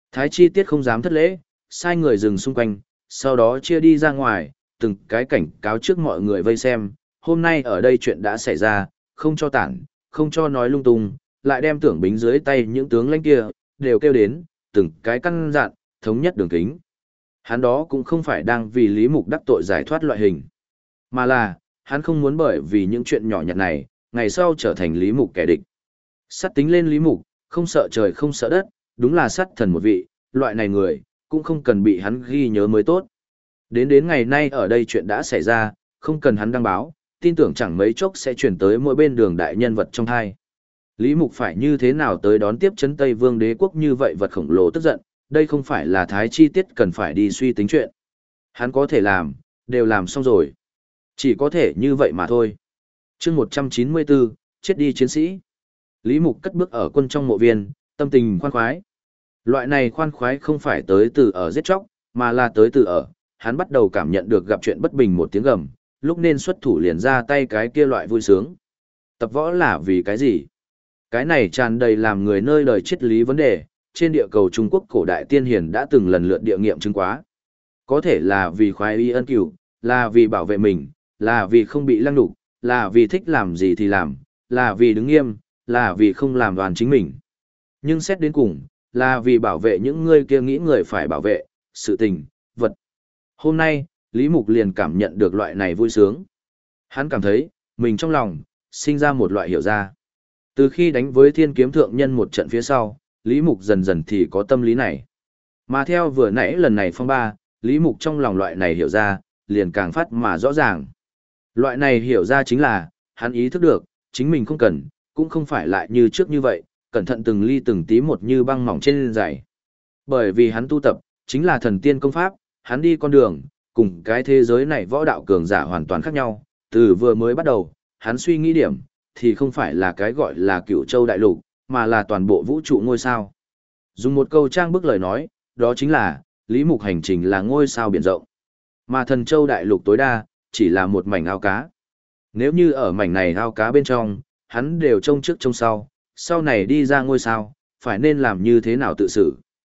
Thái chi tiết không dám thất lễ, sai người dừng xung quanh, sau đó chia đi ra ngoài, từng cái cảnh cáo trước mọi người vây xem, hôm nay ở đây chuyện đã xảy ra, không cho tản, không cho nói lung tung, lại đem Tưởng Bính dưới tay những tướng lãnh kia, đều kêu đến, từng cái căn dặn, thống nhất đường kính. Hắn đó cũng không phải đang vì Lý Mục đắc tội giải thoát loại hình, mà là, hắn không muốn bởi vì những chuyện nhỏ nhặt này, ngày sau trở thành Lý Mục kẻ địch. Sát tính lên Lý Mục, không sợ trời không sợ đất, đúng là sát thần một vị, loại này người, cũng không cần bị hắn ghi nhớ mới tốt. Đến ngày nay ở đây chuyện đã xảy ra, không cần hắn đăng báo, tin tưởng chẳng mấy chốc sẽ chuyển tới mỗi bên đường đại nhân vật trong hai. Lý Mục phải như thế nào tới đón tiếp chấn Tây Vương đế quốc như vậy vật khổng lồ tức giận, đây không phải là Thái chi tiết cần phải đi suy tính chuyện. Hắn có thể làm, đều làm xong rồi. Chỉ có thể như vậy mà thôi. chương 194, chết đi chiến sĩ. Lý Mục cất bước ở quân trong mộ viên, tâm tình khoan khoái. Loại này khoan khoái không phải tới từ ở giết chóc, mà là tới từ ở, hắn bắt đầu cảm nhận được gặp chuyện bất bình một tiếng gầm, lúc nên xuất thủ liền ra tay cái kia loại vui sướng. Tập võ là vì cái gì? Cái này tràn đầy làm người nơi đời triết lý vấn đề, trên địa cầu Trung Quốc cổ đại tiên hiền đã từng lần lượt địa nghiệm chứng quá. Có thể là vì khoái y ân cửu, là vì bảo vệ mình, là vì không bị lăng đục, là vì thích làm gì thì làm, là vì đứng nghiêm, là vì không làm đoàn chính mình. Nhưng xét đến cùng, là vì bảo vệ những người kia nghĩ người phải bảo vệ, sự tình, vật. Hôm nay, Lý Mục liền cảm nhận được loại này vui sướng. Hắn cảm thấy, mình trong lòng, sinh ra một loại hiểu ra. Từ khi đánh với thiên kiếm thượng nhân một trận phía sau, Lý Mục dần dần thì có tâm lý này. Mà theo vừa nãy lần này phong ba, Lý Mục trong lòng loại này hiểu ra, liền càng phát mà rõ ràng. Loại này hiểu ra chính là, hắn ý thức được, chính mình không cần, cũng không phải lại như trước như vậy, cẩn thận từng ly từng tí một như băng mỏng trên giày. Bởi vì hắn tu tập, chính là thần tiên công pháp, hắn đi con đường, cùng cái thế giới này võ đạo cường giả hoàn toàn khác nhau, từ vừa mới bắt đầu, hắn suy nghĩ điểm, thì không phải là cái gọi là Cửu Châu đại lục, mà là toàn bộ vũ trụ ngôi sao. Dùng một câu trang bức lời nói, đó chính là, Lý Mục hành trình là ngôi sao biển rộng. Mà Thần Châu đại lục tối đa, chỉ là một mảnh ao cá. Nếu như ở mảnh này ao cá bên trong, hắn đều trông trước trông sau này đi ra ngôi sao, phải nên làm như thế nào tự xử.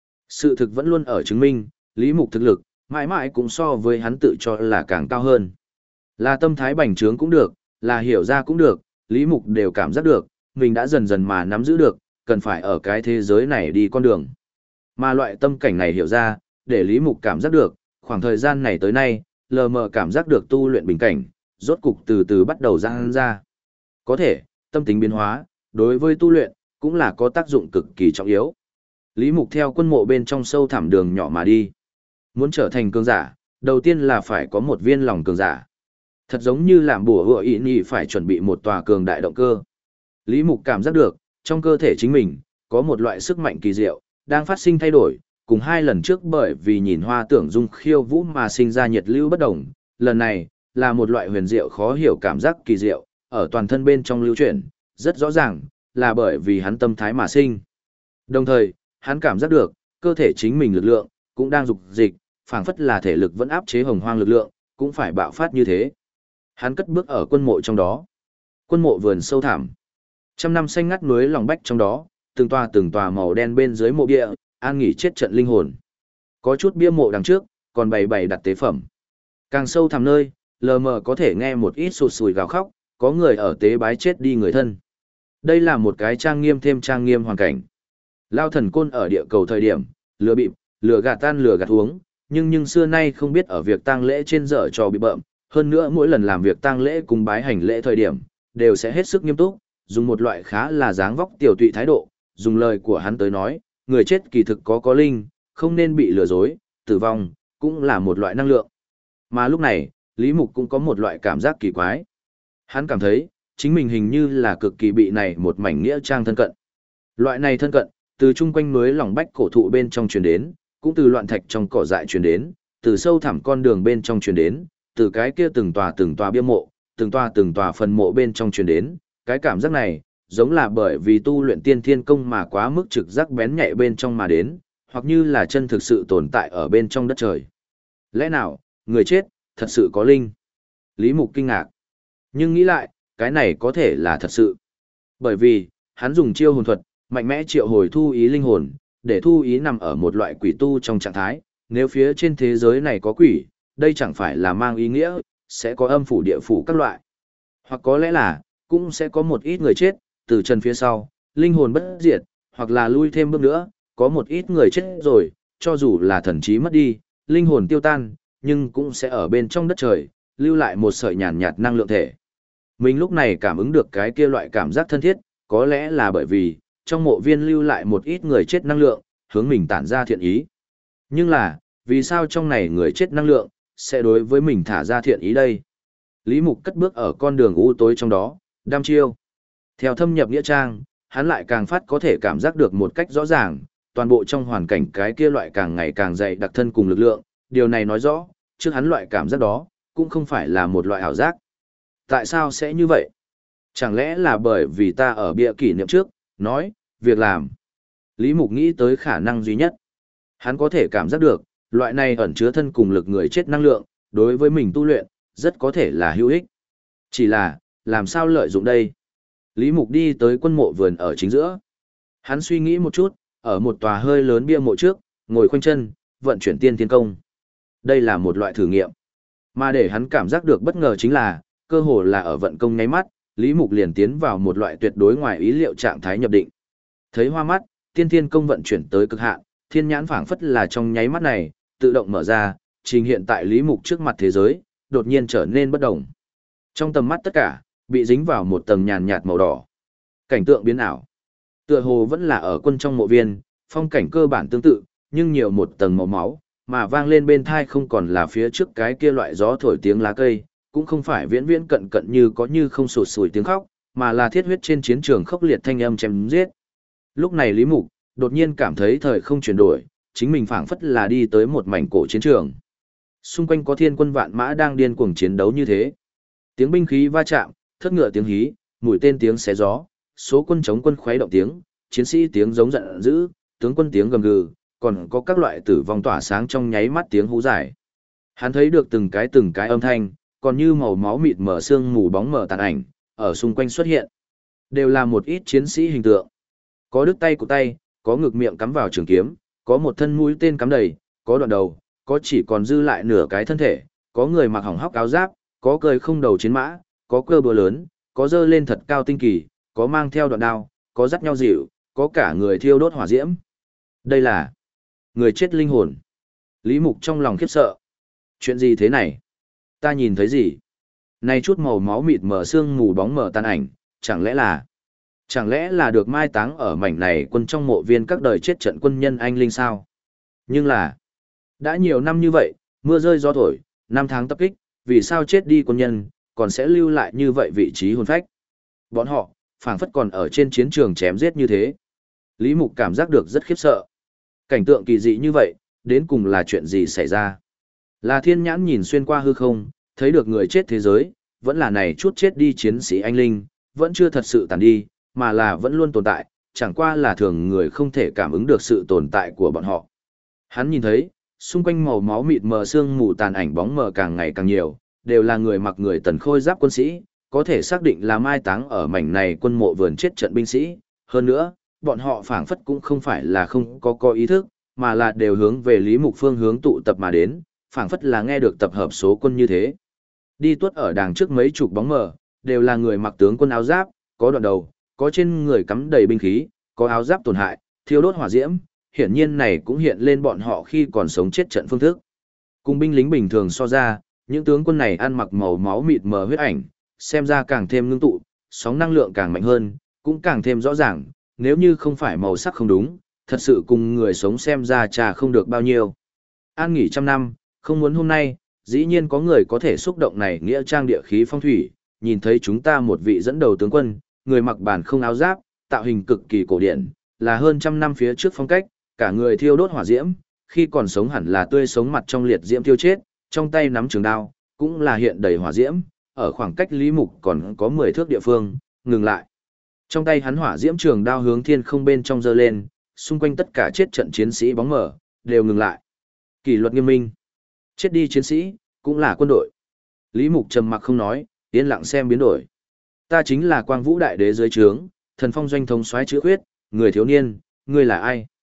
Sự thực vẫn luôn ở chứng minh, Lý Mục thực lực, mãi mãi cũng so với hắn tự cho là càng cao hơn. Là tâm thái bành trướng cũng được, là hiểu ra cũng được, Lý Mục đều cảm giác được, mình đã dần dần mà nắm giữ được, cần phải ở cái thế giới này đi con đường. Mà loại tâm cảnh này hiểu ra, để Lý Mục cảm giác được, khoảng thời gian này tới nay, lờ mờ cảm giác được tu luyện bình cảnh, rốt cục từ từ bắt đầu ra. Có thể, tâm tính biến hóa, đối với tu luyện, cũng là có tác dụng cực kỳ trọng yếu. Lý Mục theo quân mộ bên trong sâu thẳm đường nhỏ mà đi. Muốn trở thành cường giả, đầu tiên là phải có một viên lòng cường giả. Thật giống như làm bùa hựa ý nhị phải chuẩn bị một tòa cường đại động cơ. Lý Mục cảm giác được, trong cơ thể chính mình, có một loại sức mạnh kỳ diệu, đang phát sinh thay đổi, cùng hai lần trước bởi vì nhìn hoa tưởng dung khiêu vũ mà sinh ra nhiệt lưu bất đồng. Lần này, là một loại huyền diệu khó hiểu cảm giác kỳ diệu, ở toàn thân bên trong lưu chuyển, rất rõ ràng, là bởi vì hắn tâm thái mà sinh. Đồng thời, hắn cảm giác được, cơ thể chính mình lực lượng, cũng đang dục dịch, phảng phất là thể lực vẫn áp chế hồng hoang lực lượng, cũng phải bạo phát như thế. Hắn cất bước ở quân mộ trong đó. Quân mộ vườn sâu thẳm. Trăm năm xanh ngắt núi lòng bách trong đó, từng tòa màu đen bên dưới mộ bia, an nghỉ chết trận linh hồn. Có chút bia mộ đằng trước, còn bày đặt tế phẩm. Càng sâu thẳm nơi, lờ mờ có thể nghe một ít sụt sùi gào khóc, có người ở tế bái chết đi người thân. Đây là một cái trang nghiêm thêm trang nghiêm hoàn cảnh. Lao thần côn ở địa cầu thời điểm, lừa bịp, lừa gạt tan lừa gạt uống, nhưng xưa nay không biết ở việc tang lễ trên dở trò bị bợm, hơn nữa mỗi lần làm việc tang lễ cùng bái hành lễ thời điểm, đều sẽ hết sức nghiêm túc, dùng một loại khá là dáng vóc tiểu tụy thái độ, dùng lời của hắn tới nói, người chết kỳ thực có linh, không nên bị lừa dối, tử vong, cũng là một loại năng lượng. Mà lúc này, Lý Mục cũng có một loại cảm giác kỳ quái. Hắn cảm thấy, chính mình hình như là cực kỳ bị này một mảnh nghĩa trang thân cận. Loại này thân cận, từ chung quanh núi lòng bách cổ thụ bên trong truyền đến, cũng từ loạn thạch trong cỏ dại truyền đến, từ sâu thẳm con đường bên trong truyền đến, từ cái kia từng tòa bia mộ, từng tòa phần mộ bên trong truyền đến, cái cảm giác này, giống là bởi vì tu luyện tiên thiên công mà quá mức trực giác bén nhạy bên trong mà đến, hoặc như là chân thực sự tồn tại ở bên trong đất trời. Lẽ nào, người chết, thật sự có linh? Lý Mục kinh ngạc. Nhưng nghĩ lại, cái này có thể là thật sự. Bởi vì, hắn dùng chiêu hồn thuật, mạnh mẽ triệu hồi thu ý linh hồn, để Thu Ý nằm ở một loại quỷ tu trong trạng thái, nếu phía trên thế giới này có quỷ, đây chẳng phải là mang ý nghĩa, sẽ có âm phủ địa phủ các loại. Hoặc có lẽ là, cũng sẽ có một ít người chết, từ trần phía sau, linh hồn bất diệt, hoặc là lui thêm bước nữa, có một ít người chết rồi, cho dù là thần trí mất đi, linh hồn tiêu tan, nhưng cũng sẽ ở bên trong đất trời, lưu lại một sợi nhàn nhạt năng lượng thể. Mình lúc này cảm ứng được cái kia loại cảm giác thân thiết, có lẽ là bởi vì, trong mộ viên lưu lại một ít người chết năng lượng, hướng mình tản ra thiện ý. Nhưng là, vì sao trong này người chết năng lượng, sẽ đối với mình thả ra thiện ý đây? Lý Mục cất bước ở con đường u tối trong đó, đăm chiêu. Theo thâm nhập nghĩa trang, hắn lại càng phát có thể cảm giác được một cách rõ ràng, toàn bộ trong hoàn cảnh cái kia loại càng ngày càng dày đặc thân cùng lực lượng, điều này nói rõ, trước hắn loại cảm giác đó, cũng không phải là một loại ảo giác. Tại sao sẽ như vậy? Chẳng lẽ là bởi vì ta ở bia kỷ niệm trước, nói, việc làm. Lý Mục nghĩ tới khả năng duy nhất. Hắn có thể cảm giác được, loại này ẩn chứa thân cùng lực người chết năng lượng, đối với mình tu luyện, rất có thể là hữu ích. Chỉ là, làm sao lợi dụng đây? Lý Mục đi tới quân mộ vườn ở chính giữa. Hắn suy nghĩ một chút, ở một tòa hơi lớn bia mộ trước, ngồi khoanh chân, vận chuyển tiên thiên công. Đây là một loại thử nghiệm. Mà để hắn cảm giác được bất ngờ chính là, cơ hồ là ở vận công nháy mắt, Lý Mục liền tiến vào một loại tuyệt đối ngoài ý liệu trạng thái nhập định. Thấy hoa mắt, tiên thiên công vận chuyển tới cực hạn, thiên nhãn phảng phất là trong nháy mắt này, tự động mở ra, trình hiện tại Lý Mục trước mặt thế giới, đột nhiên trở nên bất động. Trong tầm mắt tất cả, bị dính vào một tầng nhàn nhạt màu đỏ. Cảnh tượng biến ảo. Tựa hồ vẫn là ở quân trong mộ viên, phong cảnh cơ bản tương tự, nhưng nhiều một tầng màu máu, mà vang lên bên thai không còn là phía trước cái kia loại gió thổi tiếng lá cây, cũng không phải viễn viễn cận cận như có như không sụt sùi tiếng khóc, mà là thiết huyết trên chiến trường khốc liệt thanh âm chém giết. Lúc này Lý Mục đột nhiên cảm thấy thời không chuyển đổi, chính mình phảng phất là đi tới một mảnh cổ chiến trường. Xung quanh có thiên quân vạn mã đang điên cuồng chiến đấu như thế. Tiếng binh khí va chạm, thất ngựa tiếng hí, mũi tên tiếng xé gió, số quân chống quân khuấy động tiếng, chiến sĩ tiếng giống giận dữ, tướng quân tiếng gầm gừ, còn có các loại tử vong tỏa sáng trong nháy mắt tiếng hú dài. Hắn thấy được từng cái âm thanh, còn như màu máu mịt mờ sương mù bóng mờ tàn ảnh, ở xung quanh xuất hiện. Đều là một ít chiến sĩ hình tượng. Có đứt tay của tay, có ngực miệng cắm vào trường kiếm, có một thân mũi tên cắm đầy, có đoạn đầu, có chỉ còn dư lại nửa cái thân thể, có người mặc hỏng hóc áo giáp, có cười không đầu chiến mã, có cơ búa lớn, có dơ lên thật cao tinh kỳ, có mang theo đoạn đao, có dắt nhau dịu, có cả người thiêu đốt hỏa diễm. Đây là người chết linh hồn. Lý Mục trong lòng khiếp sợ. Chuyện gì thế này? Ta nhìn thấy gì? Này chút màu máu mịt mờ sương mù bóng mờ tan ảnh, chẳng lẽ là được mai táng ở mảnh này quân trong mộ viên các đời chết trận quân nhân anh linh sao? Nhưng là, đã nhiều năm như vậy, mưa rơi gió thổi, năm tháng tập kích, vì sao chết đi quân nhân, còn sẽ lưu lại như vậy vị trí hồn phách? Bọn họ, phảng phất còn ở trên chiến trường chém giết như thế. Lý Mục cảm giác được rất khiếp sợ. Cảnh tượng kỳ dị như vậy, đến cùng là chuyện gì xảy ra? Là thiên nhãn nhìn xuyên qua hư không, thấy được người chết thế giới, vẫn là này chút chết đi chiến sĩ anh linh, vẫn chưa thật sự tàn đi, mà là vẫn luôn tồn tại, chẳng qua là thường người không thể cảm ứng được sự tồn tại của bọn họ. Hắn nhìn thấy, xung quanh màu máu mịt mờ sương mù tàn ảnh bóng mờ càng ngày càng nhiều, đều là người mặc người tần khôi giáp quân sĩ, có thể xác định là mai táng ở mảnh này quân mộ vườn chết trận binh sĩ. Hơn nữa, bọn họ phảng phất cũng không phải là không có ý thức, mà là đều hướng về Lý Mục phương hướng tụ tập mà đến, phảng phất là nghe được tập hợp số quân như thế. Đi tuốt ở đằng trước mấy chục bóng mờ, đều là người mặc tướng quân áo giáp, có đoạn đầu, có trên người cắm đầy binh khí, có áo giáp tổn hại, thiêu đốt hỏa diễm, hiển nhiên này cũng hiện lên bọn họ khi còn sống chết trận phương thức. Cùng binh lính bình thường so ra, những tướng quân này ăn mặc màu máu mịt mờ huyết ảnh, xem ra càng thêm ngưng tụ, sóng năng lượng càng mạnh hơn, cũng càng thêm rõ ràng, nếu như không phải màu sắc không đúng, thật sự cùng người sống xem ra trà không được bao nhiêu. An nghỉ trăm năm, không muốn hôm nay, dĩ nhiên có người có thể xúc động này nghĩa trang địa khí phong thủy, nhìn thấy chúng ta một vị dẫn đầu tướng quân, người mặc bản không áo giáp, tạo hình cực kỳ cổ điển, là hơn trăm năm phía trước phong cách, cả người thiêu đốt hỏa diễm, khi còn sống hẳn là tươi sống mặt trong liệt diễm thiêu chết, trong tay nắm trường đao, cũng là hiện đầy hỏa diễm, ở khoảng cách Lý Mục còn có 10 thước địa phương, ngừng lại. Trong tay hắn hỏa diễm trường đao hướng thiên không bên trong giơ lên, xung quanh tất cả chết trận chiến sĩ bóng mở, đều ngừng lại. Kỷ luật nghiêm minh. Chết đi chiến sĩ, cũng là quân đội. Lý Mục trầm mặc không nói, yên lặng xem biến đổi. Ta chính là Quang Vũ Đại Đế dưới trướng, Thần Phong doanh thống soái chữ khuyết, người thiếu niên, ngươi là ai?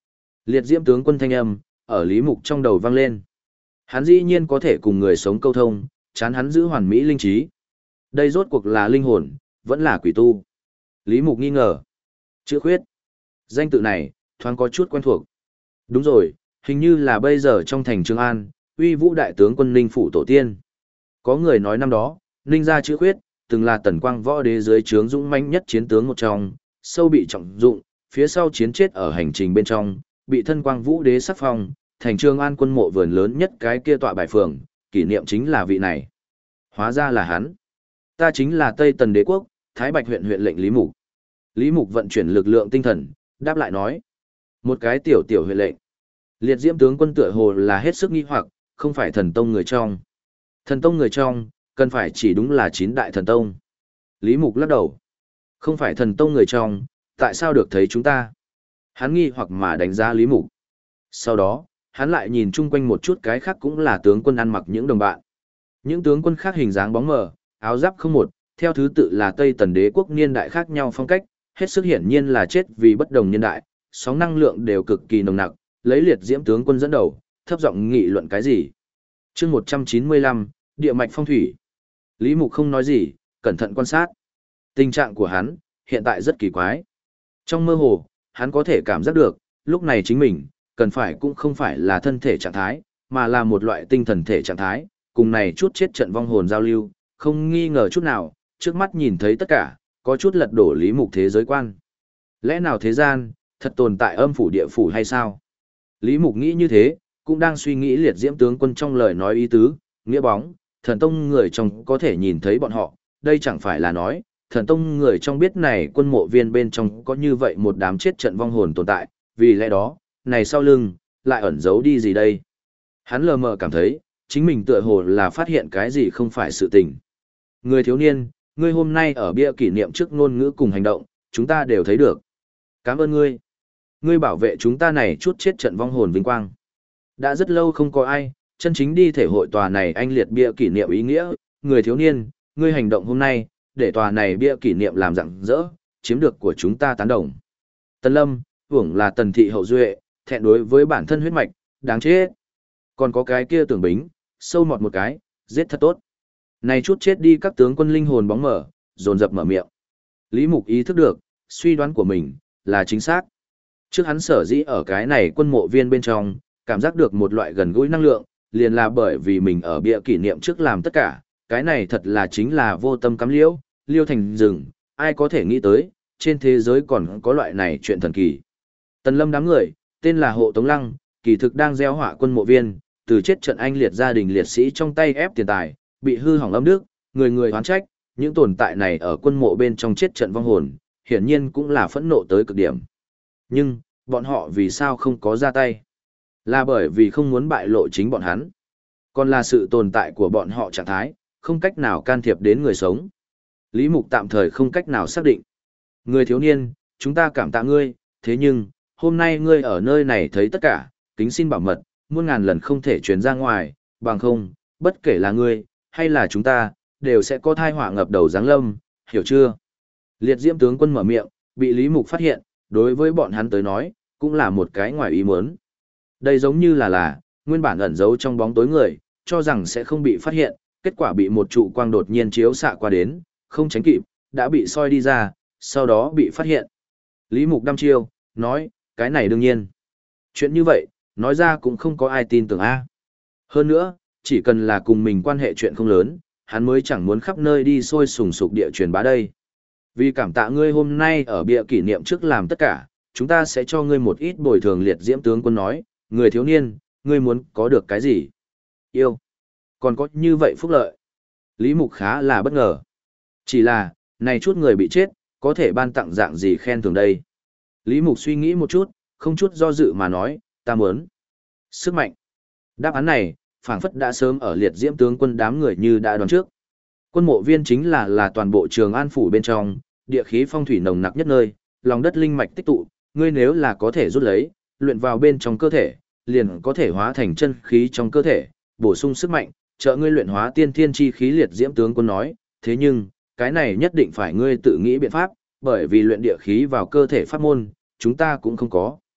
Liệt diễm tướng quân thanh âm, ở Lý Mục trong đầu vang lên. Hắn dĩ nhiên có thể cùng người sống câu thông, chán hắn giữ hoàn mỹ linh trí. Đây rốt cuộc là linh hồn, vẫn là quỷ tu. Lý Mục nghi ngờ. Chữ khuyết. Danh tự này, thoáng có chút quen thuộc. Đúng rồi, hình như là bây giờ trong thành Trường An, uy vũ đại tướng quân Ninh Phủ Tổ Tiên. Có người nói năm đó, Ninh gia chữ khuyết, từng là tần quang võ đế dưới trướng dũng mãnh nhất chiến tướng một trong, sâu bị trọng dụng, phía sau chiến chết ở hành trình bên trong, bị thân quang vũ đế sắc phong, thành Trường An quân mộ vườn lớn nhất cái kia tọa bài phường, kỷ niệm chính là vị này. Hóa ra là hắn. Ta chính là Tây Tần Đế quốc, Thái Bạch huyện huyện lệnh Lý Mục. Lý Mục vận chuyển lực lượng tinh thần, đáp lại nói. Một cái tiểu tiểu huyện lệnh. Liệt diễm tướng quân tựa hồ là hết sức nghi hoặc, không phải thần tông người trong. Thần tông người trong, cần phải chỉ đúng là 9 đại thần tông. Lý Mục lắc đầu. Không phải thần tông người trong, tại sao được thấy chúng ta? Hắn nghi hoặc mà đánh giá Lý Mục. Sau đó, hắn lại nhìn chung quanh một chút cái khác cũng là tướng quân ăn mặc những đồng bạn. Những tướng quân khác hình dáng bóng mờ, áo giáp không một, theo thứ tự là Tây Tần Đế quốc niên đại khác nhau phong cách, hết sức hiển nhiên là chết vì bất đồng niên đại, sóng năng lượng đều cực kỳ nồng nặc, lấy liệt diễm tướng quân dẫn đầu, thấp giọng nghị luận cái gì. Chương 195, địa mạch phong thủy. Lý Mục không nói gì, cẩn thận quan sát. Tình trạng của hắn, hiện tại rất kỳ quái. Trong mơ hồ, hắn có thể cảm giác được, lúc này chính mình, cần phải cũng không phải là thân thể trạng thái, mà là một loại tinh thần thể trạng thái, cùng này chút chết trận vong hồn giao lưu, không nghi ngờ chút nào, trước mắt nhìn thấy tất cả, có chút lật đổ Lý Mục thế giới quan. Lẽ nào thế gian, thật tồn tại âm phủ địa phủ hay sao? Lý Mục nghĩ như thế, cũng đang suy nghĩ liệt diễm tướng quân trong lời nói ý tứ, nghĩa bóng, thần tông người trong có thể nhìn thấy bọn họ, đây chẳng phải là nói, thần tông người trong biết này quân mộ viên bên trong có như vậy một đám chết trận vong hồn tồn tại, vì lẽ đó, này sau lưng, lại ẩn giấu đi gì đây? Hắn lờ mờ cảm thấy, chính mình tựa hồ là phát hiện cái gì không phải sự tình. Người thiếu niên, ngươi hôm nay ở bia kỷ niệm trước ngôn ngữ cùng hành động, chúng ta đều thấy được. Cảm ơn ngươi. Ngươi bảo vệ chúng ta này chút chết trận vong hồn vinh quang. Đã rất lâu không có ai, chân chính đi thể hội tòa này anh liệt bia kỷ niệm ý nghĩa, người thiếu niên, ngươi hành động hôm nay, để tòa này bia kỷ niệm làm rạng rỡ, chiếm được của chúng ta tán đồng. Tần Lâm, hưởng là Tần thị hậu duệ, thẹn đối với bản thân huyết mạch, đáng chết. Còn có cái kia Tưởng Bính, sâu mọt một cái, giết thật tốt. Này chút chết đi các tướng quân linh hồn bóng mở, dồn dập mở miệng. Lý Mục ý thức được, suy đoán của mình, là chính xác. Trước hắn sở dĩ ở cái này quân mộ viên bên trong, cảm giác được một loại gần gũi năng lượng, liền là bởi vì mình ở bia kỷ niệm trước làm tất cả, cái này thật là chính là vô tâm cắm liễu, liêu thành rừng, ai có thể nghĩ tới, trên thế giới còn có loại này chuyện thần kỳ. Tần Lâm đám người, tên là Hộ Tống Lăng, kỳ thực đang gieo họa quân mộ viên, từ chết trận anh liệt gia đình liệt sĩ trong tay ép tiền tài, bị hư hỏng âm đức, người người oán trách, những tồn tại này ở quân mộ bên trong chết trận vong hồn, hiển nhiên cũng là phẫn nộ tới cực điểm. Nhưng, bọn họ vì sao không có ra tay? Là bởi vì không muốn bại lộ chính bọn hắn. Còn là sự tồn tại của bọn họ trạng thái, không cách nào can thiệp đến người sống. Lý Mục tạm thời không cách nào xác định. Người thiếu niên, chúng ta cảm tạ ngươi, thế nhưng, hôm nay ngươi ở nơi này thấy tất cả, kính xin bảo mật, muôn ngàn lần không thể truyền ra ngoài, bằng không, bất kể là ngươi, hay là chúng ta, đều sẽ có thai họa ngập đầu giáng lâm, hiểu chưa? Liệt diễm tướng quân mở miệng, bị Lý Mục phát hiện, đối với bọn hắn tới nói, cũng là một cái ngoài ý muốn. Đây giống như là, nguyên bản ẩn giấu trong bóng tối người, cho rằng sẽ không bị phát hiện, kết quả bị một trụ quang đột nhiên chiếu xạ qua đến, không tránh kịp, đã bị soi đi ra, sau đó bị phát hiện. Lý Mục đăm chiêu, nói, cái này đương nhiên. Chuyện như vậy, nói ra cũng không có ai tin tưởng a. Hơn nữa, chỉ cần là cùng mình quan hệ chuyện không lớn, hắn mới chẳng muốn khắp nơi đi sôi sùng sục địa truyền bá đây. Vì cảm tạ ngươi hôm nay ở bia kỷ niệm trước làm tất cả, chúng ta sẽ cho ngươi một ít bồi thường. Liệt diễm tướng quân nói, người thiếu niên, ngươi muốn có được cái gì? Yêu. Còn có như vậy phúc lợi. Lý Mục khá là bất ngờ. Chỉ là, này chút người bị chết, có thể ban tặng dạng gì khen thưởng đây? Lý Mục suy nghĩ một chút, không chút do dự mà nói, ta muốn. Sức mạnh. Đáp án này, phảng phất đã sớm ở liệt diễm tướng quân đám người như đã đoán trước. Quân mộ viên chính là toàn bộ Trường An phủ bên trong, địa khí phong thủy nồng nặc nhất nơi, lòng đất linh mạch tích tụ, ngươi nếu là có thể rút lấy, luyện vào bên trong cơ thể, liền có thể hóa thành chân khí trong cơ thể, bổ sung sức mạnh, trợ ngươi luyện hóa tiên thiên chi khí. Liệt diễm tướng quân nói, thế nhưng, cái này nhất định phải ngươi tự nghĩ biện pháp, bởi vì luyện địa khí vào cơ thể pháp môn, chúng ta cũng không có.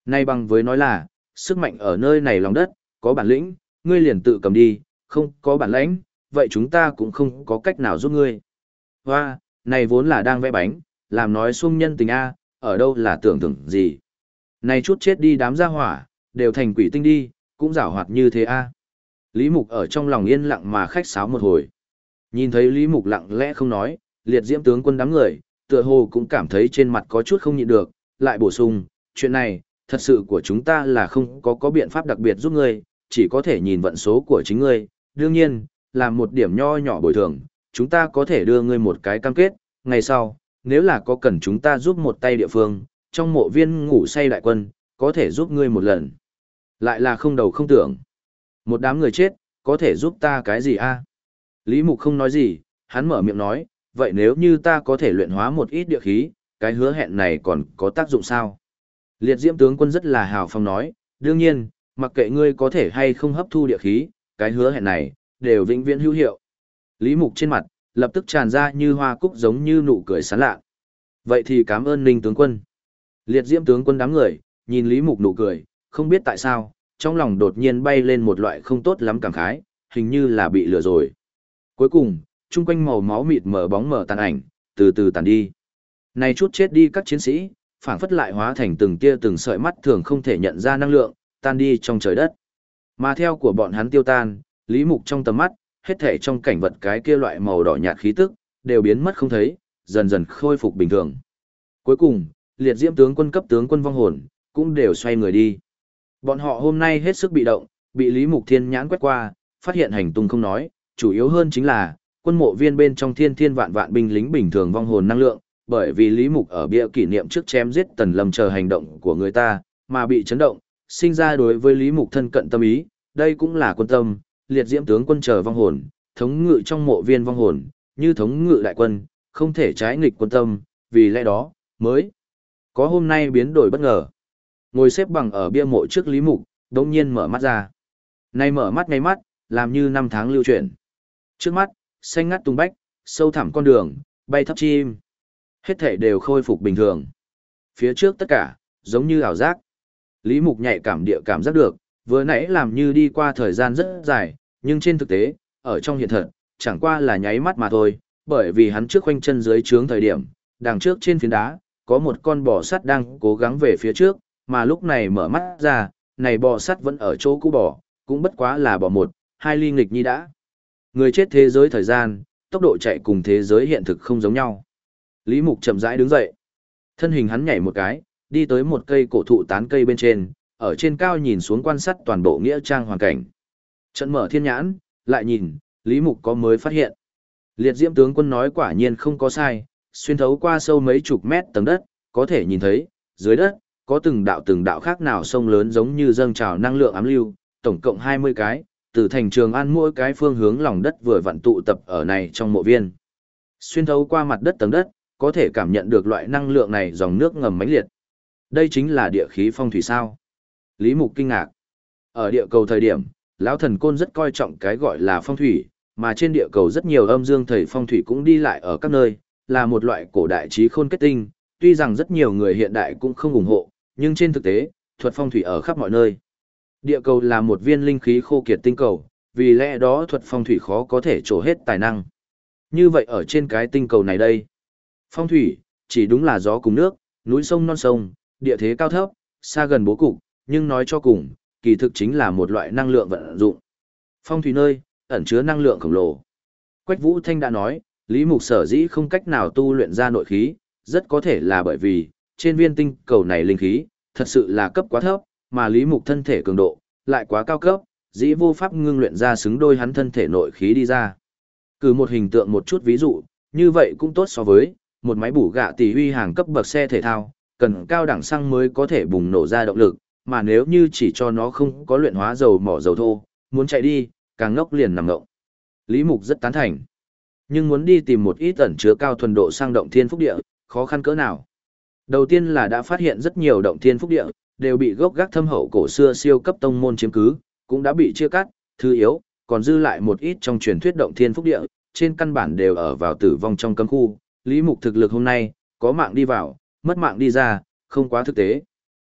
Nay bằng với nói là, sức mạnh ở nơi này lòng đất, có bản lĩnh, ngươi liền tự cầm đi, không có bản lãnh, vậy chúng ta cũng không có cách nào giúp ngươi. Hoa, này vốn là đang vẽ bánh, làm nói xuông nhân tình A, ở đâu là tưởng tượng gì. Này chút chết đi đám gia hỏa, đều thành quỷ tinh đi, cũng giảo hoạt như thế A. Lý Mục ở trong lòng yên lặng mà khách sáo một hồi. Nhìn thấy Lý Mục lặng lẽ không nói, liệt diễm tướng quân đám người, tựa hồ cũng cảm thấy trên mặt có chút không nhịn được, lại bổ sung, chuyện này, thật sự của chúng ta là không có biện pháp đặc biệt giúp ngươi, chỉ có thể nhìn vận số của chính ngươi. Đương nhiên, làm một điểm nho nhỏ bồi thường, chúng ta có thể đưa ngươi một cái cam kết, ngày sau, nếu là có cần chúng ta giúp một tay địa phương, trong mộ viên ngủ say đại quân, có thể giúp ngươi một lần. Lại là không đầu không tưởng. Một đám người chết, có thể giúp ta cái gì a? Lý Mục không nói gì, hắn mở miệng nói, vậy nếu như ta có thể luyện hóa một ít địa khí, cái hứa hẹn này còn có tác dụng sao? Liệt diễm tướng quân rất là hào phóng nói, đương nhiên, mặc kệ ngươi có thể hay không hấp thu địa khí, cái hứa hẹn này, đều vĩnh viễn hữu hiệu. Lý Mục trên mặt, lập tức tràn ra như hoa cúc giống như nụ cười sán lạ. Vậy thì cảm ơn Ninh tướng quân. Liệt diễm tướng quân đám người, nhìn Lý Mục nụ cười, không biết tại sao, trong lòng đột nhiên bay lên một loại không tốt lắm cảm khái, hình như là bị lừa rồi. Cuối cùng, chung quanh màu máu mịt mờ bóng mờ tàn ảnh, từ từ tàn đi. Này chút chết đi các chiến sĩ, phảng phất lại hóa thành từng tia từng sợi mắt thường không thể nhận ra năng lượng, tan đi trong trời đất. Mà theo của bọn hắn tiêu tan, Lý Mục trong tầm mắt, hết thể trong cảnh vật cái kia loại màu đỏ nhạt khí tức, đều biến mất không thấy, dần dần khôi phục bình thường. Cuối cùng, liệt diễm tướng quân cấp tướng quân vong hồn, cũng đều xoay người đi. Bọn họ hôm nay hết sức bị động, bị Lý Mục Thiên nhãn quét qua, phát hiện hành tung không nói, chủ yếu hơn chính là, quân mộ viên bên trong thiên thiên vạn vạn binh lính bình thường vong hồn năng lượng, bởi vì Lý Mục ở bia kỷ niệm trước chém giết Tần Lâm chờ hành động của người ta, mà bị chấn động, sinh ra đối với Lý Mục thân cận tâm ý, đây cũng là quân tâm, liệt diễm tướng quân chờ vong hồn, thống ngự trong mộ viên vong hồn, như thống ngự đại quân, không thể trái nghịch quân tâm, vì lẽ đó, mới có hôm nay biến đổi bất ngờ. Ngồi xếp bằng ở bia mộ trước Lý Mục, đột nhiên mở mắt ra. Nay mở mắt ngay mắt, làm như năm tháng lưu chuyển. Trước mắt, xanh ngắt tung bách, sâu thẳm con đường, bay thấp chim. Hết thể đều khôi phục bình thường. Phía trước tất cả, giống như ảo giác. Lý Mục nhạy cảm địa cảm giác được, vừa nãy làm như đi qua thời gian rất dài, nhưng trên thực tế, ở trong hiện thật, chẳng qua là nháy mắt mà thôi, bởi vì hắn trước khoanh chân dưới trướng thời điểm, đằng trước trên phiến đá, có một con bò sắt đang cố gắng về phía trước, mà lúc này mở mắt ra, này bò sắt vẫn ở chỗ cũ bò, cũng bất quá là bò một, hai ly nghịch nhi đã. Người chết thế giới thời gian, tốc độ chạy cùng thế giới hiện thực không giống nhau. Lý Mục chậm rãi đứng dậy. Thân hình hắn nhảy một cái, đi tới một cây cổ thụ tán cây bên trên, ở trên cao nhìn xuống quan sát toàn bộ nghĩa trang hoàn cảnh. Trận mở thiên nhãn, lại nhìn, Lý Mục có mới phát hiện. Liệt diễm tướng quân nói quả nhiên không có sai, xuyên thấu qua sâu mấy chục mét tầng đất, có thể nhìn thấy, dưới đất, có từng đạo khác nào sông lớn giống như dâng trào năng lượng ám lưu, tổng cộng 20 cái, từ thành Trường An mỗi cái phương hướng lòng đất vừa vặn tụ tập ở này trong mộ viên. Xuyên thấu qua mặt đất tầng đất, có thể cảm nhận được loại năng lượng này dòng nước ngầm mãnh liệt. Đây chính là địa khí phong thủy sao? Lý Mục kinh ngạc. Ở địa cầu thời điểm, lão thần côn rất coi trọng cái gọi là phong thủy, mà trên địa cầu rất nhiều âm dương thầy phong thủy cũng đi lại ở các nơi, là một loại cổ đại trí khôn kết tinh, tuy rằng rất nhiều người hiện đại cũng không ủng hộ, nhưng trên thực tế, thuật phong thủy ở khắp mọi nơi. Địa cầu là một viên linh khí khô kiệt tinh cầu, vì lẽ đó thuật phong thủy khó có thể trổ hết tài năng. Như vậy ở trên cái tinh cầu này đây, phong thủy, chỉ đúng là gió cùng nước, núi sông non sông, địa thế cao thấp, xa gần bố cục, nhưng nói cho cùng, kỳ thực chính là một loại năng lượng vận dụng. Phong thủy nơi, ẩn chứa năng lượng khổng lồ. Quách Vũ Thanh đã nói, Lý Mục sở dĩ không cách nào tu luyện ra nội khí, rất có thể là bởi vì, trên viên tinh cầu này linh khí, thật sự là cấp quá thấp, mà Lý Mục thân thể cường độ, lại quá cao cấp, dĩ vô pháp ngưng luyện ra xứng đôi hắn thân thể nội khí đi ra. Cử một hình tượng một chút ví dụ, như vậy cũng tốt so với, một máy bủ gạ tỷ uy hàng cấp bậc xe thể thao, cần cao đẳng xăng mới có thể bùng nổ ra động lực, mà nếu như chỉ cho nó không có luyện hóa dầu mỏ dầu thô, muốn chạy đi, càng ngốc liền nằm ngộng. Lý Mục rất tán thành. Nhưng muốn đi tìm một ít ẩn chứa cao thuần độ sang động thiên phúc địa, khó khăn cỡ nào. Đầu tiên là đã phát hiện rất nhiều động thiên phúc địa, đều bị gốc gác thâm hậu cổ xưa siêu cấp tông môn chiếm cứ, cũng đã bị chia cắt, thứ yếu, còn dư lại một ít trong truyền thuyết động thiên phúc địa, trên căn bản đều ở vào tử vong trong cấm khu. Lý Mục thực lực hôm nay, có mạng đi vào, mất mạng đi ra, không quá thực tế.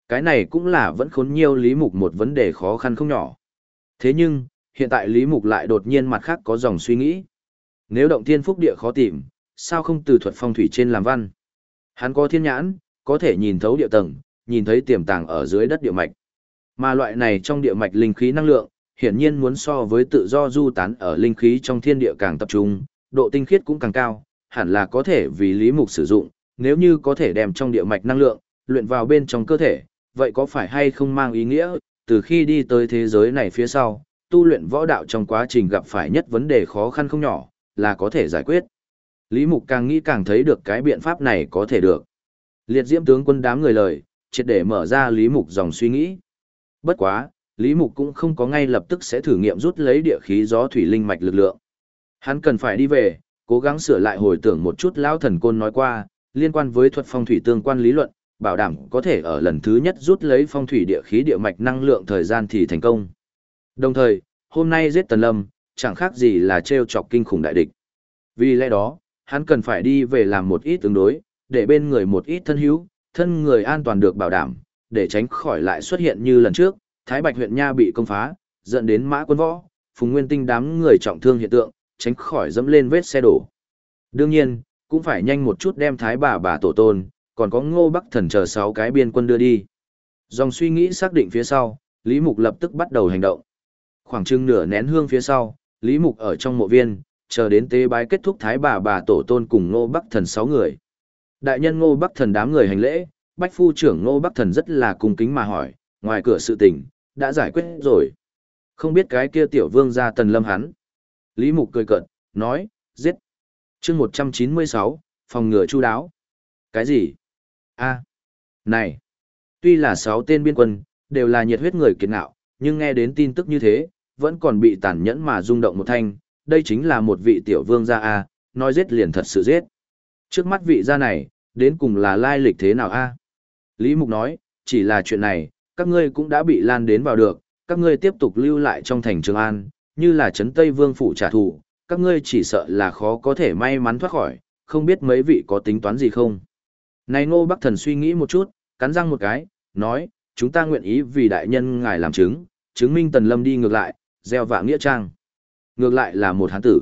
Cái này cũng là vẫn khốn nhiều Lý Mục một vấn đề khó khăn không nhỏ. Thế nhưng, hiện tại Lý Mục lại đột nhiên mặt khác có dòng suy nghĩ. Nếu động thiên phúc địa khó tìm, sao không từ thuật phong thủy trên làm văn? Hắn có thiên nhãn, có thể nhìn thấu địa tầng, nhìn thấy tiềm tàng ở dưới đất địa mạch. Mà loại này trong địa mạch linh khí năng lượng, hiển nhiên muốn so với tự do du tán ở linh khí trong thiên địa càng tập trung, độ tinh khiết cũng càng cao, hẳn là có thể vì Lý Mục sử dụng, nếu như có thể đem trong địa mạch năng lượng, luyện vào bên trong cơ thể, vậy có phải hay không mang ý nghĩa, từ khi đi tới thế giới này phía sau, tu luyện võ đạo trong quá trình gặp phải nhất vấn đề khó khăn không nhỏ, là có thể giải quyết. Lý Mục càng nghĩ càng thấy được cái biện pháp này có thể được. Liệt diễm tướng quân đám người lời, triệt để mở ra Lý Mục dòng suy nghĩ. Bất quá, Lý Mục cũng không có ngay lập tức sẽ thử nghiệm rút lấy địa khí gió thủy linh mạch lực lượng. Hắn cần phải đi về, cố gắng sửa lại hồi tưởng một chút lão thần côn nói qua, liên quan với thuật phong thủy tương quan lý luận, bảo đảm có thể ở lần thứ nhất rút lấy phong thủy địa khí địa mạch năng lượng thời gian thì thành công. Đồng thời, hôm nay giết Tần Lâm, chẳng khác gì là trêu chọc kinh khủng đại địch. Vì lẽ đó, hắn cần phải đi về làm một ít tương đối, để bên người một ít thân hữu, thân người an toàn được bảo đảm, để tránh khỏi lại xuất hiện như lần trước, Thái Bạch huyện Nha bị công phá, dẫn đến Mã Quân Võ, Phùng Nguyên Tinh đám người trọng thương hiện tượng, tránh khỏi dẫm lên vết xe đổ. Đương nhiên, cũng phải nhanh một chút đem Thái bà tổ tôn, còn có Ngô Bắc Thần chờ 6 cái biên quân đưa đi. Dòng suy nghĩ xác định phía sau, Lý Mục lập tức bắt đầu hành động. Khoảng chừng nửa nén hương phía sau, Lý Mục ở trong mộ viên, chờ đến tế bái kết thúc Thái bà tổ tôn cùng Ngô Bắc Thần 6 người. Đại nhân Ngô Bắc Thần đám người hành lễ, Bách phu trưởng Ngô Bắc Thần rất là cung kính mà hỏi, ngoài cửa sự tình, đã giải quyết rồi. Không biết cái kia tiểu vương gia Tần Lâm hắn. Lý Mục cười cợt, nói, giết. Chương 196, phòng ngừa chu đáo. Cái gì? A, này. Tuy là 6 tên biên quân, đều là nhiệt huyết người kiệt ngạo, nhưng nghe đến tin tức như thế, vẫn còn bị tàn nhẫn mà rung động một thanh. Đây chính là một vị tiểu vương gia A, nói giết liền thật sự giết. Trước mắt vị gia này, đến cùng là lai lịch thế nào A? Lý Mục nói, chỉ là chuyện này, các ngươi cũng đã bị lan đến vào được, các ngươi tiếp tục lưu lại trong thành Trường An, như là trấn Tây Vương phủ trả thù, các ngươi chỉ sợ là khó có thể may mắn thoát khỏi, không biết mấy vị có tính toán gì không. Này Ngô Bắc Thần suy nghĩ một chút, cắn răng một cái, nói, chúng ta nguyện ý vì đại nhân ngài làm chứng minh Tần Lâm đi ngược lại, gieo vạ nghĩa trang. Ngược lại là một hán tử.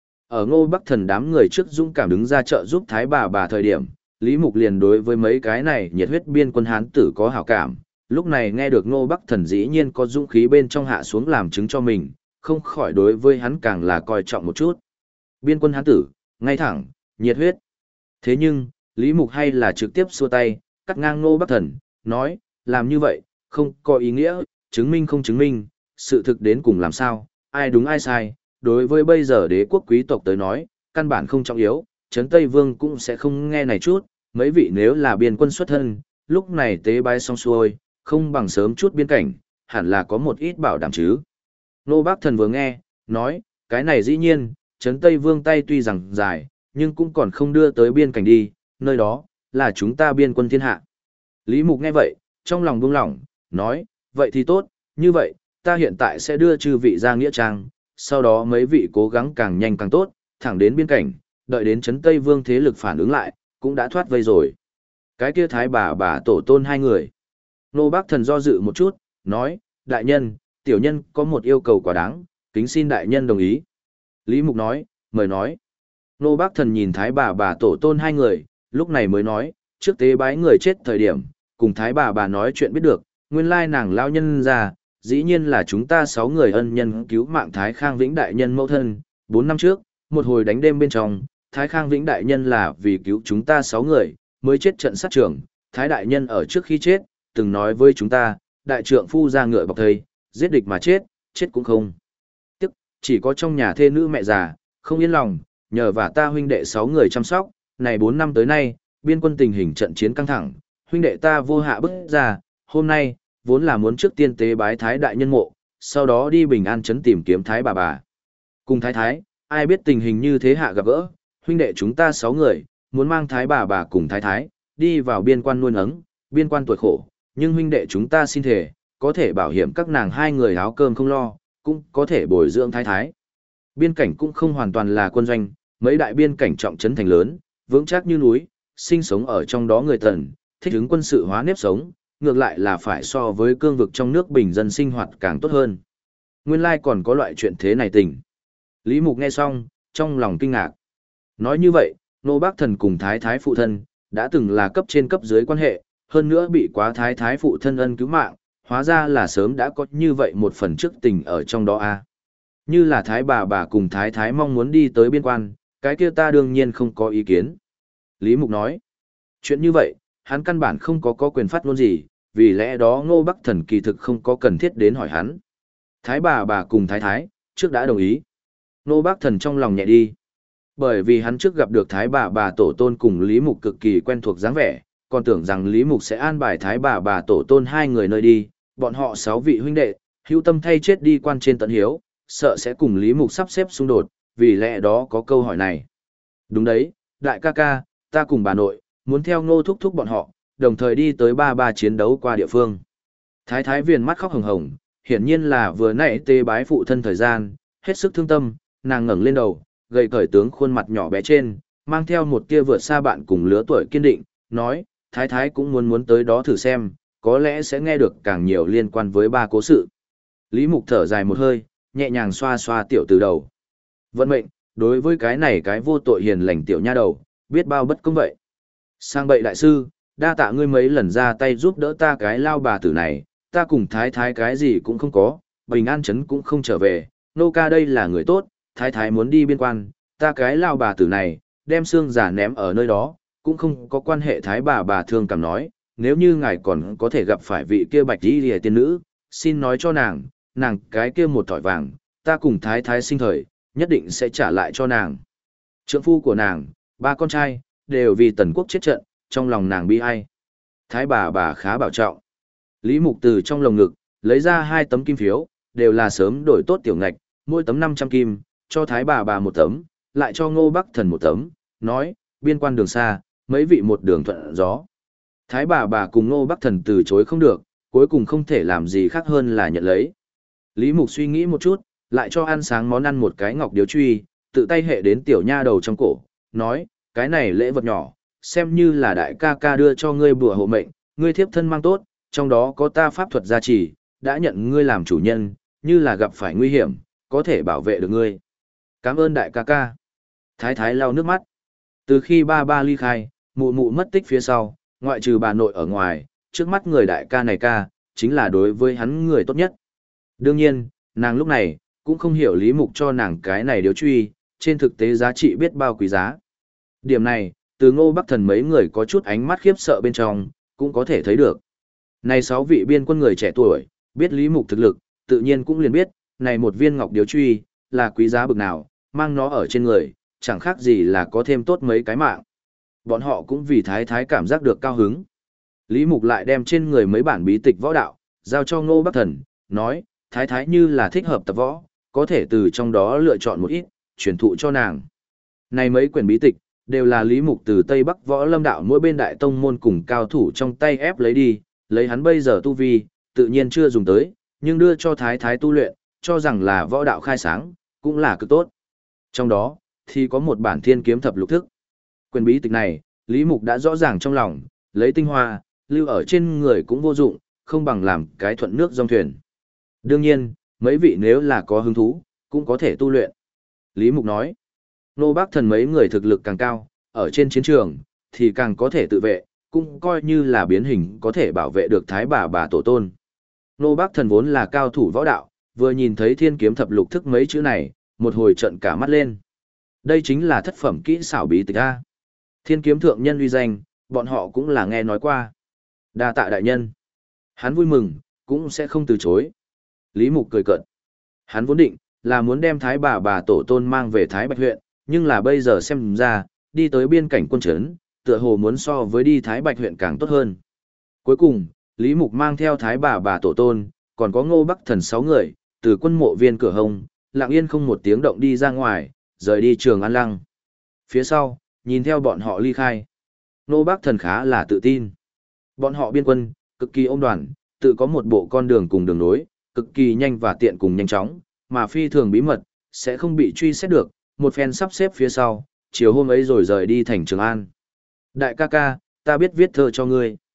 Ở Ngô Bắc Thần đám người trước dũng cảm đứng ra trợ giúp Thái bà thời điểm, Lý Mục liền đối với mấy cái này nhiệt huyết biên quân hán tử có hảo cảm. Lúc này nghe được Ngô Bắc Thần dĩ nhiên có dũng khí bên trong hạ xuống làm chứng cho mình, không khỏi đối với hắn càng là coi trọng một chút. Biên quân hán tử, ngay thẳng, nhiệt huyết. Thế nhưng, Lý Mục hay là trực tiếp xua tay, cắt ngang Ngô Bắc Thần, nói, làm như vậy, không có ý nghĩa, chứng minh không chứng minh, sự thực đến cùng làm sao, ai đúng ai sai, đối với bây giờ đế quốc quý tộc tới nói, căn bản không trọng yếu, Trấn Tây Vương cũng sẽ không nghe này chút, mấy vị nếu là biên quân xuất thân, lúc này tế bái xong xuôi, không bằng sớm chút biên cảnh, hẳn là có một ít bảo đảm chứ. Nô Bác Thần vừa nghe, nói, cái này dĩ nhiên, Trấn Tây Vương tay tuy rằng dài, nhưng cũng còn không đưa tới biên cảnh đi, nơi đó, là chúng ta biên quân thiên hạ. Lý Mục nghe vậy, trong lòng buông lỏng, nói, vậy thì tốt, như vậy, ta hiện tại sẽ đưa chư vị ra nghĩa trang, sau đó mấy vị cố gắng càng nhanh càng tốt, thẳng đến biên cảnh, đợi đến Trấn Tây Vương thế lực phản ứng lại, cũng đã thoát vây rồi. Cái kia Thái bà tổ tôn 2 người. Nô Bác Thần do dự một chút, nói, đại nhân, tiểu nhân có một yêu cầu quá đáng, kính xin đại nhân đồng ý. Lý Mục nói, mời nói. Nô Bác Thần nhìn Thái bà tổ tôn 2 người, lúc này mới nói, trước tế bái người chết thời điểm, cùng Thái bà nói chuyện biết được, nguyên lai nàng lao nhân ra, dĩ nhiên là chúng ta 6 người ân nhân cứu mạng Thái Khang Vĩnh đại nhân mẫu thân, 4 năm trước, một hồi đánh đêm bên trong, Thái Khang Vĩnh đại nhân là vì cứu chúng ta 6 người, mới chết trận sát trưởng, Thái đại nhân ở trước khi chết, từng nói với chúng ta, đại trượng phu ra ngựa bọc thây, giết địch mà chết, chết cũng không. Tức, chỉ có trong nhà thê nữ mẹ già, không yên lòng, nhờ và ta huynh đệ 6 người chăm sóc, này 4 năm tới nay, biên quân tình hình trận chiến căng thẳng, huynh đệ ta vô hạ bức ra, hôm nay, vốn là muốn trước tiên tế bái Thái đại nhân mộ, sau đó đi Bình An trấn tìm kiếm Thái bà. Cùng Thái, ai biết tình hình như thế hạ gặp gỡ, huynh đệ chúng ta 6 người, muốn mang Thái bà cùng Thái, đi vào biên quan nuôi nấng, biên quan tuổi khổ, nhưng huynh đệ chúng ta xin thề, có thể bảo hiểm các nàng 2 người áo cơm không lo, cũng có thể bồi dưỡng Thái. Biên cảnh cũng không hoàn toàn là quân doanh, mấy đại biên cảnh trọng trấn thành lớn, vững chắc như núi, sinh sống ở trong đó người Tần, thích ứng quân sự hóa nếp sống, ngược lại là phải so với cương vực trong nước bình dân sinh hoạt càng tốt hơn. Nguyên lai còn có loại chuyện thế này tình. Lý Mục nghe xong, trong lòng kinh ngạc. Nói như vậy, Nô Bác Thần cùng Thái Thái phụ thân, đã từng là cấp trên cấp dưới quan hệ, hơn nữa bị quá Thái Thái phụ thân ân cứu mạng, hóa ra là sớm đã có như vậy một phần trước tình ở trong đó a. Như là Thái bà cùng Thái Thái mong muốn đi tới biên quan, cái kia ta đương nhiên không có ý kiến. Lý Mục nói, chuyện như vậy, hắn căn bản không có quyền phát ngôn gì, vì lẽ đó Ngô Bắc Thần kỳ thực không có cần thiết đến hỏi hắn. Thái bà cùng Thái Thái, trước đã đồng ý. Ngô Bắc Thần trong lòng nhẹ đi. Bởi vì hắn trước gặp được Thái bà tổ tôn cùng Lý Mục cực kỳ quen thuộc dáng vẻ, còn tưởng rằng Lý Mục sẽ an bài Thái bà tổ tôn hai người nơi đi, bọn họ 6 vị huynh đệ, hữu tâm thay chết đi quan trên tận hiếu, sợ sẽ cùng Lý Mục sắp xếp xung đột, vì lẽ đó có câu hỏi này. Đúng đấy, đại ca ca, ta cùng bà nội, muốn theo Ngô thúc thúc bọn họ, đồng thời đi tới ba chiến đấu qua địa phương. Thái Thái viền mắt khóc hồng hồng, hiển nhiên là vừa nãy tê bái phụ thân thời gian, hết sức thương tâm, nàng ngẩng lên đầu, gầy cởi tướng khuôn mặt nhỏ bé trên, mang theo một tia vượt xa bạn cùng lứa tuổi kiên định, nói, Thái Thái cũng muốn tới đó thử xem, có lẽ sẽ nghe được càng nhiều liên quan với ba cố sự. Lý Mục thở dài một hơi, nhẹ nhàng xoa xoa tiểu từ đầu. Vận mệnh, đối với cái này cái vô tội hiền lành tiểu nha đầu, biết bao bất công vậy. Sang bậy đại sư, đa tạ ngươi mấy lần ra tay giúp đỡ ta cái lao bà tử này, ta cùng Thái Thái cái gì cũng không có, bình an chấn cũng không trở về, nô ca đây là người tốt, Thái Thái muốn đi biên quan, ta cái lao bà tử này, đem xương giả ném ở nơi đó, cũng không có quan hệ Thái bà thương cảm nói, nếu như ngài còn có thể gặp phải vị kia bạch y lìa tiên nữ, xin nói cho nàng cái kia một thỏi vàng, ta cùng Thái Thái sinh thời, nhất định sẽ trả lại cho nàng. Trượng phu của nàng, ba con trai, đều vì tần quốc chết trận, trong lòng nàng bi ai. Thái bà khá bảo trọng. Lý Mục từ trong lồng ngực, lấy ra 2 tấm kim phiếu, đều là sớm đổi tốt tiểu ngạch, mỗi tấm 500 kim, cho Thái bà 1 tấm, lại cho Ngô Bắc Thần 1 tấm, nói, biên quan đường xa, mấy vị một đường thuận gió. Thái bà cùng Ngô Bắc Thần từ chối không được, cuối cùng không thể làm gì khác hơn là nhận lấy. Lý Mục suy nghĩ một chút, lại cho ăn sáng món ăn một cái ngọc điếu truy, tự tay hệ đến tiểu nha đầu trong cổ, nói, cái này lễ vật nhỏ, xem như là đại ca ca đưa cho ngươi bùa hộ mệnh, ngươi thiếp thân mang tốt, trong đó có ta pháp thuật gia trì, đã nhận ngươi làm chủ nhân, như là gặp phải nguy hiểm, có thể bảo vệ được ngươi. Cảm ơn đại ca ca. Thái Thái lau nước mắt. Từ khi ba ly khai, mụ mất tích phía sau, ngoại trừ bà nội ở ngoài, trước mắt người đại ca này ca, chính là đối với hắn người tốt nhất. Đương nhiên, nàng lúc này, cũng không hiểu Lý Mục cho nàng cái này điếu truy, trên thực tế giá trị biết bao quý giá. Điểm này, từ Ngô Bắc Thần mấy người có chút ánh mắt khiếp sợ bên trong, cũng có thể thấy được. Này 6 vị biên quân người trẻ tuổi, biết Lý Mục thực lực, tự nhiên cũng liền biết, này một viên ngọc điếu truy, là quý giá bực nào, mang nó ở trên người, chẳng khác gì là có thêm tốt mấy cái mạng. Bọn họ cũng vì Thái Thái cảm giác được cao hứng. Lý Mục lại đem trên người mấy bản bí tịch võ đạo, giao cho Ngô Bắc Thần, nói, Thái Thái như là thích hợp tập võ, có thể từ trong đó lựa chọn một ít, truyền thụ cho nàng. Này mấy quyển bí tịch, đều là Lý Mục từ Tây Bắc võ lâm đạo mỗi bên đại tông môn cùng cao thủ trong tay ép lấy đi, lấy hắn bây giờ tu vi, tự nhiên chưa dùng tới, nhưng đưa cho Thái Thái tu luyện, cho rằng là võ đạo khai sáng, cũng là cực tốt. Trong đó, thì có một bản Thiên Kiếm Thập Lục Thức. Quyển bí tịch này, Lý Mục đã rõ ràng trong lòng, lấy tinh hoa, lưu ở trên người cũng vô dụng, không bằng làm cái thuận nước dòng thuyền. Đương nhiên, mấy vị nếu là có hứng thú, cũng có thể tu luyện. Lý Mục nói, Nô Bắc Thần mấy người thực lực càng cao, ở trên chiến trường, thì càng có thể tự vệ, cũng coi như là biến hình có thể bảo vệ được Thái bà tổ tôn. Nô Bắc Thần vốn là cao thủ võ đạo, vừa nhìn thấy Thiên Kiếm Thập Lục Thức mấy chữ này, một hồi trận cả mắt lên. Đây chính là thất phẩm kỹ xảo bí tịch A. Thiên Kiếm thượng nhân uy danh, bọn họ cũng là nghe nói qua. Đa tạ đại nhân. Hắn vui mừng, cũng sẽ không từ chối. Lý Mục cười cợt. Hắn vốn định, là muốn đem Thái bà tổ tôn mang về Thái Bạch huyện, nhưng là bây giờ xem ra, đi tới biên cảnh quân trấn, tựa hồ muốn so với đi Thái Bạch huyện càng tốt hơn. Cuối cùng, Lý Mục mang theo Thái bà tổ tôn, còn có Ngô Bắc Thần 6 người, từ quân mộ viên cửa hông, lặng yên không một tiếng động đi ra ngoài, rời đi Trường An Lăng. Phía sau, nhìn theo bọn họ ly khai. Ngô Bắc Thần khá là tự tin. Bọn họ biên quân, cực kỳ ôm đoàn, tự có một bộ con đường cùng đường nối, cực kỳ nhanh và tiện cùng nhanh chóng, mà phi thường bí mật, sẽ không bị truy xét được, một phen sắp xếp phía sau, chiều hôm ấy rồi rời đi thành Trường An. Đại ca ca, ta biết viết thơ cho ngươi.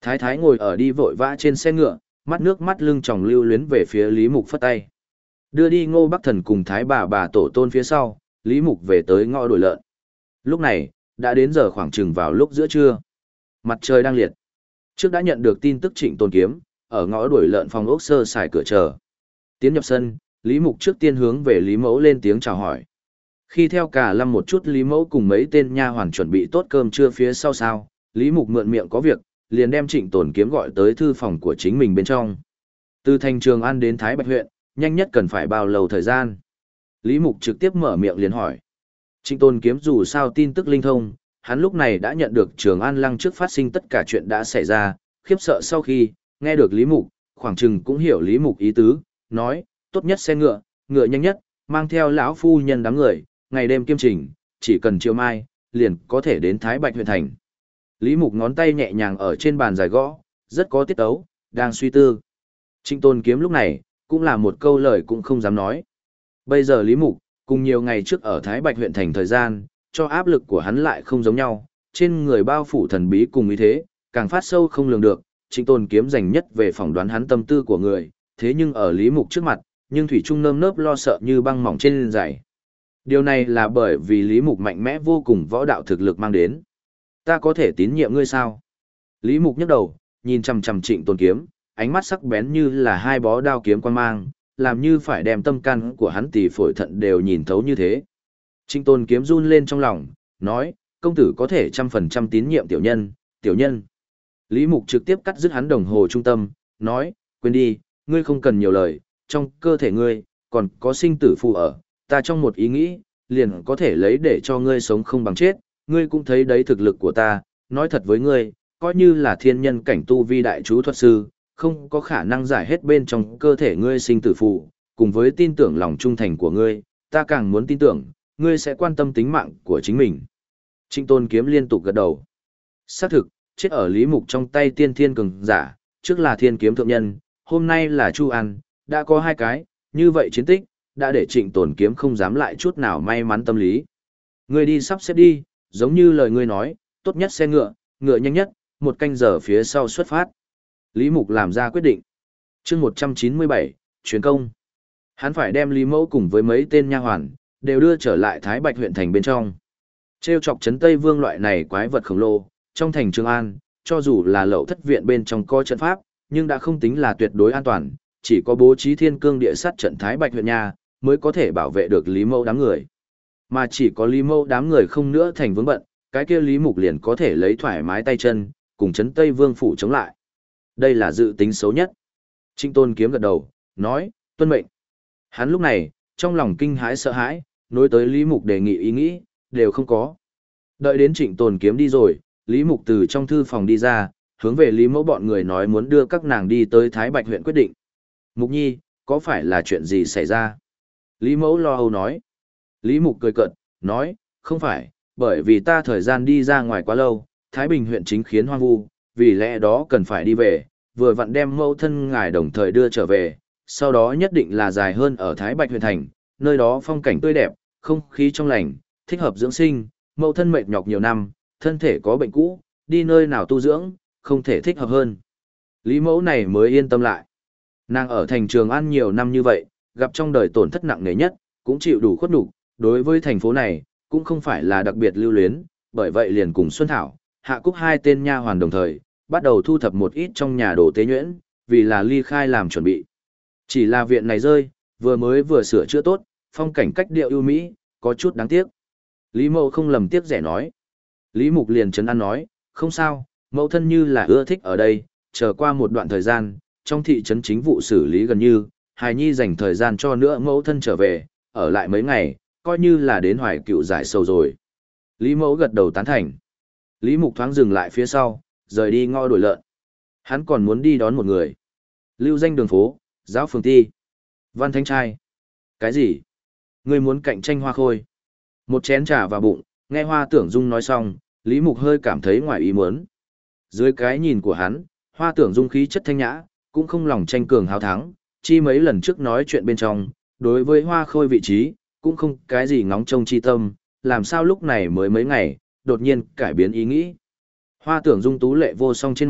Thái thái ngồi ở đi vội vã trên xe ngựa, mắt nước mắt lưng tròng lưu luyến về phía Lý Mục phất tay. Đưa đi Ngô Bắc Thần cùng thái bà tổ tôn phía sau, Lý Mục về tới ngõ đồi lợn. Lúc này, đã đến giờ khoảng chừng vào lúc giữa trưa. Mặt trời đang liệt. Trước đã nhận được tin tức Trịnh Tôn Kiếm, ở ngõ đuổi lợn phòng ốc sơ xài cửa chờ. Tiến nhập sân, Lý Mục trước tiên hướng về Lý Mẫu lên tiếng chào hỏi. Khi theo cả lâm một chút Lý Mẫu cùng mấy tên nha hoàn chuẩn bị tốt cơm trưa phía sau sao, Lý Mục mượn miệng có việc, liền đem Trịnh Tồn Kiếm gọi tới thư phòng của chính mình bên trong. Từ thành Trường An đến Thái Bạch huyện, nhanh nhất cần phải bao lâu thời gian? Lý Mục trực tiếp mở miệng liền hỏi. Trịnh Tồn Kiếm dù sao tin tức linh thông, hắn lúc này đã nhận được Trường An Lăng trước phát sinh tất cả chuyện đã xảy ra, khiếp sợ sau khi nghe được Lý Mục, khoảng chừng cũng hiểu Lý Mục ý tứ, nói, tốt nhất xe ngựa, ngựa nhanh nhất, mang theo lão phu nhân đám người, ngày đêm kiêm trình, chỉ cần chiều mai, liền có thể đến Thái Bạch huyện thành. Lý Mục ngón tay nhẹ nhàng ở trên bàn dài gõ, rất có tiết tấu, đang suy tư. Trịnh Tôn Kiếm lúc này, cũng là một câu lời cũng không dám nói. Bây giờ Lý Mục, cùng nhiều ngày trước ở Thái Bạch huyện thành thời gian, cho áp lực của hắn lại không giống nhau, trên người bao phủ thần bí cùng ý thế, càng phát sâu không lường được, Trịnh Tôn Kiếm dành nhất về phỏng đoán hắn tâm tư của người, thế nhưng ở Lý Mục trước mặt, nhưng thủy trung nơm nớp lo sợ như băng mỏng trên giày. Điều này là bởi vì Lý Mục mạnh mẽ vô cùng võ đạo thực lực mang đến. Ta có thể tín nhiệm ngươi sao? Lý Mục nhấc đầu, nhìn chằm chằm Trịnh Tôn Kiếm, ánh mắt sắc bén như là hai bó đao kiếm quan mang, làm như phải đem tâm can của hắn tỳ phổi thận đều nhìn thấu như thế. Trịnh Tôn Kiếm run lên trong lòng, nói, công tử có thể 100% tín nhiệm tiểu nhân, tiểu nhân. Lý Mục trực tiếp cắt dứt hắn đồng hồ trung tâm, nói, quên đi, ngươi không cần nhiều lời, trong cơ thể ngươi, còn có sinh tử phù ở, ta trong một ý nghĩ, liền có thể lấy để cho ngươi sống không bằng chết, ngươi cũng thấy đấy thực lực của ta, nói thật với ngươi, coi như là thiên nhân cảnh tu vi đại chú thuật sư, không có khả năng giải hết bên trong cơ thể ngươi sinh tử phù, cùng với tin tưởng lòng trung thành của ngươi, ta càng muốn tin tưởng, ngươi sẽ quan tâm tính mạng của chính mình. Trịnh Tôn Kiếm liên tục gật đầu. Xác thực, chết ở Lý Mục trong tay tiên thiên cường giả, trước là thiên kiếm thượng nhân, hôm nay là Chu An, đã có hai cái, như vậy chiến tích, đã để Trịnh Tôn Kiếm không dám lại chút nào may mắn tâm lý. Ngươi đi sắp xếp đi, giống như lời ngươi nói, tốt nhất xe ngựa, ngựa nhanh nhất, 1 canh giờ phía sau xuất phát. Lý Mục làm ra quyết định. Chương 197, chuyến công. Hắn phải đem Lý Mẫu cùng với mấy tên nha hoàn, đều đưa trở lại Thái Bạch huyện thành bên trong. Trêu chọc trấn Tây Vương loại này quái vật khổng lồ, trong thành Trường An, cho dù là lậu thất viện bên trong có trận pháp, nhưng đã không tính là tuyệt đối an toàn, chỉ có bố trí thiên cương địa sát trận Thái Bạch huyện nha, mới có thể bảo vệ được Lý Mẫu đám người. Mà chỉ có Lý Mẫu đám người không nữa thành vướng bận, cái kia Lý Mục liền có thể lấy thoải mái tay chân, cùng trấn Tây Vương phủ chống lại. Đây là dự tính xấu nhất. Trịnh Tôn Kiếm gật đầu, nói, tuân mệnh. Hắn lúc này, trong lòng kinh hãi sợ hãi, nối tới Lý Mục đề nghị ý nghĩ, đều không có. Đợi đến Trịnh Tôn Kiếm đi rồi, Lý Mục từ trong thư phòng đi ra, hướng về Lý Mẫu bọn người nói muốn đưa các nàng đi tới Thái Bạch huyện quyết định. Mục Nhi, có phải là chuyện gì xảy ra? Lý Mẫu lo âu nói. Lý Mục cười cợt, nói, không phải, bởi vì ta thời gian đi ra ngoài quá lâu, Thái Bình huyện chính khiến hoang vu, vì lẽ đó cần phải đi về, vừa vặn đem mẫu thân ngài đồng thời đưa trở về, sau đó nhất định là dài hơn ở Thái Bạch huyện thành, nơi đó phong cảnh tươi đẹp, không khí trong lành, thích hợp dưỡng sinh, mẫu thân mệt nhọc nhiều năm, thân thể có bệnh cũ, đi nơi nào tu dưỡng, không thể thích hợp hơn. Lý Mẫu này mới yên tâm lại. Nàng ở thành Trường An nhiều năm như vậy, gặp trong đời tổn thất nặng nề nhất, cũng chịu đủ khuất nhục, đối với thành phố này, cũng không phải là đặc biệt lưu luyến, bởi vậy liền cùng Xuân Thảo, Hạ Cúc hai tên nha hoàn đồng thời, bắt đầu thu thập một ít trong nhà đồ tế nhuyễn, vì là ly khai làm chuẩn bị. Chỉ là viện này rơi, vừa sửa chữa tốt, phong cảnh cách điệu ưu mỹ, có chút đáng tiếc. Lý Mẫu không lầm tiếc rẻ nói. Lý Mục liền trấn an nói, không sao, mẫu thân như là ưa thích ở đây, chờ qua một đoạn thời gian, trong thị trấn chính vụ xử lý gần như, hài nhi dành thời gian cho nữa mẫu thân trở về, ở lại mấy ngày, coi như là đến Hoài Cựu giải sầu rồi. Lý Mẫu gật đầu tán thành. Lý Mục thoáng dừng lại phía sau, rời đi ngõ đuổi lợn. Hắn còn muốn đi đón một người. Lưu danh đường phố, giáo phường ti. Văn Thánh Trai. Cái gì? Ngươi muốn cạnh tranh Hoa Khôi? Một chén trà vào bụng, nghe Hoa Tưởng Dung nói xong, Lý Mục hơi cảm thấy ngoài ý muốn. Dưới cái nhìn của hắn, Hoa Tưởng Dung khí chất thanh nhã, cũng không lòng tranh cường hào thắng, chi mấy lần trước nói chuyện bên trong, đối với Hoa Khôi vị trí, cũng không cái gì ngóng trông chi tâm, làm sao lúc này mới mấy ngày, đột nhiên cải biến ý nghĩ. Hoa Tưởng Dung tú lệ vô song trên mặt,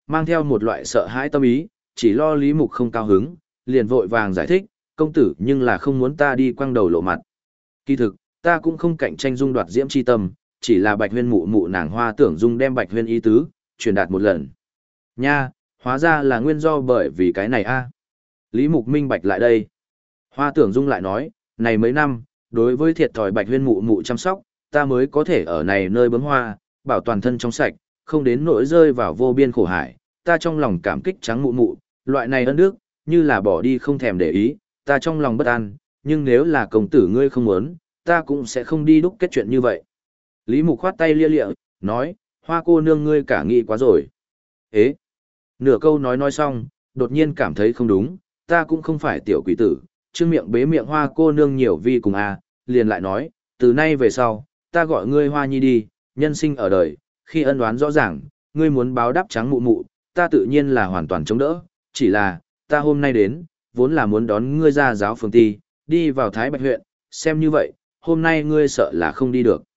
mang theo một loại sợ hãi tâm ý, chỉ lo Lý Mục không cao hứng, liền vội vàng giải thích, công tử nhưng là không muốn ta đi quăng đầu lộ mặt. Kỳ thực, ta cũng không cạnh tranh dung đoạt diễm chi tâm, chỉ là Bạch Huyên mụ mụ nàng Hoa Tưởng Dung đem Bạch Huyên ý tứ, truyền đạt một lần. Nha, hóa ra là nguyên do bởi vì cái này a. Lý Mục minh bạch lại đây. Hoa Tưởng Dung lại nói, này mấy năm, đối với thiệt thòi Bạch Huyên mụ mụ chăm sóc, ta mới có thể ở này nơi bướm hoa, bảo toàn thân trong sạch, không đến nỗi rơi vào vô biên khổ hải. Ta trong lòng cảm kích trắng mụ mụ, loại này ân đức, như là bỏ đi không thèm để ý, ta trong lòng bất an, nhưng nếu là công tử ngươi không muốn, ta cũng sẽ không đi đúc kết chuyện như vậy. Lý Mục khoát tay lia lịa, nói, Hoa cô nương ngươi cả nghĩ quá rồi. Ế! Nửa câu nói xong, đột nhiên cảm thấy không đúng, ta cũng không phải tiểu quỷ tử, trương miệng bế miệng Hoa cô nương nhiều vi cùng liền lại nói, từ nay về sau, ta gọi ngươi Hoa Nhi đi, nhân sinh ở đời, khi ân oán rõ ràng, ngươi muốn báo đáp trắng mụ mụ, ta tự nhiên là hoàn toàn chống đỡ, chỉ là, ta hôm nay đến, vốn là muốn đón ngươi ra giáo phường ti, đi vào Thái Bạch huyện, xem như vậy, hôm nay ngươi sợ là không đi được.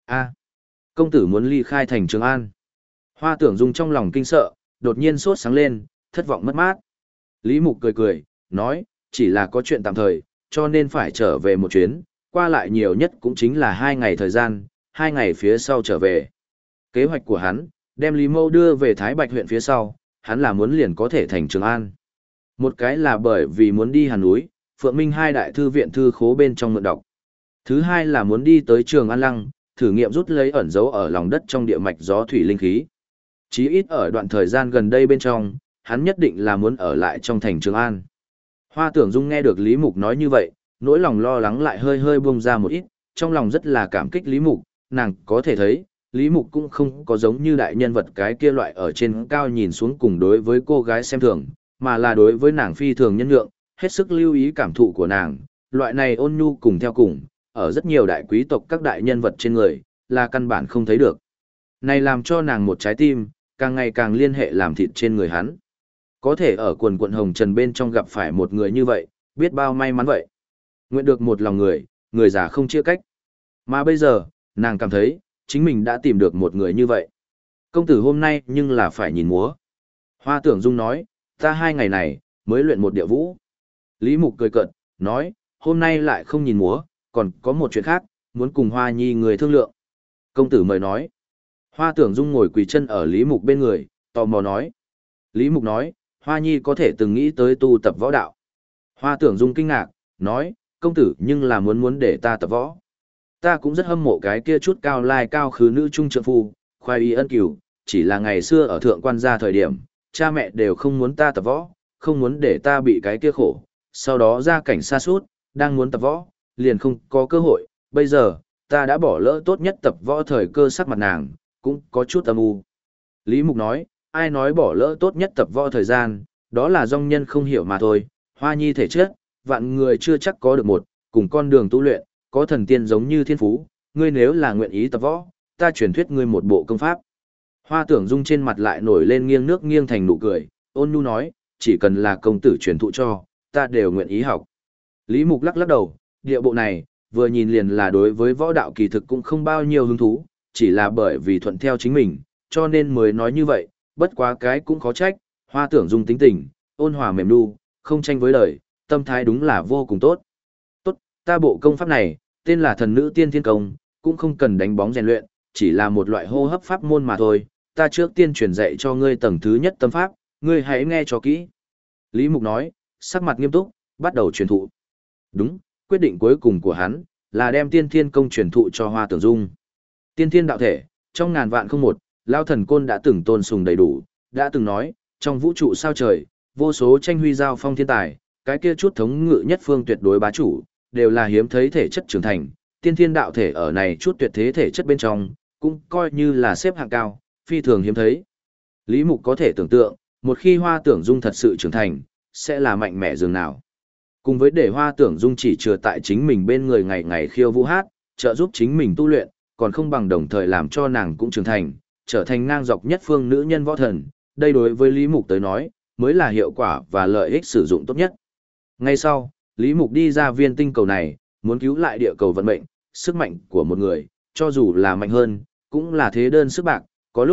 Công tử muốn ly khai thành Trường An. Hoa Tưởng Dung trong lòng kinh sợ, đột nhiên sốt sáng lên, thất vọng mất mát. Lý Mục cười cười, nói, chỉ là có chuyện tạm thời, cho nên phải trở về một chuyến, qua lại nhiều nhất cũng chính là 2 ngày thời gian, 2 ngày phía sau trở về. Kế hoạch của hắn, đem Lý Mâu đưa về Thái Bạch huyện phía sau, hắn là muốn liền có thể thành Trường An. Một cái là bởi vì muốn đi Hàn núi, Phượng Minh hai đại thư viện thư khố bên trong mượn đọc. Thứ hai là muốn đi tới Trường An Lăng, thử nghiệm rút lấy ẩn dấu ở lòng đất trong địa mạch gió thủy linh khí. Chí ít ở đoạn thời gian gần đây bên trong, hắn nhất định là muốn ở lại trong thành Trường An. Hoa Tưởng Dung nghe được Lý Mục nói như vậy, nỗi lòng lo lắng lại hơi hơi buông ra một ít, trong lòng rất là cảm kích Lý Mục, nàng có thể thấy, Lý Mục cũng không có giống như đại nhân vật cái kia loại ở trên cao nhìn xuống cùng đối với cô gái xem thường, mà là đối với nàng phi thường nhân nhượng, hết sức lưu ý cảm thụ của nàng, loại này ôn nhu cùng theo cùng, ở rất nhiều đại quý tộc các đại nhân vật trên người, là căn bản không thấy được. Này làm cho nàng một trái tim, càng ngày càng liên hệ làm thịt trên người hắn. Có thể ở quần quận hồng trần bên trong gặp phải một người như vậy, biết bao may mắn vậy. Nguyện được một lòng người, người già không chia cách. Mà bây giờ, nàng cảm thấy, chính mình đã tìm được một người như vậy. Công tử hôm nay nhưng là phải nhìn múa. Hoa Tưởng Dung nói, ta 2 ngày này, mới luyện một điệu vũ. Lý Mục cười cợt, nói, hôm nay lại không nhìn múa, còn có một chuyện khác, muốn cùng Hoa Nhi người thương lượng. Công tử mời nói. Hoa Tưởng Dung ngồi quỳ chân ở Lý Mục bên người, tò mò nói. Lý Mục nói, Hoa Nhi có thể từng nghĩ tới tu tập võ đạo. Hoa Tưởng Dung kinh ngạc, nói, công tử nhưng là muốn để ta tập võ. Ta cũng rất hâm mộ cái kia chút cao lai cao khứ nữ trung trượng phu, khoai y ân cửu, chỉ là ngày xưa ở thượng quan gia thời điểm, cha mẹ đều không muốn ta tập võ, không muốn để ta bị cái kia khổ. Sau đó ra cảnh xa suốt, đang muốn tập võ, liền không có cơ hội, bây giờ, ta đã bỏ lỡ tốt nhất tập võ thời cơ sắc mặt nàng, cũng có chút âm u. Lý Mục nói, ai nói bỏ lỡ tốt nhất tập võ thời gian, đó là dòng nhân không hiểu mà thôi, Hoa Nhi thể chất, vạn người chưa chắc có được một, cùng con đường tu luyện, có thần tiên giống như thiên phú, ngươi nếu là nguyện ý tập võ, ta truyền thuyết ngươi một bộ công pháp. Hoa Tưởng Dung trên mặt lại nổi lên nghiêng nước nghiêng thành nụ cười, ôn nhu nói, chỉ cần là công tử truyền thụ cho, ta đều nguyện ý học. Lý Mục lắc lắc đầu, địa bộ này, vừa nhìn liền là đối với võ đạo kỳ thực cũng không bao nhiêu hứng thú, chỉ là bởi vì thuận theo chính mình, cho nên mới nói như vậy, bất quá cái cũng khó trách, Hoa Tưởng Dung tính tình, ôn hòa mềm nu, không tranh với đời, tâm thái đúng là vô cùng tốt. Tốt, ta bộ công pháp này, tên là Thần Nữ Tiên Thiên Công, cũng không cần đánh bóng rèn luyện, chỉ là một loại hô hấp pháp môn mà thôi, ta trước tiên truyền dạy cho ngươi tầng thứ nhất tâm pháp, ngươi hãy nghe cho kỹ. Lý Mục nói, sắc mặt nghiêm túc, bắt đầu truyền thụ. Đúng, quyết định cuối cùng của hắn, là đem Tiên Thiên Công truyền thụ cho Hoa Tưởng Dung. Tiên Thiên đạo thể, trong ngàn vạn không một, Lao Thần Côn đã từng tôn sùng đầy đủ, đã từng nói, trong vũ trụ sao trời, vô số tranh huy giao phong thiên tài, cái kia chút thống ngự nhất phương tuyệt đối bá chủ, đều là hiếm thấy thể chất trưởng thành, tiên thiên đạo thể ở này chút tuyệt thế thể chất bên trong, cũng coi như là xếp hạng cao, phi thường hiếm thấy. Lý Mục có thể tưởng tượng, một khi Hoa Tưởng Dung thật sự trưởng thành, sẽ là mạnh mẽ dường nào. Cùng với để Hoa Tưởng Dung chỉ chừa tại chính mình bên người ngày ngày khiêu vũ hát, trợ giúp chính mình tu luyện, còn không bằng đồng thời làm cho nàng cũng trưởng thành, trở thành ngang dọc nhất phương nữ nhân võ thần, đây đối với Lý Mục tới nói, mới là hiệu quả và lợi ích sử dụng tốt nhất. Ngay sau, Lý Mục đi ra viên tinh cầu này, muốn cứu lại địa cầu vận mệnh, sức mạnh của một người, cho dù là mạnh hơn, cũng là thế đơn sức bạc, có lúc,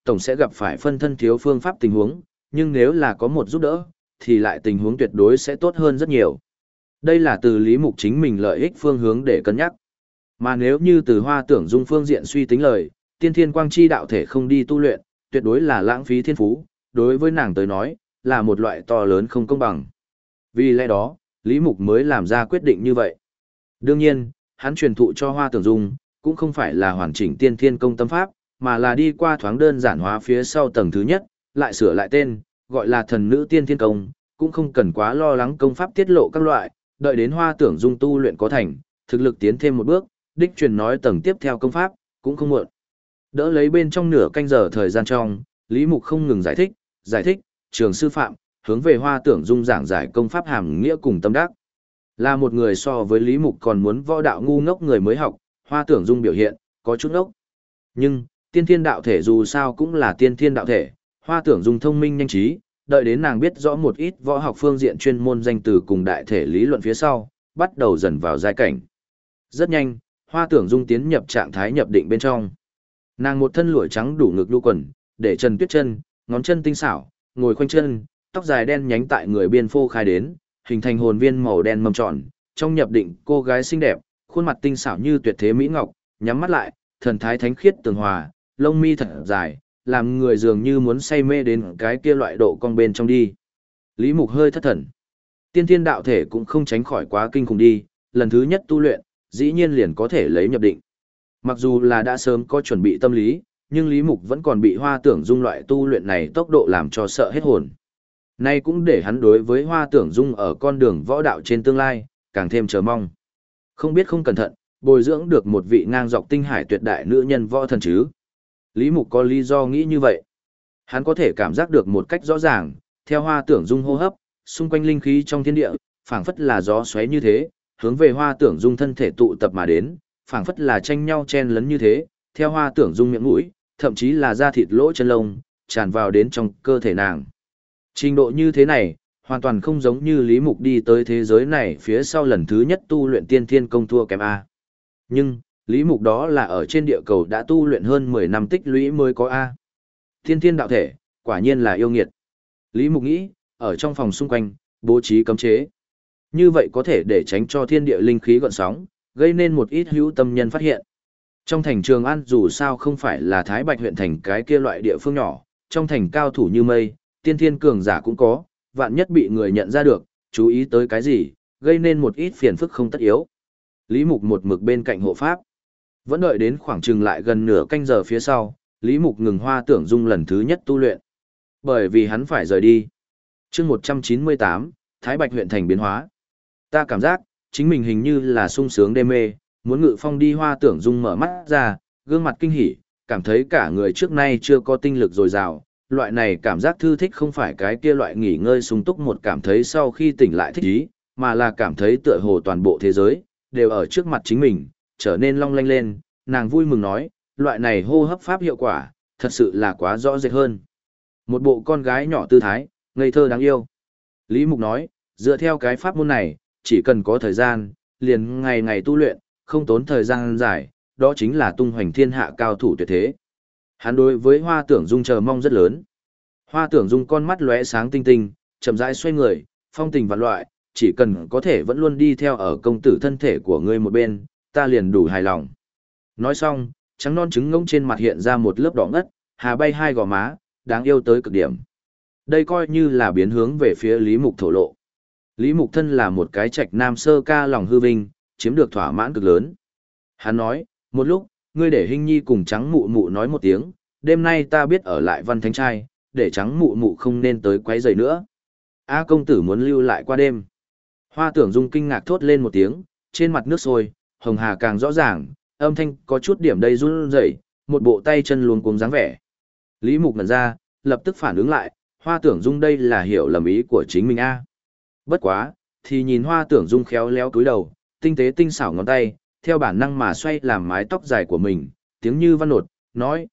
tổng sẽ gặp phải phân thân thiếu phương pháp tình huống, nhưng nếu là có một giúp đỡ, thì lại tình huống tuyệt đối sẽ tốt hơn rất nhiều. Đây là từ Lý Mục chính mình lợi ích phương hướng để cân nhắc. Mà nếu như từ Hoa Tưởng Dung phương diện suy tính lời, tiên thiên quang chi đạo thể không đi tu luyện, tuyệt đối là lãng phí thiên phú, đối với nàng tới nói, là một loại to lớn không công bằng. Vì lẽ đó, Lý Mục mới làm ra quyết định như vậy. Đương nhiên, hắn truyền thụ cho Hoa Tưởng Dung, cũng không phải là hoàn chỉnh tiên thiên công tâm pháp, mà là đi qua thoáng đơn giản hóa phía sau tầng thứ nhất, lại sửa lại tên, gọi là thần nữ tiên thiên công, cũng không cần quá lo lắng công pháp tiết lộ các loại, đợi đến Hoa Tưởng Dung tu luyện có thành, thực lực tiến thêm một bước, đích truyền nói tầng tiếp theo công pháp, cũng không muộn. Đỡ lấy bên trong nửa canh giờ thời gian trong, Lý Mục không ngừng giải thích, trường sư phạm, hướng về Hoa Tưởng Dung giảng giải công pháp hàm nghĩa cùng tâm đắc. Là một người so với Lý Mục còn muốn võ đạo ngu ngốc người mới học, Hoa Tưởng Dung biểu hiện, có chút ngốc. Nhưng, tiên thiên đạo thể dù sao cũng là tiên thiên đạo thể, Hoa Tưởng Dung thông minh nhanh trí, đợi đến nàng biết rõ một ít võ học phương diện chuyên môn danh từ cùng đại thể lý luận phía sau, bắt đầu dần vào giai cảnh. Rất nhanh, Hoa Tưởng Dung tiến nhập trạng thái nhập định bên trong. Nàng một thân lụa trắng đủ ngực đu quần, để trần tuyết chân, ngón chân tinh xảo, ngồi khoanh chân, tóc dài đen nhánh tại người biên phô khai đến, hình thành hồn viên màu đen mầm tròn. Trong nhập định, cô gái xinh đẹp, khuôn mặt tinh xảo như tuyệt thế mỹ ngọc, nhắm mắt lại, thần thái thánh khiết tường hòa, lông mi thật dài, làm người dường như muốn say mê đến cái kia loại độ cong bên trong đi. Lý Mục hơi thất thần. Tiên thiên đạo thể cũng không tránh khỏi quá kinh khủng đi, lần thứ nhất tu luyện, dĩ nhiên liền có thể lấy nhập định. Mặc dù là đã sớm có chuẩn bị tâm lý, nhưng Lý Mục vẫn còn bị Hoa Tưởng Dung loại tu luyện này tốc độ làm cho sợ hết hồn. Nay cũng để hắn đối với Hoa Tưởng Dung ở con đường võ đạo trên tương lai, càng thêm chờ mong. Không biết không cẩn thận, bồi dưỡng được một vị ngang dọc tinh hải tuyệt đại nữ nhân võ thần chứ. Lý Mục có lý do nghĩ như vậy. Hắn có thể cảm giác được một cách rõ ràng, theo Hoa Tưởng Dung hô hấp, xung quanh linh khí trong thiên địa, phảng phất là gió xoáy như thế, hướng về Hoa Tưởng Dung thân thể tụ tập mà đến, phảng phất là tranh nhau chen lấn như thế, theo Hoa Tưởng Dung miệng mũi, thậm chí là da thịt lỗ chân lông, tràn vào đến trong cơ thể nàng. Trình độ như thế này, hoàn toàn không giống như Lý Mục đi tới thế giới này phía sau lần thứ nhất tu luyện tiên thiên công thua kém A. Nhưng, Lý Mục đó là ở trên địa cầu đã tu luyện hơn 10 năm tích lũy mới có A. Tiên thiên đạo thể, quả nhiên là yêu nghiệt. Lý Mục nghĩ, ở trong phòng xung quanh, bố trí cấm chế. Như vậy có thể để tránh cho thiên địa linh khí gợn sóng, gây nên một ít hữu tâm nhân phát hiện. Trong thành Trường An dù sao không phải là Thái Bạch huyện thành cái kia loại địa phương nhỏ, trong thành cao thủ như mây, tiên thiên cường giả cũng có, vạn nhất bị người nhận ra được, chú ý tới cái gì, gây nên một ít phiền phức không tất yếu. Lý Mục một mực bên cạnh hộ pháp. Vẫn đợi đến khoảng chừng lại gần nửa canh giờ phía sau, Lý Mục ngừng Hoa Tưởng Dung lần thứ nhất tu luyện. Bởi vì hắn phải rời đi. chương 198, Thái Bạch huyện thành biến hóa. Ta cảm giác, chính mình hình như là sung sướng đê mê, muốn ngự phong đi. Hoa Tưởng Dung mở mắt ra, gương mặt kinh hỉ, cảm thấy cả người trước nay chưa có tinh lực dồi dào. Loại này cảm giác thư thích không phải cái kia loại nghỉ ngơi sung túc một cảm thấy sau khi tỉnh lại thích ý, mà là cảm thấy tựa hồ toàn bộ thế giới, đều ở trước mặt chính mình, trở nên long lanh lên. Nàng vui mừng nói, loại này hô hấp pháp hiệu quả, thật sự là quá rõ rệt hơn. Một bộ con gái nhỏ tư thái, ngây thơ đáng yêu. Lý Mục nói, dựa theo cái pháp môn này, chỉ cần có thời gian, liền ngày ngày tu luyện, không tốn thời gian dài, đó chính là tung hoành thiên hạ cao thủ tuyệt thế. Hắn đối với Hoa Tưởng Dung chờ mong rất lớn. Hoa Tưởng Dung con mắt lóe sáng tinh tinh, chậm rãi xoay người, phong tình vạn loại, chỉ cần có thể vẫn luôn đi theo ở công tử thân thể của ngươi một bên, ta liền đủ hài lòng. Nói xong, trắng non trứng ngỗng trên mặt hiện ra một lớp đỏ ngất, hà bay hai gò má, đáng yêu tới cực điểm. Đây coi như là biến hướng về phía Lý Mục thổ lộ. Lý Mục thân là một cái trạch nam sơ ca lòng hư vinh, chiếm được thỏa mãn cực lớn. Hắn nói, một lúc, ngươi để Hinh Nhi cùng Trắng Mụ Mụ nói một tiếng, đêm nay ta biết ở lại Văn Thánh Trai, để Trắng Mụ Mụ không nên tới quấy rầy nữa. A công tử muốn lưu lại qua đêm. Hoa Tưởng Dung kinh ngạc thốt lên một tiếng, trên mặt nước sôi, hồng hà càng rõ ràng, âm thanh có chút điểm đầy run rẩy, một bộ tay chân luống cuống dáng vẻ. Lý Mục ngẩn ra, lập tức phản ứng lại, Hoa Tưởng Dung đây là hiểu lầm ý của chính mình a. Bất quá, thì nhìn Hoa Tưởng Dung khéo léo cúi đầu, tinh tế tinh xảo ngón tay, theo bản năng mà xoay làm mái tóc dài của mình, tiếng như văn nột, nói,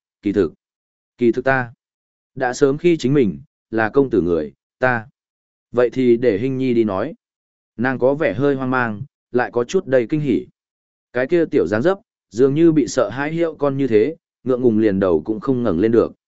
kỳ thực ta, đã sớm khi chính mình, là công tử người, ta. Vậy thì để Hinh Nhi đi nói. Nàng có vẻ hơi hoang mang, lại có chút đầy kinh hỉ. Cái kia tiểu dáng dấp, dường như bị sợ hãi hiệu con như thế, ngượng ngùng liền đầu cũng không ngẩng lên được.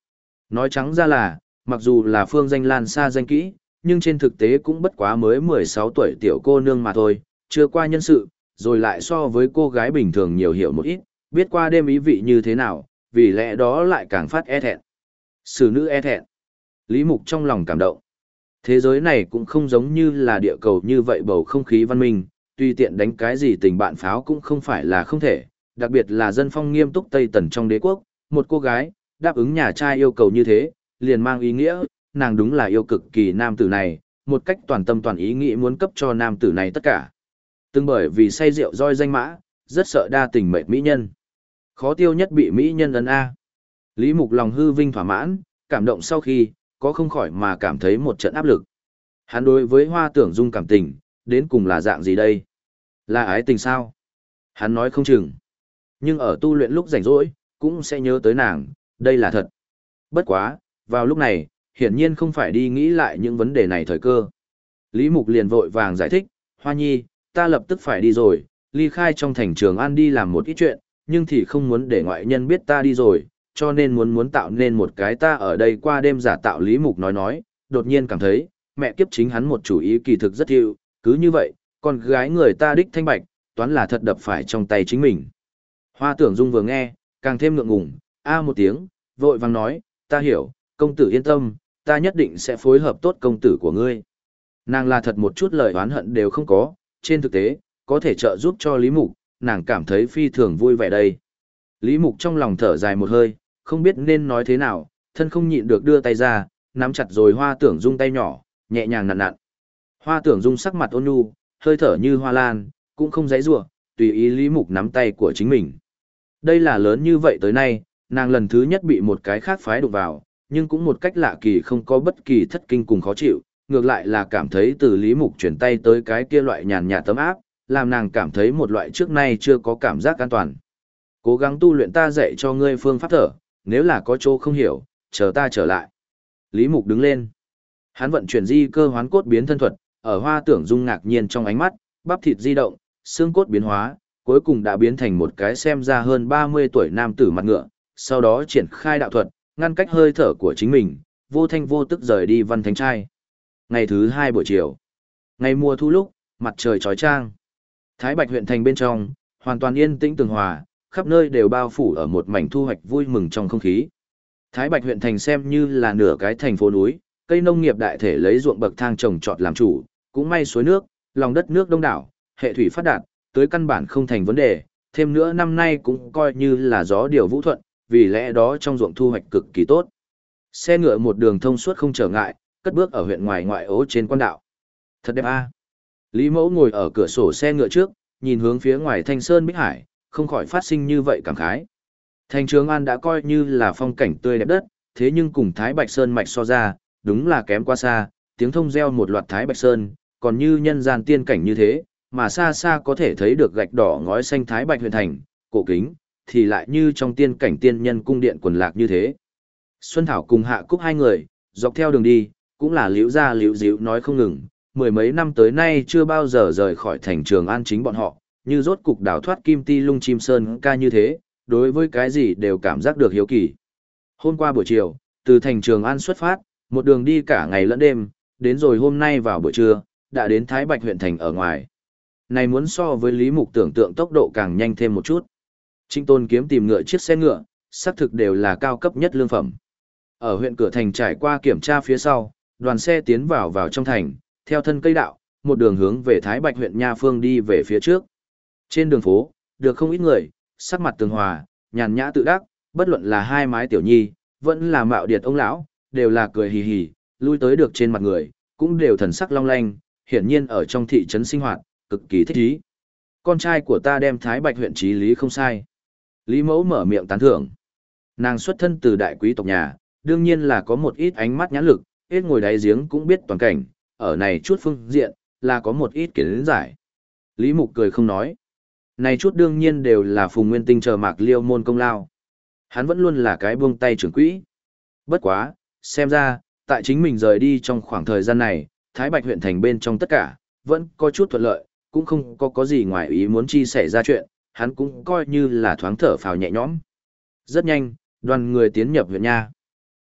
Nói trắng ra là, mặc dù là phương danh lan xa danh kỹ, nhưng trên thực tế cũng bất quá mới 16 tuổi tiểu cô nương mà thôi, chưa qua nhân sự, rồi lại so với cô gái bình thường nhiều hiểu một ít, biết qua đêm ý vị như thế nào, vì lẽ đó lại càng phát e thẹn. Xử nữ e thẹn. Lý Mục trong lòng cảm động. Thế giới này cũng không giống như là địa cầu như vậy bầu không khí văn minh, tùy tiện đánh cái gì tình bạn pháo cũng không phải là không thể, đặc biệt là dân phong nghiêm túc Tây Tần trong đế quốc, một cô gái, đáp ứng nhà trai yêu cầu như thế, liền mang ý nghĩa, nàng đúng là yêu cực kỳ nam tử này, một cách toàn tâm toàn ý nghĩ muốn cấp cho nam tử này tất cả. Từng bởi vì say rượu roi danh mã, rất sợ đa tình mệnh mỹ nhân. Khó tiêu nhất bị mỹ nhân ấn A. Lý Mục lòng hư vinh thỏa mãn, cảm động sau khi, có không khỏi mà cảm thấy một trận áp lực. Hắn đối với Hoa Tưởng Dung cảm tình, đến cùng là dạng gì đây? Là ái tình sao? Hắn nói không chừng. Nhưng ở tu luyện lúc rảnh rỗi, cũng sẽ nhớ tới nàng, đây là thật. Bất quá, vào lúc này, hiển nhiên không phải đi nghĩ lại những vấn đề này thời cơ. Lý Mục liền vội vàng giải thích, Hoa Nhi, ta lập tức phải đi rồi, ly khai trong thành Trường An đi làm một ít chuyện, nhưng thì không muốn để ngoại nhân biết ta đi rồi, cho nên muốn tạo nên một cái ta ở đây qua đêm giả tạo. Lý Mục nói, đột nhiên cảm thấy, mẹ kiếp chính hắn một chủ ý kỳ thực rất hiệu, cứ như vậy, con gái người ta đích thanh bạch, toán là thật đập phải trong tay chính mình. Hoa Tưởng Dung vừa nghe, càng thêm ngượng ngùng, một tiếng, vội vàng nói, ta hiểu, công tử yên tâm, ta nhất định sẽ phối hợp tốt công tử của ngươi. Nàng là thật một chút lời oán hận đều không có, trên thực tế, có thể trợ giúp cho Lý Mục, nàng cảm thấy phi thường vui vẻ đây. Lý Mục trong lòng thở dài một hơi, không biết nên nói thế nào, thân không nhịn được đưa tay ra, nắm chặt rồi Hoa Tưởng Dung tay nhỏ, nhẹ nhàng nặn nặn. Hoa Tưởng Dung sắc mặt ôn nhu, hơi thở như hoa lan, cũng không giãy giụa, tùy ý Lý Mục nắm tay của chính mình. Đây là lớn như vậy tới nay, nàng lần thứ nhất bị một cái khác phái đụng vào, nhưng cũng một cách lạ kỳ không có bất kỳ thất kinh cùng khó chịu, ngược lại là cảm thấy từ Lý Mục chuyển tay tới cái kia loại nhàn nhạt tấm áp, làm nàng cảm thấy một loại trước nay chưa có cảm giác an toàn. Cố gắng tu luyện, ta dạy cho ngươi phương pháp thở, nếu là có chỗ không hiểu, chờ ta trở lại. Lý Mục đứng lên. Hắn vận chuyển di cơ hoán cốt biến thân thuật, ở Hoa Tưởng Dung ngạc nhiên trong ánh mắt, bắp thịt di động, xương cốt biến hóa, cuối cùng đã biến thành một cái xem ra hơn 30 tuổi nam tử mặt ngựa, sau đó triển khai đạo thuật, ngăn cách hơi thở của chính mình, vô thanh vô tức rời đi Văn Thánh Trai. Ngày thứ 2 buổi chiều. Ngày mùa thu lúc, mặt trời chói chang. Thái Bạch huyện thành bên trong, hoàn toàn yên tĩnh tường hòa, khắp nơi đều bao phủ ở một mảnh thu hoạch vui mừng trong không khí. Thái Bạch huyện thành xem như là nửa cái thành phố núi, cây nông nghiệp đại thể lấy ruộng bậc thang trồng trọt làm chủ, cũng may suối nước, lòng đất nước đông đảo, hệ thủy phát đạt, tới căn bản không thành vấn đề, thêm nữa năm nay cũng coi như là gió điều vũ thuận, vì lẽ đó trong ruộng thu hoạch cực kỳ tốt. Xe ngựa một đường thông suốt không trở ngại, cất bước ở huyện ngoài ngoại ố trên quan đạo. Thật đẹp a. Lý Mẫu ngồi ở cửa sổ xe ngựa trước, nhìn hướng phía ngoài Thanh Sơn Bích Hải, không khỏi phát sinh như vậy cảm khái. Thành Trường An đã coi như là phong cảnh tươi đẹp đất, thế nhưng cùng Thái Bạch Sơn mạch so ra, đúng là kém quá xa, tiếng thông reo một loạt Thái Bạch Sơn, còn như nhân gian tiên cảnh như thế, mà xa xa có thể thấy được gạch đỏ ngói xanh Thái Bạch huyện thành, cổ kính, thì lại như trong tiên cảnh tiên nhân cung điện quần lạc như thế. Xuân Thảo cùng Hạ Cúc hai người, dọc theo đường đi, cũng là liễu ra liễu díu nói không ngừng, mười mấy năm tới nay chưa bao giờ rời khỏi thành Trường An chính bọn họ, như rốt cục đào thoát Kim Ti Lung Chim Sơn ca như thế, đối với cái gì đều cảm giác được hiếu kỳ. Hôm qua buổi chiều, từ thành Trường An xuất phát, một đường đi cả ngày lẫn đêm, đến rồi hôm nay vào buổi trưa, đã đến Thái Bạch huyện thành ở ngoài. Này muốn so với Lý Mục tưởng tượng tốc độ càng nhanh thêm một chút. Trịnh Tôn kiếm tìm ngựa chiếc xe ngựa, xác thực đều là cao cấp nhất lương phẩm. Ở huyện cửa thành trải qua kiểm tra phía sau, đoàn xe tiến vào trong thành, theo thân cây đạo, một đường hướng về Thái Bạch huyện Nha Phương đi về phía trước. Trên đường phố, được không ít người, sắc mặt tường hòa, nhàn nhã tự đắc, bất luận là hai mái tiểu nhi, vẫn là mạo điệt ông lão, đều là cười hì hì, lui tới được trên mặt người, cũng đều thần sắc long lanh, hiển nhiên ở trong thị trấn sinh hoạt, cực kỳ thích ý. Con trai của ta đem Thái Bạch huyện trí lý không sai. Lý Mẫu mở miệng tán thưởng. Nàng xuất thân từ đại quý tộc nhà, đương nhiên là có một ít ánh mắt nhãn lực, hết ngồi đáy giếng cũng biết toàn cảnh, ở này chút phương diện, là có một ít kiến giải. Lý Mục cười không nói. Này chút đương nhiên đều là Phùng Nguyên Tinh chờ Mạc Liêu môn công lao. Hắn vẫn luôn là cái buông tay trưởng quỹ. Bất quá, xem ra, tại chính mình rời đi trong khoảng thời gian này, Thái Bạch huyện thành bên trong tất cả, vẫn có chút thuận lợi, cũng không có gì ngoài ý muốn chi xảy ra chuyện, hắn cũng coi như là thoáng thở phào nhẹ nhõm. Rất nhanh, đoàn người tiến nhập huyện nha.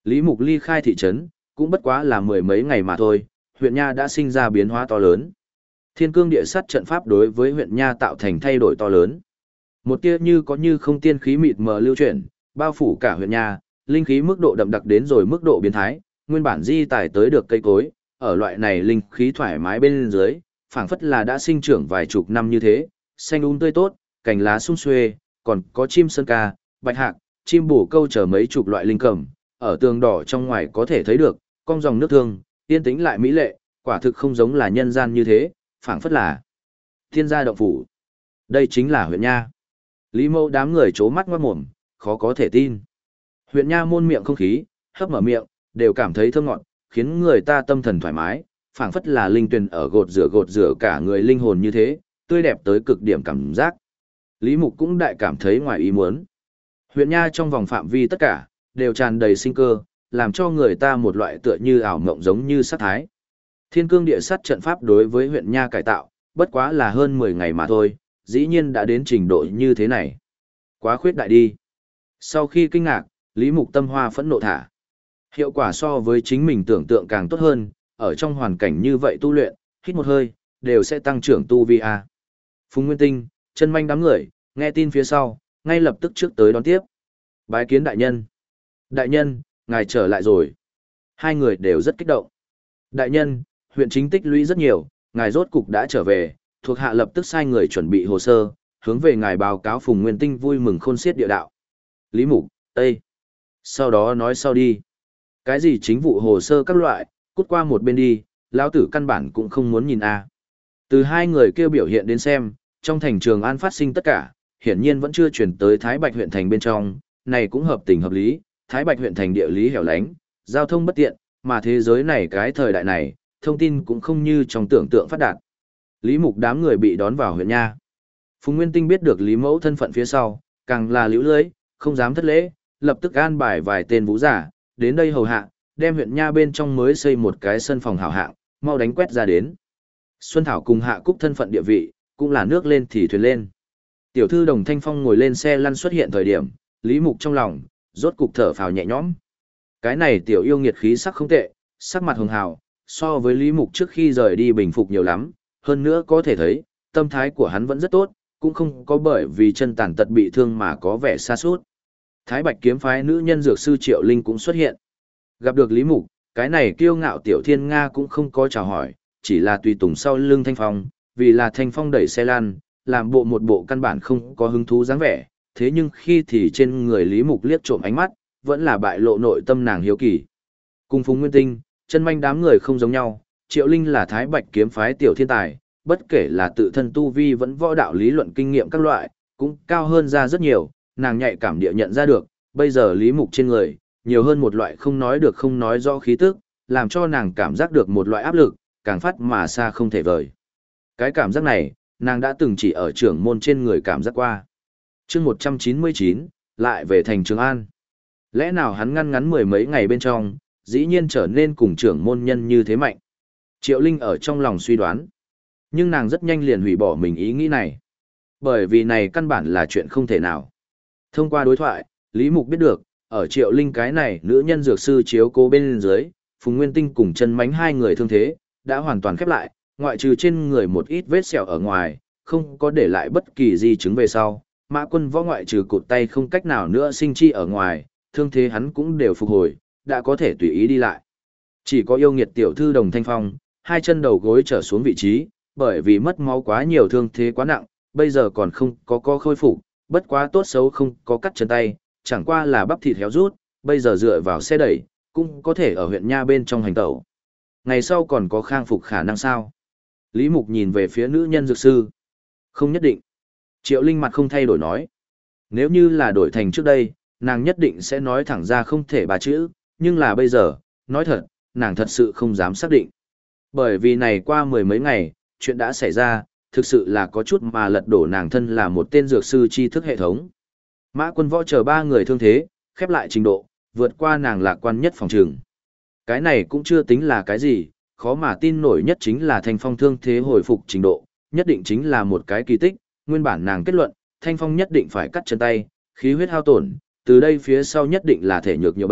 Lý Mục ly khai thị trấn, cũng bất quá là mười mấy ngày mà thôi, huyện Nha đã sinh ra biến hóa to lớn. Thiên cương địa sát trận pháp đối với huyện Nha tạo thành thay đổi to lớn. Một tia như có như không tiên khí mịt mờ lưu chuyển, bao phủ cả huyện Nha, linh khí mức độ đậm đặc đến rồi mức độ biến thái, nguyên bản di tải tới được cây cối, ở loại này linh khí thoải mái bên dưới, phảng phất là đã sinh trưởng vài chục năm như thế, xanh tươi tốt, cành lá sum xuê, còn có chim sơn ca, bạch hạc, chim bổ câu chờ mấy chục loại linh cầm, ở tường đỏ trong ngoài có thể thấy được, cong dòng nước thương, yên tĩnh lại mỹ lệ, quả thực không giống là nhân gian như thế, phảng phất là thiên gia động phủ. Đây chính là huyện Nha. Lý Mâu đám người trố mắt ngoát mồm, khó có thể tin. Huyện Nha môn miệng không khí, hấp mở miệng, đều cảm thấy thơm ngọt, khiến người ta tâm thần thoải mái, phảng phất là linh tuyền ở gột rửa cả người linh hồn như thế, tươi đẹp tới cực điểm cảm giác. Lý Mục cũng đại cảm thấy ngoài ý muốn. Huyện Nha trong vòng phạm vi tất cả, đều tràn đầy sinh cơ, làm cho người ta một loại tựa như ảo mộng giống như sát thái. Thiên cương địa sát trận pháp đối với huyện Nha cải tạo, bất quá là hơn 10 ngày mà thôi, dĩ nhiên đã đến trình độ như thế này. Quá khuyết đại đi. Sau khi kinh ngạc, Lý Mục tâm hoa phẫn nộ thả. Hiệu quả so với chính mình tưởng tượng càng tốt hơn, ở trong hoàn cảnh như vậy tu luyện, hít một hơi, đều sẽ tăng trưởng tu vi a. Phùng Nguyên Tinh, Chân Manh đám người, nghe tin phía sau, ngay lập tức trước tới đón tiếp. Bái kiến đại nhân. Đại nhân, ngài trở lại rồi. Hai người đều rất kích động. Đại nhân, huyện chính tích lũy rất nhiều, ngài rốt cục đã trở về, thuộc hạ lập tức sai người chuẩn bị hồ sơ, hướng về ngài báo cáo. Phùng Nguyên Tinh vui mừng khôn xiết địa đạo. Lý Mục, Tây. Sau đó nói sau đi. Cái gì chính vụ hồ sơ các loại, cút qua một bên đi, lão tử căn bản cũng không muốn nhìn a. Từ hai người kêu biểu hiện đến xem, trong thành Trường An phát sinh tất cả, hiển nhiên vẫn chưa chuyển tới Thái Bạch huyện thành bên trong, này cũng hợp tình hợp lý, Thái Bạch huyện thành địa lý hẻo lánh, giao thông bất tiện, mà thế giới này cái thời đại này, thông tin cũng không như trong tưởng tượng phát đạt. Lý Mục đám người bị đón vào huyện Nha. Phùng Nguyên Tinh biết được Lý Mẫu thân phận phía sau, càng là liễu lưới, không dám thất lễ, lập tức an bài vài tên vũ giả, đến đây hầu hạ, đem huyện Nha bên trong mới xây một cái sân phòng hảo hạng, mau đánh quét ra đến. Xuân Thảo cùng Hạ Cúc thân phận địa vị, cũng là nước lên thì thuyền lên. Tiểu thư Đồng Thanh Phong ngồi lên xe lăn xuất hiện thời điểm, Lý Mục trong lòng, rốt cục thở phào nhẹ nhõm. Cái này tiểu yêu nghiệt khí sắc không tệ, sắc mặt hường hào, so với Lý Mục trước khi rời đi bình phục nhiều lắm, hơn nữa có thể thấy, tâm thái của hắn vẫn rất tốt, cũng không có bởi vì chân tàn tật bị thương mà có vẻ xa suốt. Thái Bạch kiếm phái nữ nhân dược sư Triệu Linh cũng xuất hiện. Gặp được Lý Mục, cái này kiêu ngạo tiểu thiên Nga cũng không có chào hỏi, chỉ là tùy tùng sau lưng Thanh Phong, vì là Thanh Phong đẩy xe lăn, làm bộ một bộ căn bản không có hứng thú dáng vẻ, thế nhưng khi thì trên người Lý Mục liếc trộm ánh mắt, vẫn là bại lộ nội tâm nàng hiếu kỳ. Cùng Phùng Nguyên Tinh, Chân Manh đám người không giống nhau, Triệu Linh là Thái Bạch kiếm phái tiểu thiên tài, bất kể là tự thân tu vi vẫn võ đạo lý luận kinh nghiệm các loại, cũng cao hơn ra rất nhiều, nàng nhạy cảm địa nhận ra được, bây giờ Lý Mục trên người, nhiều hơn một loại không nói được không nói rõ khí tức, làm cho nàng cảm giác được một loại áp lực, càng phát mà xa không thể vời. Cái cảm giác này, nàng đã từng chỉ ở trưởng môn trên người cảm giác qua. Chương 199, lại về thành Trường An. Lẽ nào hắn ngăn ngắn mười mấy ngày bên trong, dĩ nhiên trở nên cùng trưởng môn nhân như thế mạnh? Triệu Linh ở trong lòng suy đoán. Nhưng nàng rất nhanh liền hủy bỏ mình ý nghĩ này. Bởi vì này căn bản là chuyện không thể nào. Thông qua đối thoại, Lý Mục biết được, ở Triệu Linh cái này nữ nhân dược sư chiếu cố bên dưới, Phùng Nguyên Tinh cùng Chân Mánh hai người thương thế, đã hoàn toàn khép lại, ngoại trừ trên người một ít vết sẹo ở ngoài, không có để lại bất kỳ di chứng về sau. Mã Quân Võ ngoại trừ cụt tay không cách nào nữa sinh chi ở ngoài, thương thế hắn cũng đều phục hồi, đã có thể tùy ý đi lại. Chỉ có yêu nghiệt tiểu thư Đồng Thanh Phong, hai chân đầu gối trở xuống vị trí, bởi vì mất máu quá nhiều thương thế quá nặng, bây giờ còn không có khôi phục, bất quá tốt xấu không có cắt chân tay, chẳng qua là bắp thịt héo rút, bây giờ dựa vào xe đẩy, cũng có thể ở huyện Nha bên trong hành tẩu. Ngày sau còn có khang phục khả năng sao? Lý Mục nhìn về phía nữ nhân dược sư. Không nhất định. Triệu Linh mặt không thay đổi nói. Nếu như là đổi thành trước đây, nàng nhất định sẽ nói thẳng ra không thể ba chữ, nhưng là bây giờ, nói thật, nàng thật sự không dám xác định. Bởi vì này qua mười mấy ngày, chuyện đã xảy ra, thực sự là có chút mà lật đổ nàng thân là một tên dược sư tri thức hệ thống. Mã Quân Võ chờ ba người thương thế, khép lại trình độ, vượt qua nàng lạc quan nhất phòng trường. Cái này cũng chưa tính là cái gì, khó mà tin nổi nhất chính là Thanh Phong thương thế hồi phục trình độ, nhất định chính là một cái kỳ tích, nguyên bản nàng kết luận, Thanh Phong nhất định phải cắt chân tay, khí huyết hao tổn, từ đây phía sau nhất định là thể nhược nhiều bệnh,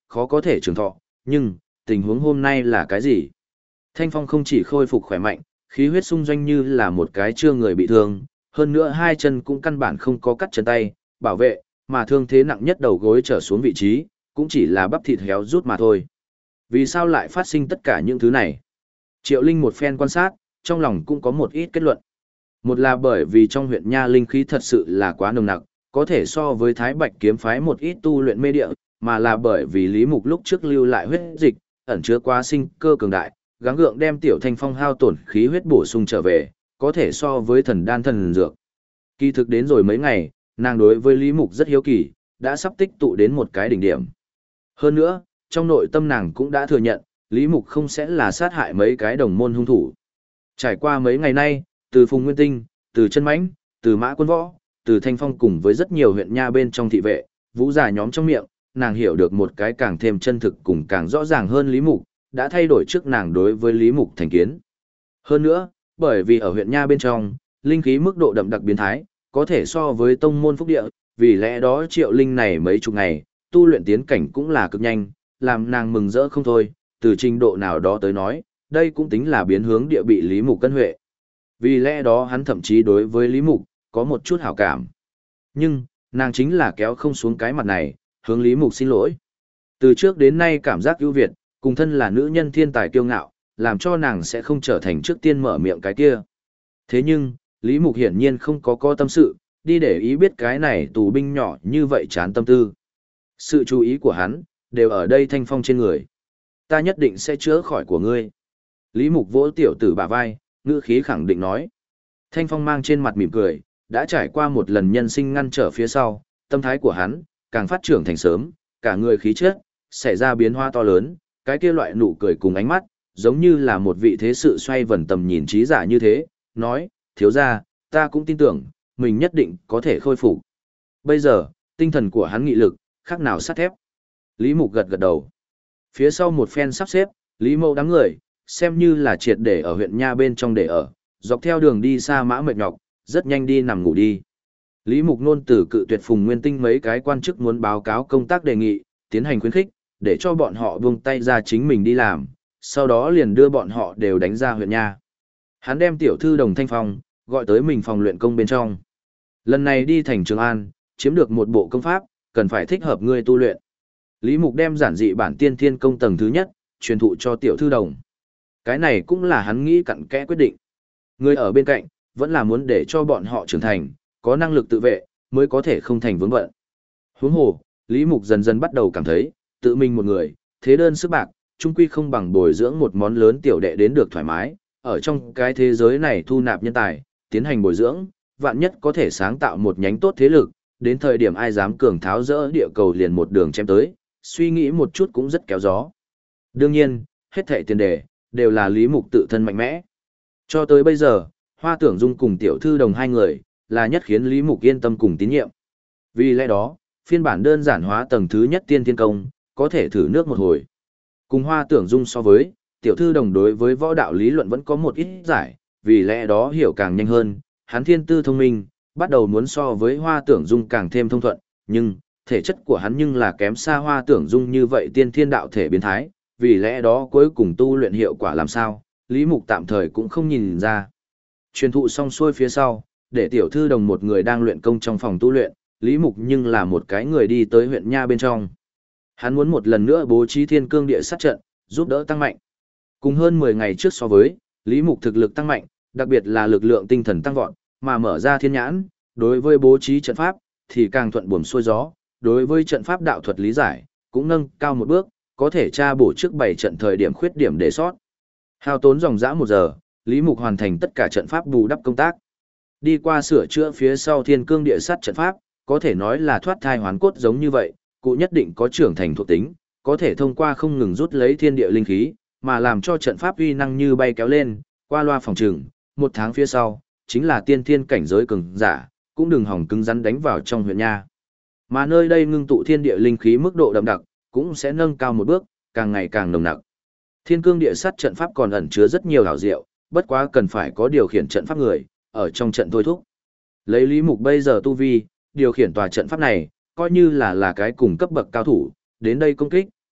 khó có thể trường thọ, nhưng, tình huống hôm nay là cái gì? Thanh Phong không chỉ khôi phục khỏe mạnh, khí huyết sung doanh như là một cái chưa người bị thương, hơn nữa hai chân cũng căn bản không có cắt chân tay, bảo vệ, mà thương thế nặng nhất đầu gối trở xuống vị trí, cũng chỉ là bắp thịt héo rút mà thôi. Vì sao lại phát sinh tất cả những thứ này? Triệu Linh một phen quan sát, trong lòng cũng có một ít kết luận. Một là bởi vì trong huyện Nha linh khí thật sự là quá nồng nặc, có thể so với Thái Bạch kiếm phái một ít tu luyện mê địa, mà là bởi vì Lý Mục lúc trước lưu lại huyết dịch, ẩn chứa quá sinh cơ cường đại, gắng gượng đem Tiểu Thanh Phong hao tổn khí huyết bổ sung trở về, có thể so với thần đan thần dược. Kỳ thực đến rồi mấy ngày, nàng đối với Lý Mục rất hiếu kỳ, đã sắp tích tụ đến một cái đỉnh điểm. Hơn nữa, trong nội tâm nàng cũng đã thừa nhận, Lý Mục không sẽ là sát hại mấy cái đồng môn hung thủ. Trải qua mấy ngày nay, từ Phùng Nguyên Tinh, từ Chân Mãnh, từ Mã Quân Võ, từ Thanh Phong cùng với rất nhiều huyện nha bên trong thị vệ, vũ giả nhóm trong miệng, nàng hiểu được một cái càng thêm chân thực cùng càng rõ ràng hơn Lý Mục, đã thay đổi trước nàng đối với Lý Mục thành kiến. Hơn nữa, bởi vì ở huyện nha bên trong, linh khí mức độ đậm đặc biến thái, có thể so với tông môn phúc địa, vì lẽ đó Triệu Linh này mấy chục ngày, tu luyện tiến cảnh cũng là cực nhanh, làm nàng mừng rỡ không thôi, từ trình độ nào đó tới nói, đây cũng tính là biến hướng địa bị Lý Mục cân huệ. Vì lẽ đó hắn thậm chí đối với Lý Mục, có một chút hảo cảm. Nhưng, nàng chính là kéo không xuống cái mặt này, hướng Lý Mục xin lỗi. Từ trước đến nay cảm giác ưu việt, cùng thân là nữ nhân thiên tài kiêu ngạo, làm cho nàng sẽ không trở thành trước tiên mở miệng cái kia. Thế nhưng, Lý Mục hiển nhiên không có tâm sự, đi để ý biết cái này tù binh nhỏ như vậy chán tâm tư. Sự chú ý của hắn, đều ở đây Thanh Phong trên người. Ta nhất định sẽ chữa khỏi của ngươi. Lý Mục vỗ tiểu tử bả vai, ngữ khí khẳng định nói. Thanh Phong mang trên mặt mỉm cười, đã trải qua một lần nhân sinh ngăn trở phía sau, tâm thái của hắn, càng phát trưởng thành sớm, cả người khí chất xảy ra biến hóa to lớn, cái kia loại nụ cười cùng ánh mắt, giống như là một vị thế sự xoay vần tầm nhìn trí giả như thế, nói, thiếu gia, ta cũng tin tưởng, mình nhất định có thể khôi phục. Bây giờ, tinh thần của hắn nghị lực, khác nào sắt thép. Lý Mục gật gật đầu. Phía sau một phen sắp xếp, Lý Mậu đám người, xem như là triệt để ở huyện Nha bên trong để ở, dọc theo đường đi xa mã mệt nhọc, rất nhanh đi nằm ngủ đi. Lý Mục nôn từ cự tuyệt Phùng Nguyên Tinh mấy cái quan chức muốn báo cáo công tác đề nghị, tiến hành khuyến khích, để cho bọn họ buông tay ra chính mình đi làm, sau đó liền đưa bọn họ đều đánh ra huyện Nha. Hắn đem tiểu thư Đồng Thanh Phong, gọi tới mình phòng luyện công bên trong. Lần này đi thành Trường An, chiếm được một bộ công pháp, cần phải thích hợp ngươi tu luyện. Lý Mục đem giản dị bản tiên thiên công tầng thứ nhất, truyền thụ cho tiểu thư Đồng. Cái này cũng là hắn nghĩ cặn kẽ quyết định. Người ở bên cạnh, vẫn là muốn để cho bọn họ trưởng thành, có năng lực tự vệ, mới có thể không thành vướng bận. Huống hồ, Lý Mục dần dần bắt đầu cảm thấy, tự mình một người, thế đơn sức bạc, chung quy không bằng bồi dưỡng một món lớn tiểu đệ đến được thoải mái, ở trong cái thế giới này thu nạp nhân tài, tiến hành bồi dưỡng, vạn nhất có thể sáng tạo một nhánh tốt thế lực, đến thời điểm ai dám cường tháo rỡ địa cầu liền một đường chém tới, suy nghĩ một chút cũng rất kéo gió. Đương nhiên, hết thảy tiền đề, đều là Lý Mục tự thân mạnh mẽ. Cho tới bây giờ, Hoa Tưởng Dung cùng tiểu thư Đồng hai người, là nhất khiến Lý Mục yên tâm cùng tín nhiệm. Vì lẽ đó, phiên bản đơn giản hóa tầng thứ nhất tiên thiên công, có thể thử nước một hồi. Cùng Hoa Tưởng Dung so với, tiểu thư Đồng đối với võ đạo lý luận vẫn có một ít giải, vì lẽ đó hiểu càng nhanh hơn, hắn thiên tư thông minh, bắt đầu muốn so với Hoa Tưởng Dung càng thêm thông thuận, nhưng, thể chất của hắn nhưng là kém xa Hoa Tưởng Dung như vậy tiên thiên đạo thể biến thái, vì lẽ đó cuối cùng tu luyện hiệu quả làm sao, Lý Mục tạm thời cũng không nhìn ra. Truyền thụ xong xuôi phía sau, để tiểu thư Đồng một người đang luyện công trong phòng tu luyện, Lý Mục nhưng là một cái người đi tới huyện Nha bên trong. Hắn muốn một lần nữa bố trí thiên cương địa sát trận, giúp đỡ tăng mạnh. Cùng hơn 10 ngày trước so với, Lý Mục thực lực tăng mạnh, đặc biệt là lực lượng tinh thần tăng vọt, mà mở ra thiên nhãn, đối với bố trí trận pháp, thì càng thuận buồm xuôi gió, đối với trận pháp đạo thuật lý giải, cũng nâng cao một bước, có thể tra bổ trước 7 trận thời điểm khuyết điểm để sót. Hao tốn dòng dã 1 giờ, Lý Mục hoàn thành tất cả trận pháp bù đắp công tác. Đi qua sửa chữa phía sau thiên cương địa sát trận pháp, có thể nói là thoát thai hoán cốt giống như vậy, cụ nhất định có trưởng thành thuộc tính, có thể thông qua không ngừng rút lấy thiên địa linh khí, mà làm cho trận pháp uy năng như bay kéo lên, qua loa phòng trừng, 1 tháng phía sau, chính là tiên thiên cảnh giới cường giả, cũng đừng hỏng cứng rắn đánh vào trong huyện Nha. Mà nơi đây ngưng tụ thiên địa linh khí mức độ đậm đặc, cũng sẽ nâng cao một bước, càng ngày càng nồng nặc. Thiên cương địa sát trận pháp còn ẩn chứa rất nhiều hảo diệu, bất quá cần phải có điều khiển trận pháp người, ở trong trận thôi thúc. Lấy Lý Mục bây giờ tu vi, điều khiển tòa trận pháp này, coi như là cái cùng cấp bậc cao thủ, đến đây công kích,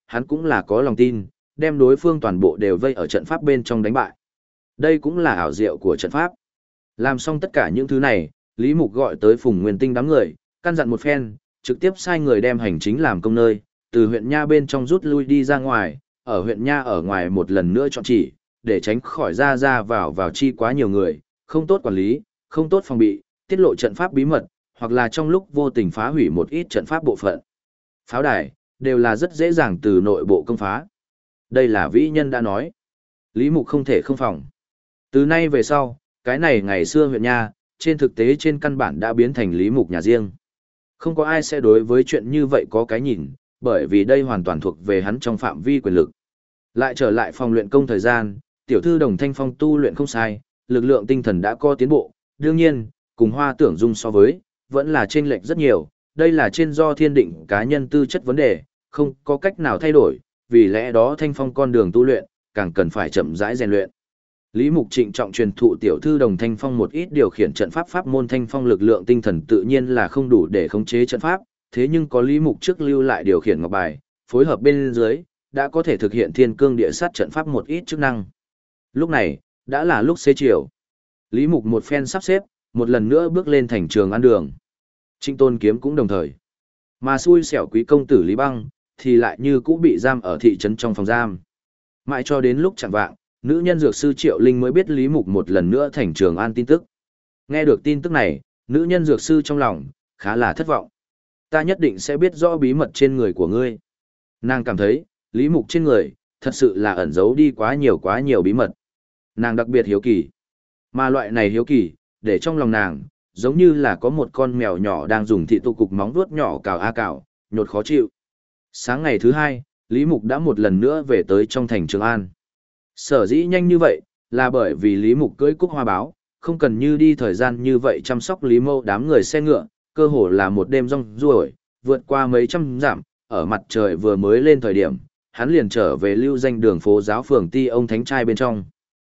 hắn cũng là có lòng tin, đem đối phương toàn bộ đều vây ở trận pháp bên trong đánh bại. Đây cũng là ảo diệu của trận pháp. Làm xong tất cả những thứ này, Lý Mục gọi tới Phùng Nguyên Tinh đám người, căn dặn một phen, trực tiếp sai người đem hành chính làm công nơi, từ huyện Nha bên trong rút lui đi ra ngoài, ở huyện Nha ở ngoài một lần nữa chọn chỉ, để tránh khỏi ra vào chi quá nhiều người, không tốt quản lý, không tốt phòng bị, tiết lộ trận pháp bí mật, hoặc là trong lúc vô tình phá hủy một ít trận pháp bộ phận. Pháo đài, đều là rất dễ dàng từ nội bộ công phá. Đây là vĩ nhân đã nói. Lý Mục không thể không phòng. Từ nay về sau, cái này ngày xưa huyện Nha, trên thực tế trên căn bản đã biến thành Lý Mục nhà riêng. Không có ai sẽ đối với chuyện như vậy có cái nhìn, bởi vì đây hoàn toàn thuộc về hắn trong phạm vi quyền lực. Lại trở lại phòng luyện công thời gian, tiểu thư Đồng Thanh Phong tu luyện không sai, lực lượng tinh thần đã có tiến bộ, đương nhiên, cùng Hoa Tưởng Dung so với, vẫn là chênh lệch rất nhiều, đây là trên do thiên định cá nhân tư chất vấn đề, không có cách nào thay đổi, vì lẽ đó Thanh Phong con đường tu luyện, càng cần phải chậm rãi rèn luyện. Lý Mục trịnh trọng truyền thụ tiểu thư Đồng Thanh Phong một ít điều khiển trận pháp pháp môn Thanh Phong lực lượng tinh thần tự nhiên là không đủ để khống chế trận pháp, thế nhưng có Lý Mục trước lưu lại điều khiển ngọc bài, phối hợp bên dưới, đã có thể thực hiện thiên cương địa sát trận pháp một ít chức năng. Lúc này, đã là lúc xế chiều. Lý Mục một phen sắp xếp, một lần nữa bước lên thành trường ăn đường. Trịnh Tôn Kiếm cũng đồng thời. Mà xui xẻo quý công tử Lý Băng, thì lại như cũ bị giam ở thị trấn trong phòng giam. Mãi cho đến lúc chẳng vạng, nữ nhân dược sư Triệu Linh mới biết Lý Mục một lần nữa thành trường an tin tức. Nghe được tin tức này, nữ nhân dược sư trong lòng, khá là thất vọng. Ta nhất định sẽ biết rõ bí mật trên người của ngươi. Nàng cảm thấy, Lý Mục trên người, thật sự là ẩn giấu đi quá nhiều bí mật. Nàng đặc biệt hiếu kỳ. Mà loại này hiếu kỳ, để trong lòng nàng, giống như là có một con mèo nhỏ đang dùng thị tụ cục móng vuốt nhỏ cào a cào, nhột khó chịu. Sáng ngày thứ hai, Lý Mục đã một lần nữa về tới trong thành Trường An. Sở dĩ nhanh như vậy, là bởi vì Lý Mục cưỡi cúc hoa báo, không cần như đi thời gian như vậy chăm sóc Lý Mâu đám người xe ngựa, cơ hồ là một đêm rong ruổi, vượt qua mấy trăm dặm, ở mặt trời vừa mới lên thời điểm, hắn liền trở về lưu danh đường phố giáo phường Ti ông Thánh Trai bên trong.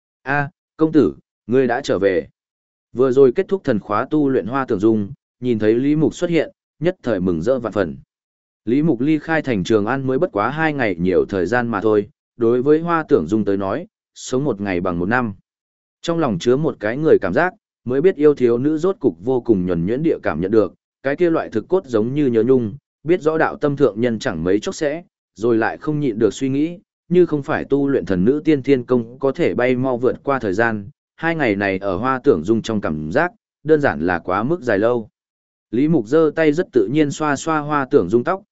A, công tử, ngươi đã trở về. Vừa rồi kết thúc thần khóa tu luyện Hoa Tưởng Dung, nhìn thấy Lý Mục xuất hiện, nhất thời mừng rỡ vạn phần. Lý Mục ly khai thành Trường An mới bất quá 2 ngày nhiều thời gian mà thôi, đối với Hoa Tưởng Dung tới nói, sống một ngày bằng một năm. Trong lòng chứa một cái người cảm giác, mới biết yêu thiếu nữ rốt cục vô cùng nhuần nhuyễn địa cảm nhận được, cái kia loại thực cốt giống như nhớ nhung, biết rõ đạo tâm thượng nhân chẳng mấy chốc sẽ, rồi lại không nhịn được suy nghĩ, như không phải tu luyện thần nữ tiên thiên công có thể bay mau vượt qua thời gian, 2 ngày này ở Hoa Tưởng Dung trong cảm giác, đơn giản là quá mức dài lâu. Lý Mục giơ tay rất tự nhiên xoa xoa Hoa Tưởng Dung tóc,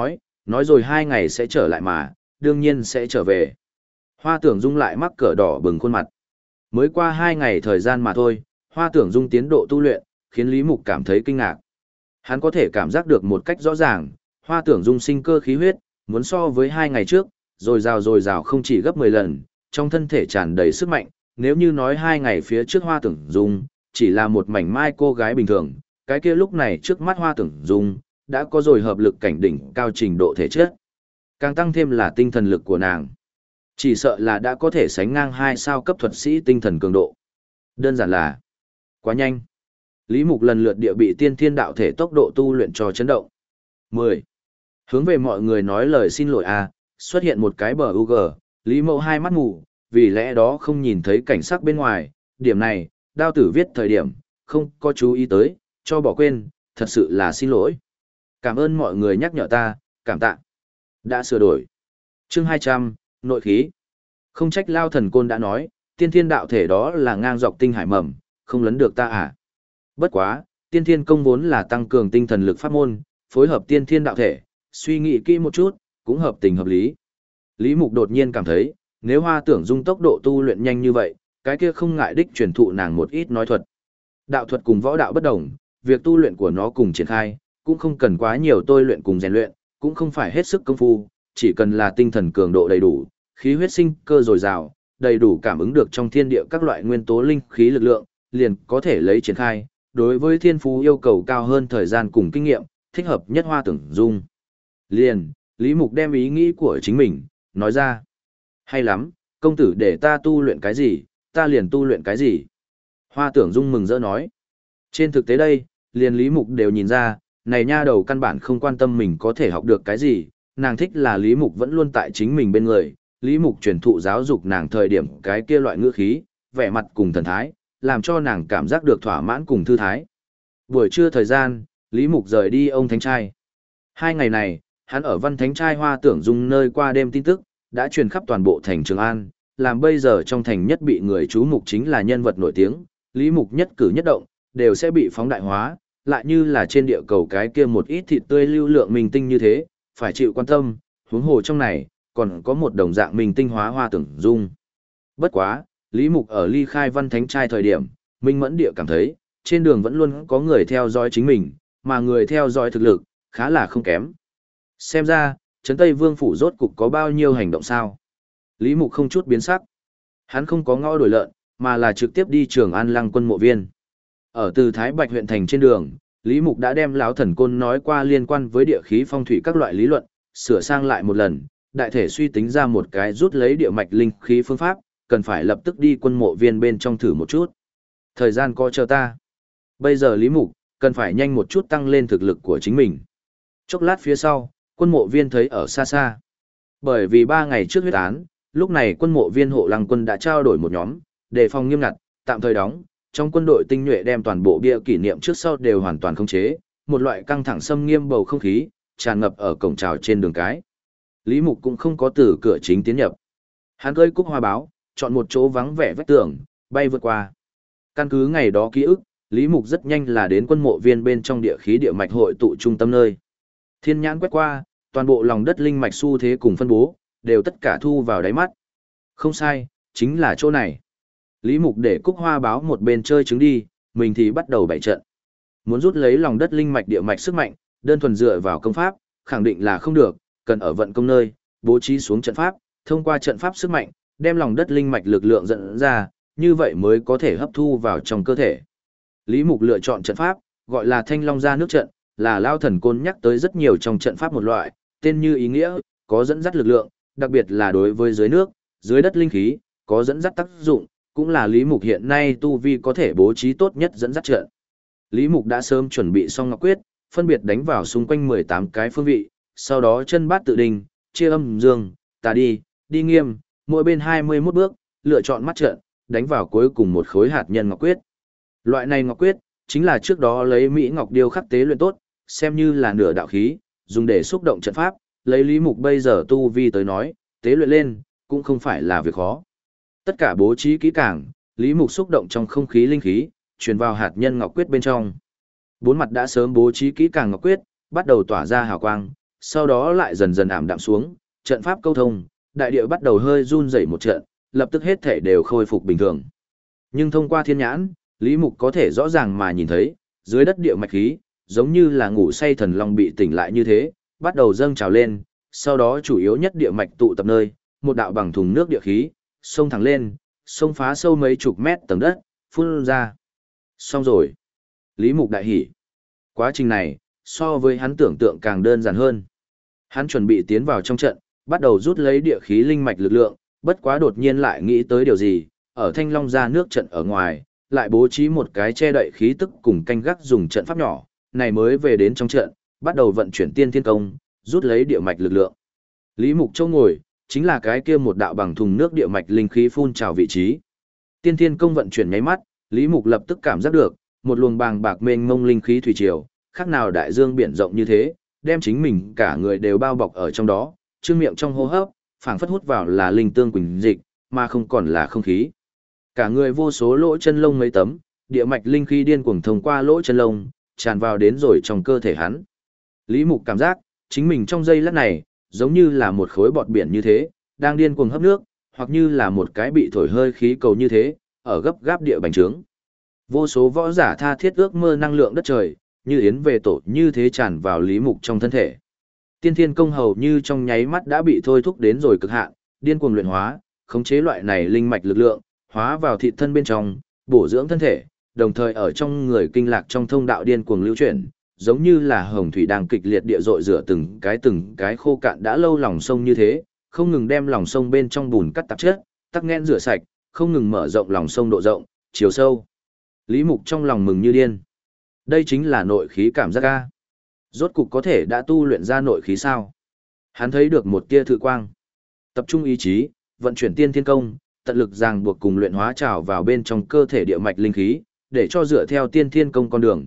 nói rồi 2 ngày sẽ trở lại mà, đương nhiên sẽ trở về. Hoa Tưởng Dung lại mắc cỡ đỏ bừng khuôn mặt. Mới qua 2 ngày thời gian mà thôi, Hoa Tưởng Dung tiến độ tu luyện, khiến Lý Mục cảm thấy kinh ngạc. Hắn có thể cảm giác được một cách rõ ràng, Hoa Tưởng Dung sinh cơ khí huyết, muốn so với 2 ngày trước, rồi rào không chỉ gấp 10 lần, trong thân thể tràn đầy sức mạnh, nếu như nói 2 ngày phía trước Hoa Tưởng Dung, chỉ là một mảnh mai cô gái bình thường, cái kia lúc này trước mắt Hoa Tưởng Dung, đã có rồi hợp lực cảnh đỉnh cao trình độ thể chất. Càng tăng thêm là tinh thần lực của nàng. Chỉ sợ là đã có thể sánh ngang 2 sao cấp thuật sĩ tinh thần cường độ. Đơn giản là quá nhanh. Lý Mục lần lượt địa bị tiên thiên đạo thể tốc độ tu luyện cho chấn động. 10. Hướng về mọi người nói lời xin lỗi xuất hiện một cái bờ UG, Lý Mậu hai mắt mù, vì lẽ đó không nhìn thấy cảnh sắc bên ngoài, điểm này, đao tử viết thời điểm, không có chú ý tới, cho bỏ quên, thật sự là xin lỗi. Cảm ơn mọi người nhắc nhở ta, cảm tạ. Đã sửa đổi. Chương 200, nội khí. Không trách Lao Thần Côn đã nói, tiên thiên đạo thể đó là ngang dọc tinh hải mầm, không lấn được ta à. Bất quá, tiên thiên công vốn là tăng cường tinh thần lực pháp môn, phối hợp tiên thiên đạo thể, suy nghĩ kỹ một chút, cũng hợp tình hợp lý. Lý Mục đột nhiên cảm thấy, nếu Hoa Tưởng Dung tốc độ tu luyện nhanh như vậy, cái kia không ngại đích truyền thụ nàng một ít nói thuật. Đạo thuật cùng võ đạo bất đồng, việc tu luyện của nó cùng triển khai, cũng không cần quá nhiều tôi luyện cùng rèn luyện, cũng không phải hết sức công phu, chỉ cần là tinh thần cường độ đầy đủ, khí huyết sinh cơ dồi dào, đầy đủ cảm ứng được trong thiên địa các loại nguyên tố linh khí lực lượng, liền có thể lấy triển khai. Đối với thiên phú yêu cầu cao hơn thời gian cùng kinh nghiệm, thích hợp nhất Hoa Tưởng Dung. Liền, Lý Mục đem ý nghĩ của chính mình, nói ra. Hay lắm, công tử để ta tu luyện cái gì, ta liền tu luyện cái gì. Hoa Tưởng Dung mừng rỡ nói. Trên thực tế đây, liền Lý Mục đều nhìn ra, này nha đầu căn bản không quan tâm mình có thể học được cái gì, nàng thích là Lý Mục vẫn luôn tại chính mình bên người, Lý Mục truyền thụ giáo dục nàng thời điểm cái kia loại ngữ khí, vẻ mặt cùng thần thái, làm cho nàng cảm giác được thỏa mãn cùng thư thái. Buổi trưa thời gian, Lý Mục rời đi ông Thánh Trai. 2 ngày này, hắn ở Văn Thánh Trai Hoa Tưởng Dung nơi qua đêm tin tức, đã truyền khắp toàn bộ thành Trường An, làm bây giờ trong thành nhất bị người chú mục chính là nhân vật nổi tiếng, Lý Mục nhất cử nhất động, đều sẽ bị phóng đại hóa, lại như là trên địa cầu cái kia một ít thịt tươi lưu lượng minh tinh như thế, phải chịu quan tâm, huống hồ trong này, còn có một đồng dạng minh tinh hóa Hoa Tưởng Dung. Bất quá, Lý Mục ở ly khai Văn Thánh Trai thời điểm, Minh Mẫn Địa cảm thấy, trên đường vẫn luôn có người theo dõi chính mình, mà người theo dõi thực lực, khá là không kém. Xem ra, Trấn Tây Vương Phủ rốt cục có bao nhiêu hành động sao? Lý Mục không chút biến sắc. Hắn không có ngõ đổi lợn, mà là trực tiếp đi Trường An Lăng Quân mộ viên. Ở từ Thái Bạch huyện thành trên đường, Lý Mục đã đem lão thần côn nói qua liên quan với địa khí phong thủy các loại lý luận, sửa sang lại một lần, đại thể suy tính ra một cái rút lấy địa mạch linh khí phương pháp, cần phải lập tức đi quân mộ viên bên trong thử một chút. Thời gian có chờ ta. Bây giờ Lý Mục, cần phải nhanh một chút tăng lên thực lực của chính mình. Chốc lát phía sau, quân mộ viên thấy ở xa xa. Bởi vì 3 ngày trước huyết án, lúc này quân mộ viên hộ lăng quân đã trao đổi một nhóm, đề phòng nghiêm ngặt, tạm thời đóng, trong quân đội tinh nhuệ đem toàn bộ bia kỷ niệm trước sau đều hoàn toàn khống chế, một loại căng thẳng xâm nghiêm bầu không khí, tràn ngập ở cổng chào trên đường cái. Lý Mục cũng không có từ cửa chính tiến nhập. Hắn cưỡi cúc hoa báo, chọn một chỗ vắng vẻ vách tường, bay vượt qua. Căn cứ ngày đó ký ức, Lý Mục rất nhanh là đến quân mộ viên bên trong địa khí địa mạch hội tụ trung tâm nơi. Thiên nhãn quét qua, toàn bộ lòng đất linh mạch xu thế cùng phân bố, đều tất cả thu vào đáy mắt. Không sai, chính là chỗ này. Lý Mục để cúc hoa báo một bên chơi trứng đi, mình thì bắt đầu bày trận. Muốn rút lấy lòng đất linh mạch địa mạch sức mạnh, đơn thuần dựa vào công pháp, khẳng định là không được, cần ở vận công nơi, bố trí xuống trận pháp, thông qua trận pháp sức mạnh, đem lòng đất linh mạch lực lượng dẫn ra, như vậy mới có thể hấp thu vào trong cơ thể. Lý Mục lựa chọn trận pháp, gọi là Thanh Long Gia nước trận, là Lao Thần Côn nhắc tới rất nhiều trong trận pháp một loại, tên như ý nghĩa, có dẫn dắt lực lượng, đặc biệt là đối với dưới nước, dưới đất linh khí, có dẫn dắt tác dụng, cũng là Lý Mục hiện nay tu vi có thể bố trí tốt nhất dẫn dắt trận. Lý Mục đã sớm chuẩn bị xong ngọc quyết, phân biệt đánh vào xung quanh 18 cái phương vị, sau đó chân bát tự đình, chia âm dương, tà đi, đi nghiêm, mỗi bên 21 bước, lựa chọn mắt trận, đánh vào cuối cùng một khối hạt nhân ngọc quyết. Loại này ngọc quyết, chính là trước đó lấy Mỹ Ngọc Điêu khắc tế luyện tốt, xem như là nửa đạo khí, dùng để xúc động trận pháp, lấy Lý Mục bây giờ tu vi tới nói, tế luyện lên, cũng không phải là việc khó. Tất cả bố trí kỹ càng, Lý Mục xúc động trong không khí linh khí, truyền vào hạt nhân ngọc quyết bên trong. 4 mặt đã sớm bố trí kỹ càng ngọc quyết, bắt đầu tỏa ra hào quang, sau đó lại dần dần ảm đạm xuống, trận pháp câu thông, đại địa bắt đầu hơi run rẩy một trận, lập tức hết thể đều khôi phục bình thường. Nhưng thông qua thiên nhãn, Lý Mục có thể rõ ràng mà nhìn thấy, dưới đất địa mạch khí, giống như là ngủ say thần long bị tỉnh lại như thế, bắt đầu dâng trào lên, sau đó chủ yếu nhất địa mạch tụ tập nơi, một đạo bằng thùng nước địa khí, xông thẳng lên, xông phá sâu mấy chục mét tầng đất, phun ra. Xong rồi. Lý Mục đại hỉ. Quá trình này, so với hắn tưởng tượng càng đơn giản hơn. Hắn chuẩn bị tiến vào trong trận, bắt đầu rút lấy địa khí linh mạch lực lượng, bất quá đột nhiên lại nghĩ tới điều gì, ở Thanh Long Gia nước trận ở ngoài, lại bố trí một cái che đậy khí tức cùng canh gác dùng trận pháp nhỏ, này mới về đến trong trận, bắt đầu vận chuyển tiên thiên công, rút lấy địa mạch lực lượng. Lý Mục Châu ngồi, chính là cái kia một đạo bằng thùng nước địa mạch linh khí phun trào vị trí. Tiên thiên công vận chuyển nháy mắt, Lý Mục lập tức cảm giác được, một luồng bàng bạc mênh mông linh khí thủy triều, khác nào đại dương biển rộng như thế, đem chính mình cả người đều bao bọc ở trong đó, trương miệng trong hô hấp, phảng phất hút vào là linh tương quỳnh dịch, mà không còn là không khí. Cả người vô số lỗ chân lông mấy tấm, địa mạch linh khí điên cuồng thông qua lỗ chân lông, tràn vào đến rồi trong cơ thể hắn. Lý Mục cảm giác, chính mình trong giây lát này, giống như là một khối bọt biển như thế, đang điên cuồng hấp nước, hoặc như là một cái bị thổi hơi khí cầu như thế, ở gấp gáp địa bành trướng. Vô số võ giả tha thiết ước mơ năng lượng đất trời, như yến về tổ như thế tràn vào Lý Mục trong thân thể. Tiên thiên công hầu như trong nháy mắt đã bị thôi thúc đến rồi cực hạn, điên cuồng luyện hóa, khống chế loại này linh mạch lực lượng, hóa vào thịt thân bên trong, bổ dưỡng thân thể, đồng thời ở trong người kinh lạc trong thông đạo điên cuồng lưu chuyển, giống như là hồng thủy đang kịch liệt địa dội rửa từng cái khô cạn đã lâu lòng sông như thế, không ngừng đem lòng sông bên trong bùn cắt tạp chất, tắc nghẽn rửa sạch, không ngừng mở rộng lòng sông độ rộng, chiều sâu. Lý Mục trong lòng mừng như điên. Đây chính là nội khí cảm giác a. Rốt cục có thể đã tu luyện ra nội khí sao? Hắn thấy được một tia thử quang. Tập trung ý chí, vận chuyển tiên thiên công, tận lực ràng buộc cùng luyện hóa trào vào bên trong cơ thể địa mạch linh khí, để cho dựa theo tiên thiên công con đường,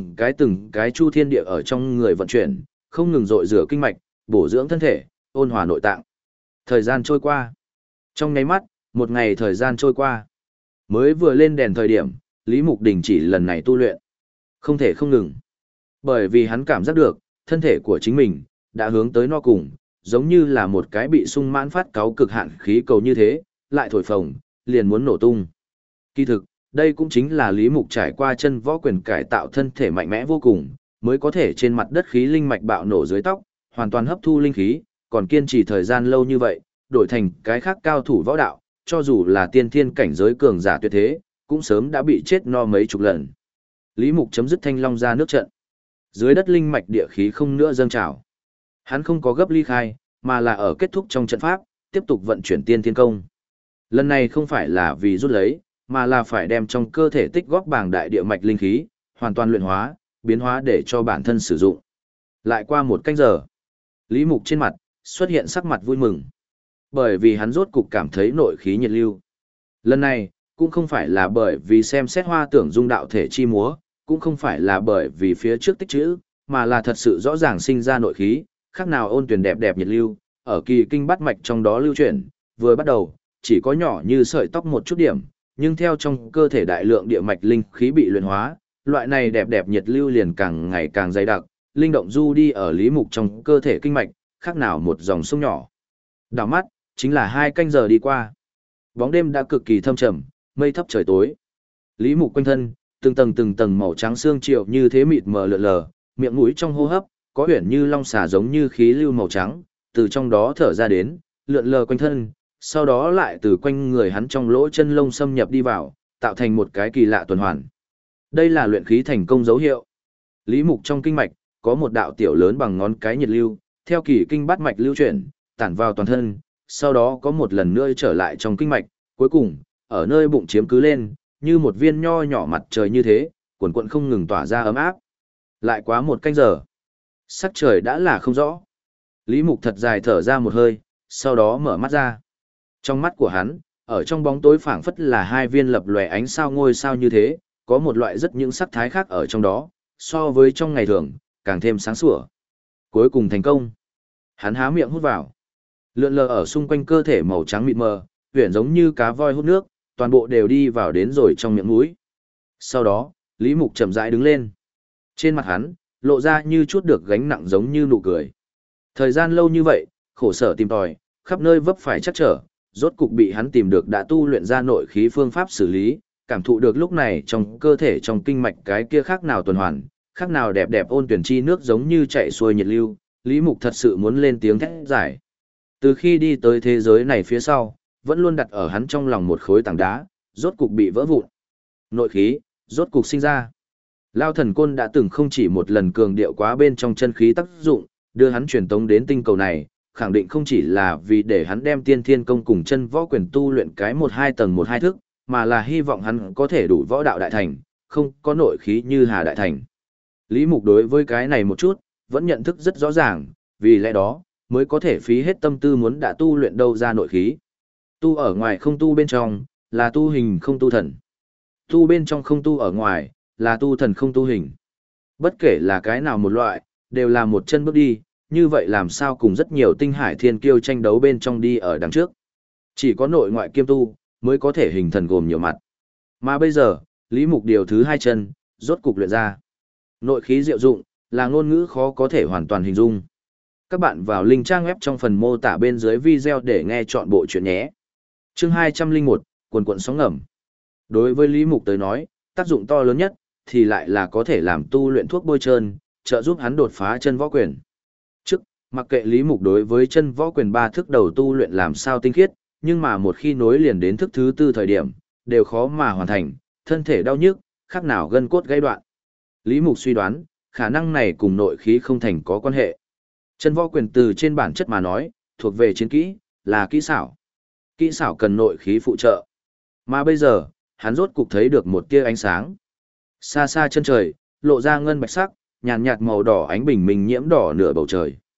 từng cái chu thiên địa ở trong người vận chuyển, không ngừng dội rửa kinh mạch, bổ dưỡng thân thể, ôn hòa nội tạng. Thời gian trôi qua. Trong nháy mắt, một ngày thời gian trôi qua. Mới vừa lên đèn thời điểm, Lý Mục đình chỉ lần này tu luyện. Không thể không ngừng. Bởi vì hắn cảm giác được, thân thể của chính mình đã hướng tới no cùng, giống như là một cái bị sung mãn phát cáu cực hạn khí cầu như thế, lại thổi phồng, liền muốn nổ tung. Kỳ thực, đây cũng chính là Lý Mục trải qua chân võ quyền cải tạo thân thể mạnh mẽ vô cùng, mới có thể trên mặt đất khí linh mạch bạo nổ dưới tóc, hoàn toàn hấp thu linh khí, còn kiên trì thời gian lâu như vậy, đổi thành cái khác cao thủ võ đạo, cho dù là tiên thiên cảnh giới cường giả tuyệt thế, cũng sớm đã bị chết no mấy chục lần. Lý Mục chấm dứt thanh long ra nước trận. Dưới đất linh mạch địa khí không nữa dâng trào. Hắn không có gấp ly khai, mà là ở kết thúc trong trận pháp, tiếp tục vận chuyển tiên thiên công. Lần này không phải là vì rút lấy, mà là phải đem trong cơ thể tích góp bảng đại địa mạch linh khí, hoàn toàn luyện hóa, biến hóa để cho bản thân sử dụng. Lại qua một canh giờ, Lý Mục trên mặt xuất hiện sắc mặt vui mừng. Bởi vì hắn rốt cục cảm thấy nội khí nhiệt lưu. Lần này, cũng không phải là bởi vì xem xét hoa tưởng dung đạo thể chi múa, cũng không phải là bởi vì phía trước tích chữ, mà là thật sự rõ ràng sinh ra nội khí, khác nào ôn tuyển đẹp đẹp nhiệt lưu, ở kỳ kinh bát mạch trong đó lưu chuyển, vừa bắt đầu, chỉ có nhỏ như sợi tóc một chút điểm, nhưng theo trong cơ thể đại lượng địa mạch linh khí bị luyện hóa, loại này đẹp đẹp nhiệt lưu liền càng ngày càng dày đặc, linh động du đi ở Lý Mục trong cơ thể kinh mạch, khác nào một dòng sông nhỏ. Đảo mắt, chính là 2 canh giờ đi qua. Bóng đêm đã cực kỳ thâm trầm, mây thấp trời tối. Lý Mục quanh thân, từng tầng màu trắng xương triệu như thế mịt mờ lượn lờ, miệng mũi trong hô hấp, có huyền như long xà giống như khí lưu màu trắng, từ trong đó thở ra đến, lượn lờ quanh thân, sau đó lại từ quanh người hắn trong lỗ chân lông xâm nhập đi vào, tạo thành một cái kỳ lạ tuần hoàn. Đây là luyện khí thành công dấu hiệu. Lý Mục trong kinh mạch, có một đạo tiểu lớn bằng ngón cái nhiệt lưu, theo kỳ kinh bát mạch lưu chuyển, tản vào toàn thân, sau đó có một lần nữa trở lại trong kinh mạch, cuối cùng, ở nơi bụng chiếm cứ lên, như một viên nho nhỏ mặt trời như thế, cuộn cuộn không ngừng tỏa ra ấm áp. Lại quá 1 canh giờ, sắc trời đã là không rõ. Lý Mục thật dài thở ra một hơi, sau đó mở mắt ra. Trong mắt của hắn, ở trong bóng tối phảng phất là 2 viên lập lòe ánh sao ngôi sao như thế, có một loại rất những sắc thái khác ở trong đó, so với trong ngày thường, càng thêm sáng sủa. Cuối cùng thành công. Hắn há miệng hút vào. Lượn lờ ở xung quanh cơ thể màu trắng mịt mờ, huyền giống như cá voi hút nước, toàn bộ đều đi vào đến rồi trong miệng mũi. Sau đó, Lý Mục chậm rãi đứng lên. Trên mặt hắn, lộ ra như chút được gánh nặng giống như nụ cười. Thời gian lâu như vậy, khổ sở tìm tòi, khắp nơi vấp phải chắc trở, rốt cục bị hắn tìm được đã tu luyện ra nội khí phương pháp xử lý, cảm thụ được lúc này trong cơ thể trong kinh mạch cái kia khác nào tuần hoàn, khác nào đẹp đẹp ôn tuyển chi nước giống như chạy xuôi nhiệt lưu, Lý Mục thật sự muốn lên tiếng thét giải. Từ khi đi tới thế giới này phía sau, vẫn luôn đặt ở hắn trong lòng một khối tảng đá, rốt cục bị vỡ vụn. Nội khí, rốt cục sinh ra. Lao thần côn đã từng không chỉ một lần cường điệu quá bên trong chân khí tác dụng, đưa hắn truyền tống đến tinh cầu này, khẳng định không chỉ là vì để hắn đem tiên thiên công cùng chân võ quyền tu luyện cái 1-2 tầng 1-2 thức, mà là hy vọng hắn có thể đủ võ đạo đại thành, không có nội khí như Hà đại thành. Lý Mục đối với cái này một chút, vẫn nhận thức rất rõ ràng, vì lẽ đó, mới có thể phí hết tâm tư muốn đã tu luyện đâu ra nội khí. Tu ở ngoài không tu bên trong, là tu hình không tu thần. Tu bên trong không tu ở ngoài, là tu thần không tu hình. Bất kể là cái nào một loại, đều là một chân bước đi, như vậy làm sao cùng rất nhiều tinh hải thiên kiêu tranh đấu bên trong đi ở đằng trước. Chỉ có nội ngoại kiêm tu, mới có thể hình thần gồm nhiều mặt. Mà bây giờ, Lý Mục điều thứ 2 chân, rốt cục luyện ra. Nội khí diệu dụng, là ngôn ngữ khó có thể hoàn toàn hình dung. Các bạn vào link trang web trong phần mô tả bên dưới video để nghe chọn bộ chuyện nhé. Chương 201, quần quần sóng ngầm. Đối với Lý Mục tới nói, tác dụng to lớn nhất, thì lại là có thể làm tu luyện thuốc bôi trơn, trợ giúp hắn đột phá chân võ quyền. Trước, mặc kệ Lý Mục đối với chân võ quyền 3 thức đầu tu luyện làm sao tinh khiết, nhưng mà một khi nối liền đến thức thứ 4 thời điểm, đều khó mà hoàn thành, thân thể đau nhức, khác nào gân cốt gãy đoạn. Lý Mục suy đoán, khả năng này cùng nội khí không thành có quan hệ. Chân võ quyền từ trên bản chất mà nói, thuộc về chiến kỹ, là kỹ xảo. Kỹ xảo cần nội khí phụ trợ. Mà bây giờ, hắn rốt cục thấy được một tia ánh sáng. Xa xa chân trời, lộ ra ngân bạch sắc, nhàn nhạt màu đỏ ánh bình minh nhiễm đỏ nửa bầu trời.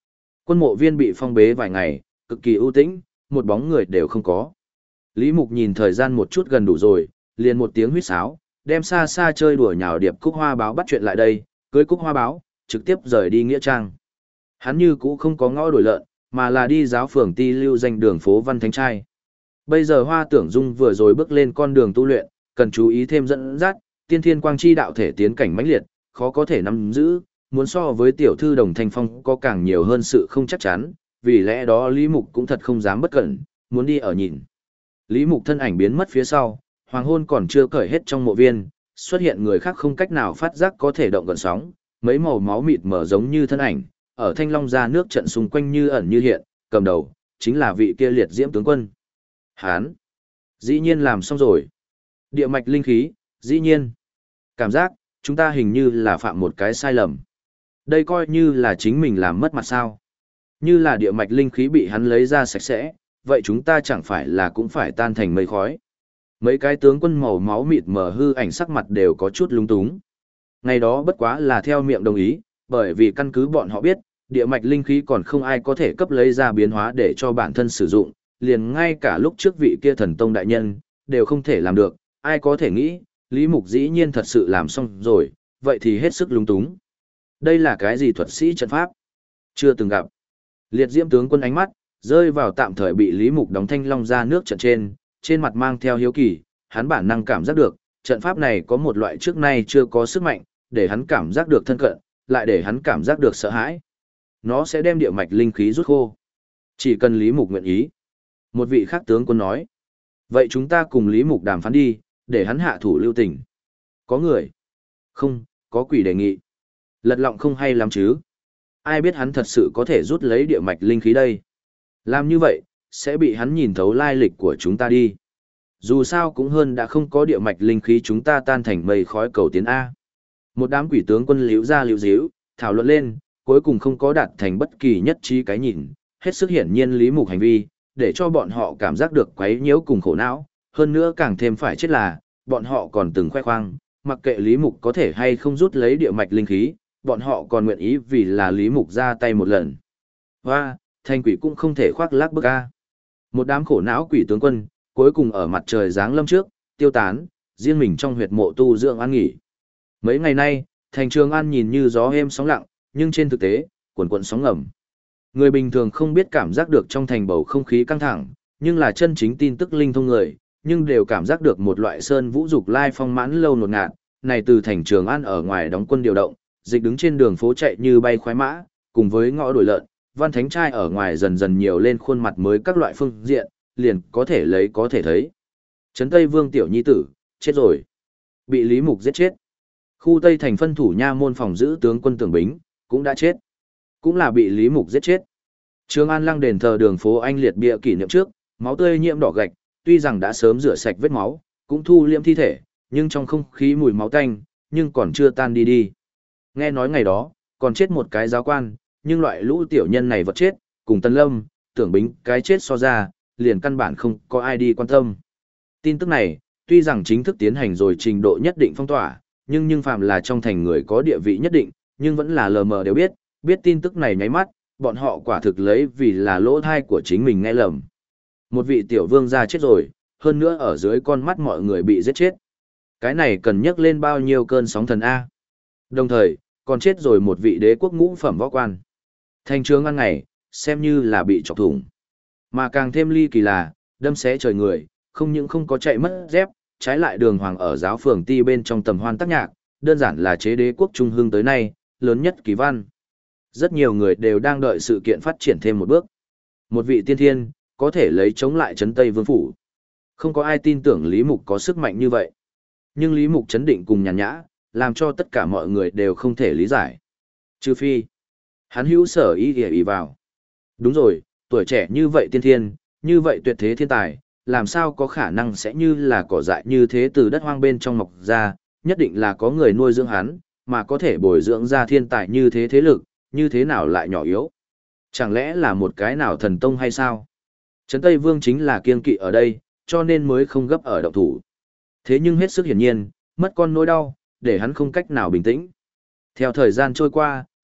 Quân mộ viên bị phong bế vài ngày, cực kỳ ưu tĩnh, một bóng người đều không có. Lý Mục nhìn thời gian một chút gần đủ rồi, liền một tiếng huýt sáo, đem xa xa chơi đùa nhào điệp Cúc Hoa Báo bắt chuyện lại đây, cưới Cúc Hoa Báo, trực tiếp rời đi nghĩa trang. Hắn như cũ không có ngõ đổi lợn, mà là đi giáo phường ti lưu danh đường phố Văn Thánh Trai. Bây giờ Hoa Tưởng Dung vừa rồi bước lên con đường tu luyện, cần chú ý thêm dẫn dắt, tiên thiên quang chi đạo thể tiến cảnh mãnh liệt, khó có thể nắm giữ, muốn so với tiểu thư Đồng Thanh Phong có càng nhiều hơn sự không chắc chắn, vì lẽ đó Lý Mục cũng thật không dám bất cẩn, muốn đi ở nhìn. Lý Mục thân ảnh biến mất phía sau, hoàng hôn còn chưa cởi hết trong mộ viên, xuất hiện người khác không cách nào phát giác có thể động gần sóng, mấy màu máu mịt mở giống như thân ảnh, ở thanh long ra nước trận xung quanh như ẩn như hiện, cầm đầu, chính là vị kia liệt diễm tướng quân. Hán, dĩ nhiên làm xong rồi. Địa mạch linh khí, dĩ nhiên. Cảm giác, chúng ta hình như là phạm một cái sai lầm. Đây coi như là chính mình làm mất mặt sao. Như là địa mạch linh khí bị hắn lấy ra sạch sẽ, vậy chúng ta chẳng phải là cũng phải tan thành mây khói. Mấy cái tướng quân màu máu mịt mờ hư ảnh sắc mặt đều có chút lung túng. Ngày đó bất quá là theo miệng đồng ý, bởi vì căn cứ bọn họ biết, địa mạch linh khí còn không ai có thể cấp lấy ra biến hóa để cho bản thân sử dụng, liền ngay cả lúc trước vị kia thần tông đại nhân, đều không thể làm được, ai có thể nghĩ, Lý Mục dĩ nhiên thật sự làm xong rồi, vậy thì hết sức lung túng. Đây là cái gì thuật sĩ trận pháp? Chưa từng gặp. Liệt diễm tướng quân ánh mắt, rơi vào tạm thời bị Lý Mục đóng thanh long ra nước trận trên mặt mang theo hiếu kỳ, hắn bản năng cảm giác được, trận pháp này có một loại trước nay chưa có sức mạnh, để hắn cảm giác được thân cận, lại để hắn cảm giác được sợ hãi. Nó sẽ đem địa mạch linh khí rút khô. Chỉ cần Lý Mục nguyện ý. Một vị khác tướng quân nói. Vậy chúng ta cùng Lý Mục đàm phán đi, để hắn hạ thủ lưu tình. Có người. Không, có quỷ đề nghị. Lật lọng không hay lắm chứ. Ai biết hắn thật sự có thể rút lấy địa mạch linh khí đây. Làm như vậy, sẽ bị hắn nhìn thấu lai lịch của chúng ta đi. Dù sao cũng hơn đã không có địa mạch linh khí chúng ta tan thành mây khói cầu tiến A. Một đám quỷ tướng quân liễu ra liễu díu, thảo luận lên, cuối cùng không có đạt thành bất kỳ nhất trí cái nhìn, hết sức hiển nhiên Lý Mục hành vi, để cho bọn họ cảm giác được quấy nhiễu cùng khổ não, hơn nữa càng thêm phải chết là, bọn họ còn từng khoe khoang, mặc kệ Lý Mục có thể hay không rút lấy địa mạch linh khí, bọn họ còn nguyện ý vì là Lý Mục ra tay một lần. Và, thành quỷ cũng không thể khoác lác bức a. Một đám khổ não quỷ tướng quân, cuối cùng ở mặt trời giáng lâm trước, tiêu tán, riêng mình trong huyệt mộ tu dưỡng an nghỉ. Mấy ngày nay, thành Trường An nhìn như gió êm sóng lặng, nhưng trên thực tế, cuồn cuộn sóng ngầm. Người bình thường không biết cảm giác được trong thành bầu không khí căng thẳng, nhưng là chân chính tin tức linh thông người, nhưng đều cảm giác được một loại sơn vũ dục lai phong mãn lâu nột ngạt, này từ thành Trường An ở ngoài đóng quân điều động, dịch đứng trên đường phố chạy như bay khoái mã, cùng với ngõ đổi lợn, Văn Thánh Trai ở ngoài dần dần nhiều lên khuôn mặt mới các loại phương diện, liền có thể thấy. Trấn Tây Vương tiểu nhi tử, chết rồi. Bị Lý Mục giết chết. Khu Tây thành phân thủ nha môn phòng giữ tướng quân Tưởng Bính, cũng đã chết. Cũng là bị Lý Mục giết chết. Trường An Lăng đền thờ đường phố Anh Liệt bia kỷ niệm trước, máu tươi nhiễm đỏ gạch, tuy rằng đã sớm rửa sạch vết máu, cũng thu liễm thi thể, nhưng trong không khí mùi máu tanh, nhưng còn chưa tan đi. Nghe nói ngày đó, còn chết một cái giáo quan, nhưng loại lũ tiểu nhân này vật chết, cùng Tân Lâm, Tưởng Bính cái chết so ra, liền căn bản không có ai đi quan tâm. Tin tức này, tuy rằng chính thức tiến hành rồi trình độ nhất định phong tỏa, nhưng phàm là trong thành người có địa vị nhất định, nhưng vẫn là lờ mờ đều biết tin tức này nháy mắt, bọn họ quả thực lấy vì là lỗ thai của chính mình nghe lầm. Một vị tiểu vương gia chết rồi, hơn nữa ở dưới con mắt mọi người bị giết chết. Cái này cần nhắc lên bao nhiêu cơn sóng thần A. Đồng thời, còn chết rồi một vị đế quốc ngũ phẩm võ quan. Thành Trường An ngày, xem như là bị chọc thủng. Mà càng thêm ly kỳ là, đâm xé trời người, không những không có chạy mất dép, trái lại đường hoàng ở giáo phường ti bên trong tầm hoan tác nhạc, đơn giản là chế đế quốc trung hưng tới nay, lớn nhất kỳ văn. Rất nhiều người đều đang đợi sự kiện phát triển thêm một bước. Một vị tiên thiên, có thể lấy chống lại Trấn Tây Vương Phủ. Không có ai tin tưởng Lý Mục có sức mạnh như vậy. Nhưng Lý Mục chấn định cùng nhàn nhã, làm cho tất cả mọi người đều không thể lý giải. Trừ phi, hắn hữu sở ý vào. Đúng rồi, tuổi trẻ như vậy tiên thiên, như vậy tuyệt thế thiên tài, làm sao có khả năng sẽ như là cỏ dại như thế từ đất hoang bên trong mọc ra, nhất định là có người nuôi dưỡng hắn, mà có thể bồi dưỡng ra thiên tài như thế thế lực, như thế nào lại nhỏ yếu. Chẳng lẽ là một cái nào thần tông hay sao? Trấn Tây Vương chính là kiên kỵ ở đây, cho nên mới không gấp ở động thủ. Thế nhưng hết sức hiển nhiên, mất con nỗi đau, để hắn không cách nào bình tĩnh. Theo thời gian trôi qua,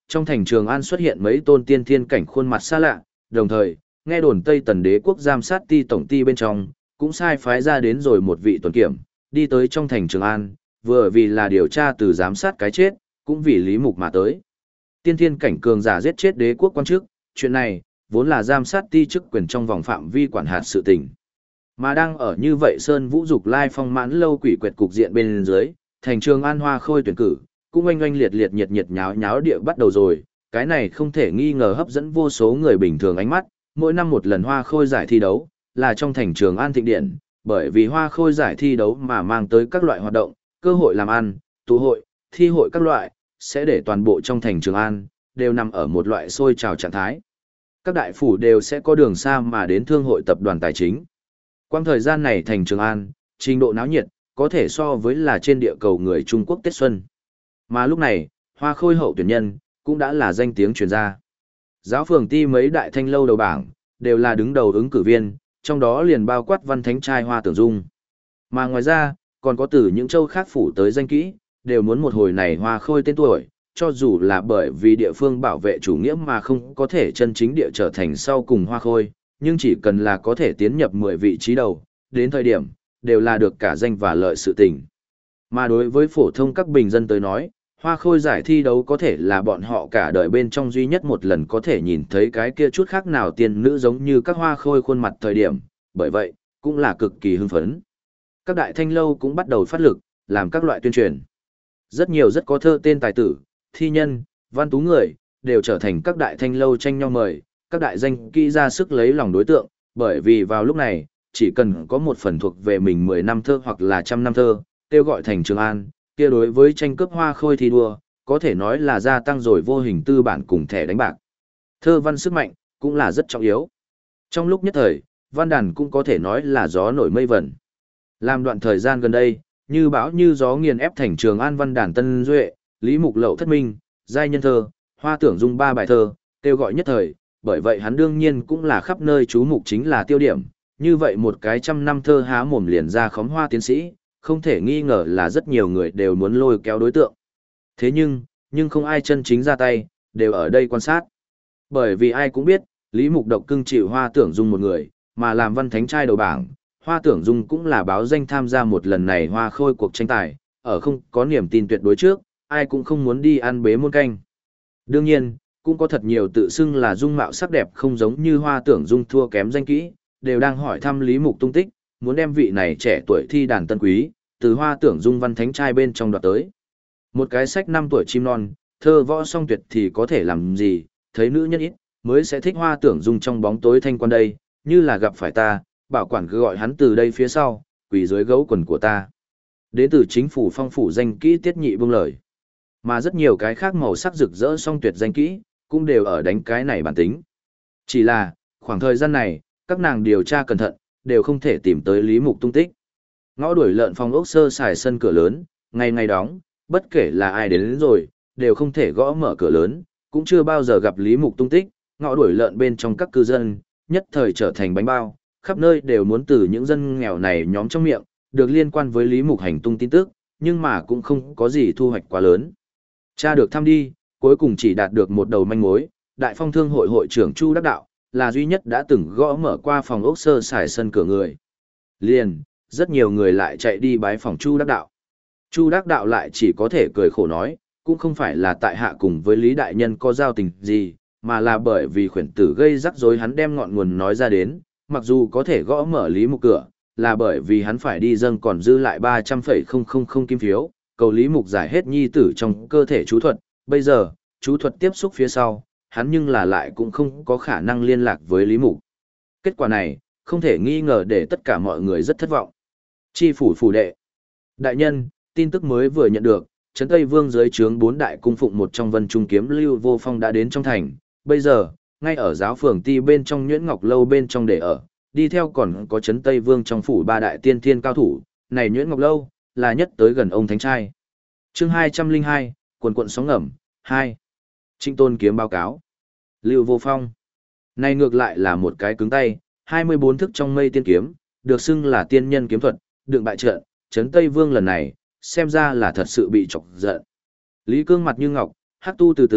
trong thành Trường An xuất hiện mấy tôn tiên thiên cảnh khuôn mặt xa lạ, đồng thời, nghe đồn Tây Tần đế quốc giám sát ti tổng ti bên trong, cũng sai phái ra đến rồi một vị tuần kiểm, đi tới trong thành Trường An, vừa vì là điều tra từ giám sát cái chết, cũng vì Lý Mục mà tới. Tiên thiên cảnh cường giả giết chết đế quốc quan chức, chuyện này, vốn là giám sát ti chức quyền trong vòng phạm vi quản hạt sự tình. Mà đang ở như vậy Sơn Vũ Dục Lai phong mãn lâu quỷ quyệt cục diện bên dưới, thành Trường An Hoa Khôi tuyển cử, cũng oanh oanh liệt liệt nhiệt nhiệt nháo nháo địa bắt đầu rồi, cái này không thể nghi ngờ hấp dẫn vô số người bình thường ánh mắt, mỗi năm một lần Hoa Khôi giải thi đấu, là trong thành Trường An thịnh điện, bởi vì Hoa Khôi giải thi đấu mà mang tới các loại hoạt động, cơ hội làm ăn, tụ hội, thi hội các loại, sẽ để toàn bộ trong thành Trường An, đều nằm ở một loại sôi trào trạng thái. Các đại phủ đều sẽ có đường xa mà đến thương hội tập đoàn tài chính. Quang thời gian này thành Trường An, trình độ náo nhiệt, có thể so với là trên địa cầu người Trung Quốc Tết Xuân. Mà lúc này, Hoa Khôi hậu tuyển nhân, cũng đã là danh tiếng truyền ra. Giáo phường ti mấy đại thanh lâu đầu bảng, đều là đứng đầu ứng cử viên, trong đó liền bao quát văn thánh trai Hoa Tưởng Dung. Mà ngoài ra, còn có từ những châu khác phủ tới danh kỹ, đều muốn một hồi này Hoa Khôi tên tuổi, cho dù là bởi vì địa phương bảo vệ chủ nghĩa mà không có thể chân chính địa trở thành sau cùng Hoa Khôi, nhưng chỉ cần là có thể tiến nhập 10 vị trí đầu, đến thời điểm, đều là được cả danh và lợi sự tình. Mà đối với phổ thông các bình dân tới nói, Hoa Khôi giải thi đấu có thể là bọn họ cả đời bên trong duy nhất một lần có thể nhìn thấy cái kia chút khác nào tiên nữ giống như các Hoa Khôi khuôn mặt thời điểm, bởi vậy, cũng là cực kỳ hưng phấn. Các đại thanh lâu cũng bắt đầu phát lực, làm các loại tuyên truyền. Rất nhiều rất có thơ tên tài tử, thi nhân, văn tú người, đều trở thành các đại thanh lâu tranh nhau mời, các đại danh kỹ ra sức lấy lòng đối tượng, bởi vì vào lúc này, chỉ cần có một phần thuộc về mình 10 năm thơ hoặc là 100 năm thơ, kêu gọi thành Trường An, kia đối với tranh cướp Hoa Khôi thi đua, có thể nói là gia tăng rồi vô hình tư bản cùng thẻ đánh bạc. Thơ văn sức mạnh, cũng là rất trọng yếu. Trong lúc nhất thời, văn đàn cũng có thể nói là gió nổi mây vẩn. Làm đoạn thời gian gần đây, như bão như gió nghiền ép thành Trường An văn đàn Tân Duệ, Lý Mục Lậu Thất Minh, Giai Nhân Thơ, Hoa Tưởng Dung 3 bài thơ, kêu gọi nhất thời, bởi vậy hắn đương nhiên cũng là khắp nơi chú mục chính là tiêu điểm, như vậy một cái 100 năm thơ há mồm liền ra khóm hoa tiến sĩ, không thể nghi ngờ là rất nhiều người đều muốn lôi kéo đối tượng. Thế nhưng không ai chân chính ra tay, đều ở đây quan sát. Bởi vì ai cũng biết, Lý Mục độc cưng chịu Hoa Tưởng Dung một người, mà làm văn thánh trai đầu bảng, Hoa Tưởng Dung cũng là báo danh tham gia một lần này Hoa Khôi cuộc tranh tài, ở không có niềm tin tuyệt đối trước, ai cũng không muốn đi ăn bế muôn canh. Đương nhiên, cũng có thật nhiều tự xưng là dung mạo sắc đẹp không giống như Hoa Tưởng Dung thua kém danh kỹ, đều đang hỏi thăm Lý Mục tung tích, muốn đem vị này trẻ tuổi thi đàn tân quý, từ Hoa Tưởng Dung văn thánh trai bên trong đoạt tới. Một cái sách 5 tuổi chim non, thơ võ song tuyệt thì có thể làm gì, thấy nữ nhân ít, mới sẽ thích Hoa Tưởng Dung trong bóng tối thanh quan đây, như là gặp phải ta, bảo quản cứ gọi hắn từ đây phía sau, quỳ dưới gấu quần của ta. Đến từ chính phủ phong phủ danh kỹ tiết nhị buông lời. Mà rất nhiều cái khác màu sắc rực rỡ song tuyệt danh kỹ, cũng đều ở đánh cái này bản tính. Chỉ là, khoảng thời gian này, các nàng điều tra cẩn thận, đều không thể tìm tới Lý Mục tung tích. Ngõ đuổi lợn phòng ốc sơ xài sân cửa lớn, ngày ngày đóng, bất kể là ai đến rồi, đều không thể gõ mở cửa lớn, cũng chưa bao giờ gặp Lý Mục tung tích, ngõ đuổi lợn bên trong các cư dân, nhất thời trở thành bánh bao, khắp nơi đều muốn từ những dân nghèo này nhóm trong miệng, được liên quan với Lý Mục hành tung tin tức, nhưng mà cũng không có gì thu hoạch quá lớn. Cha được thăm đi, cuối cùng chỉ đạt được một đầu manh mối, Đại Phong Thương hội hội trưởng Chu Đắc Đạo, là duy nhất đã từng gõ mở qua phòng ốc sơ xài sân cửa người. Liền, rất nhiều người lại chạy đi bái phòng Chu Đắc Đạo. Chu Đắc Đạo lại chỉ có thể cười khổ nói, cũng không phải là tại hạ cùng với Lý Đại Nhân có giao tình gì, mà là bởi vì khuyển tử gây rắc rối hắn đem ngọn nguồn nói ra đến, mặc dù có thể gõ mở Lý Mục cửa, là bởi vì hắn phải đi dâng còn dư lại 300,000 kim phiếu, cầu Lý Mục giải hết nhi tử trong cơ thể chú thuật, bây giờ, chú thuật tiếp xúc phía sau, hắn nhưng là lại cũng không có khả năng liên lạc với Lý Mục. Kết quả này, không thể nghi ngờ để tất cả mọi người rất thất vọng. Chi phủ phủ đệ. Đại nhân, tin tức mới vừa nhận được, Trấn Tây Vương dưới trướng 4 đại cung phụng một trong Vân Trung Kiếm Lưu Vô Phong đã đến trong thành, bây giờ, ngay ở giáo phường ti bên trong Nhuyễn Ngọc Lâu bên trong để ở, đi theo còn có Trấn Tây Vương trong phủ 3 đại tiên thiên cao thủ, này Nhuyễn Ngọc Lâu, là nhất tới gần ông Thánh Trai. Chương 202, quần quận sóng ngầm, 2. Trịnh Tôn kiếm báo cáo. Lưu Vô Phong. Này ngược lại là một cái cứng tay, 24 thức trong mây tiên kiếm, được xưng là tiên nhân kiếm thuật, đựng bại trận, Trấn Tây Vương lần này, xem ra là thật sự bị chọc giận. Lý Cương mặt như ngọc, hắc tu từ từ,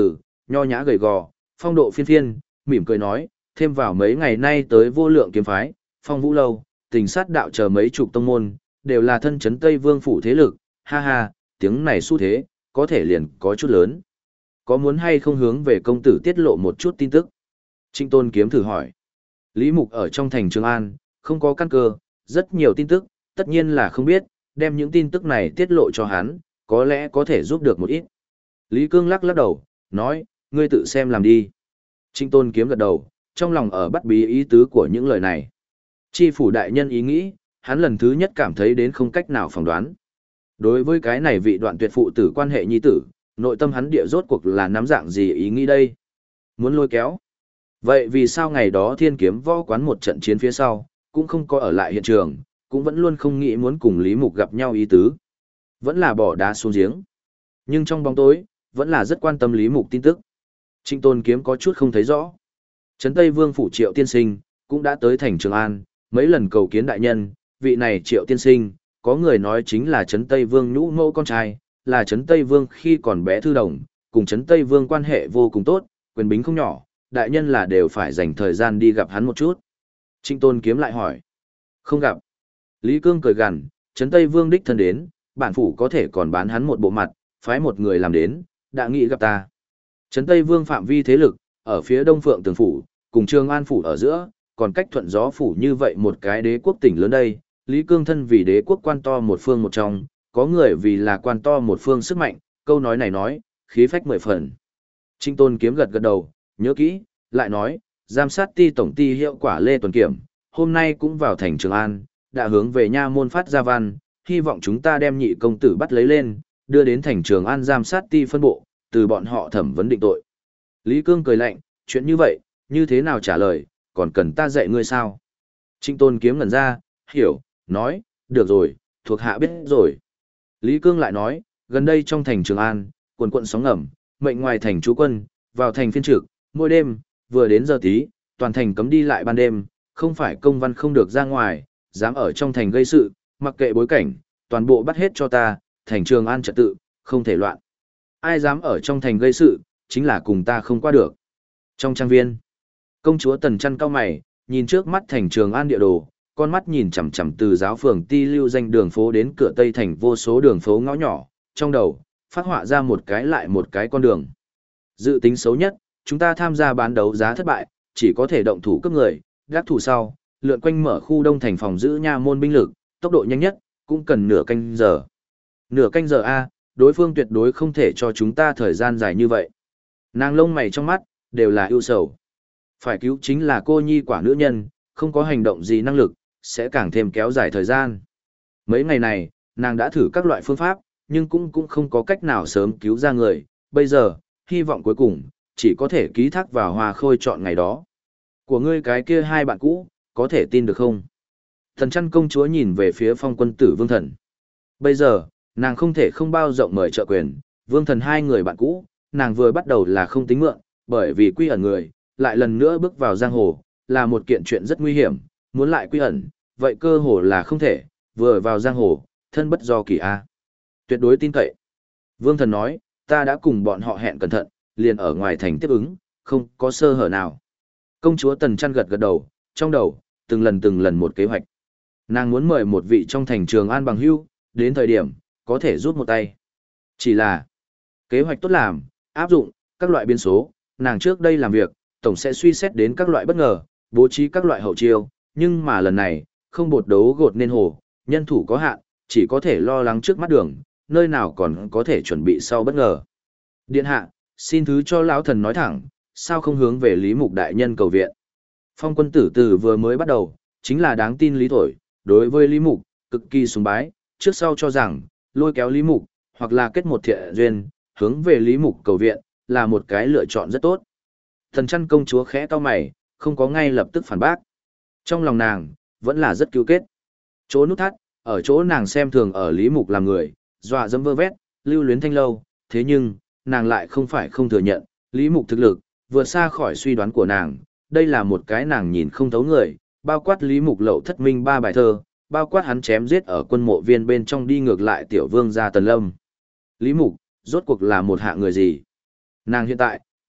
nho nhã gầy gò, phong độ phiên phiên, mỉm cười nói, thêm vào mấy ngày nay tới vô lượng kiếm phái, phong vũ lâu, tình sát đạo chờ mấy chục tông môn, đều là thân chấn Tây Vương phủ thế lực, ha ha, tiếng này xu thế, có thể liền có chút lớn. Có muốn hay không hướng về công tử tiết lộ một chút tin tức? Trịnh Tôn Kiếm thử hỏi. Lý Mục ở trong thành Trường An, không có căn cơ, rất nhiều tin tức, tất nhiên là không biết, đem những tin tức này tiết lộ cho hắn, có lẽ có thể giúp được một ít. Lý Cương lắc lắc đầu, nói, ngươi tự xem làm đi. Trịnh Tôn Kiếm gật đầu, trong lòng ở bắt bí ý tứ của những lời này. Chi phủ đại nhân ý nghĩ, hắn lần thứ nhất cảm thấy đến không cách nào phỏng đoán. Đối với cái này vị đoạn tuyệt phụ tử quan hệ nhi tử, nội tâm hắn địa rốt cuộc là nắm dạng gì ý nghĩ đây? Muốn lôi kéo. Vậy vì sao ngày đó Thiên Kiếm Võ quán một trận chiến phía sau, cũng không có ở lại hiện trường, cũng vẫn luôn không nghĩ muốn cùng Lý Mục gặp nhau ý tứ. Vẫn là bỏ đá xuống giếng. Nhưng trong bóng tối, vẫn là rất quan tâm Lý Mục tin tức. Trịnh Tôn Kiếm có chút không thấy rõ. Trấn Tây Vương phủ Triệu tiên sinh, cũng đã tới thành Trường An, mấy lần cầu kiến đại nhân, vị này Triệu tiên sinh, có người nói chính là Trấn Tây Vương nhũ mẫu con trai, là Trấn Tây Vương khi còn bé thư đồng, cùng Trấn Tây Vương quan hệ vô cùng tốt, quyền bính không nhỏ, đại nhân là đều phải dành thời gian đi gặp hắn một chút. Trịnh Tôn Kiếm lại hỏi. Không gặp. Lý Cương cười gằn, Trấn Tây Vương đích thân đến, bản phủ có thể còn bán hắn một bộ mặt, phái một người làm đến, đã nghĩ gặp ta. Trấn Tây Vương phạm vi thế lực, ở phía đông phượng tường phủ, cùng Trường An phủ ở giữa, còn cách thuận gió phủ như vậy một cái đế quốc tỉnh lớn đây, Lý Cương thân vì đế quốc quan to một phương một trong, có người vì là quan to một phương sức mạnh, câu nói này nói, khí phách mười phần. Trịnh Tôn Kiếm gật gật đầu, nhớ kỹ, lại nói, giám sát ty tổng ty hiệu quả Lê Tuần Kiểm, hôm nay cũng vào thành Trường An, đã hướng về nha môn phát ra văn, hy vọng chúng ta đem nhị công tử bắt lấy lên, đưa đến thành Trường An giám sát ty phân bộ, từ bọn họ thẩm vấn định tội. Lý Cương cười lạnh, chuyện như vậy, như thế nào trả lời, còn cần ta dạy ngươi sao? Trịnh Tôn Kiếm ngẩn ra, hiểu, nói, được rồi, thuộc hạ biết rồi. Lý Cương lại nói, gần đây trong thành Trường An, quần quận sóng ngầm, mệnh ngoài thành trú quân, vào thành phiên trực, mỗi đêm, vừa đến giờ tí, toàn thành cấm đi lại ban đêm, không phải công văn không được ra ngoài, dám ở trong thành gây sự, mặc kệ bối cảnh, toàn bộ bắt hết cho ta, thành Trường An trật tự, không thể loạn. Ai dám ở trong thành gây sự, chính là cùng ta không qua được. Trong trang viên, công chúa Tần Trăn cao mày, nhìn trước mắt thành Trường An địa đồ, con mắt nhìn chằm chằm từ giáo phường ti lưu danh đường phố đến cửa tây thành vô số đường phố ngõ nhỏ, trong đầu, phát họa ra một cái lại một cái con đường. Dự tính xấu nhất, chúng ta tham gia bán đấu giá thất bại, chỉ có thể động thủ cướp người, gác thủ sau, lượn quanh mở khu đông thành phòng giữ nha môn binh lực, tốc độ nhanh nhất, cũng cần nửa canh giờ. Nửa canh giờ a, đối phương tuyệt đối không thể cho chúng ta thời gian dài như vậy. Nàng lông mày trong mắt, đều là ưu sầu. Phải cứu chính là cô nhi quả nữ nhân, không có hành động gì năng lực, sẽ càng thêm kéo dài thời gian. Mấy ngày này, nàng đã thử các loại phương pháp, nhưng cũng không có cách nào sớm cứu ra người. Bây giờ, hy vọng cuối cùng, chỉ có thể ký thác vào Hoa Khôi chọn ngày đó. Của ngươi cái kia hai bạn cũ, có thể tin được không? Thần Trăn công chúa nhìn về phía Phong quân tử Vương Thần. Bây giờ, nàng không thể không bao rộng mời trợ quyền, Vương Thần hai người bạn cũ, nàng vừa bắt đầu là không tính mượn, bởi vì quy ẩn người, lại lần nữa bước vào giang hồ, là một kiện chuyện rất nguy hiểm, muốn lại quy ẩn, vậy cơ hồ là không thể, vừa vào giang hồ, thân bất do kỳ a. Tuyệt đối tin cậy. Vương Thần nói, ta đã cùng bọn họ hẹn cẩn thận, liền ở ngoài thành tiếp ứng, không có sơ hở nào. Công chúa Tần Trăn gật gật đầu, trong đầu, từng lần một kế hoạch. Nàng muốn mời một vị trong thành Trường An bằng hữu, đến thời điểm, có thể rút một tay. Chỉ là, kế hoạch tốt làm, áp dụng, các loại biến số, nàng trước đây làm việc, tổng sẽ suy xét đến các loại bất ngờ, bố trí các loại hậu chiêu, nhưng mà lần này, không bột đấu gột nên hồ, nhân thủ có hạn, chỉ có thể lo lắng trước mắt đường, nơi nào còn có thể chuẩn bị sau bất ngờ. Điện hạ, xin thứ cho lão thần nói thẳng, sao không hướng về Lý Mục đại nhân cầu viện. Phong quân tử từ vừa mới bắt đầu, chính là đáng tin Lý Thổi, đối với Lý Mục, cực kỳ sùng bái, trước sau cho rằng, lôi kéo Lý Mục, hoặc là kết một thiện duyên, hướng về Lý Mục cầu viện, là một cái lựa chọn rất tốt. Thần Trăn công chúa khẽ cau mày, không có ngay lập tức phản bác. Trong lòng nàng, vẫn là rất cứu kết. Chỗ nút thắt, ở chỗ nàng xem thường ở Lý Mục làm người, dọa dẫm vơ vét, lưu luyến thanh lâu, thế nhưng, nàng lại không phải không thừa nhận, Lý Mục thực lực, vượt xa khỏi suy đoán của nàng, đây là một cái nàng nhìn không thấu người, bao quát Lý Mục lậu thất minh ba bài thơ, bao quát hắn chém giết ở quân mộ viên bên trong đi ngược lại tiểu vương gia Tần Lâm. Lý Mục, rốt cuộc là một hạ người gì? Nàng hiện tại,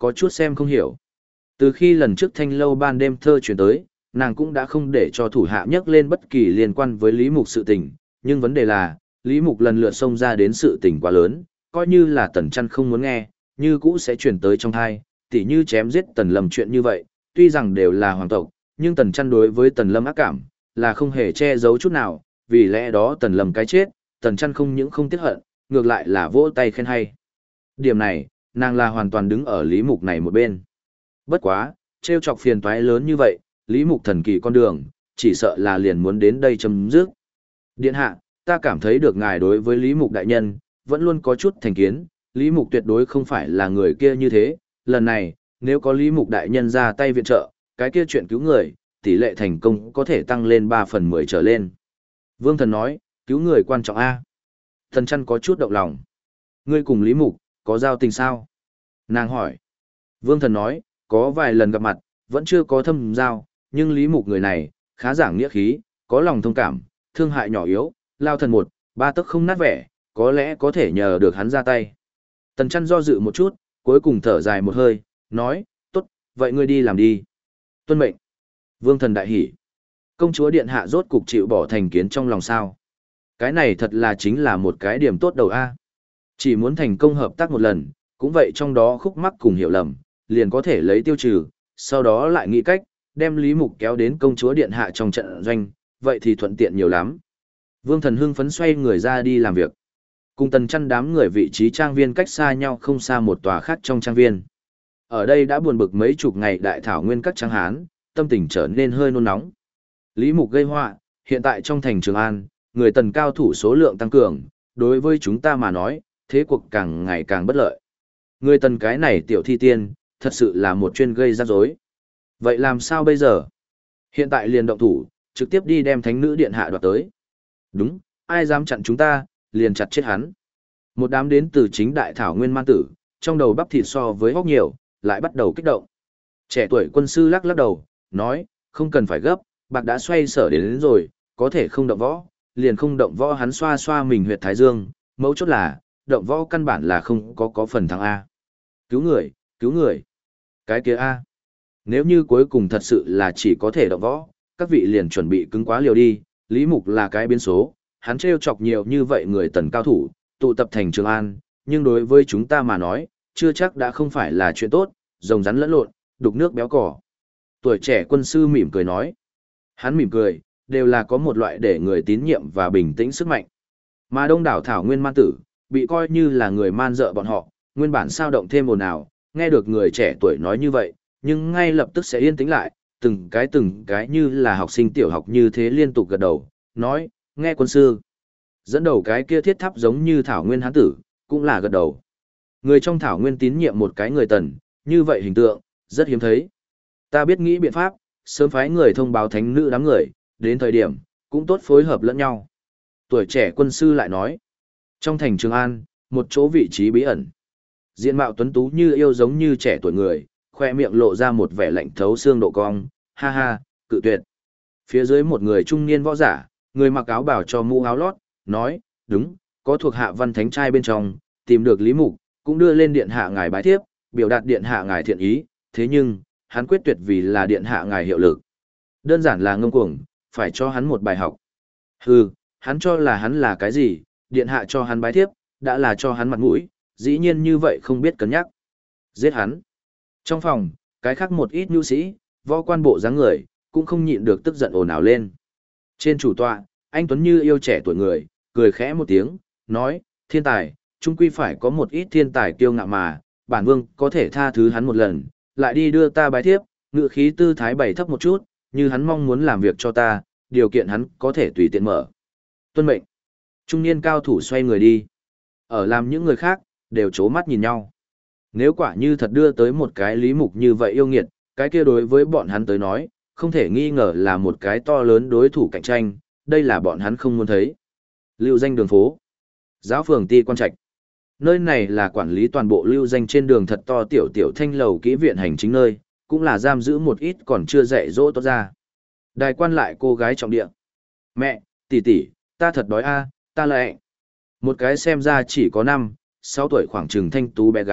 có chút xem không hiểu. Từ khi lần trước thanh lâu ban đêm thơ chuyển tới, nàng cũng đã không để cho thủ hạ nhắc lên bất kỳ liên quan với Lý Mục sự tình, nhưng vấn đề là, Lý Mục lần lượt xông ra đến sự tình quá lớn, coi như là Tần Chân không muốn nghe, như cũ sẽ chuyển tới trong tai, tỉ như chém giết Tần Lâm chuyện như vậy, tuy rằng đều là hoàng tộc, nhưng Tần Chân đối với Tần Lâm ác cảm, là không hề che giấu chút nào, vì lẽ đó Tần Lâm cái chết, Tần Chân không những không tiếc hận, ngược lại là vỗ tay khen hay. Điểm này, nàng là hoàn toàn đứng ở Lý Mục này một bên. Bất quá, trêu chọc phiền toái lớn như vậy, Lý Mục thần kỳ con đường, chỉ sợ là liền muốn đến đây chấm dứt. Điện hạ, ta cảm thấy được ngài đối với Lý Mục đại nhân, vẫn luôn có chút thành kiến, Lý Mục tuyệt đối không phải là người kia như thế, lần này, nếu có Lý Mục đại nhân ra tay viện trợ, cái kia chuyện cứu người, tỷ lệ thành công có thể tăng lên 3/10 trở lên. Vương Thần nói, cứu người quan trọng A. Thần Chân có chút động lòng. Ngươi cùng Lý Mục, có giao tình sao? Nàng hỏi. Vương Thần nói, có vài lần gặp mặt, vẫn chưa có thâm giao, nhưng Lý Mục người này, khá giảng nghĩa khí, có lòng thông cảm, thương hại nhỏ yếu, lao thần 1-3 tấc không nát vẻ, có lẽ có thể nhờ được hắn ra tay. Tần Chân do dự một chút, cuối cùng thở dài một hơi, nói, tốt, vậy ngươi đi làm đi. Tuân mệnh. Vương Thần đại hỉ. Công chúa điện hạ rốt cục chịu bỏ thành kiến trong lòng sao. Cái này thật là chính là một cái điểm tốt đầu A. Chỉ muốn thành công hợp tác một lần, cũng vậy trong đó khúc mắc cùng hiểu lầm, liền có thể lấy tiêu trừ, sau đó lại nghĩ cách, đem Lý Mục kéo đến công chúa điện hạ trong trận doanh, vậy thì thuận tiện nhiều lắm. Vương Thần hưng phấn xoay người ra đi làm việc. Cùng Tần Chân đám người vị trí trang viên cách xa nhau không xa một tòa khác trong trang viên. Ở đây đã buồn bực mấy chục ngày đại thảo nguyên các tráng hán, tâm tình trở nên hơi nôn nóng. Lý Mục gây họa, hiện tại trong thành Trường An, người Tần cao thủ số lượng tăng cường, đối với chúng ta mà nói, thế cuộc càng ngày càng bất lợi. Người Tần cái này tiểu thi tiên, thật sự là một chuyên gây rắc rối. Vậy làm sao bây giờ? Hiện tại liền động thủ, trực tiếp đi đem thánh nữ điện hạ đoạt tới. Đúng, ai dám chặn chúng ta, liền chặt chết hắn. Một đám đến từ chính đại thảo nguyên man tử, trong đầu bắp thịt so với hốc nhiều, lại bắt đầu kích động. Trẻ tuổi quân sư lắc lắc đầu, nói, không cần phải gấp, bạc đã xoay sở đến rồi, có thể không động võ, liền không động võ. Hắn xoa xoa mình huyệt thái dương, mấu chốt là, động võ căn bản là không có phần thắng A. Cứu người, cứu người. Cái kia A. Nếu như cuối cùng thật sự là chỉ có thể động võ, các vị liền chuẩn bị cứng quá liều đi, Lý Mục là cái biến số, hắn trêu chọc nhiều như vậy người Tần cao thủ, tụ tập thành Trường An, nhưng đối với chúng ta mà nói, chưa chắc đã không phải là chuyện tốt, rồng rắn lẫn lộn, đục nước béo cỏ. Tuổi trẻ quân sư mỉm cười nói. Hắn mỉm cười, đều là có một loại để người tín nhiệm và bình tĩnh sức mạnh. Mà đông đảo thảo nguyên man tử, bị coi như là người man dợ bọn họ, nguyên bản sao động thêm ồn ào, nghe được người trẻ tuổi nói như vậy, nhưng ngay lập tức sẽ yên tĩnh lại, từng cái như là học sinh tiểu học như thế liên tục gật đầu, nói, nghe quân sư. Dẫn đầu cái kia thiết tháp giống như thảo nguyên hán tử, cũng là gật đầu. Người trong thảo nguyên tín nhiệm một cái người Tần, như vậy hình tượng, rất hiếm thấy. Ta biết nghĩ biện pháp, sớm phái người thông báo thánh nữ đám người, đến thời điểm, cũng tốt phối hợp lẫn nhau. Tuổi trẻ quân sư lại nói, trong thành Trường An, một chỗ vị trí bí ẩn. Diện mạo tuấn tú như yêu giống như trẻ tuổi người, khoe miệng lộ ra một vẻ lạnh thấu xương độ cong, ha ha, cự tuyệt. Phía dưới một người trung niên võ giả, người mặc áo bảo cho mũ áo lót, nói, đúng, có thuộc hạ văn thánh trai bên trong, tìm được Lý Mục, cũng đưa lên điện hạ ngài bái thiếp, biểu đạt điện hạ ngài thiện ý, thế nhưng, hắn quyết tuyệt vì là điện hạ ngài hiệu lực. Đơn giản là ngông cuồng, phải cho hắn một bài học. Hừ, hắn cho là hắn là cái gì, điện hạ cho hắn bái thiếp, đã là cho hắn mặt mũi, dĩ nhiên như vậy không biết cân nhắc. Giết hắn. Trong phòng, cái khác một ít nhu sĩ, võ quan bộ dáng người, cũng không nhịn được tức giận ồn ào lên. Trên chủ tọa, anh Tuấn Như yêu trẻ tuổi người, cười khẽ một tiếng, nói, thiên tài, chung quy phải có một ít thiên tài kiêu ngạo mà, bản vương có thể tha thứ hắn một lần, lại đi đưa ta bái thiếp, ngự khí tư thái bày thấp một chút, như hắn mong muốn làm việc cho ta, điều kiện hắn có thể tùy tiện mở. Tuân mệnh. Trung niên cao thủ xoay người đi. Ở làm những người khác, đều chố mắt nhìn nhau. Nếu quả như thật đưa tới một cái Lý Mục như vậy yêu nghiệt, cái kia đối với bọn hắn tới nói, không thể nghi ngờ là một cái to lớn đối thủ cạnh tranh, đây là bọn hắn không muốn thấy. Lưu danh đường phố. Giáo phường Ti Quan Trạch. Nơi này là quản lý toàn bộ lưu danh trên đường thật to tiểu tiểu thanh lầu kỹ viện hành chính nơi, cũng là giam giữ một ít còn chưa dạy dỗ tốt ra. Đài quan lại cô gái trọng địa. Mẹ, tỷ tỷ, ta thật đói a, ta lại. Một cái xem ra chỉ có 5, 6 tuổi khoảng chừng thanh tú bé gái,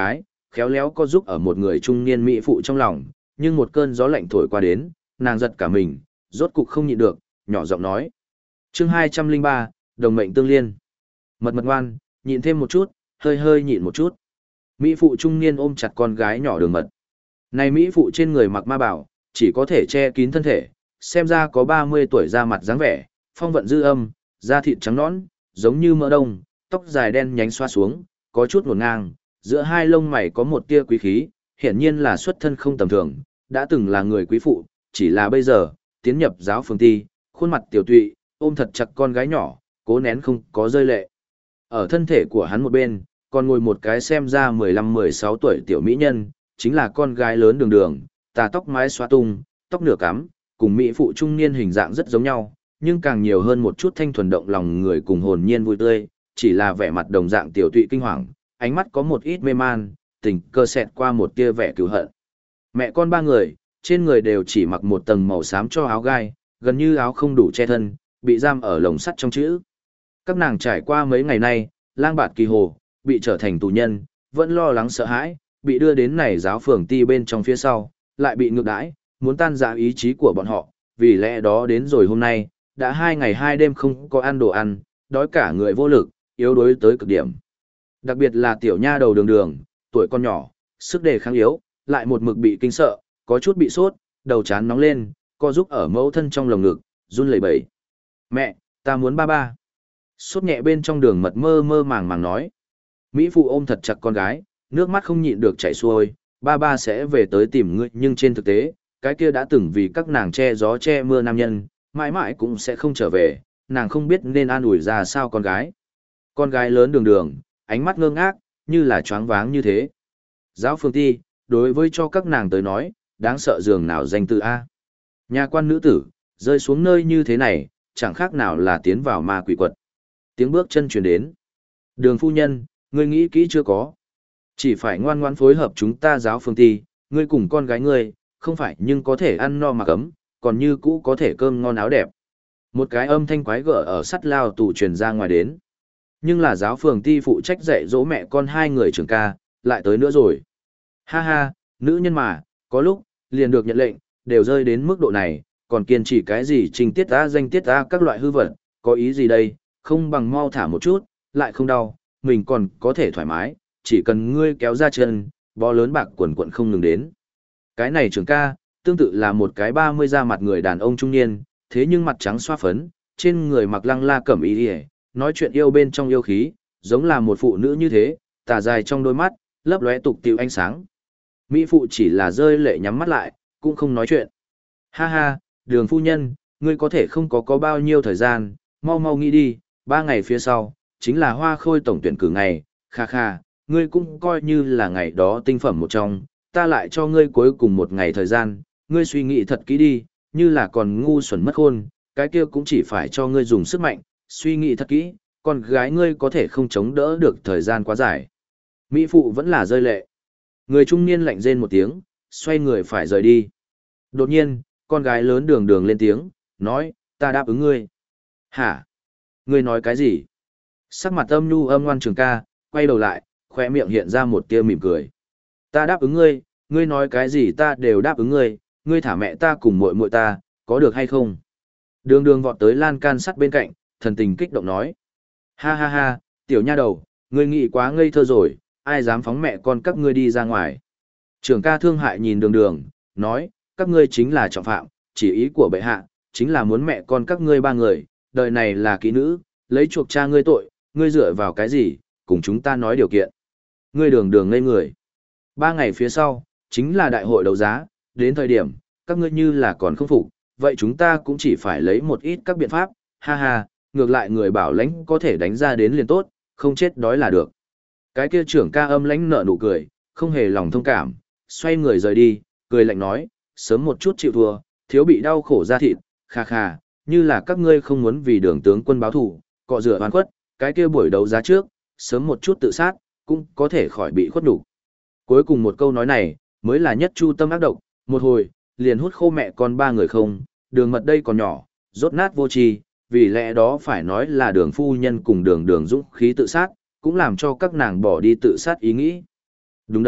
khéo léo có giúp ở một người trung niên mỹ phụ trong lòng, nhưng một cơn gió lạnh thổi qua đến, nàng giật cả mình, rốt cục không nhịn được, nhỏ giọng nói. Chương 203, đồng mệnh tương liên. Mật mật ngoan, nhịn thêm một chút, hơi hơi nhịn một chút. Mỹ phụ trung niên ôm chặt con gái nhỏ Đường Mật. Này Mỹ phụ trên người mặc ma bảo, chỉ có thể che kín thân thể, xem ra có 30 tuổi da mặt dáng vẻ, phong vận dư âm, da thịt trắng nõn, giống như mỡ đông, tóc dài đen nhánh xoa xuống, có chút ngổn ngang, giữa hai lông mày có một tia quý khí, hiển nhiên là xuất thân không tầm thường, đã từng là người quý phụ, chỉ là bây giờ, tiến nhập giáo phường ti, khuôn mặt tiểu tụy, ôm thật chặt con gái nhỏ, cố nén không có rơi lệ. Ở thân thể của hắn một bên, còn ngồi một cái xem ra 15-16 tuổi tiểu mỹ nhân, chính là con gái lớn Đường Đường, tà tóc mái xóa tung, tóc nửa cắm, cùng mỹ phụ trung niên hình dạng rất giống nhau, nhưng càng nhiều hơn một chút thanh thuần động lòng người cùng hồn nhiên vui tươi, chỉ là vẻ mặt đồng dạng tiểu tụy kinh hoàng, ánh mắt có một ít mê man, tình cơ xẹt qua một tia vẻ cứu hận. Mẹ con ba người, trên người đều chỉ mặc một tầng màu xám cho áo gai, gần như áo không đủ che thân, bị giam ở lồng sắt trong chữ. Các nàng trải qua mấy ngày nay, lang bạt kỳ hồ, bị trở thành tù nhân, vẫn lo lắng sợ hãi, bị đưa đến này giáo phường ti bên trong phía sau, lại bị ngược đãi, muốn tan rã ý chí của bọn họ, vì lẽ đó đến rồi hôm nay, đã 2 ngày 2 đêm không có ăn đồ ăn, đói cả người vô lực, yếu đuối tới cực điểm. Đặc biệt là tiểu nha đầu Đường Đường, tuổi con nhỏ, sức đề kháng yếu, lại một mực bị kinh sợ, có chút bị sốt, đầu trán nóng lên, co giúp ở mẫu thân trong lồng ngực, run lẩy bẩy. Mẹ, ta muốn ba ba. Sốt nhẹ bên trong Đường Mật mơ mơ màng màng nói. Mỹ phụ ôm thật chặt con gái, nước mắt không nhịn được chảy xuôi, ba ba sẽ về tới tìm ngươi, nhưng trên thực tế, cái kia đã từng vì các nàng che gió che mưa nam nhân, mãi mãi cũng sẽ không trở về, nàng không biết nên an ủi ra sao con gái. Con gái lớn Đường Đường, ánh mắt ngơ ngác, như là choáng váng như thế. Giáo phường ti, đối với cho các nàng tới nói, đáng sợ dường nào danh tự A. Nhà quan nữ tử, rơi xuống nơi như thế này, chẳng khác nào là tiến vào ma quỷ quật. Tiếng bước chân truyền đến. Đường phu nhân, ngươi nghĩ kỹ chưa có? Chỉ phải ngoan ngoãn phối hợp chúng ta giáo phường ti, ngươi cùng con gái ngươi, không phải nhưng có thể ăn no mà cấm, còn như cũ có thể cơm ngon áo đẹp. Một cái âm thanh quái gở ở sắt lao tù truyền ra ngoài đến. Nhưng là giáo phường ti phụ trách dạy dỗ mẹ con hai người trưởng ca, lại tới nữa rồi. Ha ha, nữ nhân mà, có lúc, liền được nhận lệnh, đều rơi đến mức độ này, còn kiên trì cái gì trình tiết ta danh tiết ta các loại hư vật, có ý gì đây, không bằng mau thả một chút, lại không đau, mình còn có thể thoải mái, chỉ cần ngươi kéo ra chân, bó lớn bạc quần quận không ngừng đến. Cái này trưởng ca, tương tự là một cái 30 da mặt người đàn ông trung niên, thế nhưng mặt trắng xoa phấn, trên người mặc lăng la cẩm y hề, nói chuyện yêu bên trong yêu khí, giống là một phụ nữ như thế, tà dài trong đôi mắt, lấp lóe tục tiểu ánh sáng. Mỹ phụ chỉ là rơi lệ nhắm mắt lại, cũng không nói chuyện. Ha ha, Đường phu nhân, ngươi có thể không có bao nhiêu thời gian, mau mau nghĩ đi, 3 ngày phía sau, chính là hoa khôi tổng tuyển cử ngày, kha kha, ngươi cũng coi như là ngày đó tinh phẩm một trong, ta lại cho ngươi cuối cùng một ngày thời gian, ngươi suy nghĩ thật kỹ đi, như là còn ngu xuẩn mất khôn, cái kia cũng chỉ phải cho ngươi dùng sức mạnh, suy nghĩ thật kỹ, con gái ngươi có thể không chống đỡ được thời gian quá dài. Mỹ phụ vẫn là rơi lệ. Người trung niên lạnh rên một tiếng, xoay người phải rời đi. Đột nhiên, con gái lớn Đường Đường lên tiếng, nói, ta đáp ứng ngươi. Hả? Ngươi nói cái gì? Sắc mặt âm nhu âm ngoan trường ca, quay đầu lại, khoe miệng hiện ra một tia mỉm cười. Ta đáp ứng ngươi, ngươi nói cái gì ta đều đáp ứng ngươi, ngươi thả mẹ ta cùng muội muội ta, có được hay không? Đường Đường vọt tới lan can sắt bên cạnh, thần tình kích động nói. Ha ha ha, tiểu nha đầu, ngươi nghĩ quá ngây thơ rồi, ai dám phóng mẹ con các ngươi đi ra ngoài. Trưởng ca thương hại nhìn Đường Đường, nói, các ngươi chính là trọng phạm, chỉ ý của bệ hạ, chính là muốn mẹ con các ngươi 3 người, đời này là kỹ nữ, lấy chuộc cha ngươi tội, ngươi dựa vào cái gì, cùng chúng ta nói điều kiện. Ngươi Đường Đường ngây người. 3 ngày phía sau, chính là đại hội đấu giá, đến thời điểm, các ngươi như là còn không phục, vậy chúng ta cũng chỉ phải lấy một ít các biện pháp, ha ha, ngược lại người bảo lãnh có thể đánh ra đến liền tốt, không chết đói là được. Cái kia trưởng ca âm lãnh nở nụ cười, không hề lòng thông cảm, xoay người rời đi, cười lạnh nói, sớm một chút chịu thua, thiếu bị đau khổ ra thịt, kha kha, như là các ngươi không muốn vì Đường tướng quân báo thù, cọ rửa oan khuất, cái kia buổi đấu giá trước, sớm một chút tự sát, cũng có thể khỏi bị khuất đủ. Cuối cùng một câu nói này, mới là nhất chu tâm ác độc, một hồi, liền hút khô mẹ con 3 người không, Đường Mật đây còn nhỏ, rốt nát vô tri, vì lẽ đó phải nói là Đường phu nhân cùng Đường Đường dũng khí tự sát, cũng làm cho các nàng bỏ đi tự sát ý nghĩ. Đúng đấy,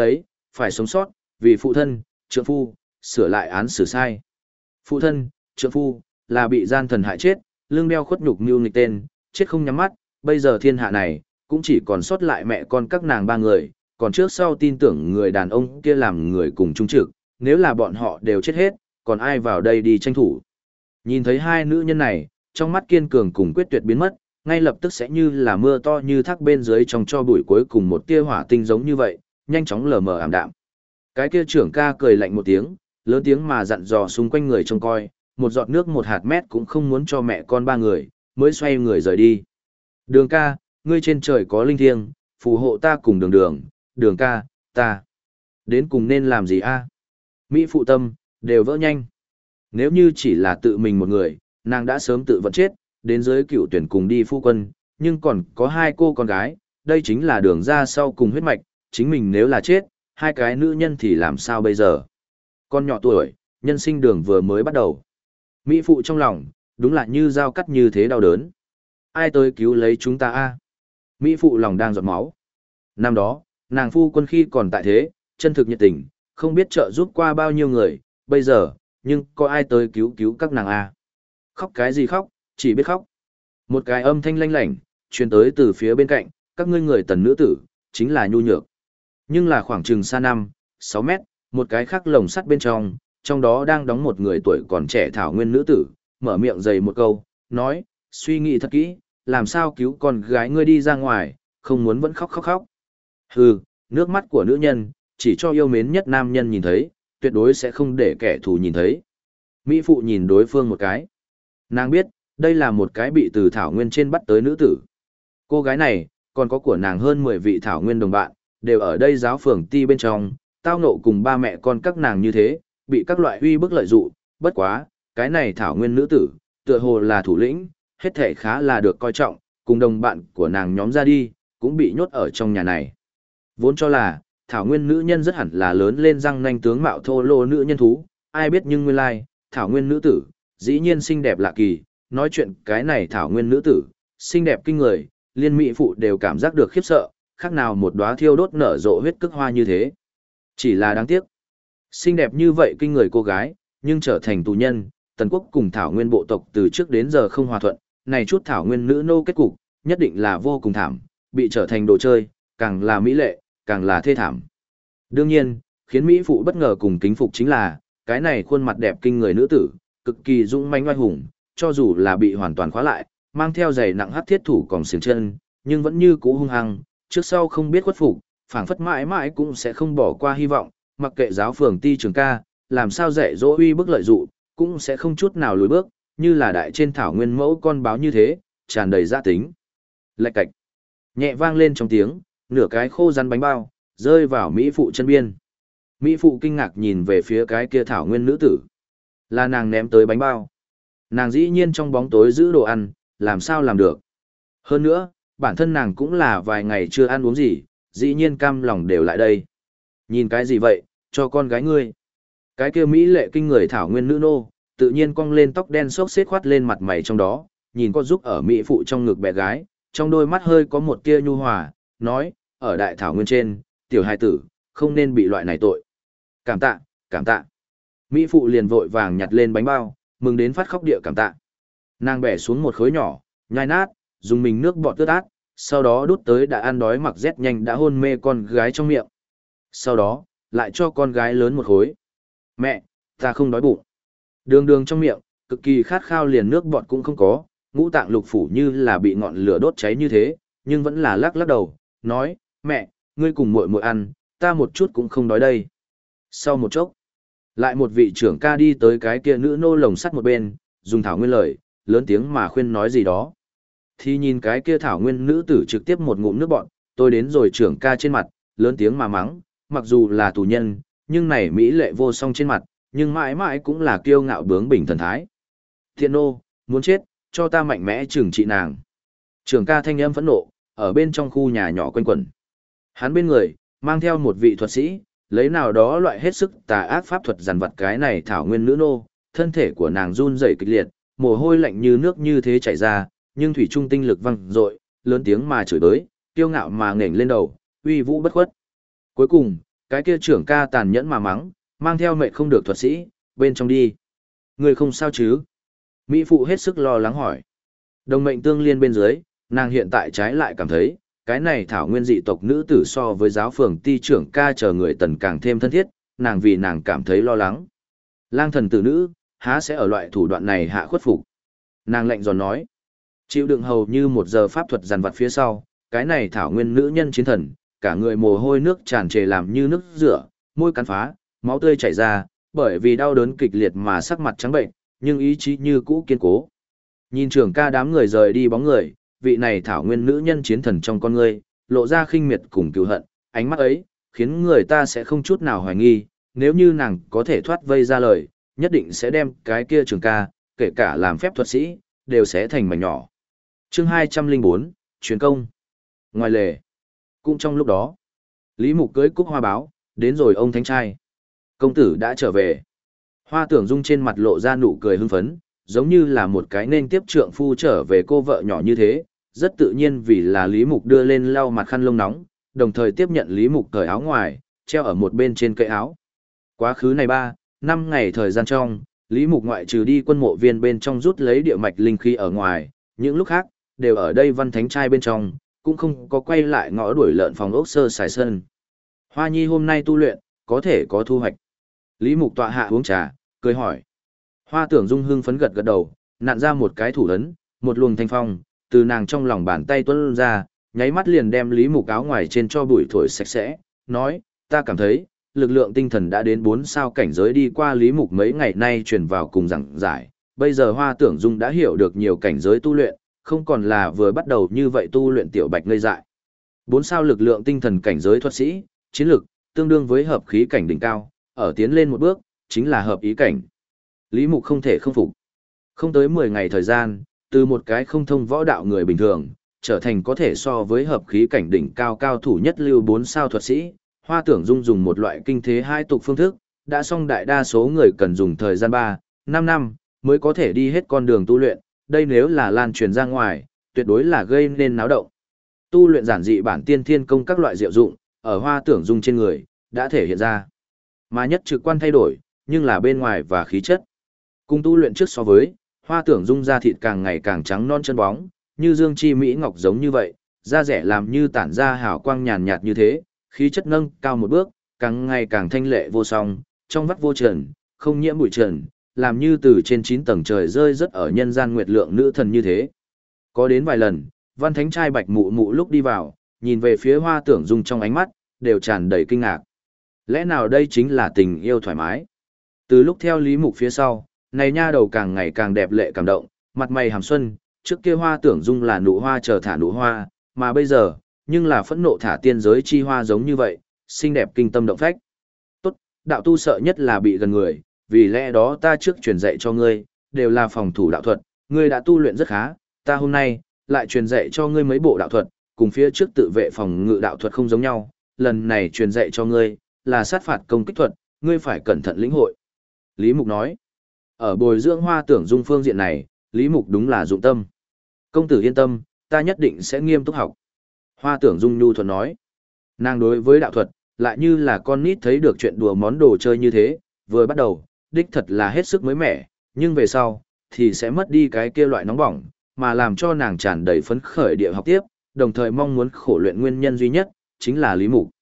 Phải sống sót, vì phụ thân, trượng phu, sửa lại án xử sai. Phụ thân, trượng phu, là bị gian thần hại chết, lưng đeo khuất nhục mưu nghịch tên, chết không nhắm mắt, bây giờ thiên hạ này, cũng chỉ còn sót lại mẹ con các nàng ba người, còn trước sau tin tưởng người đàn ông kia làm người cùng chung trực, nếu là bọn họ đều chết hết, còn ai vào đây đi tranh thủ. Nhìn thấy hai nữ nhân này, trong mắt kiên cường cùng quyết tuyệt biến mất, ngay lập tức sẽ như là mưa to như thác bên dưới trong cho bụi cuối cùng một tia hỏa tinh giống như vậy, nhanh chóng lờ mờ ảm đạm. Cái kia trưởng ca cười lạnh một tiếng, lớn tiếng mà dặn dò xung quanh người trông coi, một giọt nước một hạt mét cũng không muốn cho mẹ con ba người, mới xoay người rời đi. Đường ca, ngươi trên trời có linh thiêng, phù hộ ta cùng đường ca, ta. Đến cùng nên làm gì a? Mỹ phụ tâm, đều vỡ nhanh. Nếu như chỉ là tự mình một người, nàng đã sớm tự vẫn chết, đến dưới cựu tuyển cùng đi phu quân, nhưng còn có hai cô con gái, đây chính là đường ra sau cùng huyết mạch, chính mình nếu là chết, hai cái nữ nhân thì làm sao bây giờ? Con nhỏ tuổi, nhân sinh đường vừa mới bắt đầu. Mỹ phụ trong lòng, đúng là như dao cắt như thế đau đớn. Ai tới cứu lấy chúng ta a? Mỹ phụ lòng đang giọt máu. Năm đó, nàng phu quân khi còn tại thế, chân thực nhiệt tình, không biết trợ giúp qua bao nhiêu người, bây giờ, nhưng có ai tới cứu các nàng a? Khóc cái gì khóc, chỉ biết khóc. Một cái âm thanh lanh lảnh, truyền tới từ phía bên cạnh, các ngươi người tần nữ tử, chính là nhu nhược. Nhưng là khoảng chừng xa 6 mét, một cái khác lồng sắt bên trong đó đang đóng một người tuổi còn trẻ thảo nguyên nữ tử, mở miệng dày một câu, nói, suy nghĩ thật kỹ, làm sao cứu con gái ngươi đi ra ngoài, không muốn vẫn khóc. Hừ, nước mắt của nữ nhân, chỉ cho yêu mến nhất nam nhân nhìn thấy, tuyệt đối sẽ không để kẻ thù nhìn thấy. Mỹ phụ nhìn đối phương một cái. Nàng biết, đây là một cái bị từ thảo nguyên trên bắt tới nữ tử. Cô gái này, còn có của nàng hơn 10 vị thảo nguyên đồng bạn, đều ở đây giáo phường ti bên trong, tao nộ cùng ba mẹ con các nàng như thế, bị các loại uy bức lợi dụ, bất quá, cái này thảo nguyên nữ tử, tựa hồ là thủ lĩnh, hết thể khá là được coi trọng, cùng đồng bạn của nàng nhóm ra đi, cũng bị nhốt ở trong nhà này. Vốn cho là, thảo nguyên nữ nhân rất hẳn là lớn lên răng nanh tướng mạo thô lô nữ nhân thú, ai biết nhưng nguyên lai, thảo nguyên nữ tử, dĩ nhiên xinh đẹp lạ kỳ, nói chuyện cái này thảo nguyên nữ tử, xinh đẹp kinh người, liên mỹ phụ đều cảm giác được khiếp sợ, khác nào một đóa thiêu đốt nở rộ huyết cức hoa như thế. Chỉ là đáng tiếc, xinh đẹp như vậy kinh người cô gái, nhưng trở thành tù nhân, tần quốc cùng thảo nguyên bộ tộc từ trước đến giờ không hòa thuận, này chút thảo nguyên nữ nô kết cục, nhất định là vô cùng thảm, bị trở thành đồ chơi, càng là mỹ lệ, càng là thê thảm. Đương nhiên, khiến mỹ phụ bất ngờ cùng kính phục chính là, cái này khuôn mặt đẹp kinh người nữ tử, cực kỳ dũng mãnh oai hùng, cho dù là bị hoàn toàn khóa lại, mang theo giày nặng hắc thiết thủ còn xiềng chân, nhưng vẫn như cũ hung hăng, trước sau không biết khuất phục, phảng phất mãi mãi cũng sẽ không bỏ qua hy vọng, mặc kệ giáo phường ti trường ca, làm sao dạy dỗ uy bức lợi dụ, cũng sẽ không chút nào lùi bước, như là đại trên thảo nguyên mẫu con báo như thế, tràn đầy gia tính. Lạch cạch, nhẹ vang lên trong tiếng, nửa cái khô rắn bánh bao, rơi vào Mỹ phụ chân biên. Mỹ phụ kinh ngạc nhìn về phía cái kia thảo nguyên nữ tử. Là nàng ném tới bánh bao. Nàng dĩ nhiên trong bóng tối giữ đồ ăn, làm sao làm được. Hơn nữa, bản thân nàng cũng là vài ngày chưa ăn uống gì, dĩ nhiên cam lòng đều lại đây. Nhìn cái gì vậy, cho con gái ngươi. Cái kia Mỹ lệ kinh người thảo nguyên nữ nô, tự nhiên cong lên tóc đen xốc xếp khoát lên mặt mày trong đó, nhìn có giúp ở Mỹ phụ trong ngực bé gái, trong đôi mắt hơi có một tia nhu hòa, nói, ở đại thảo nguyên trên, tiểu hài tử, không nên bị loại này tội. Cảm tạ, cảm tạ. Mỹ phụ liền vội vàng nhặt lên bánh bao, mừng đến phát khóc địa cảm tạ. Nàng bẻ xuống một khối nhỏ, nhai nát, dùng mình nước bọt tước át, sau đó đút tới đã ăn đói mặc rét nhanh đã hôn mê con gái trong miệng. Sau đó, lại cho con gái lớn một khối. Mẹ, ta không đói bụng. Đường trong miệng, cực kỳ khát khao liền nước bọt cũng không có, ngũ tạng lục phủ như là bị ngọn lửa đốt cháy như thế, nhưng vẫn là lắc lắc đầu, nói, mẹ, ngươi cùng muội muội ăn, ta một chút cũng không đói đây. Sau một chốc, lại một vị trưởng ca đi tới cái kia nữ nô lồng sắt một bên, dùng thảo nguyên lời, lớn tiếng mà khuyên nói gì đó. Thì nhìn cái kia thảo nguyên nữ tử trực tiếp một ngụm nước bọn, tôi đến rồi trưởng ca trên mặt, lớn tiếng mà mắng, mặc dù là tù nhân, nhưng này mỹ lệ vô song trên mặt, nhưng mãi mãi cũng là kiêu ngạo bướng bỉnh thần thái. Thiện nô, muốn chết, cho ta mạnh mẽ trừng trị nàng. Trưởng ca thanh âm phẫn nộ, ở bên trong khu nhà nhỏ quanh quẩn. Hắn bên người, mang theo một vị thuật sĩ, lấy nào đó loại hết sức tà ác pháp thuật dằn vặt cái này thảo nguyên nữ nô, thân thể của nàng run rẩy kịch liệt, mồ hôi lạnh như nước như thế chảy ra, nhưng thủy trung tinh lực văng dội, lớn tiếng mà chửi bới, kiêu ngạo mà ngẩng lên đầu, uy vũ bất khuất. Cuối cùng, Cái kia trưởng ca tàn nhẫn mà mắng, mang theo mệnh không được thuật sĩ, bên trong đi. Người không sao chứ? Mỹ phụ hết sức lo lắng hỏi. Đồng mệnh tương liên bên dưới, nàng hiện tại trái lại cảm thấy, cái này thảo nguyên dị tộc nữ tử so với giáo phường ti trưởng ca chờ người tần càng thêm thân thiết, nàng vì nàng cảm thấy lo lắng. Lang thần tử nữ, há sẽ ở loại thủ đoạn này hạ khuất phục. Nàng lạnh giòn nói. Chịu đựng hầu như 1 giờ pháp thuật dằn vặt phía sau, cái này thảo nguyên nữ nhân chiến thần, cả người mồ hôi nước tràn trề làm như nước rửa, môi cắn phá, máu tươi chảy ra, bởi vì đau đớn kịch liệt mà sắc mặt trắng bệnh, nhưng ý chí như cũ kiên cố. Nhìn trưởng ca đám người rời đi bóng người, vị này thảo nguyên nữ nhân chiến thần trong con người, lộ ra khinh miệt cùng cừu hận, ánh mắt ấy, khiến người ta sẽ không chút nào hoài nghi, nếu như nàng có thể thoát vây ra lời, nhất định sẽ đem cái kia trưởng ca, kể cả làm phép thuật sĩ, đều sẽ thành mảnh nhỏ. Chương 204, Truyền công. Ngoài lề, cũng trong lúc đó, Lý Mục cưới cúc hoa báo, đến rồi ông thánh trai. Công tử đã trở về. Hoa Tưởng Dung trên mặt lộ ra nụ cười hưng phấn, giống như là một cái nên tiếp trượng phu trở về cô vợ nhỏ như thế, rất tự nhiên vì là Lý Mục đưa lên lau mặt khăn lông nóng, đồng thời tiếp nhận Lý Mục cởi áo ngoài, treo ở một bên trên cây áo. Quá khứ này 3-5 ngày thời gian trong, Lý Mục ngoại trừ đi quân mộ viên bên trong rút lấy địa mạch linh khí ở ngoài, những lúc khác, đều ở đây văn thánh trai bên trong, cũng không có quay lại ngõ đuổi lợn phòng ốc sơ sài sân. Hoa Nhi hôm nay tu luyện, có thể có thu hoạch. Lý Mục tọa hạ uống trà, cười hỏi. Hoa Tưởng Dung hưng phấn gật gật đầu, nặn ra một cái thủ ấn, một luồng thanh phong, từ nàng trong lòng bàn tay tuôn ra, nháy mắt liền đem Lý Mục áo ngoài trên cho bụi thổi sạch sẽ, nói, ta cảm thấy, lực lượng tinh thần đã đến 4 sao cảnh giới đi qua Lý Mục mấy ngày nay truyền vào cùng giảng giải, bây giờ Hoa Tưởng Dung đã hiểu được nhiều cảnh giới tu luyện, không còn là vừa bắt đầu như vậy tu luyện tiểu bạch ngây dại. 4 sao lực lượng tinh thần cảnh giới thuật sĩ, chiến lực, tương đương với hợp khí cảnh đỉnh cao, ở tiến lên một bước, chính là hợp ý cảnh. Lý Mục không thể không phục. Không tới 10 ngày thời gian, từ một cái không thông võ đạo người bình thường, trở thành có thể so với hợp khí cảnh đỉnh cao cao thủ nhất lưu 4 sao thuật sĩ, Hoa Tưởng Dung dùng một loại kinh thế hai tục phương thức, đã xong đại đa số người cần dùng thời gian 3-5 năm, mới có thể đi hết con đường tu luyện, đây nếu là lan truyền ra ngoài, tuyệt đối là gây nên náo động. Tu luyện giản dị bản tiên thiên công các loại diệu dụng, ở Hoa Tưởng Dung trên người, đã thể hiện ra. Mà nhất trực quan thay đổi, nhưng là bên ngoài và khí chất. Cùng tu luyện trước so với, Hoa Tưởng Dung da thịt càng ngày càng trắng non chân bóng, như dương chi mỹ ngọc giống như vậy, da rẻ làm như tản ra hào quang nhàn nhạt như thế, khí chất nâng cao một bước, càng ngày càng thanh lệ vô song, trong vắt vô trần, không nhiễm bụi trần, làm như từ trên 9 tầng trời rơi rất ở nhân gian nguyệt lượng nữ thần như thế. Có đến vài lần, Văn Thánh trai Bạch Mụ Mụ lúc đi vào, nhìn về phía Hoa Tưởng Dung trong ánh mắt, đều tràn đầy kinh ngạc. Lẽ nào đây chính là tình yêu thoải mái? Từ lúc theo Lý Mục phía sau, này nha đầu càng ngày càng đẹp lệ cảm động, mặt mày hàm xuân, trước kia Hoa Tưởng Dung là nụ hoa chờ thả nụ hoa, mà bây giờ, nhưng là phẫn nộ thả tiên giới chi hoa giống như vậy, xinh đẹp kinh tâm động phách. Tốt, đạo tu sợ nhất là bị gần người, vì lẽ đó ta trước truyền dạy cho ngươi, đều là phòng thủ đạo thuật, ngươi đã tu luyện rất khá, ta hôm nay, lại truyền dạy cho ngươi mấy bộ đạo thuật, cùng phía trước tự vệ phòng ngự đạo thuật không giống nhau, lần này truyền dạy cho ngươi, là sát phạt công kích thuật, ngươi phải cẩn thận lĩnh hội. Lý Mục nói, ở bồi dưỡng Hoa Tưởng Dung phương diện này, Lý Mục đúng là dụng tâm. Công tử yên tâm, ta nhất định sẽ nghiêm túc học. Hoa Tưởng Dung nhu thuận nói, nàng đối với đạo thuật, lại như là con nít thấy được chuyện đùa món đồ chơi như thế, vừa bắt đầu, đích thật là hết sức mới mẻ, nhưng về sau, thì sẽ mất đi cái kia loại nóng bỏng, mà làm cho nàng tràn đầy phấn khởi địa học tiếp, đồng thời mong muốn khổ luyện nguyên nhân duy nhất, chính là Lý Mục.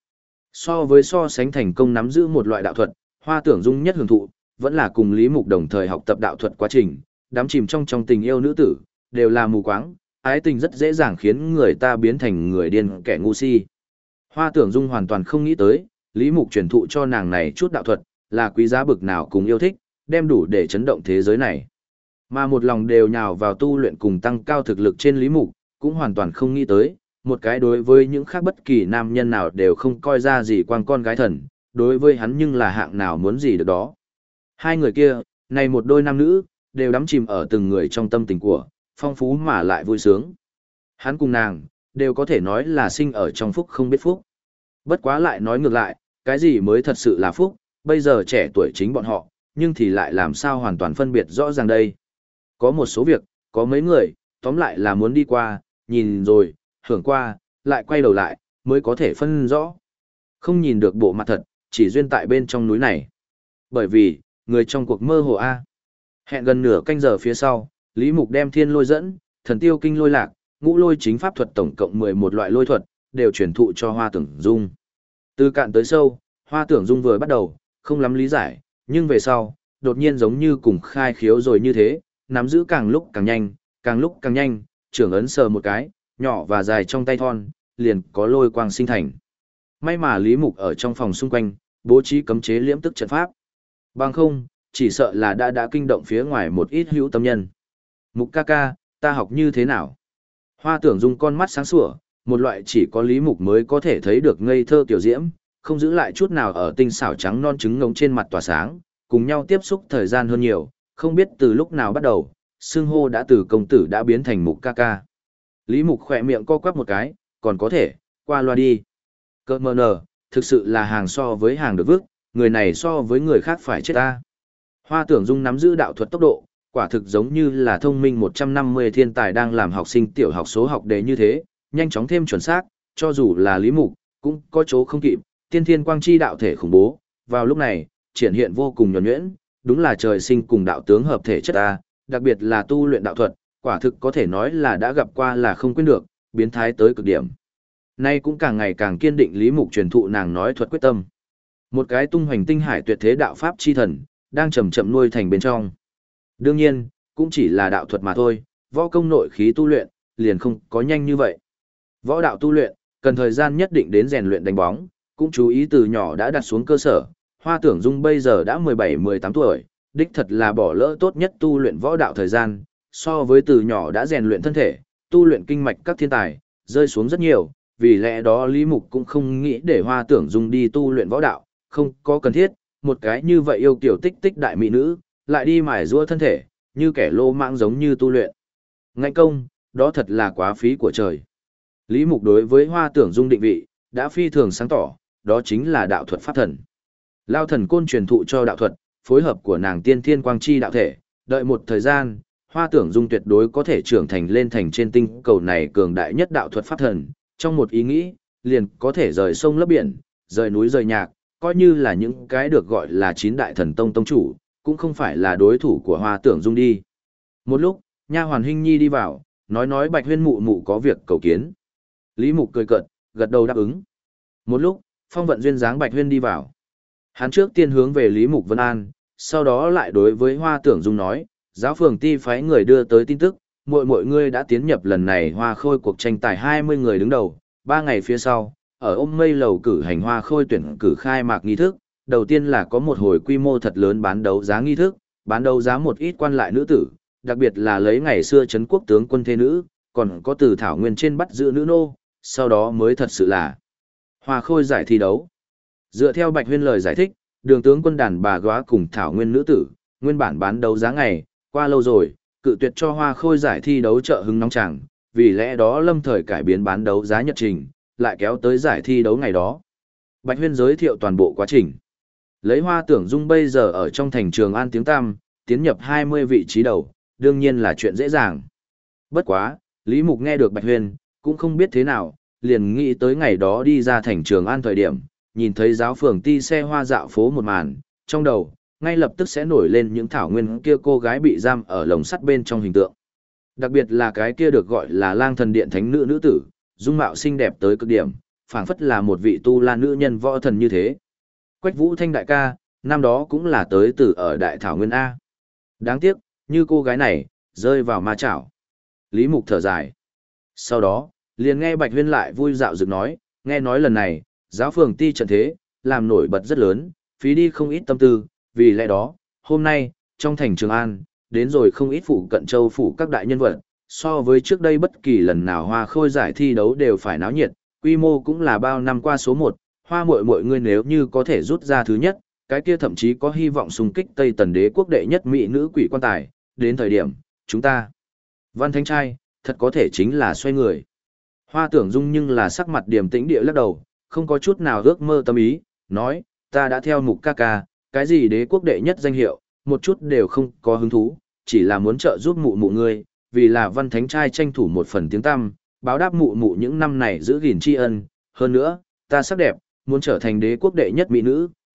So sánh thành công nắm giữ một loại đạo thuật, Hoa Tưởng Dung nhất hưởng thụ, vẫn là cùng Lý Mục đồng thời học tập đạo thuật quá trình, đắm chìm trong tình yêu nữ tử, đều là mù quáng, ái tình rất dễ dàng khiến người ta biến thành người điên kẻ ngu si. Hoa Tưởng Dung hoàn toàn không nghĩ tới, Lý Mục truyền thụ cho nàng này chút đạo thuật, là quý giá bực nào cùng yêu thích, đem đủ để chấn động thế giới này. Mà một lòng đều nhào vào tu luyện cùng tăng cao thực lực trên Lý Mục, cũng hoàn toàn không nghĩ tới, một cái đối với những khác bất kỳ nam nhân nào đều không coi ra gì quang con gái thần, đối với hắn nhưng là hạng nào muốn gì được đó. Hai người kia, này một đôi nam nữ, đều đắm chìm ở từng người trong tâm tình của, phong phú mà lại vui sướng. Hắn cùng nàng, đều có thể nói là sinh ở trong phúc không biết phúc. Bất quá lại nói ngược lại, cái gì mới thật sự là phúc, bây giờ trẻ tuổi chính bọn họ, nhưng thì lại làm sao hoàn toàn phân biệt rõ ràng đây. Có một số việc, có mấy người, tóm lại là muốn đi qua, nhìn rồi, hưởng qua, lại quay đầu lại, mới có thể phân rõ. Không nhìn được bộ mặt thật, chỉ duyên tại bên trong núi này. Bởi vì, người trong cuộc mơ hồ A. Hẹn gần nửa canh giờ phía sau, Lý Mục đem thiên lôi dẫn, thần tiêu kinh lôi lạc, ngũ lôi chính pháp thuật tổng cộng 11 loại lôi thuật, đều truyền thụ cho Hoa Tưởng Dung. Từ cạn tới sâu, Hoa Tưởng Dung vừa bắt đầu, không lắm lý giải, nhưng về sau, đột nhiên giống như cùng khai khiếu rồi như thế, nắm giữ càng lúc càng nhanh, trưởng ấn sờ một cái, nhỏ và dài trong tay thon, liền có lôi quang sinh thành. May mà Lý Mục ở trong phòng xung quanh, bố trí cấm chế liễm tức trận pháp. Bằng không, chỉ sợ là đã kinh động phía ngoài một ít hữu tâm nhân. Mục ca ca, ta học như thế nào? Hoa Tưởng Dung con mắt sáng sủa, một loại chỉ có Lý Mục mới có thể thấy được ngây thơ tiểu diễm, không giữ lại chút nào ở tinh xảo trắng non trứng ngỗng trên mặt tỏa sáng, cùng nhau tiếp xúc thời gian hơn nhiều, không biết từ lúc nào bắt đầu, xưng hô đã từ công tử đã biến thành Mục ca ca. Lý Mục khỏe miệng co quắp một cái, còn có thể, qua loa đi. Cơ mờ nờ, thực sự là hàng so với hàng được vứt, người này so với người khác phải chết ta. Hoa Tưởng Dung nắm giữ đạo thuật tốc độ, quả thực giống như là thông minh 150 thiên tài đang làm học sinh tiểu học số học đề như thế, nhanh chóng thêm chuẩn xác, cho dù là Lý Mục, cũng có chỗ không kịp, tiên thiên quang chi đạo thể khủng bố, vào lúc này, triển hiện vô cùng nhuần nhuyễn, đúng là trời sinh cùng đạo tướng hợp thể chất ta, đặc biệt là tu luyện đạo thuật, quả thực có thể nói là đã gặp qua là không quên được, biến thái tới cực điểm. Nay cũng càng ngày càng kiên định Lý Mục truyền thụ nàng nói thuật quyết tâm. Một cái tung hoành tinh hải tuyệt thế đạo pháp chi thần, đang chậm chậm nuôi thành bên trong. Đương nhiên, cũng chỉ là đạo thuật mà thôi, võ công nội khí tu luyện, liền không có nhanh như vậy. Võ đạo tu luyện, cần thời gian nhất định đến rèn luyện đánh bóng, cũng chú ý từ nhỏ đã đặt xuống cơ sở. Hoa Tưởng Dung bây giờ đã 17-18 tuổi, đích thật là bỏ lỡ tốt nhất tu luyện võ đạo thời gian, so với từ nhỏ đã rèn luyện thân thể, tu luyện kinh mạch các thiên tài, rơi xuống rất nhiều, vì lẽ đó Lý Mục cũng không nghĩ để Hoa Tưởng Dung đi tu luyện võ đạo, không có cần thiết, một cái như vậy yêu kiểu tích tích đại mỹ nữ, lại đi mài giũa thân thể, như kẻ lô mãng giống như tu luyện. Ngạnh công, đó thật là quá phí của trời. Lý Mục đối với Hoa Tưởng Dung định vị, đã phi thường sáng tỏ, đó chính là đạo thuật pháp thần. Lao thần côn truyền thụ cho đạo thuật, phối hợp của nàng tiên thiên quang chi đạo thể, đợi một thời gian, Hoa Tưởng Dung tuyệt đối có thể trưởng thành lên thành trên tinh cầu này cường đại nhất đạo thuật pháp thần, trong một ý nghĩ, liền có thể rời sông lấp biển, rời núi rời nhạc, coi như là những cái được gọi là chín đại thần tông tông chủ, cũng không phải là đối thủ của Hoa Tưởng Dung đi. Một lúc, nha hoàn Hinh Nhi đi vào, nói Bạch Huyên mụ mụ có việc cầu kiến. Lý Mục cười cợt, gật đầu đáp ứng. Một lúc, phong vận duyên dáng Bạch Huyên đi vào. Hắn trước tiên hướng về Lý Mục Vân An, sau đó lại đối với Hoa Tưởng Dung nói, giáo phường ti phái người đưa tới tin tức, mọi người đã tiến nhập lần này hoa khôi cuộc tranh tài 20 người đứng đầu, 3 ngày phía sau, ở ôm mây lầu cử hành hoa khôi tuyển cử khai mạc nghi thức, đầu tiên là có một hồi quy mô thật lớn bán đấu giá nghi thức, bán đấu giá một ít quan lại nữ tử, đặc biệt là lấy ngày xưa trấn quốc tướng quân thế nữ, còn có từ thảo nguyên trên bắt giữ nữ nô, sau đó mới thật sự là hoa khôi giải thi đấu. Dựa theo Bạch Huyên lời giải thích, đường tướng quân đàn bà góa cùng thảo nguyên nữ tử, nguyên bản bán đấu giá ngày, qua lâu rồi, cự tuyệt cho hoa khôi giải thi đấu trợ hứng nóng chẳng, vì lẽ đó lâm thời cải biến bán đấu giá nhật trình, lại kéo tới giải thi đấu ngày đó. Bạch Huyên giới thiệu toàn bộ quá trình. Lấy Hoa Tưởng Dung bây giờ ở trong thành Trường An tiếng tăm, tiến nhập 20 vị trí đầu, đương nhiên là chuyện dễ dàng. Bất quá, Lý Mục nghe được Bạch Huyên, cũng không biết thế nào, liền nghĩ tới ngày đó đi ra thành Trường An thời điểm, nhìn thấy giáo phường ti xe hoa dạo phố một màn, trong đầu, ngay lập tức sẽ nổi lên những thảo nguyên kia cô gái bị giam ở lồng sắt bên trong hình tượng. Đặc biệt là cái kia được gọi là lang thần điện thánh nữ nữ tử, dung mạo xinh đẹp tới cực điểm, phảng phất là một vị tu la nữ nhân võ thần như thế. Quách Vũ Thanh đại ca, năm đó cũng là tới từ ở Đại Thảo Nguyên A. Đáng tiếc, như cô gái này, rơi vào ma chảo. Lý Mục thở dài. Sau đó, liền nghe Bạch Huyên lại vui dạo dựng nói, nghe nói lần này, giáo phường ti trận thế, làm nổi bật rất lớn, phí đi không ít tâm tư, vì lẽ đó, hôm nay, trong thành Trường An, đến rồi không ít phụ cận châu phủ các đại nhân vật, so với trước đây bất kỳ lần nào hoa khôi giải thi đấu đều phải náo nhiệt, quy mô cũng là bao năm qua số 1, hoa mọi người nếu như có thể rút ra thứ nhất, cái kia thậm chí có hy vọng xung kích Tây Tần đế quốc đệ nhất mỹ nữ quỷ quan tài, đến thời điểm, chúng ta, Văn Thánh Trai, thật có thể chính là xoay người. Hoa Tưởng Dung nhưng là sắc mặt điềm tĩnh địa lắc đầu, không có chút nào ước mơ tâm ý, nói, ta đã theo Mục ca ca, cái gì đế quốc đệ nhất danh hiệu, một chút đều không có hứng thú, chỉ là muốn trợ giúp mụ mụ ngươi, vì là Văn Thánh Trai tranh thủ một phần tiếng tăm, báo đáp mụ mụ những năm này giữ gìn tri ân, hơn nữa, ta sắc đẹp, muốn trở thành đế quốc đệ nhất mỹ nữ,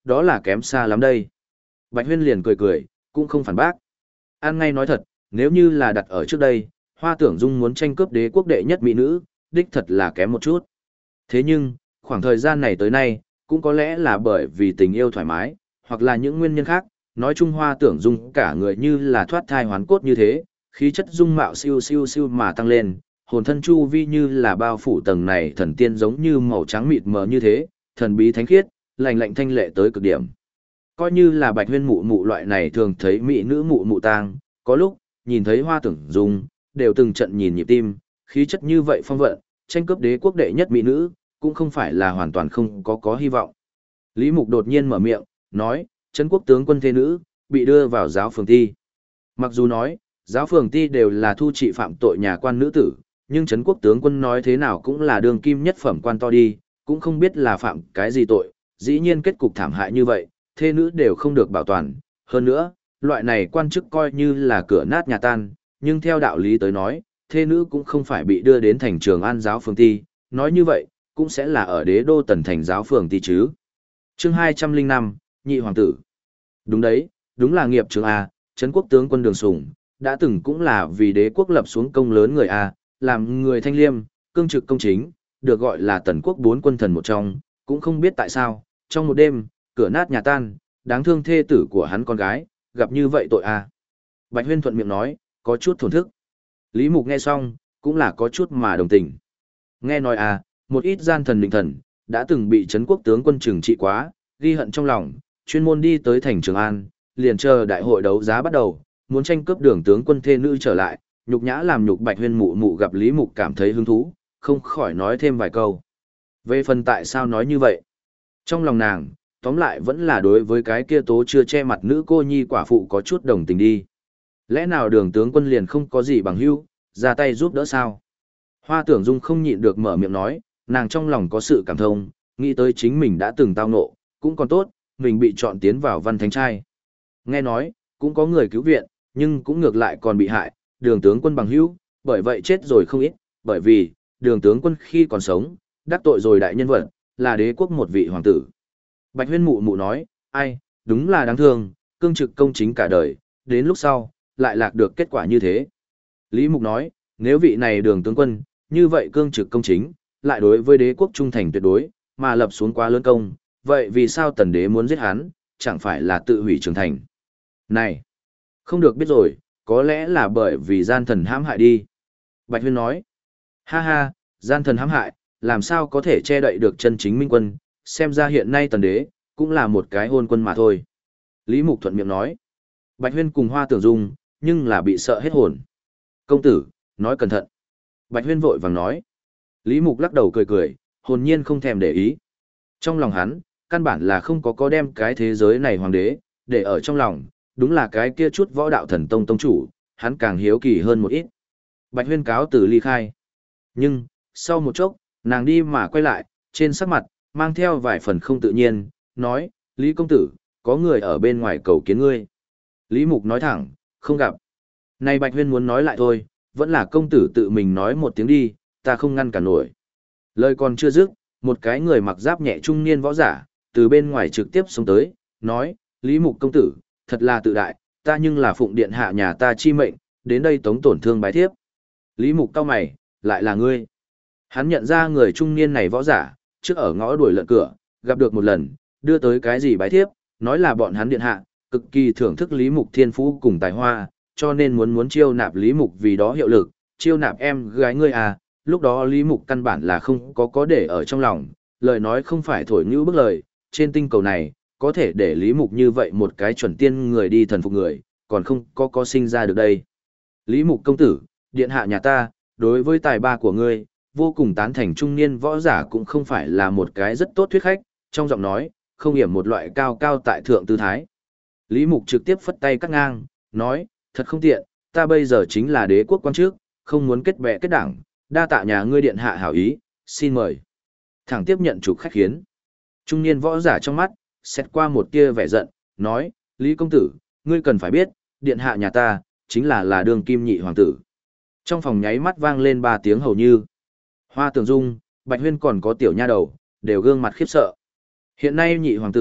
đó là kém xa lắm đây. Bạch Huyên liền cười cười, cũng không phản bác. An ngay nói thật, nếu như là đặt ở trước đây, Hoa Tưởng Dung muốn tranh cướp đế quốc đệ nhất mỹ nữ, đích thật là kém một chút. Thế nhưng, khoảng thời gian này tới nay, cũng có lẽ là bởi vì tình yêu thoải mái, hoặc là những nguyên nhân khác, nói chung Hoa Tưởng Dung cả người như là thoát thai hoán cốt như thế, khí chất dung mạo siêu siêu siêu mà tăng lên, hồn thân chu vi như là bao phủ tầng này thần tiên giống như màu trắng mịt mờ như thế, thần bí thánh khiết, lạnh lạnh thanh lệ tới cực điểm. Coi như là Bạch Huyên mụ mụ loại này thường thấy mỹ nữ mụ mụ tang, có lúc nhìn thấy Hoa Tưởng Dung, đều từng trận nhìn nhịp tim, khí chất như vậy phong vận, tranh cướp đế quốc đệ nhất mỹ nữ, cũng không phải là hoàn toàn không có hy vọng. Lý Mục đột nhiên mở miệng, nói, Trấn quốc tướng quân thế nữ, bị đưa vào giáo phường ti. Mặc dù nói, giáo phường ti đều là thu trị phạm tội nhà quan nữ tử, nhưng Trấn quốc tướng quân nói thế nào cũng là đường kim nhất phẩm quan to đi, cũng không biết là phạm cái gì tội, dĩ nhiên kết cục thảm hại như vậy, thê nữ đều không được bảo toàn. Hơn nữa, loại này quan chức coi như là cửa nát nhà tan, nhưng theo đạo lý tới nói, thê nữ cũng không phải bị đưa đến thành Trường An giáo phường ti, nói như vậy, cũng sẽ là ở đế đô tần thành giáo phường ti chứ. Chương 205, Nhị Hoàng tử. Đúng đấy, đúng là nghiệp trường A, Trấn quốc tướng quân Đường Sùng, đã từng cũng là vì đế quốc lập xuống công lớn người A, làm người thanh liêm, cương trực công chính, được gọi là tần quốc bốn quân thần một trong, cũng không biết tại sao, trong một đêm, cửa nát nhà tan, đáng thương thê tử của hắn con gái, gặp như vậy tội A. Bạch Huyên thuận miệng nói, có chút thổn thức. Lý Mục nghe xong, cũng là có chút mà đồng tình. Nghe nói một ít gian thần định thần, đã từng bị Trấn quốc tướng quân trừng trị quá, ghi hận trong lòng, chuyên môn đi tới thành Trường An, liền chờ đại hội đấu giá bắt đầu, muốn tranh cướp Đường tướng quân thê nữ trở lại, nhục nhã làm nhục Bạch Huyên mụ mụ gặp Lý Mục cảm thấy hứng thú, không khỏi nói thêm vài câu. Về phần tại sao nói như vậy? Trong lòng nàng, tóm lại vẫn là đối với cái kia tố chưa che mặt nữ cô nhi quả phụ có chút đồng tình đi. Lẽ nào Đường tướng quân liền không có gì bằng hữu, ra tay giúp đỡ sao? Hoa Tưởng Dung không nhịn được mở miệng nói, nàng trong lòng có sự cảm thông, nghĩ tới chính mình đã từng tao ngộ, cũng còn tốt, mình bị chọn tiến vào văn thánh trai. Nghe nói, cũng có người cứu viện, nhưng cũng ngược lại còn bị hại, Đường tướng quân bằng hữu, bởi vậy chết rồi không ít, bởi vì, Đường tướng quân khi còn sống, đắc tội rồi đại nhân vật, là đế quốc một vị hoàng tử. Bạch Huyên mụ mụ nói, ai, đúng là đáng thương, cương trực công chính cả đời, đến lúc sau, lại lạc được kết quả như thế. Lý Mục nói, nếu vị này Đường tướng quân, như vậy cương trực công chính, lại đối với đế quốc trung thành tuyệt đối, mà lập xuống quá lớn công, vậy vì sao tần đế muốn giết hắn, chẳng phải là tự hủy trường thành. Này, không được biết rồi, có lẽ là bởi vì gian thần hãm hại đi. Bạch Huyên nói, ha ha, gian thần hãm hại, làm sao có thể che đậy được chân chính minh quân, xem ra hiện nay tần đế, cũng là một cái hôn quân mà thôi. Lý Mục thuận miệng nói, Bạch Huyên cùng Hoa Tưởng Dung, nhưng là bị sợ hết hồn. Công tử, nói cẩn thận. Bạch Huyên vội vàng nói. Lý Mục lắc đầu cười cười, hồn nhiên không thèm để ý. Trong lòng hắn, căn bản là không có đem cái thế giới này hoàng đế, để ở trong lòng, đúng là cái kia chút võ đạo thần tông tông chủ, hắn càng hiếu kỳ hơn một ít. Bạch Huyên cáo từ ly khai. Nhưng, sau một chốc, nàng đi mà quay lại, trên sắc mặt, mang theo vài phần không tự nhiên, nói, Lý công tử, có người ở bên ngoài cầu kiến ngươi. Lý Mục nói thẳng, không gặp. Này Bạch Huyên muốn nói lại thôi, vẫn là công tử tự mình nói một tiếng đi, ta không ngăn cản nổi. Lời còn chưa dứt, một cái người mặc giáp nhẹ trung niên võ giả, từ bên ngoài trực tiếp xuống tới, nói, Lý Mục công tử, thật là tự đại, ta nhưng là phụng điện hạ nhà ta chi mệnh, đến đây tống tổn thương bái thiếp. Lý Mục cau mày, lại là ngươi. Hắn nhận ra người trung niên này võ giả, trước ở ngõ đuổi lợn cửa, gặp được một lần, đưa tới cái gì bái thiếp, nói là bọn hắn điện hạ, cực kỳ thưởng thức Lý Mục thiên phú cùng tài hoa, cho nên muốn chiêu nạp Lý Mục vì đó hiệu lực, chiêu nạp em gái ngươi à, lúc đó Lý Mục căn bản là không có để ở trong lòng, lời nói không phải thổi như bức lời, trên tinh cầu này, có thể để Lý Mục như vậy một cái chuẩn tiên người đi thần phục người, còn không có sinh ra được đây. Lý Mục công tử, điện hạ nhà ta, đối với tài ba của ngươi, vô cùng tán thành trung niên võ giả cũng không phải là một cái rất tốt thuyết khách, trong giọng nói, không hiểm một loại cao cao tại thượng tư thái. Lý Mục trực tiếp phất tay cắt ngang, nói, thật không tiện, ta bây giờ chính là đế quốc quan trước, không muốn kết bè kết đảng, đa tạ nhà ngươi điện hạ hảo ý, xin mời. Thẳng tiếp nhận chủ khách khiến. Trung niên võ giả trong mắt, xét qua một tia vẻ giận, nói, Lý công tử, ngươi cần phải biết, điện hạ nhà ta, chính là đường kim nhị hoàng tử. Trong phòng nháy mắt vang lên 3 tiếng hầu như. Hoa Tưởng Dung, Bạch Huyên còn có tiểu nha đầu, đều gương mặt khiếp sợ. Hiện nay nhị hoàng tử,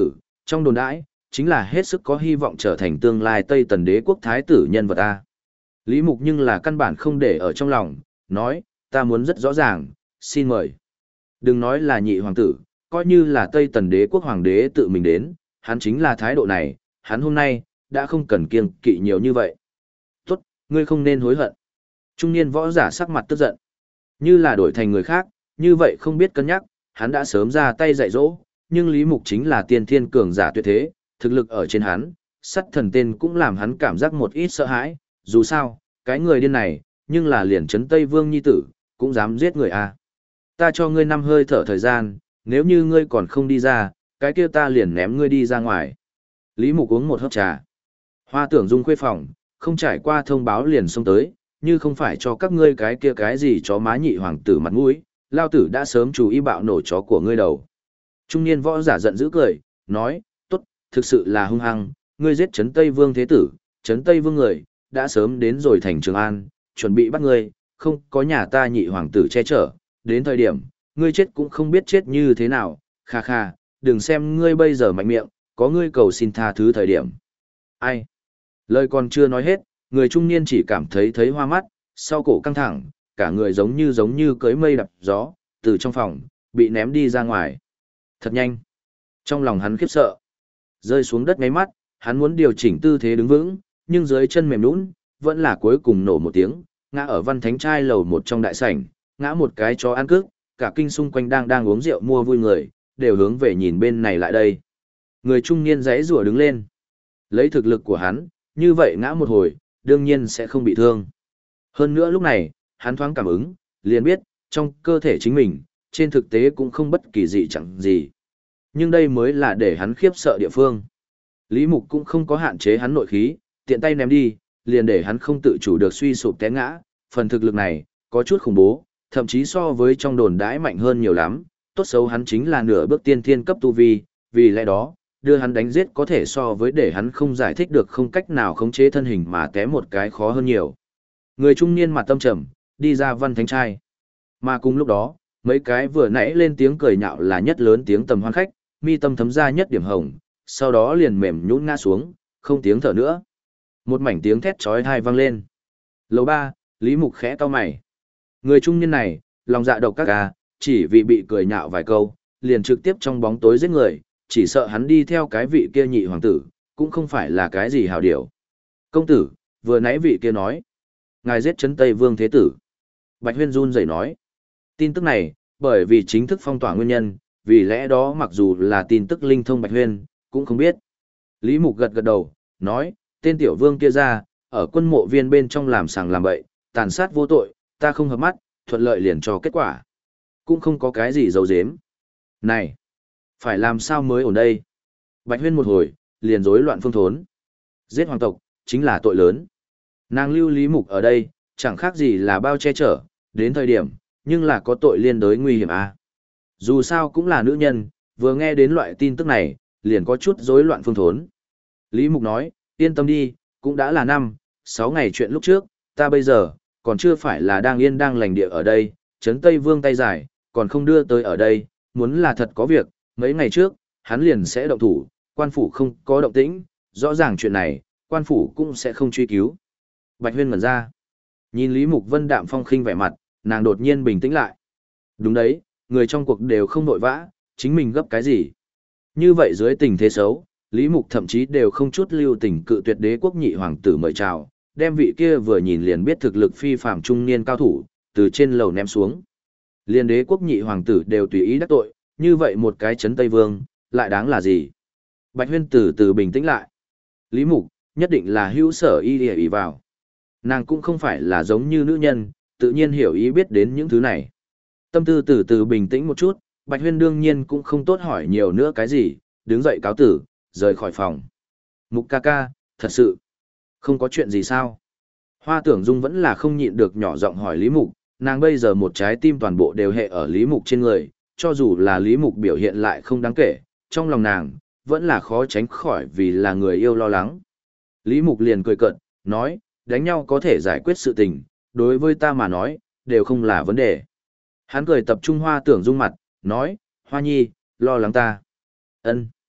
trong đồn đãi, chính là hết sức có hy vọng trở thành tương lai Tây Tần đế quốc thái tử nhân vật ta. Lý Mục nhưng là căn bản không để ở trong lòng, nói, ta muốn rất rõ ràng, xin mời. Đừng nói là nhị hoàng tử, coi như là Tây Tần đế quốc hoàng đế tự mình đến, hắn chính là thái độ này, hắn hôm nay, đã không cần kiêng kỵ nhiều như vậy. Tốt, ngươi không nên hối hận. Trung niên võ giả sắc mặt tức giận. Như là đổi thành người khác, như vậy không biết cân nhắc, hắn đã sớm ra tay dạy dỗ, nhưng Lý Mục chính là tiên thiên cường giả tuyệt thế, thực lực ở trên hắn, sắt thần tên cũng làm hắn cảm giác một ít sợ hãi, dù sao, cái người điên này, nhưng là liền trấn Tây Vương nhi tử, cũng dám giết người à. Ta cho ngươi 5 hơi thở thời gian, nếu như ngươi còn không đi ra, cái kia ta liền ném ngươi đi ra ngoài. Lý Mục uống một hớp trà. Hoa Tưởng Dung khuê phòng, không trải qua thông báo liền xông tới, như không phải cho các ngươi cái kia cái gì chó má nhị hoàng tử mặt mũi, lao tử đã sớm chú ý bạo nổ chó của ngươi đầu. Trung niên võ giả giận dữ cười, nói, tốt, thực sự là hung hăng, ngươi giết Trấn Tây Vương thế tử, Trấn Tây Vương người, đã sớm đến rồi thành Trường An, chuẩn bị bắt ngươi, không có nhà ta nhị hoàng tử che chở, đến thời điểm, ngươi chết cũng không biết chết như thế nào, kha kha, đừng xem ngươi bây giờ mạnh miệng, có ngươi cầu xin tha thứ thời điểm. Ai? Lời còn chưa nói hết, người trung niên chỉ cảm thấy hoa mắt, sau cổ căng thẳng, cả người giống như cưới mây đập gió, từ trong phòng, bị ném đi ra ngoài. Thật nhanh. Trong lòng hắn khiếp sợ. Rơi xuống đất ngáy mắt, hắn muốn điều chỉnh tư thế đứng vững, nhưng dưới chân mềm nhũn, vẫn là cuối cùng nổ một tiếng, ngã ở Văn Thánh trai lầu một trong đại sảnh, ngã một cái chó ăn cước, cả kinh xung quanh đang uống rượu mua vui người, đều hướng về nhìn bên này lại đây. Người trung niên giãy giụa đứng lên. Lấy thực lực của hắn, như vậy ngã một hồi, đương nhiên sẽ không bị thương. Hơn nữa lúc này, hắn thoáng cảm ứng, liền biết, trong cơ thể chính mình, trên thực tế cũng không bất kỳ dị chẳng gì. Nhưng đây mới là để hắn khiếp sợ địa phương. Lý Mục cũng không có hạn chế hắn nội khí, tiện tay ném đi, liền để hắn không tự chủ được suy sụp té ngã, phần thực lực này, có chút khủng bố, thậm chí so với trong đồn đãi mạnh hơn nhiều lắm, tốt xấu hắn chính là nửa bước tiên thiên cấp tu vi, vì lẽ đó, đưa hắn đánh giết có thể so với để hắn không giải thích được không cách nào khống chế thân hình mà té một cái khó hơn nhiều. Người trung niên mặt tâm trầm, đi ra Văn Thánh trai. Mà cùng lúc đó, mấy cái vừa nãy lên tiếng cười nhạo là nhất lớn tiếng tầm hoan khách, mi tâm thấm ra nhất điểm hồng, sau đó liền mềm nhũn ngã xuống, không tiếng thở nữa. Một mảnh tiếng thét chói tai vang lên. Lầu 3, Lý Mục khẽ cau mày. Người trung niên này, lòng dạ độc các ca, chỉ vì bị cười nhạo vài câu, liền trực tiếp trong bóng tối giết người, chỉ sợ hắn đi theo cái vị kia nhị hoàng tử, cũng không phải là cái gì hảo điều. Công tử, vừa nãy vị kia nói, ngài giết Trấn Tây Vương thế tử. Bạch Huyên run rẩy nói. Tin tức này, bởi vì chính thức phong tỏa nguyên nhân, vì lẽ đó mặc dù là tin tức linh thông Bạch Huyên, cũng không biết. Lý Mục gật gật đầu, nói, tên tiểu vương kia ra, ở quân mộ viên bên trong làm sàng làm bậy, tàn sát vô tội, ta không hợp mắt, thuận lợi liền cho kết quả. Cũng không có cái gì giấu giếm. Này, phải làm sao mới ổn đây? Bạch Huyên một hồi, liền rối loạn phương thốn. Giết hoàng tộc, chính là tội lớn. Nàng lưu Lý Mục ở đây, chẳng khác gì là bao che chở, đến thời điểm, nhưng là có tội liên đới nguy hiểm à. Dù sao cũng là nữ nhân, vừa nghe đến loại tin tức này, liền có chút rối loạn phương thốn. Lý Mục nói, yên tâm đi, cũng đã là 6 ngày chuyện lúc trước, ta bây giờ, còn chưa phải là đang yên đang lành địa ở đây, Trấn Tây Vương tay dài, còn không đưa tới ở đây, muốn là thật có việc, mấy ngày trước, hắn liền sẽ động thủ, quan phủ không có động tĩnh, rõ ràng chuyện này, quan phủ cũng sẽ không truy cứu. Bạch Huyên ngẩn ra, nhìn Lý Mục Vân đạm phong khinh vẻ mặt, nàng đột nhiên bình tĩnh lại. Đúng đấy, người trong cuộc đều không vội vã, chính mình gấp cái gì. Như vậy dưới tình thế xấu, Lý Mục thậm chí đều không chút lưu tình cự tuyệt đế quốc nhị hoàng tử mời chào, đem vị kia vừa nhìn liền biết thực lực phi phàm trung niên cao thủ, từ trên lầu ném xuống. Liên đế quốc nhị hoàng tử đều tùy ý đắc tội, như vậy một cái Trấn Tây Vương, lại đáng là gì? Bạch Huyên từ từ bình tĩnh lại. Lý Mục, nhất định là hữu sở ý vào. Nàng cũng không phải là giống như nữ nhân, tự nhiên hiểu ý biết đến những thứ này. Tâm tư từ từ bình tĩnh một chút, Bạch Huyên đương nhiên cũng không tốt hỏi nhiều nữa cái gì, đứng dậy cáo tử, rời khỏi phòng. Mục ca ca, thật sự, không có chuyện gì sao? Hoa Tưởng Dung vẫn là không nhịn được nhỏ giọng hỏi Lý Mục, nàng bây giờ một trái tim toàn bộ đều hệ ở Lý Mục trên người, cho dù là Lý Mục biểu hiện lại không đáng kể, trong lòng nàng, vẫn là khó tránh khỏi vì là người yêu lo lắng. Lý Mục liền cười cợt, nói, đánh nhau có thể giải quyết sự tình, đối với ta mà nói, đều không là vấn đề. Hắn cười tập trung Hoa Tưởng Dung mặt, nói, Hoa Nhi, lo lắng ta. Ân.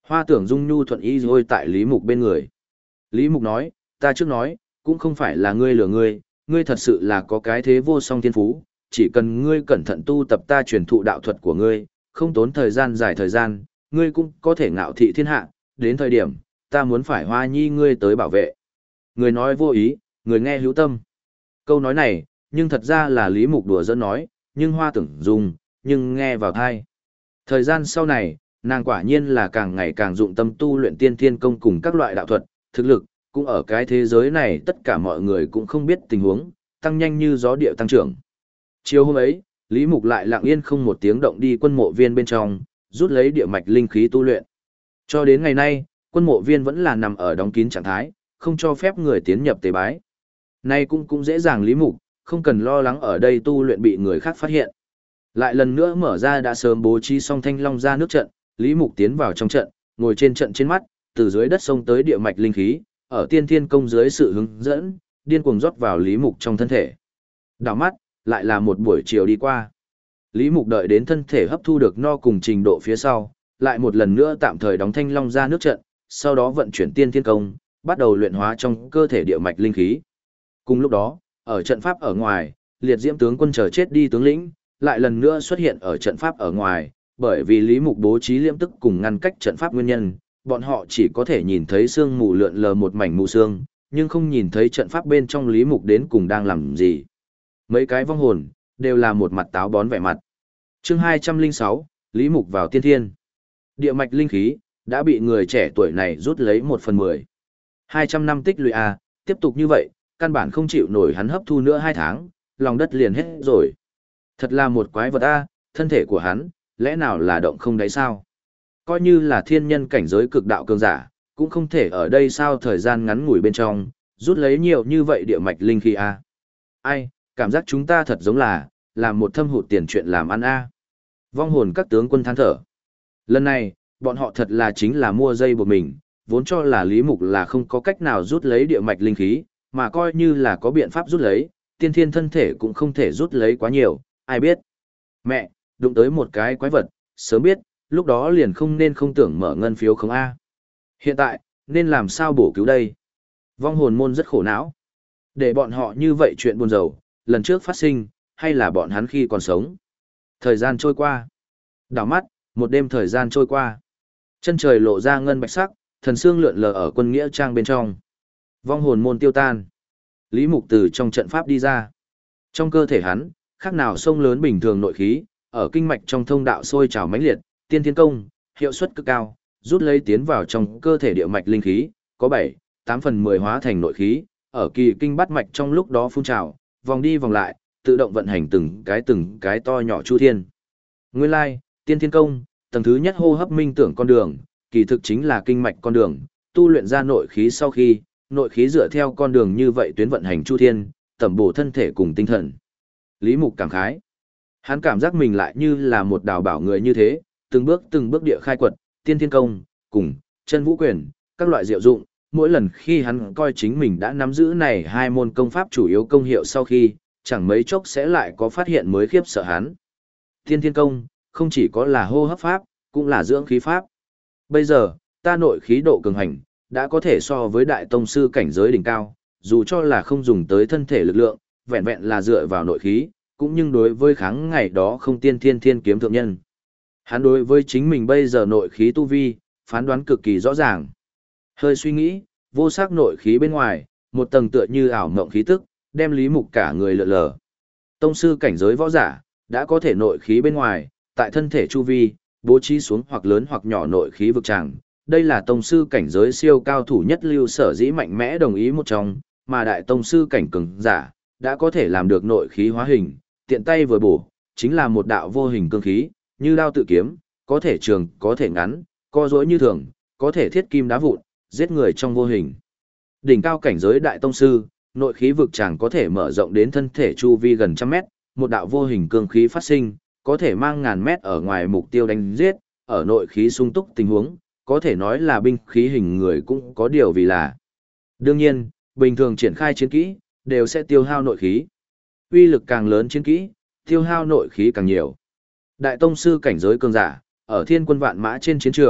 Hoa Tưởng Dung nhu thuận y rồi tại Lý Mục bên người. Lý Mục nói, ta trước nói, cũng không phải là ngươi lừa ngươi, ngươi thật sự là có cái thế vô song thiên phú, chỉ cần ngươi cẩn thận tu tập ta truyền thụ đạo thuật của ngươi, không tốn thời gian dài thời gian, ngươi cũng có thể ngạo thị thiên hạ, đến thời điểm, ta muốn phải Hoa Nhi ngươi tới bảo vệ. Người nói vô ý, người nghe hữu tâm. Câu nói này, nhưng thật ra là Lý Mục đùa giỡn nói, nhưng Hoa Tưởng Dung, nhưng nghe vào tai. Thời gian sau này, nàng quả nhiên là càng ngày càng dụng tâm tu luyện tiên thiên công cùng các loại đạo thuật, thực lực, cũng ở cái thế giới này tất cả mọi người cũng không biết tình huống, tăng nhanh như gió điệu tăng trưởng. Chiều hôm ấy, Lý Mục lại lặng yên không một tiếng động đi quân mộ viên bên trong, rút lấy địa mạch linh khí tu luyện. Cho đến ngày nay, quân mộ viên vẫn là nằm ở đóng kín trạng thái, không cho phép người tiến nhập tế bái. Nay cũng dễ dàng Lý Mục, không cần lo lắng ở đây tu luyện bị người khác phát hiện. Lại lần nữa mở ra đã sớm bố trí xong thanh long ra nước trận, Lý Mục tiến vào trong trận, ngồi trên trận trên mắt, từ dưới đất sông tới địa mạch linh khí, ở tiên thiên công dưới sự hướng dẫn, điên cuồng rót vào Lý Mục trong thân thể. Đảo mắt, lại là một buổi chiều đi qua. Lý Mục đợi đến thân thể hấp thu được no cùng trình độ phía sau, lại một lần nữa tạm thời đóng thanh long ra nước trận, sau đó vận chuyển tiên thiên công, bắt đầu luyện hóa trong cơ thể địa mạch linh khí. Cùng lúc đó, ở trận pháp ở ngoài, liệt diễm tướng quân chờ chết đi tướng lĩnh, lại lần nữa xuất hiện ở trận pháp ở ngoài, bởi vì Lý Mục bố trí liễm tức cùng ngăn cách trận pháp nguyên nhân, bọn họ chỉ có thể nhìn thấy sương mù lượn lờ một mảnh mù sương, nhưng không nhìn thấy trận pháp bên trong Lý Mục đến cùng đang làm gì. Mấy cái vong hồn, đều là một mặt táo bón vẻ mặt. Chương 206, Lý Mục vào tiên thiên. Địa mạch linh khí, đã bị người trẻ tuổi này rút lấy 1/10. 200 năm tích lũy A, tiếp tục như vậy, căn bản không chịu nổi hắn hấp thu nữa 2 tháng, lòng đất liền hết rồi. Thật là một quái vật A, thân thể của hắn, lẽ nào là động không đáy sao? Coi như là thiên nhân cảnh giới cực đạo cường giả, cũng không thể ở đây sao thời gian ngắn ngủi bên trong, rút lấy nhiều như vậy địa mạch linh khí A. Ai, cảm giác chúng ta thật giống là, làm một thâm hụt tiền chuyện làm ăn A. Vong hồn các tướng quân than thở. Lần này, bọn họ thật là chính là mua dây buộc mình, vốn cho là Lý Mục là không có cách nào rút lấy địa mạch linh khí, mà coi như là có biện pháp rút lấy, tiên thiên thân thể cũng không thể rút lấy quá nhiều, ai biết. Mẹ, đụng tới một cái quái vật, sớm biết, lúc đó liền không nên không tưởng mở ngân phiếu không A. Hiện tại, nên làm sao bổ cứu đây? Vong hồn môn rất khổ não. Để bọn họ như vậy chuyện buồn rầu, lần trước phát sinh, hay là bọn hắn khi còn sống. Thời gian trôi qua. Đảo mắt, một đêm thời gian trôi qua. Chân trời lộ ra ngân bạch sắc, thần xương lượn lờ ở quân nghĩa trang bên trong. Vong hồn môn tiêu tan. Lý Mục từ trong trận pháp đi ra. Trong cơ thể hắn, khác nào sông lớn bình thường nội khí, ở kinh mạch trong thông đạo sôi trào mãnh liệt, tiên thiên công, hiệu suất cực cao, rút lấy tiến vào trong cơ thể địa mạch linh khí, có 7-8/10 hóa thành nội khí, ở kỳ kinh bát mạch trong lúc đó phun trào, vòng đi vòng lại, tự động vận hành từng cái to nhỏ chu thiên. Nguyên lai, tiên thiên công, tầng thứ nhất hô hấp minh tưởng con đường, kỳ thực chính là kinh mạch con đường, tu luyện ra nội khí sau khi, nội khí dựa theo con đường như vậy tuyến vận hành chu thiên, tẩm bổ thân thể cùng tinh thần. Lý Mục cảm khái. Hắn cảm giác mình lại như là một đào bảo người như thế, từng bước địa khai quật, tiên thiên công, cùng, chân vũ quyền, các loại diệu dụng. Mỗi lần khi hắn coi chính mình đã nắm giữ này hai môn công pháp chủ yếu công hiệu sau khi, chẳng mấy chốc sẽ lại có phát hiện mới khiếp sợ hắn. Tiên thiên công, không chỉ có là hô hấp pháp, cũng là dưỡng khí pháp. Bây giờ, ta nội khí độ cường hành, đã có thể so với đại tông sư cảnh giới đỉnh cao, dù cho là không dùng tới thân thể lực lượng, vẹn vẹn là dựa vào nội khí, cũng nhưng đối với kháng ngày đó không tiên thiên kiếm thượng nhân. Hắn đối với chính mình bây giờ nội khí tu vi, phán đoán cực kỳ rõ ràng. Hơi suy nghĩ, vô sắc nội khí bên ngoài, một tầng tựa như ảo mộng khí tức, đem Lý Mục cả người lượn lờ. Tông sư cảnh giới võ giả, đã có thể nội khí bên ngoài, tại thân thể chu vi, bố trí xuống hoặc lớn hoặc nhỏ nội khí vực tràng. Đây là tông sư cảnh giới siêu cao thủ nhất lưu sở dĩ mạnh mẽ đồng ý một trong, mà đại tông sư cảnh cường giả, đã có thể làm được nội khí hóa hình, tiện tay vừa bổ, chính là một đạo vô hình cương khí, như đao tự kiếm, có thể trường, có thể ngắn, co duỗi như thường, có thể thiết kim đá vụn, giết người trong vô hình. Đỉnh cao cảnh giới đại tông sư, nội khí vực tràng có thể mở rộng đến thân thể chu vi gần 100 mét, một đạo vô hình cương khí phát sinh, có thể mang ngàn mét ở ngoài mục tiêu đánh giết, ở nội khí sung túc tình huống, có thể nói là binh khí hình người cũng có điều vì là. Đương nhiên, bình thường triển khai chiến kỹ, đều sẽ tiêu hao nội khí. Uy lực càng lớn chiến kỹ, tiêu hao nội khí càng nhiều. Đại tông sư cảnh giới cường giả, ở thiên quân vạn mã trên chiến trường,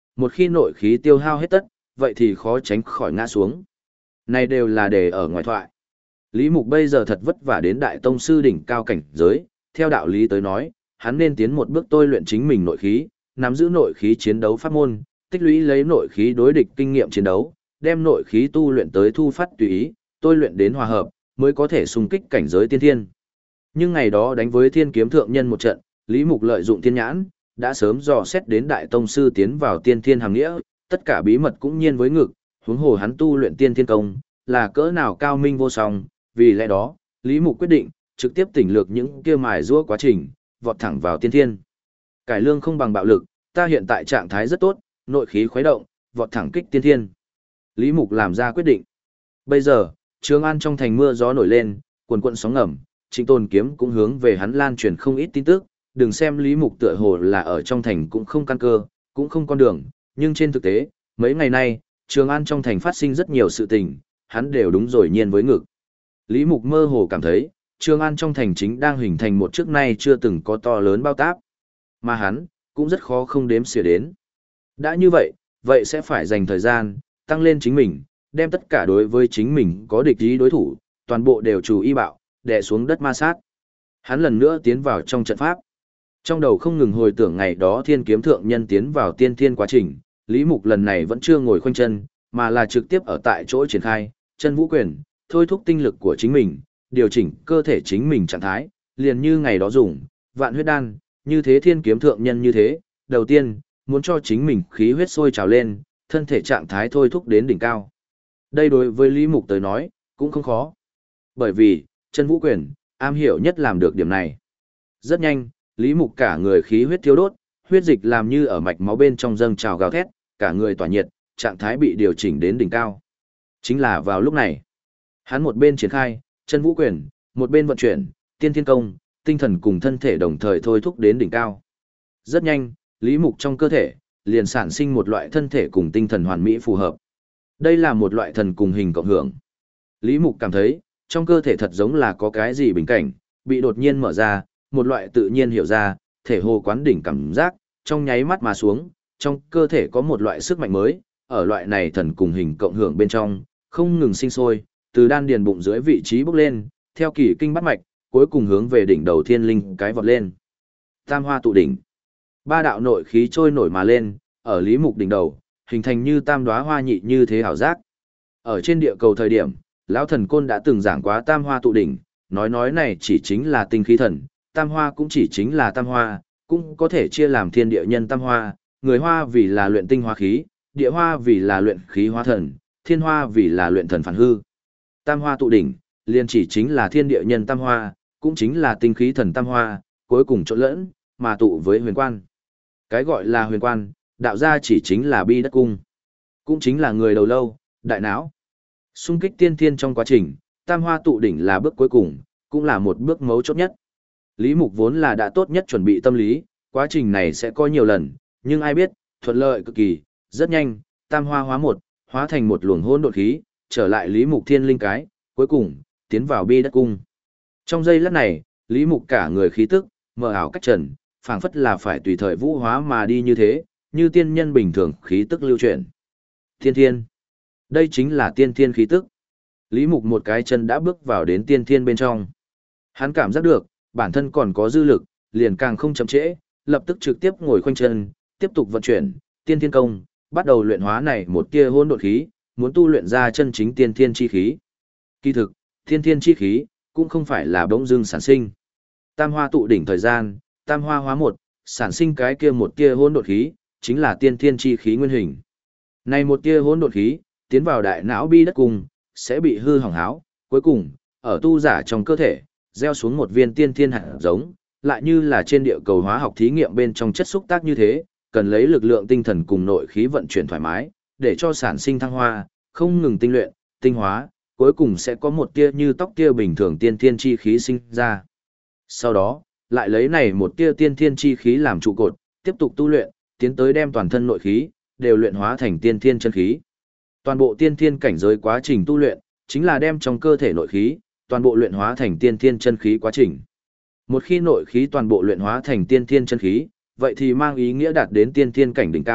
một khi nội khí tiêu hao hết tất, vậy thì khó tránh khỏi ngã xuống. Này đều là đề ở ngoài thoại. Lý Mục bây giờ thật vất vả đến đại tông sư đỉnh cao cảnh giới, theo đạo lý tới nói, hắn nên tiến một bước tôi luyện chính mình nội khí, nắm giữ nội khí chiến đấu pháp môn, tích lũy lấy nội khí đối địch kinh nghiệm chiến đấu, đem nội khí tu luyện tới thu phát tùy ý, tôi luyện đến hòa hợp, mới có thể xung kích cảnh giới tiên thiên. Nhưng ngày đó đánh với Thiên Kiếm thượng nhân một trận, Lý Mục lợi dụng thiên nhãn, đã sớm dò xét đến đại tông sư tiến vào tiên thiên hàng nghĩa, tất cả bí mật cũng nhiên với ngực, huống hồ hắn tu luyện tiên thiên công, là cỡ nào cao minh vô song, vì lẽ đó, Lý Mục quyết định trực tiếp tỉnh lược những kia mài giũa quá trình, vọt thẳng vào tiên thiên. Cải lương không bằng bạo lực, ta hiện tại trạng thái rất tốt, nội khí khuấy động, vọt thẳng kích tiên thiên. Lý Mục làm ra quyết định. Bây giờ, Trường An trong thành mưa gió nổi lên, cuồn cuộn sóng ngầm, Trịnh Tôn Kiếm cũng hướng về hắn lan truyền không ít tin tức, đừng xem Lý Mục tựa hồ là ở trong thành cũng không căn cơ, cũng không con đường, nhưng trên thực tế, mấy ngày nay, Trường An trong thành phát sinh rất nhiều sự tình, hắn đều đúng rồi nhiên với ngực. Lý Mục mơ hồ cảm thấy, Trường An trong thành chính đang hình thành một trước nay chưa từng có to lớn bao táp, mà hắn cũng rất khó không đếm xỉa đến. Đã như vậy, vậy sẽ phải dành thời gian, tăng lên chính mình, đem tất cả đối với chính mình có địch ý đối thủ, toàn bộ đều trù y bạo, đè xuống đất ma sát. Hắn lần nữa tiến vào trong trận pháp. Trong đầu không ngừng hồi tưởng ngày đó Thiên Kiếm thượng nhân tiến vào tiên thiên quá trình, Lý Mục lần này vẫn chưa ngồi khoanh chân, mà là trực tiếp ở tại chỗ triển khai, chân vũ quyền, thôi thúc tinh lực của chính mình, điều chỉnh cơ thể chính mình trạng thái, liền như ngày đó dùng, vạn huyết đan, như thế Thiên Kiếm thượng nhân như thế, đầu tiên, muốn cho chính mình khí huyết sôi trào lên, thân thể trạng thái thôi thúc đến đỉnh cao. Đây đối với Lý Mục tới nói, cũng không khó. Bởi vì, chân vũ quyền, am hiểu nhất làm được điểm này. Rất nhanh, Lý Mục cả người khí huyết thiêu đốt, huyết dịch làm như ở mạch máu bên trong dâng trào gào thét, cả người tỏa nhiệt, trạng thái bị điều chỉnh đến đỉnh cao. Chính là vào lúc này, hắn một bên triển khai chân vũ quyền, một bên vận chuyển tiên thiên công, tinh thần cùng thân thể đồng thời thôi thúc đến đỉnh cao. Rất nhanh, Lý Mục trong cơ thể liền sản sinh một loại thân thể cùng tinh thần hoàn mỹ phù hợp. Đây là một loại thần cùng hình cộng hưởng. Lý Mục cảm thấy, trong cơ thể thật giống là có cái gì bình cảnh, bị đột nhiên mở ra, một loại tự nhiên hiểu ra, thể hồ quán đỉnh cảm giác, trong nháy mắt mà xuống, trong cơ thể có một loại sức mạnh mới, ở loại này thần cùng hình cộng hưởng bên trong, không ngừng sinh sôi, từ đan điền bụng dưới vị trí bốc lên, theo kỳ kinh bắt mạch, cuối cùng hướng về đỉnh đầu thiên linh cái vọt lên. Tam hoa tụ đỉnh. Ba đạo nội khí trôi nổi mà lên, ở Lý Mục đỉnh đầu, hình thành như tam đóa hoa nhị như thế hảo giác. Ở trên địa cầu thời điểm, lão thần côn đã từng giảng quá tam hoa tụ đỉnh, nói này chỉ chính là tinh khí thần, tam hoa cũng chỉ chính là tam hoa, cũng có thể chia làm thiên địa nhân tam hoa, người hoa vì là luyện tinh hoa khí, địa hoa vì là luyện khí hóa thần, thiên hoa vì là luyện thần phản hư. Tam hoa tụ đỉnh, liền chỉ chính là thiên địa nhân tam hoa, cũng chính là tinh khí thần tam hoa, cuối cùng trộn lẫn, mà tụ với huyền quan. Cái gọi là huyền quan, đạo gia chỉ chính là bi đất cung, cũng chính là người đầu lâu, đại não. Xung kích tiên thiên trong quá trình, tam hoa tụ đỉnh là bước cuối cùng, cũng là một bước mấu chốt nhất. Lý Mục vốn là đã tốt nhất chuẩn bị tâm lý, quá trình này sẽ có nhiều lần, nhưng ai biết, thuận lợi cực kỳ, rất nhanh, tam hoa hóa thành một luồng hỗn độn khí, trở lại Lý Mục thiên linh cái, cuối cùng, tiến vào bi đất cung. Trong giây lát này, Lý Mục cả người khí tức, mờ ảo cách trần, phảng phất là phải tùy thời vũ hóa mà đi như thế, như tiên nhân bình thường khí tức lưu chuyển. Tiên thiên. Đây chính là tiên thiên khí tức. Lý Mục một cái chân đã bước vào đến tiên thiên bên trong. Hắn cảm giác được, bản thân còn có dư lực, liền càng không chậm trễ, lập tức trực tiếp ngồi khoanh chân, tiếp tục vận chuyển tiên thiên công, bắt đầu luyện hóa này một tia hỗn độn khí, muốn tu luyện ra chân chính tiên thiên chi khí. Kỳ thực, tiên thiên chi khí cũng không phải là bỗng dưng sản sinh. Tam hoa tụ đỉnh thời gian, tam hoa hóa một, sản sinh cái kia một tia hỗn độn khí, chính là tiên thiên chi khí nguyên hình. Này một tia hỗn độn khí, tiến vào đại não bi đất cung, sẽ bị hư hỏng háo, cuối cùng, ở tu giả trong cơ thể, gieo xuống một viên tiên thiên hạt giống, lại như là trên địa cầu hóa học thí nghiệm bên trong chất xúc tác như thế, cần lấy lực lượng tinh thần cùng nội khí vận chuyển thoải mái, để cho sản sinh thăng hoa, không ngừng tinh luyện, tinh hóa, cuối cùng sẽ có một tia như tóc tia bình thường tiên thiên chi khí sinh ra. Sau đó, lại lấy này một tia tiên thiên chi khí làm trụ cột, tiếp tục tu luyện, tiến tới đem toàn thân nội khí đều luyện hóa thành tiên thiên chân khí. Toàn bộ tiên thiên cảnh giới quá trình tu luyện, chính là đem trong cơ thể nội khí, toàn bộ luyện hóa thành tiên thiên chân khí quá trình. Một khi nội khí toàn bộ luyện hóa thành tiên thiên chân khí, vậy thì mang ý nghĩa đạt đến tiên thiên cảnh đỉnh cao,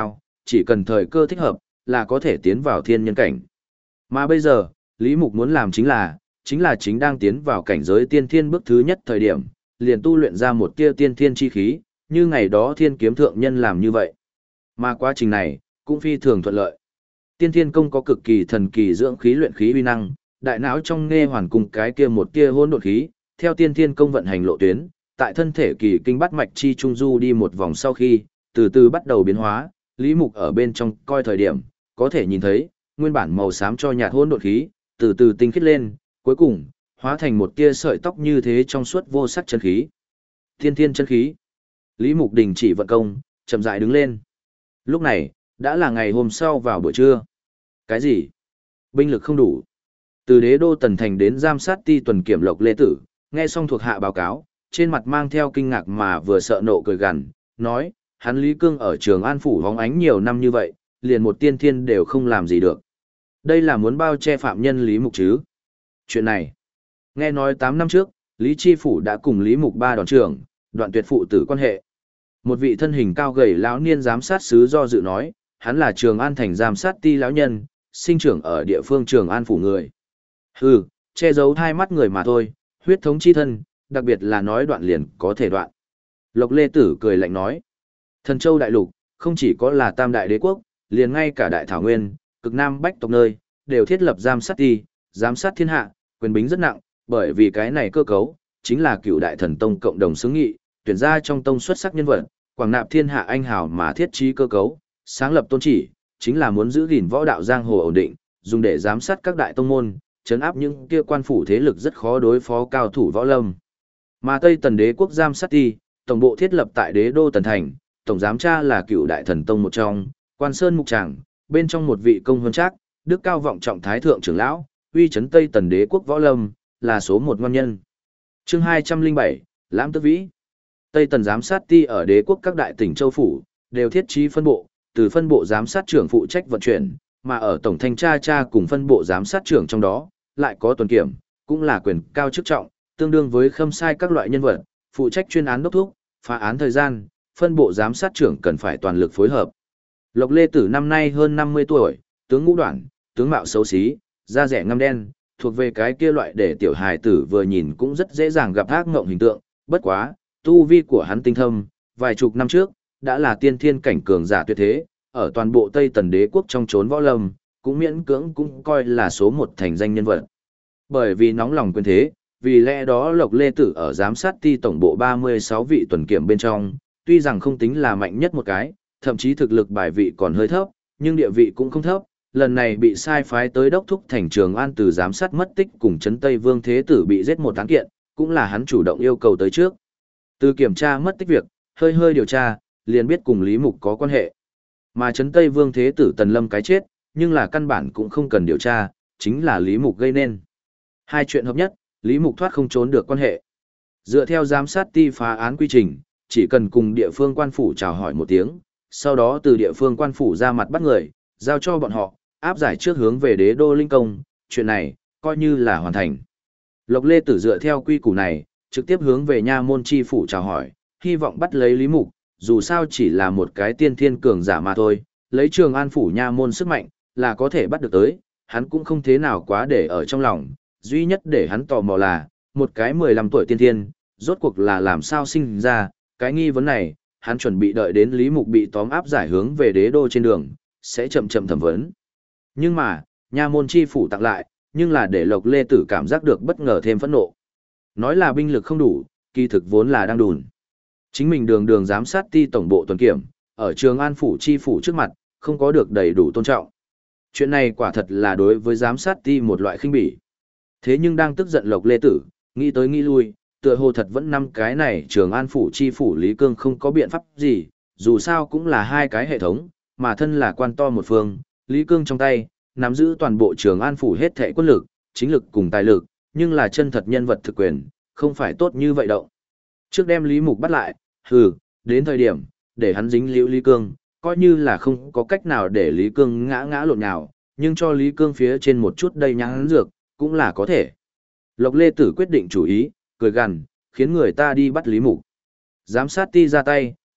chỉ cần thời cơ thích hợp, là có thể tiến vào thiên nhân cảnh. Mà bây giờ, Lý Mục muốn làm chính đang tiến vào cảnh giới tiên thiên bước thứ nhất thời điểm, liền tu luyện ra một tia tiên thiên chi khí, như ngày đó thiên kiếm thượng nhân làm như vậy. Mà quá trình này, cũng phi thường thuận lợi. Tiên thiên công có cực kỳ thần kỳ dưỡng khí luyện khí uy năng, đại não trong nghe hoàn cùng cái kia một tia hỗn độn khí, theo tiên thiên công vận hành lộ tuyến, tại thân thể kỳ kinh bát mạch chi trung du đi một vòng sau khi, từ từ bắt đầu biến hóa, Lý Mục ở bên trong coi thời điểm, có thể nhìn thấy, nguyên bản màu xám cho nhạt hỗn độn khí, từ từ tinh khiết lên, cuối cùng, hóa thành một tia sợi tóc như thế trong suốt vô sắc chân khí. Tiên thiên chân khí. Lý Mục đình chỉ vận công, chậm rãi đứng lên. Lúc này, đã là ngày hôm sau vào buổi trưa. Cái gì? Binh lực không đủ. Từ đế đô Tần Thành đến giám sát ti tuần kiểm Lộc Lê Tử, nghe xong thuộc hạ báo cáo, trên mặt mang theo kinh ngạc mà vừa sợ nộ cười gằn, nói, hắn Lý Cương ở Trường An Phủ hóng ánh nhiều năm như vậy, liền một tiên thiên đều không làm gì được. Đây là muốn bao che phạm nhân Lý Mục chứ? Chuyện này, nghe nói 8 năm trước, Lý Chi Phủ đã cùng Lý Mục ba đòn trưởng, đoạn tuyệt phụ tử quan hệ. Một vị thân hình cao gầy lão niên giám sát sứ do dự nói, hắn là Trường An thành giám sát ti lão nhân, sinh trưởng ở địa phương Trường An Phủ người. Hừ, che giấu hai mắt người mà thôi, huyết thống chi thân, đặc biệt là nói đoạn liền có thể đoạn. Lộc Lê Tử cười lạnh nói, Thần Châu đại lục, không chỉ có là tam đại đế quốc, liền ngay cả đại thảo nguyên, cực nam bách tộc nơi, đều thiết lập giám sát ti, giám sát thiên hạ, quyền bính rất nặng, bởi vì cái này cơ cấu, chính là cựu đại thần tông cộng đồng xứng nghị, tuyển ra trong tông xuất sắc nhân vật, quảng nạp thiên hạ anh hào mà thiết trí cơ cấu, sáng lập tôn chỉ, chính là muốn giữ gìn võ đạo giang hồ ổn định, dùng để giám sát các đại tông môn, trấn áp những kia quan phủ thế lực rất khó đối phó cao thủ võ lâm. Mà Tây Tần Đế quốc giám sát ti, tổng bộ thiết lập tại Đế đô Tần Thành, tổng giám tra là cựu đại thần tông một trong, Quan Sơn Mục Tràng, bên trong một vị công huân trác, đức cao vọng trọng thái thượng trưởng lão, uy chấn Tây Tần Đế quốc võ lâm, là số một ngon nhân. Chương 207, Lãm Tước Vĩ. Tây Tần giám sát ti ở đế quốc các đại tỉnh châu phủ, đều thiết trí phân bộ, từ phân bộ giám sát trưởng phụ trách vận chuyển, mà ở tổng thanh tra cùng phân bộ giám sát trưởng trong đó, lại có tuần kiểm, cũng là quyền cao chức trọng, tương đương với khâm sai các loại nhân vật, phụ trách chuyên án đốc thúc, phá án thời gian, phân bộ giám sát trưởng cần phải toàn lực phối hợp. Lộc Lê Tử năm nay hơn 50 tuổi, tướng ngũ đoạn, tướng mạo xấu xí, da rẻ ngăm đen, thuộc về cái kia loại để tiểu hài tử vừa nhìn cũng rất dễ dàng gặp ác ngộng hình tượng, bất quá, tu vi của hắn tinh thâm, vài chục năm trước, đã là tiên thiên cảnh cường giả tuyệt thế, ở toàn bộ Tây Tần Đế quốc trong chốn võ lâm, cũng miễn cưỡng cũng coi là số một thành danh nhân vật. Bởi vì nóng lòng quyền thế, vì lẽ đó Lộc Lê Tử ở giám sát ti tổng bộ 36 vị tuần kiểm bên trong, tuy rằng không tính là mạnh nhất một cái, thậm chí thực lực bài vị còn hơi thấp, nhưng địa vị cũng không thấp. Lần này bị sai phái tới đốc thúc thành Trường An từ giám sát mất tích cùng trấn Tây Vương Thế Tử bị giết một án kiện, cũng là hắn chủ động yêu cầu tới trước. Từ kiểm tra mất tích việc, hơi điều tra, liền biết cùng Lý Mục có quan hệ. Mà trấn Tây Vương Thế Tử Tần Lâm cái chết, nhưng là căn bản cũng không cần điều tra, chính là Lý Mục gây nên. Hai chuyện hợp nhất, Lý Mục thoát không trốn được quan hệ. Dựa theo giám sát ti phá án quy trình, chỉ cần cùng địa phương quan phủ chào hỏi một tiếng, sau đó từ địa phương quan phủ ra mặt bắt người, giao cho bọn họ, áp giải trước hướng về đế đô linh công, chuyện này, coi như là hoàn thành. Lộc Lê Tử dựa theo quy củ này, trực tiếp hướng về nha môn chi phủ chào hỏi, hy vọng bắt lấy Lý Mục, dù sao chỉ là một cái tiên thiên cường giả mà thôi, lấy Trường An phủ nha môn sức mạnh, là có thể bắt được tới, hắn cũng không thế nào quá để ở trong lòng, duy nhất để hắn tò mò là, một cái 15 tuổi tiên thiên, rốt cuộc là làm sao sinh ra, cái nghi vấn này, hắn chuẩn bị đợi đến Lý Mục bị tóm áp giải hướng về đế đô trên đường, sẽ chậm chậm thẩm vấn. Nhưng mà, nha môn chi phủ tặng lại, nhưng là để Lộc Lê Tử cảm giác được bất ngờ thêm phẫn nộ. Nói là binh lực không đủ, kỳ thực vốn là đang đùn. Chính mình đường giám sát ti tổng bộ tuần kiểm, ở Trường An phủ chi phủ trước mặt, không có được đầy đủ tôn trọng. Chuyện này quả thật là đối với giám sát ti một loại khinh bỉ. Thế nhưng đang tức giận Lộc Lê Tử, nghĩ tới nghĩ lui, tựa hồ thật vẫn năm cái này Trường An phủ chi phủ Lý Cương không có biện pháp gì, dù sao cũng là hai cái hệ thống, mà thân là quan to một phương, Lý Cương trong tay, nắm giữ toàn bộ Trường An phủ hết thảy quân lực, chính lực cùng tài lực, nhưng là chân thật nhân vật thực quyền, không phải tốt như vậy đâu. Trước đem Lý Mục bắt lại, đến thời điểm, để hắn dính liễu Lý Cương, coi như là không có cách nào để Lý Cương ngã lộn nào, nhưng cho Lý Cương phía trên một chút đầy nhãn dược, cũng là có thể. Lộc Lê Tử quyết định chủ ý, cười gằn, khiến người ta đi bắt Lý Mục. Giám sát ti ra tay,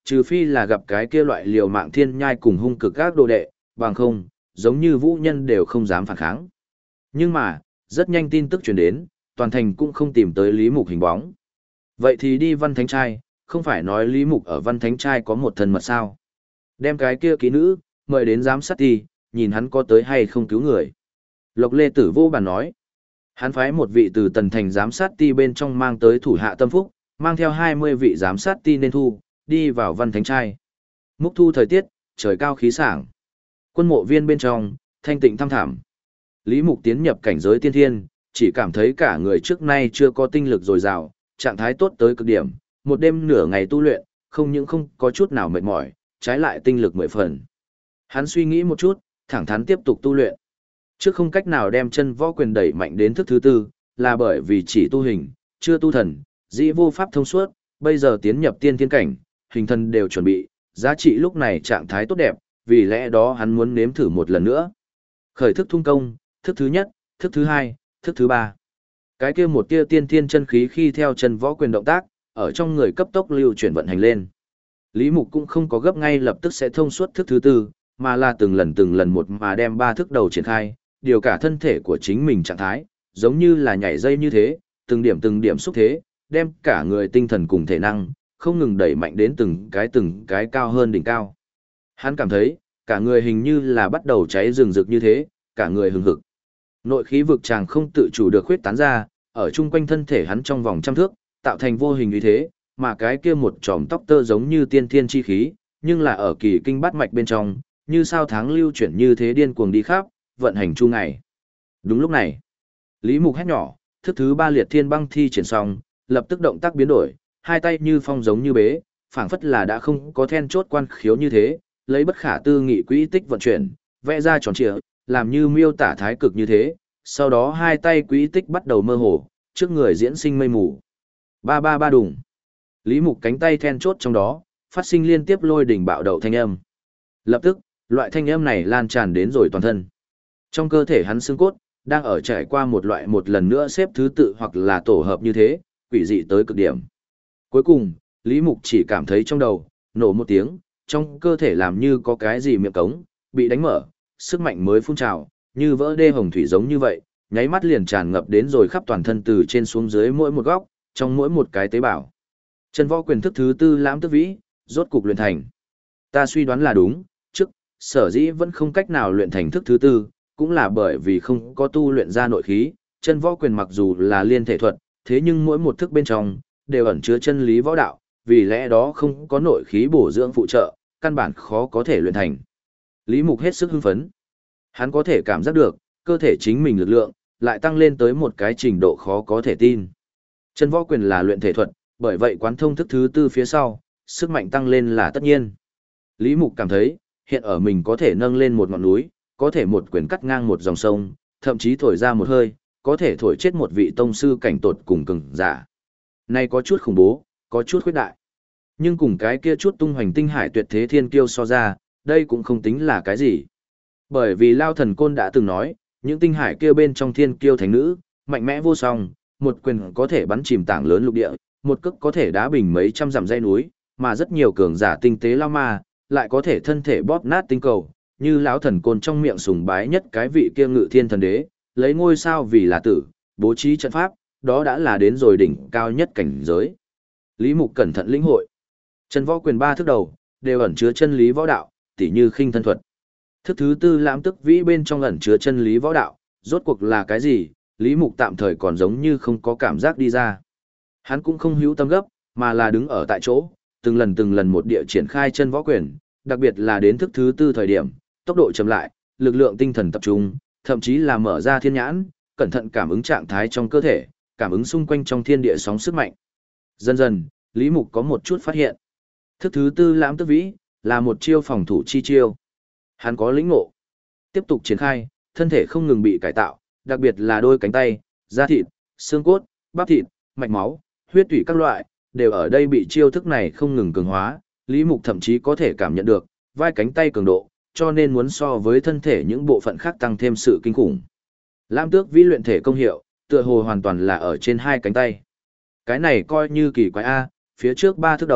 Trừ phi là gặp cái kia loại liều mạng thiên nhai cùng hung cực các đồ đệ, bằng không, giống như vũ nhân đều không dám phản kháng. Nhưng mà, rất nhanh tin tức truyền đến, toàn thành cũng không tìm tới Lý Mục hình bóng. Vậy thì đi Văn Thánh Trai, không phải nói Lý Mục ở Văn Thánh Trai có một thân mật sao? Đem cái kia ký nữ, mời đến giám sát ti, nhìn hắn có tới hay không cứu người. Lộc Lê Tử vô bàn nói. Hắn phái một vị từ tần thành giám sát ti bên trong mang tới thủ hạ tâm phúc, mang theo 20 vị giám sát ti nên thu, đi vào Văn Thánh Trai. Múc thu thời tiết, trời cao khí sảng. Quân mộ viên bên trong, thanh tịnh thăm thẳm. Lý Mục tiến nhập cảnh giới tiên thiên, chỉ cảm thấy cả người trước nay chưa có tinh lực dồi dào, trạng thái tốt tới cực điểm, một đêm nửa ngày tu luyện, không những không có chút nào mệt mỏi, trái lại tinh lực 10 phần. Hắn suy nghĩ một chút, thẳng thắn tiếp tục tu luyện. Trước không cách nào đem chân võ quyền đẩy mạnh đến thức thứ tư, là bởi vì chỉ tu hình, chưa tu thần, dĩ vô pháp thông suốt, bây giờ tiến nhập tiên thiên cảnh, hình thân đều chuẩn bị, giá trị lúc này trạng thái tốt đẹp, vì lẽ đó hắn muốn nếm thử một lần nữa. Khởi thức thung công, thức thứ nhất, thức thứ hai, thức thứ ba. Cái kia một tia tiên thiên chân khí khi theo chân võ quyền động tác, ở trong người cấp tốc lưu chuyển vận hành lên. Lý Mục cũng không có gấp ngay lập tức sẽ thông suốt thức thứ tư, mà là từng lần một mà đem ba thức đầu triển khai, điều cả thân thể của chính mình trạng thái, giống như là nhảy dây như thế, từng điểm xúc thế, đem cả người tinh thần cùng thể năng, không ngừng đẩy mạnh đến từng cái cao hơn đỉnh cao. Hắn cảm thấy, cả người hình như là bắt đầu cháy rừng rực như thế, cả người hừng hực. Nội khí vực chàng không tự chủ được khuyết tán ra, ở chung quanh thân thể hắn trong vòng trăm thước, tạo thành vô hình như thế, mà cái kia một chòm tóc tơ giống như tiên thiên chi khí, nhưng là ở kỳ kinh bát mạch bên trong, như sao tháng lưu chuyển như thế điên cuồng đi khắp, vận hành chu ngày. Đúng lúc này, Lý Mục hét nhỏ, thức thứ ba liệt thiên băng thi triển xong, lập tức động tác biến đổi, hai tay như phong giống như bế, phảng phất là đã không có then chốt quan khiếu như thế, lấy bất khả tư nghị quỹ tích vận chuyển, vẽ ra tròn trịa, làm như miêu tả thái cực như thế, sau đó hai tay quỹ tích bắt đầu mơ hồ, trước người diễn sinh mây mù. Ba ba ba đùng. Lý Mục cánh tay then chốt trong đó, phát sinh liên tiếp lôi đỉnh bạo đậu thanh âm. Lập tức, loại thanh âm này lan tràn đến rồi toàn thân. Trong cơ thể hắn xương cốt, đang ở trải qua một loại một lần nữa xếp thứ tự hoặc là tổ hợp như thế, quỷ dị tới cực điểm. Cuối cùng, Lý Mục chỉ cảm thấy trong đầu, nổ một tiếng, trong cơ thể làm như có cái gì miệng cống, bị đánh mở, sức mạnh mới phun trào, như vỡ đê hồng thủy giống như vậy, nháy mắt liền tràn ngập đến rồi khắp toàn thân từ trên xuống dưới mỗi một góc, trong mỗi một cái tế bào. Chân võ quyền thức thứ tư lãm tức vĩ, rốt cục luyện thành. Ta suy đoán là đúng, trước, sở dĩ vẫn không cách nào luyện thành thức thứ tư, cũng là bởi vì không có tu luyện ra nội khí, chân võ quyền mặc dù là liên thể thuật, thế nhưng mỗi một thức bên trong, đều ẩn chứa chân lý võ đạo, vì lẽ đó không có nội khí bổ dưỡng phụ trợ, căn bản khó có thể luyện thành. Lý Mục hết sức hưng phấn. Hắn có thể cảm giác được, cơ thể chính mình lực lượng, lại tăng lên tới một cái trình độ khó có thể tin. Chân võ quyền là luyện thể thuật, bởi vậy quán thông thức thứ tư phía sau, sức mạnh tăng lên là tất nhiên. Lý Mục cảm thấy, hiện ở mình có thể nâng lên một ngọn núi, có thể một quyền cắt ngang một dòng sông, thậm chí thổi ra một hơi, có thể thổi chết một vị tông sư cảnh tột cùng cường giả. Này có chút khủng bố, có chút khuyết đại. Nhưng cùng cái kia chút tung hoành tinh hải tuyệt thế thiên kiêu so ra, đây cũng không tính là cái gì. Bởi vì Lao Thần Côn đã từng nói, những tinh hải kia bên trong thiên kiêu thánh nữ, mạnh mẽ vô song, một quyền có thể bắn chìm tảng lớn lục địa, một cước có thể đá bình mấy trăm dặm dãy núi, mà rất nhiều cường giả tinh tế lao ma, lại có thể thân thể bóp nát tinh cầu, như lão thần côn trong miệng sùng bái nhất cái vị kia Ngự Thiên Thần Đế, lấy ngôi sao vì là tử, bố trí trận pháp, đó đã là đến rồi đỉnh cao nhất cảnh giới. Lý Mục cẩn thận lĩnh hội. Chân võ quyền ba thức đầu, đều ẩn chứa chân lý võ đạo, tỉ như khinh thân thuật. Thức thứ tư lãm tức vĩ bên trong ẩn chứa chân lý võ đạo, rốt cuộc là cái gì, Lý Mục tạm thời còn giống như không có cảm giác đi ra. Hắn cũng không hữu tâm gấp, mà là đứng ở tại chỗ, từng lần một địa triển khai chân võ quyền, đặc biệt là đến thức thứ tư thời điểm, tốc độ chậm lại, lực lượng tinh thần tập trung, thậm chí là mở ra thiên nhãn, cẩn thận cảm ứng trạng thái trong cơ thể, cảm ứng xung quanh trong thiên địa sóng sức mạnh. Dần dần, Lý Mục có một chút phát hiện. Thức thứ tư lãm tức vĩ, là một chiêu phòng thủ chi chiêu. Hắn có lĩnh ngộ. Tiếp tục triển khai, thân thể không ngừng bị cải tạo, đặc biệt là đôi cánh tay, da thịt, xương cốt, bắp thịt, mạch máu, huyết tủy các loại, đều ở đây bị chiêu thức này không ngừng cường hóa. Lý Mục thậm chí có thể cảm nhận được, vai cánh tay cường độ, cho nên muốn so với thân thể những bộ phận khác tăng thêm sự kinh khủng. Lam tước vĩ luyện thể công hiệu, tựa hồ hoàn toàn là ở trên hai cánh tay. Cái này coi như kỳ quái A, phía trước ba thước đầu,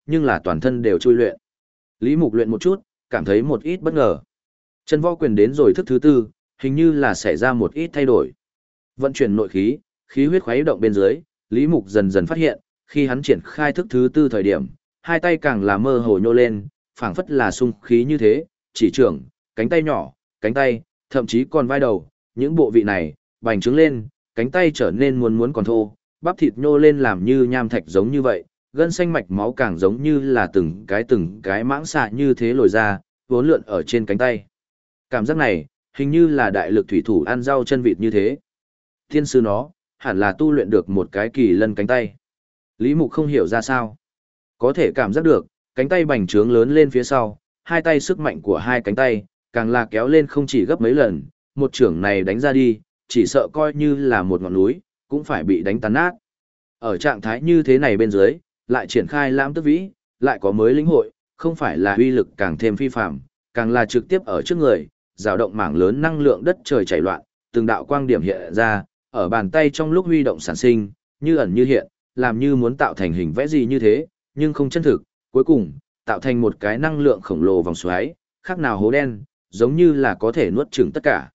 nhưng là toàn thân đều chui luyện. Lý Mục luyện một chút, cảm thấy một ít bất ngờ. Chân võ quyền đến rồi thức thứ tư, hình như là xảy ra một ít thay đổi. Vận chuyển nội khí, khí huyết khuấy động bên dưới, Lý Mục dần dần phát hiện, khi hắn triển khai thức thứ tư thời điểm, hai tay càng là mơ hồ nhô lên, phảng phất là sung khí như thế, chỉ trưởng, cánh tay nhỏ, cánh tay, thậm chí còn vai đầu, những bộ vị này, bành trướng lên, cánh tay trở nên muốn còn thô, bắp thịt nhô lên làm như nham thạch giống như vậy, gân xanh mạch máu càng giống như là từng cái mãng xạ như thế lồi ra, vốn lượn ở trên cánh tay. Cảm giác này, hình như là đại lực thủy thủ ăn rau chân vịt như thế. Thiên sư nó, hẳn là tu luyện được một cái kỳ lân cánh tay. Lý Mục không hiểu ra sao. Có thể cảm giác được, cánh tay bành trướng lớn lên phía sau, hai tay sức mạnh của hai cánh tay, càng là kéo lên không chỉ gấp mấy lần, một chưởng này đánh ra đi, chỉ sợ coi như là một ngọn núi, cũng phải bị đánh tan nát. Ở trạng thái như thế này bên dưới, lại triển khai lãm tức vĩ, lại có mới lĩnh hội, không phải là uy lực càng thêm phi phạm, càng là trực tiếp ở trước người, dao động mảng lớn năng lượng đất trời chảy loạn, từng đạo quang điểm hiện ra, ở bàn tay trong lúc huy động sản sinh, như ẩn như hiện, làm như muốn tạo thành hình vẽ gì như thế, nhưng không chân thực, cuối cùng, tạo thành một cái năng lượng khổng lồ vòng xoáy, khác nào hố đen, giống như là có thể nuốt chửng tất cả.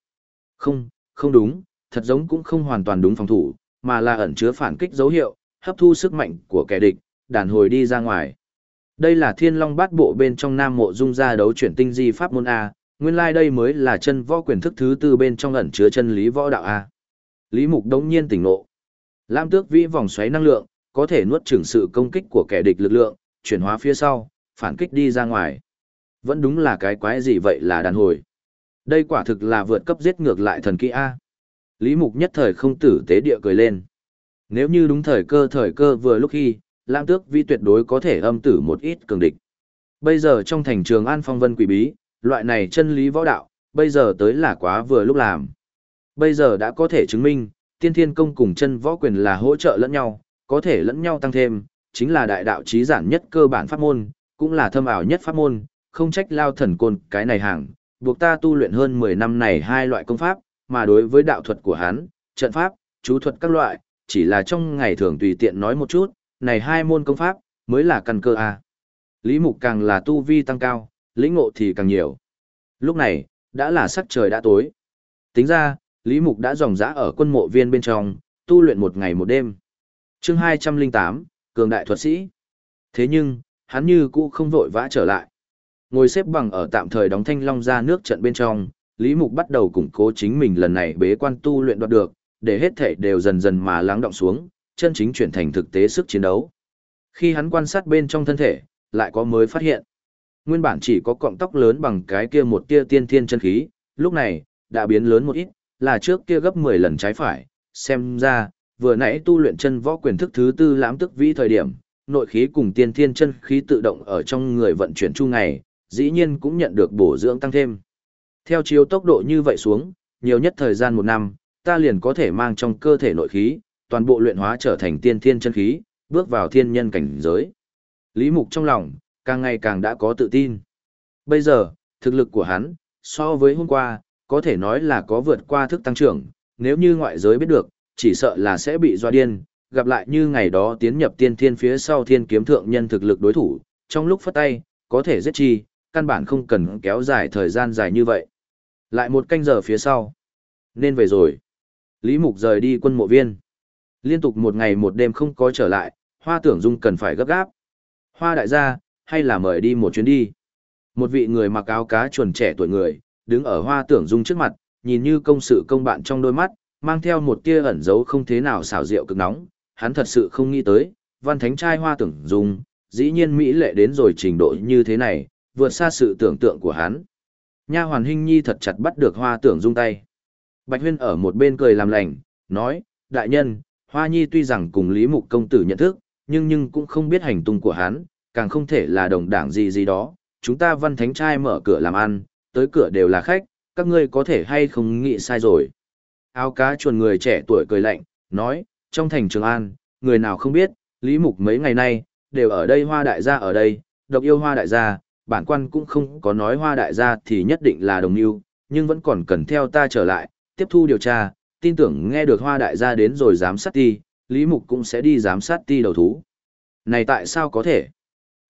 Không đúng, thật giống cũng không hoàn toàn đúng phòng thủ, mà là ẩn chứa phản kích dấu hiệu, hấp thu sức mạnh của kẻ địch, đàn hồi đi ra ngoài. Đây là Thiên Long Bát Bộ bên trong Nam Mộ Dung gia đấu chuyển tinh di pháp môn A, nguyên lai đây mới là chân võ quyền thức thứ tư bên trong ẩn chứa chân lý võ đạo A. Lý Mục đống nhiên tỉnh ngộ. Lam Tước Vĩ vòng xoáy năng lượng, có thể nuốt chửng sự công kích của kẻ địch lực lượng, chuyển hóa phía sau, phản kích đi ra ngoài. Vẫn đúng là cái quái gì vậy là đàn hồi. Đây quả thực là vượt cấp giết ngược lại thần kỹ A. Lý Mục nhất thời không tử tế địa cười lên. Nếu như đúng thời cơ vừa lúc khi, Lam Tước Vĩ tuyệt đối có thể âm tử một ít cường địch. Bây giờ trong thành Trường An phong vân quỷ bí, loại này chân lý võ đạo, bây giờ tới là quá vừa lúc làm. Bây giờ đã có thể chứng minh, tiên thiên công cùng chân võ quyền là hỗ trợ lẫn nhau, có thể lẫn nhau tăng thêm, chính là đại đạo chí giản nhất cơ bản pháp môn, cũng là thâm ảo nhất pháp môn, không trách Lao Thần Côn cái này hàng, buộc ta tu luyện hơn 10 năm này hai loại công pháp, mà đối với đạo thuật của hắn, trận pháp, chú thuật các loại, chỉ là trong ngày thường tùy tiện nói một chút, này hai môn công pháp, mới là căn cơ a. Lý Mục càng là tu vi tăng cao, lĩnh ngộ thì càng nhiều. Lúc này, đã là sắc trời đã tối. Tính ra, Lý Mục đã dòng dã ở quân mộ viên bên trong, tu luyện một ngày một đêm. Chương 208, Cường đại thuật sĩ. Thế nhưng, hắn như cũ không vội vã trở lại. Ngồi xếp bằng ở tạm thời đóng Thanh Long ra nước trận bên trong, Lý Mục bắt đầu củng cố chính mình lần này bế quan tu luyện đoạt được, để hết thảy đều dần dần mà lắng động xuống, chân chính chuyển thành thực tế sức chiến đấu. Khi hắn quan sát bên trong thân thể, lại có mới phát hiện. Nguyên bản chỉ có cọng tóc lớn bằng cái kia một tia tiên thiên chân khí, lúc này, đã biến lớn một ít, là trước kia gấp 10 lần trái phải, xem ra, vừa nãy tu luyện chân võ quyền thức thứ tư lãm tức vĩ thời điểm, nội khí cùng tiên thiên chân khí tự động ở trong người vận chuyển chu ngày, dĩ nhiên cũng nhận được bổ dưỡng tăng thêm. Theo chiếu tốc độ như vậy xuống, nhiều nhất thời gian 1 năm, ta liền có thể mang trong cơ thể nội khí, toàn bộ luyện hóa trở thành tiên thiên chân khí, bước vào thiên nhân cảnh giới. Lý Mục trong lòng, càng ngày càng đã có tự tin. Bây giờ, thực lực của hắn, so với hôm qua, có thể nói là có vượt qua thức tăng trưởng, nếu như ngoại giới biết được, chỉ sợ là sẽ bị doa điên, gặp lại như ngày đó tiến nhập tiên thiên phía sau thiên kiếm thượng nhân thực lực đối thủ, trong lúc phất tay, có thể giết chi, căn bản không cần kéo dài thời gian dài như vậy. Lại 1 canh giờ phía sau, nên về rồi. Lý Mục rời đi quân mộ viên. Liên tục 1 ngày 1 đêm không có trở lại, Hoa Tưởng Dung cần phải gấp gáp. Hoa đại gia, hay là mời đi một chuyến đi. Một vị người mặc áo cá chuồn trẻ tuổi người, đứng ở Hoa Tưởng Dung trước mặt, nhìn như công sự công bạn trong đôi mắt, mang theo một tia ẩn dấu không thế nào xảo diệu cực nóng. Hắn thật sự không nghĩ tới, văn thánh trai Hoa Tưởng Dung, dĩ nhiên mỹ lệ đến rồi trình độ như thế này, vượt xa sự tưởng tượng của hắn. Nha hoàn Hinh Nhi thật chặt bắt được Hoa Tưởng Dung tay. Bạch Huyên ở một bên cười làm lành, nói, đại nhân, Hoa Nhi tuy rằng cùng Lý Mục công tử nhận thức, nhưng cũng không biết hành tung của hắn, càng không thể là đồng đảng gì đó. Chúng ta văn thánh trai mở cửa làm ăn, tới cửa đều là khách, các ngươi có thể hay không nghĩ sai rồi. Áo cá chuồn người trẻ tuổi cười lạnh, nói, trong thành Trường An, người nào không biết, Lý Mục mấy ngày nay, đều ở đây Hoa đại gia ở đây, độc yêu Hoa đại gia, bản quan cũng không có nói Hoa đại gia thì nhất định là đồng yêu, nhưng vẫn còn cần theo ta trở lại, tiếp thu điều tra, tin tưởng nghe được Hoa đại gia đến rồi giám sát ti, Lý Mục cũng sẽ đi giám sát ti đầu thú. Này tại sao có thể?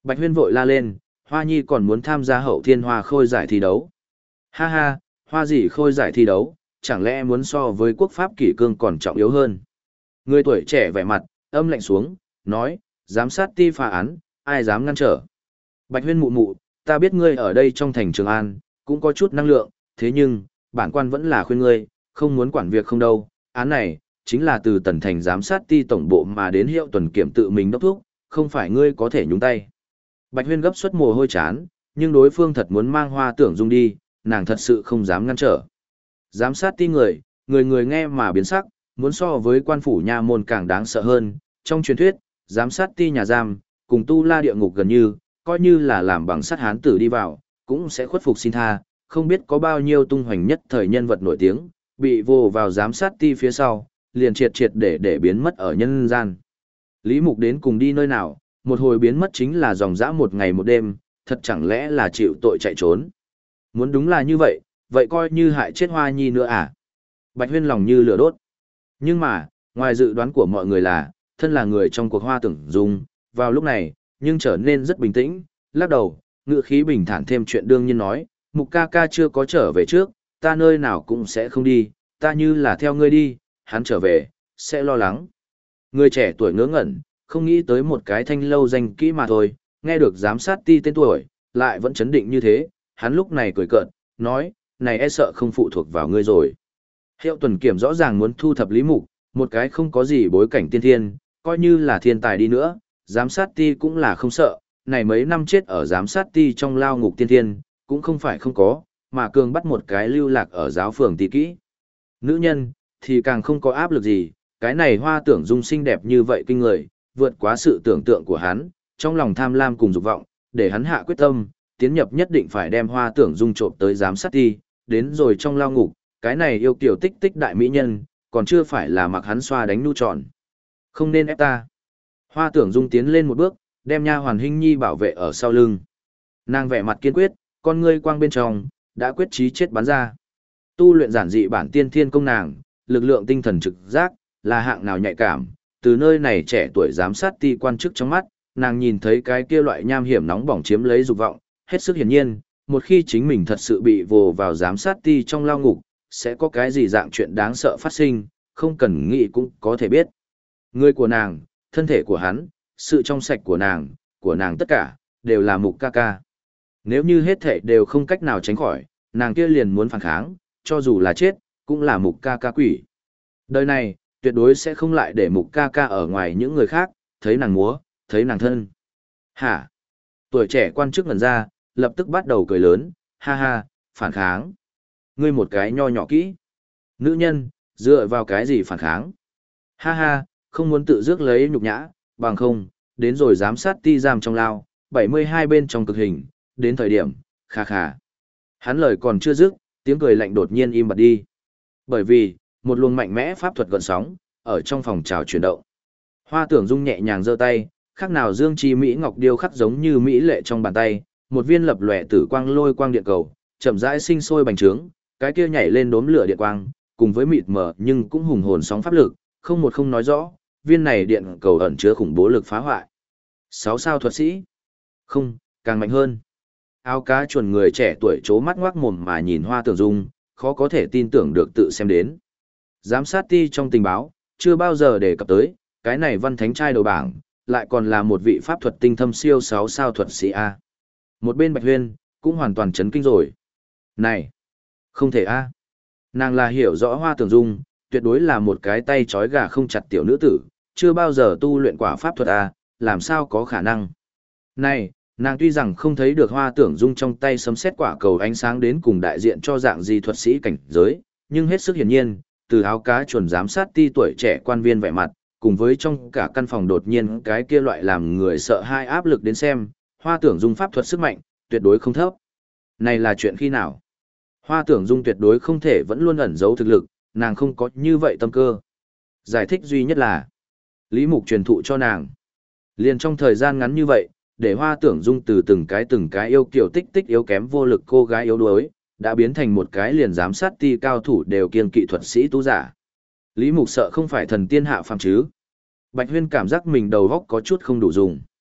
Bạch Huyên vội la lên, Hoa Nhi còn muốn tham gia hậu thiên hoa khôi giải thi đấu. Ha ha, hoa gì khôi giải thi đấu, chẳng lẽ muốn so với quốc pháp kỷ cương còn trọng yếu hơn. Người tuổi trẻ vẻ mặt, âm lạnh xuống, nói, giám sát ti phá án, ai dám ngăn trở. Bạch Huyên mụ mụ, ta biết ngươi ở đây trong thành Trường An, cũng có chút năng lượng, thế nhưng, bản quan vẫn là khuyên ngươi, không muốn quản việc không đâu, án này, chính là từ tần thành giám sát ti tổng bộ mà đến Hiệu Tuần Kiểm tự mình đốc thúc, không phải ngươi có thể nhúng tay. Bạch Huyên gấp suất mồ hôi chán, nhưng đối phương thật muốn mang Hoa Tưởng Dung đi, nàng thật sự không dám ngăn trở. Giám sát ti người, người nghe mà biến sắc, muốn so với quan phủ nha môn càng đáng sợ hơn. Trong truyền thuyết, giám sát ti nhà giam, cùng tu la địa ngục gần như, coi như là làm bằng sắt hán tử đi vào, cũng sẽ khuất phục xin tha, không biết có bao nhiêu tung hoành nhất thời nhân vật nổi tiếng, bị vô vào giám sát ti phía sau, liền triệt để biến mất ở nhân gian. Lý Mục đến cùng đi nơi nào, một hồi biến mất chính là dòng dã một ngày một đêm, thật chẳng lẽ là chịu tội chạy trốn. Muốn đúng là như vậy, vậy coi như hại chết Hoa Nhi nữa à? Bạch Huyên lòng như lửa đốt. Nhưng mà, ngoài dự đoán của mọi người là, thân là người trong cuộc Hoa Tưởng Dung, vào lúc này, nhưng trở nên rất bình tĩnh, lắc đầu, ngữ khí bình thản thêm chuyện đương nhiên nói, Mục ca ca chưa có trở về trước, ta nơi nào cũng sẽ không đi, ta như là theo ngươi đi, hắn trở về, sẽ lo lắng. Người trẻ tuổi ngớ ngẩn, không nghĩ tới một cái thanh lâu danh kỹ mà thôi, nghe được giám sát ti tên tuổi, lại vẫn chấn định như thế, hắn lúc này cười cợt, nói, này e sợ không phụ thuộc vào ngươi rồi. Hiệu Tuần Kiểm rõ ràng muốn thu thập Lý Mục, một cái không có gì bối cảnh tiên thiên, coi như là thiên tài đi nữa, giám sát ti cũng là không sợ, này mấy năm chết ở giám sát ti trong lao ngục tiên thiên, cũng không phải không có, mà cường bắt một cái lưu lạc ở giáo phường tí kỹ. Nữ nhân, thì càng không có áp lực gì, cái này Hoa Tưởng Dung xinh đẹp như vậy kinh người, vượt quá sự tưởng tượng của hắn, trong lòng tham lam cùng dục vọng, để hắn hạ quyết tâm, tiến nhập nhất định phải đem Hoa Tưởng Dung trộm tới giám sát ti, đến rồi trong lao ngục, cái này yêu kiểu tích tích đại mỹ nhân, còn chưa phải là mặc hắn xoa đánh nu tròn. Không nên ép ta. Hoa Tưởng Dung tiến lên một bước, đem nha hoàn Hinh Nhi bảo vệ ở sau lưng. Nàng vẻ mặt kiên quyết, con ngươi quang bên trong, đã quyết chí chết bắn ra. Tu luyện giản dị bản tiên thiên công nàng, lực lượng tinh thần trực giác, là hạng nào nhạy cảm, từ nơi này trẻ tuổi giám sát ti quan chức trong mắt, nàng nhìn thấy cái kia loại nham hiểm nóng bỏng chiếm lấy dục vọng, hết sức hiển nhiên, một khi chính mình thật sự bị vồ vào giám sát ti trong lao ngục, sẽ có cái gì dạng chuyện đáng sợ phát sinh, không cần nghĩ cũng có thể biết. Người của nàng, thân thể của hắn, sự trong sạch của nàng tất cả, đều là Mục ca ca. Nếu như hết thể đều không cách nào tránh khỏi, nàng kia liền muốn phản kháng, cho dù là chết, cũng là Mục ca ca quỷ. Đời này, tuyệt đối sẽ không lại để Mục ca ca ở ngoài những người khác, thấy nàng múa, thấy nàng thân. Hả? Tuổi trẻ quan chức ngẩn ra, lập tức bắt đầu cười lớn, ha ha, phản kháng. Ngươi một cái nho nhỏ kỹ. Nữ nhân, dựa vào cái gì phản kháng? Ha ha, không muốn tự dước lấy nhục nhã, bằng không, đến rồi giám sát ti giam trong lao, 72 bên trong cực hình, đến thời điểm, kha kha. Hắn lời còn chưa dứt, tiếng cười lạnh đột nhiên im bặt đi. Bởi vì, một luồng mạnh mẽ pháp thuật gợn sóng, ở trong phòng trào chuyển động. Hoa Tưởng Dung nhẹ nhàng giơ tay, khác nào dương chi mỹ ngọc điêu khắc giống như mỹ lệ trong bàn tay, một viên lập lòe tử quang lôi quang điện cầu, chậm rãi sinh sôi bành trướng, cái kia nhảy lên đốm lửa điện quang, cùng với mịt mờ nhưng cũng hùng hồn sóng pháp lực, không một không nói rõ, viên này điện cầu ẩn chứa khủng bố lực phá hoại. 6 sao thuật sĩ? Không, càng mạnh hơn. Áo cá chuồn người trẻ tuổi chố mắt ngoác mồm mà nhìn Hoa Tưởng Dung, khó có thể tin tưởng được tự xem đến. Giám sát ti trong tình báo, chưa bao giờ đề cập tới, cái này văn thánh trai đầu bảng, lại còn là một vị pháp thuật tinh thâm siêu 6 sao thuật sĩ A. Một bên Bạch Huyên, cũng hoàn toàn chấn kinh rồi. Này, không thể A. Nàng là hiểu rõ Hoa Tưởng Dung, tuyệt đối là một cái tay trói gà không chặt tiểu nữ tử, chưa bao giờ tu luyện quả pháp thuật A, làm sao có khả năng. Này, nàng tuy rằng không thấy được Hoa Tưởng Dung trong tay sấm sét quả cầu ánh sáng đến cùng đại diện cho dạng gì thuật sĩ cảnh giới, nhưng hết sức hiển nhiên, từ áo cá chuồn giám sát ti tuổi trẻ quan viên vẻ mặt, cùng với trong cả căn phòng đột nhiên cái kia loại làm người sợ hai áp lực đến xem, Hoa Tưởng Dung pháp thuật sức mạnh, tuyệt đối không thấp. Này là chuyện khi nào? Hoa Tưởng Dung tuyệt đối không thể vẫn luôn ẩn giấu thực lực, nàng không có như vậy tâm cơ. Giải thích duy nhất là, Lý Mục truyền thụ cho nàng. Liền trong thời gian ngắn như vậy, để Hoa Tưởng Dung từ từng cái yêu kiểu tích tích yếu kém vô lực cô gái yếu đuối, đã biến thành một cái liền giám sát ti cao thủ đều kiêng kỵ thuật sĩ tú giả. Lý Mục sợ không phải thần tiên hạ phàm chứ. Bạch Huyên cảm giác mình đầu góc có chút không đủ dùng.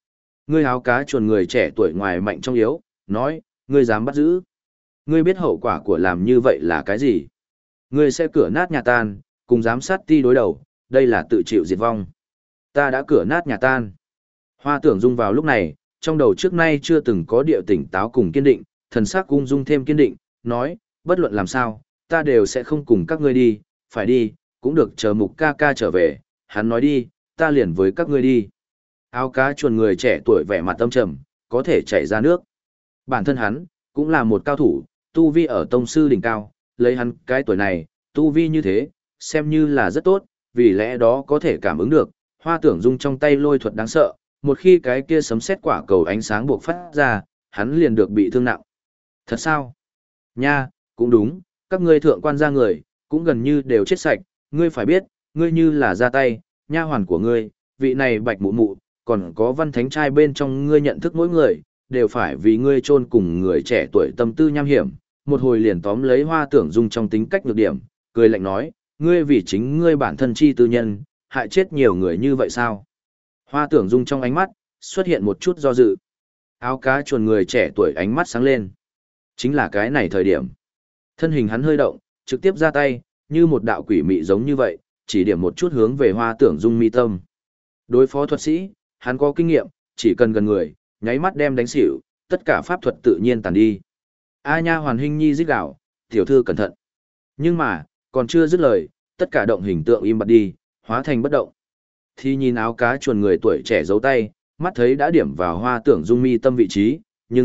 Ngươi áo cá chuồn người trẻ tuổi ngoài mạnh trong yếu, nói, ngươi dám bắt giữ. Ngươi biết hậu quả của làm như vậy là cái gì? Ngươi sẽ cửa nát nhà tan, cùng giám sát ti đối đầu, đây là tự chịu diệt vong. Ta đã cửa nát nhà tan. Hoa Tưởng Dung vào lúc này, trong đầu trước nay chưa từng có điệu tỉnh táo cùng kiên định, thần sắc ung dung thêm kiên định, nói, bất luận làm sao, ta đều sẽ không cùng các ngươi đi, phải đi, cũng được chờ Mục ca ca trở về, hắn nói đi, ta liền với các ngươi đi. Áo cá chuồn người trẻ tuổi vẻ mặt tâm trầm, có thể chảy ra nước. Bản thân hắn, cũng là một cao thủ, tu vi ở tông sư đỉnh cao, lấy hắn cái tuổi này, tu vi như thế, xem như là rất tốt, vì lẽ đó có thể cảm ứng được, Hoa Tưởng Dung trong tay lôi thuật đáng sợ, một khi cái kia sấm sét quả cầu ánh sáng buộc phát ra, hắn liền được bị thương nặng. Thật sao? Nha, cũng đúng, các ngươi thượng quan gia người, cũng gần như đều chết sạch, ngươi phải biết, ngươi như là ra tay, nha hoàn của ngươi, vị này Bạch Mụ Mụ, còn có Văn Thánh trai bên trong ngươi nhận thức mỗi người, đều phải vì ngươi chôn cùng người trẻ tuổi tâm tư nham hiểm, một hồi liền tóm lấy Hoa Tưởng Dung trong tính cách nhược điểm, cười lạnh nói, ngươi vì chính ngươi bản thân chi tư nhân, hại chết nhiều người như vậy sao? Hoa Tưởng Dung trong ánh mắt, xuất hiện một chút do dự. Áo cá chuồn người trẻ tuổi ánh mắt sáng lên. Chính là cái này thời điểm. Thân hình hắn hơi động, trực tiếp ra tay, như một đạo quỷ mị giống như vậy, chỉ điểm một chút hướng về Hoa Tưởng Dung mi tâm. Đối phó thuật sĩ, hắn có kinh nghiệm, chỉ cần gần người, nháy mắt đem đánh xỉu, tất cả pháp thuật tự nhiên tàn đi. A nha hoàn Hinh Nhi rít gào, tiểu thư cẩn thận. Nhưng mà, còn chưa dứt lời, tất cả động hình tượng im bặt đi, hóa thành bất động. Thì nhìn áo cá chuồn người tuổi trẻ giấu tay, mắt thấy đã điểm vào Hoa Tưởng Dung mi tâm vị trí,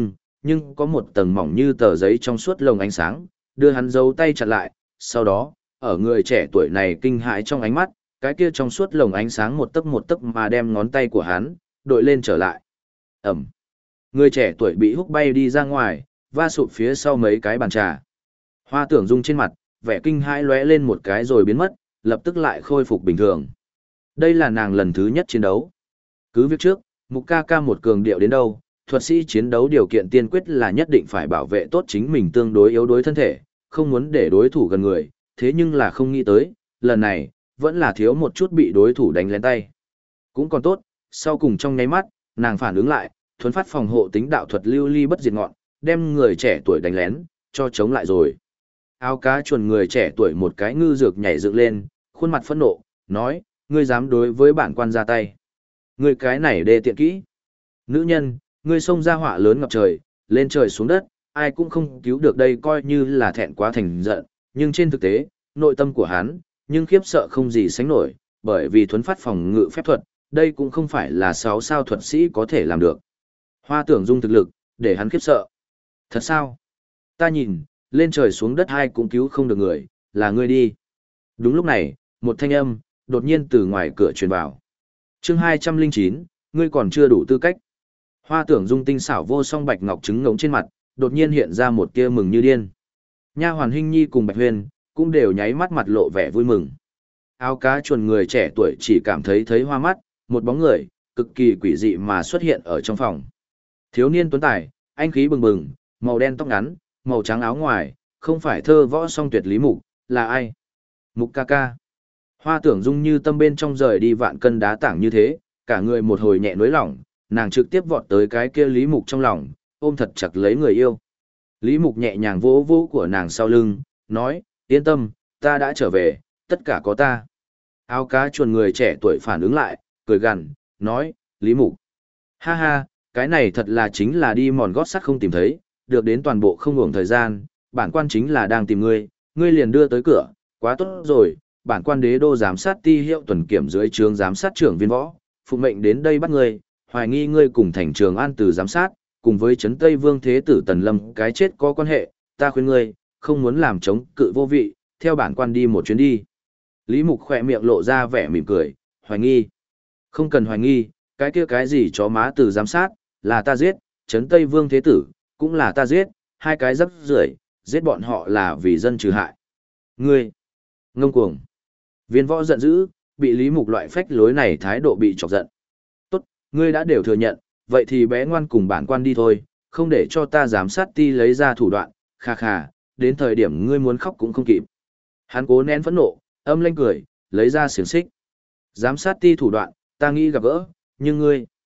nhưng có một tầng mỏng như tờ giấy trong suốt lồng ánh sáng, đưa hắn giấu tay chặt lại, sau đó, ở người trẻ tuổi này kinh hãi trong ánh mắt, cái kia trong suốt lồng ánh sáng một tấc mà đem ngón tay của hắn, đội lên trở lại. Ẩm. Người trẻ tuổi bị húc bay đi ra ngoài, va sụp phía sau mấy cái bàn trà. Hoa Tưởng Dung trên mặt, vẻ kinh hãi lóe lên một cái rồi biến mất, lập tức lại khôi phục bình thường. Đây là nàng lần thứ nhất chiến đấu. Cứ việc trước, Mục ca ca một cường điệu đến đâu, thuật sĩ chiến đấu điều kiện tiên quyết là nhất định phải bảo vệ tốt chính mình tương đối yếu đối thân thể, không muốn để đối thủ gần người, thế nhưng là không nghĩ tới, lần này, vẫn là thiếu một chút bị đối thủ đánh lén tay. Cũng còn tốt, sau cùng trong nháy mắt, nàng phản ứng lại, thuấn phát phòng hộ tính đạo thuật lưu ly bất diệt ngọn, đem người trẻ tuổi đánh lén, cho chống lại rồi. Áo cá chuồn người trẻ tuổi một cái ngư dược nhảy dựng lên, khuôn mặt phẫn nộ, nói, ngươi dám đối với bản quan ra tay. Ngươi cái này đê tiện kỹ. Nữ nhân, ngươi xông ra họa lớn ngập trời, lên trời xuống đất, ai cũng không cứu được đây coi như là thẹn quá thành giận, nhưng trên thực tế, nội tâm của hắn, nhưng khiếp sợ không gì sánh nổi, bởi vì thuấn phát phòng ngự phép thuật, đây cũng không phải là 6 sao thuật sĩ có thể làm được. Hoa Tưởng Dung thực lực, để hắn khiếp sợ. Thật sao? Ta nhìn, lên trời xuống đất ai cũng cứu không được người, là ngươi đi. Đúng lúc này, một thanh âm, đột nhiên từ ngoài cửa truyền vào. Chương 209, ngươi còn chưa đủ tư cách. Hoa Tưởng Dung tinh xảo vô song bạch ngọc trứng ngỗng trên mặt, đột nhiên hiện ra một tia mừng như điên. Nha hoàn Hinh Nhi cùng Bạch Huyền cũng đều nháy mắt mặt lộ vẻ vui mừng. Áo cá chuồn người trẻ tuổi chỉ cảm thấy hoa mắt, một bóng người, cực kỳ quỷ dị mà xuất hiện ở trong phòng. Thiếu niên tuấn tài, anh khí bừng bừng, màu đen tóc ngắn, màu trắng áo ngoài, không phải thơ võ song tuyệt Lý Mục, là ai? Mục ca ca. Hoa Tưởng Dung như tâm bên trong rời đi vạn cân đá tảng như thế, cả người một hồi nhẹ nối lỏng, nàng trực tiếp vọt tới cái kia Lý Mục trong lòng, ôm thật chặt lấy người yêu. Lý Mục nhẹ nhàng vỗ vỗ của nàng sau lưng, nói, yên tâm, ta đã trở về, tất cả có ta. Áo cá chuồn người trẻ tuổi phản ứng lại, cười gằn, nói, Lý Mục. Ha ha, cái này thật là chính là đi mòn gót sắt không tìm thấy, được đến toàn bộ không ngủng thời gian, bản quan chính là đang tìm ngươi, ngươi liền đưa tới cửa, quá tốt rồi, bản quan đế đô giám sát ti hiệu tuần kiểm dưới trướng giám sát trưởng viên võ, phụ mệnh đến đây bắt ngươi, hoài nghi ngươi cùng thành trường an từ giám sát, cùng với trấn Tây Vương Thế tử Tần Lâm cái chết có quan hệ, ta khuyên ngươi, không muốn làm chống cự vô vị, theo bản quan đi một chuyến đi. Lý Mục khỏe miệng lộ ra vẻ mỉm cười, hoài nghi. Không cần hoài nghi, cái kia cái gì chó má từ giám sát, là ta giết, trấn Tây Vương Thế tử, cũng là ta giết, hai cái rắc rưởi, giết bọn họ là vì dân trừ hại. Ngươi, ngông cuồng. Viên võ giận dữ, bị Lý Mục loại phách lối này thái độ bị chọc giận. Tốt, ngươi đã đều thừa nhận, vậy thì bé ngoan cùng bản quan đi thôi, không để cho ta giám sát ti lấy ra thủ đoạn, kha kha, đến thời điểm ngươi muốn khóc cũng không kịp. Hắn cố nén phẫn nộ, âm lanh cười, lấy ra xiềng xích. Giám sát ti thủ đoạn, ta nghĩ gặp gỡ, nhưng ngươi,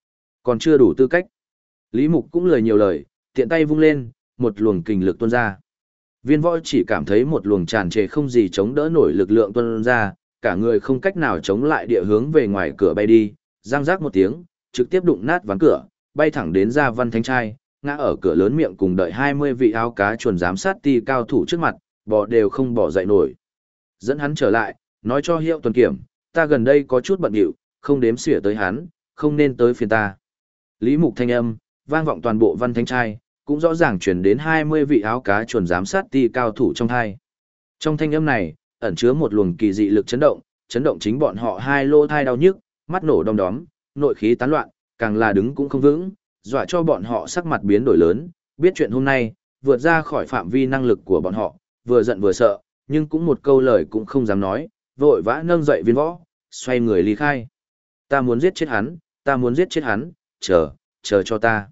Còn chưa đủ tư cách. Lý Mục cũng lời nhiều lời, tiện tay vung lên, một luồng kình lực tuôn ra. Viên võ chỉ cảm thấy một luồng tràn trề không gì chống đỡ nổi lực lượng tuôn ra, cả người không cách nào chống lại địa hướng về ngoài cửa bay đi, răng rác một tiếng, trực tiếp đụng nát ván cửa, bay thẳng đến ra Văn Thánh Trai, ngã ở cửa lớn miệng cùng đợi 20 vị áo cá chuồn giám sát ti cao thủ trước mặt, bò đều không bỏ dậy nổi. Dẫn hắn trở lại, nói cho Hiệu Tuần Kiểm, ta gần đây có chút bận rộn, không đếm xỉa tới hắn, không nên tới phiền ta. Lý Mục thanh âm, vang vọng toàn bộ Văn Thánh Trai, cũng rõ ràng truyền đến 20 vị áo cá chuồn giám sát ti cao thủ trong thai. Trong thanh âm này, ẩn chứa một luồng kỳ dị lực chấn động chính bọn họ hai lô thai đau nhức, mắt nổ đom đóm, nội khí tán loạn, càng là đứng cũng không vững, dọa cho bọn họ sắc mặt biến đổi lớn, biết chuyện hôm nay, vượt ra khỏi phạm vi năng lực của bọn họ, vừa giận vừa sợ, nhưng cũng một câu lời cũng không dám nói, vội vã nâng dậy Viên Võ, xoay người ly khai. Ta muốn giết chết hắn, ta muốn giết chết hắn, chờ cho ta.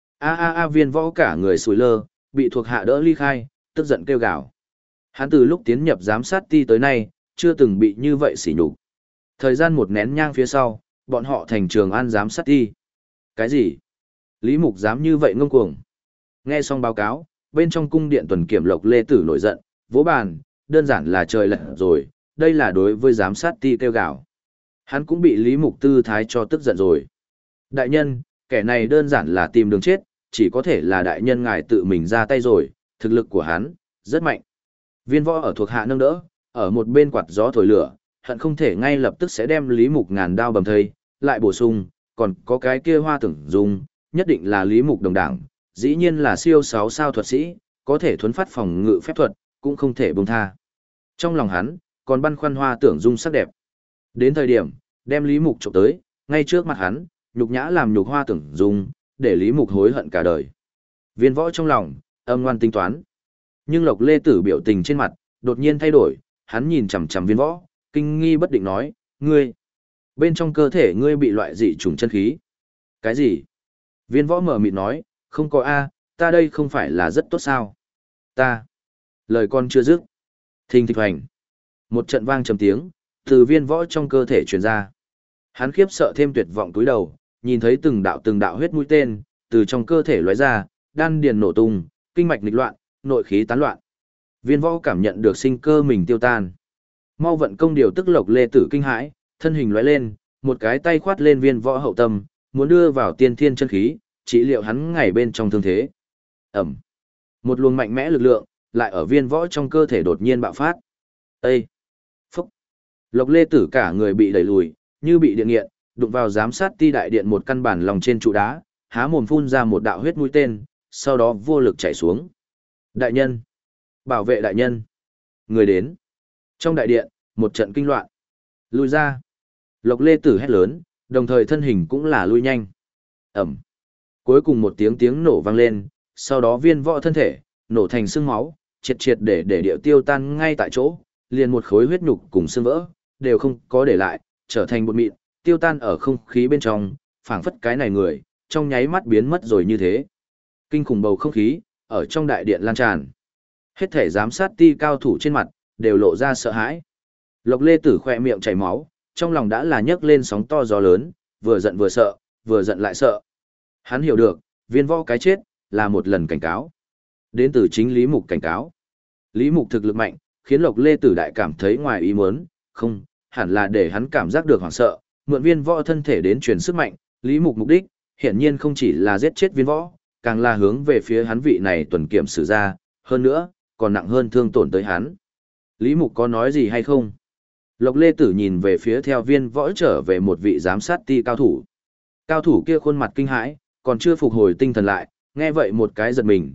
Viên Võ cả người sùi lơ, bị thuộc hạ đỡ ly khai, tức giận kêu gào. Hắn từ lúc tiến nhập giám sát ti tới nay, chưa từng bị như vậy sỉ nhục. Thời gian một nén nhang phía sau, bọn họ thành Trường An giám sát ti. Cái gì? Lý Mục dám như vậy ngông cuồng. Nghe xong báo cáo, bên trong cung điện tuần kiểm Lộc Lê Tử nổi giận, vỗ bàn, đơn giản là trời lật rồi, đây là đối với giám sát ti kêu gào. Hắn cũng bị Lý Mục tư thái cho tức giận rồi. Đại nhân, kẻ này đơn giản là tìm đường chết, chỉ có thể là đại nhân ngài tự mình ra tay rồi, thực lực của hắn, rất mạnh. Viên Võ ở thuộc hạ nâng đỡ, ở một bên quạt gió thổi lửa, hận không thể ngay lập tức sẽ đem Lý Mục ngàn đao bầm thây, lại bổ sung, còn có cái kia Hoa Tưởng Dung, nhất định là Lý Mục đồng đảng, dĩ nhiên là siêu 6 sao thuật sĩ, có thể thuấn phát phòng ngự phép thuật, cũng không thể buông tha. Trong lòng hắn, còn băn khoăn Hoa Tưởng Dung sắc đẹp. Đến thời điểm, đem Lý Mục trộm tới, ngay trước mặt hắn, nhục nhã làm nhục Hoa Tưởng Dung, để Lý Mục hối hận cả đời. Viên Võ trong lòng, âm ngoan tính toán. Nhưng Lộc Lê Tử biểu tình trên mặt, đột nhiên thay đổi, hắn nhìn chằm chằm Viên Võ, kinh nghi bất định nói, ngươi, bên trong cơ thể ngươi bị loại dị trùng chân khí. Cái gì? Viên Võ mở mịt nói, không có a, ta đây không phải là rất tốt sao? Ta. Lời con chưa dứt. Thình thịch hoành. Một trận vang trầm tiếng, từ Viên Võ trong cơ thể truyền ra. Hắn khiếp sợ thêm tuyệt vọng túi đầu, nhìn thấy từng đạo huyết mũi tên, từ trong cơ thể lóe ra, đan điền nổ tung, kinh mạch nghịch loạn, nội khí tán loạn. Viên Võ cảm nhận được sinh cơ mình tiêu tan. Mau vận công điều tức Lộc Lê Tử kinh hãi, thân hình lóe lên, một cái tay khoát lên Viên Võ hậu tâm, muốn đưa vào tiên thiên chân khí, trị liệu hắn ngày bên trong thương thế. Ẩm. Một luồng mạnh mẽ lực lượng, lại ở Viên Võ trong cơ thể đột nhiên bạo phát. Ê! Phúc! Lộc Lê Tử cả người bị đẩy lùi, như bị điện nghiện, đụng vào giám sát ti đại điện một căn bản lòng trên trụ đá, há mồm phun ra một đạo huyết mũi tên, sau đó vô lực chảy xuống. Đại nhân! Bảo vệ đại nhân! Người đến! Trong đại điện, một trận kinh loạn. Lùi ra! Lộc Lê Tử hét lớn, đồng thời thân hình cũng là lui nhanh. Ẩm! Cuối cùng một tiếng nổ vang lên, sau đó Viên Võ thân thể, nổ thành xương máu, triệt để điệu tiêu tan ngay tại chỗ, liền một khối huyết nhục cùng xương vỡ, đều không có để lại, trở thành bột mịn, tiêu tan ở không khí bên trong, phảng phất cái này người, trong nháy mắt biến mất rồi như thế. Kinh khủng bầu không khí, ở trong đại điện lan tràn. Hết thể giám sát ti cao thủ trên mặt, đều lộ ra sợ hãi. Lộc Lê Tử khỏe miệng chảy máu, trong lòng đã là nhấc lên sóng to gió lớn, vừa giận vừa sợ, vừa giận lại sợ. Hắn hiểu được, Viên Võ cái chết, là một lần cảnh cáo. Đến từ chính Lý Mục cảnh cáo. Lý Mục thực lực mạnh, khiến Lộc Lê Tử đại cảm thấy ngoài ý muốn, không, hẳn là để hắn cảm giác được hoảng sợ, mượn Viên Võ thân thể đến truyền sức mạnh, Lý Mục mục đích, hiển nhiên không chỉ là giết chết Viên Võ, càng là hướng về phía hắn vị này tuần kiểm sử ra, hơn nữa, còn nặng hơn thương tổn tới hắn. Lý Mục có nói gì hay không? Lộc Lê Tử nhìn về phía theo Viên Võ trở về một vị giám sát ti cao thủ. Cao thủ kia khuôn mặt kinh hãi, còn chưa phục hồi tinh thần lại, nghe vậy một cái giật mình,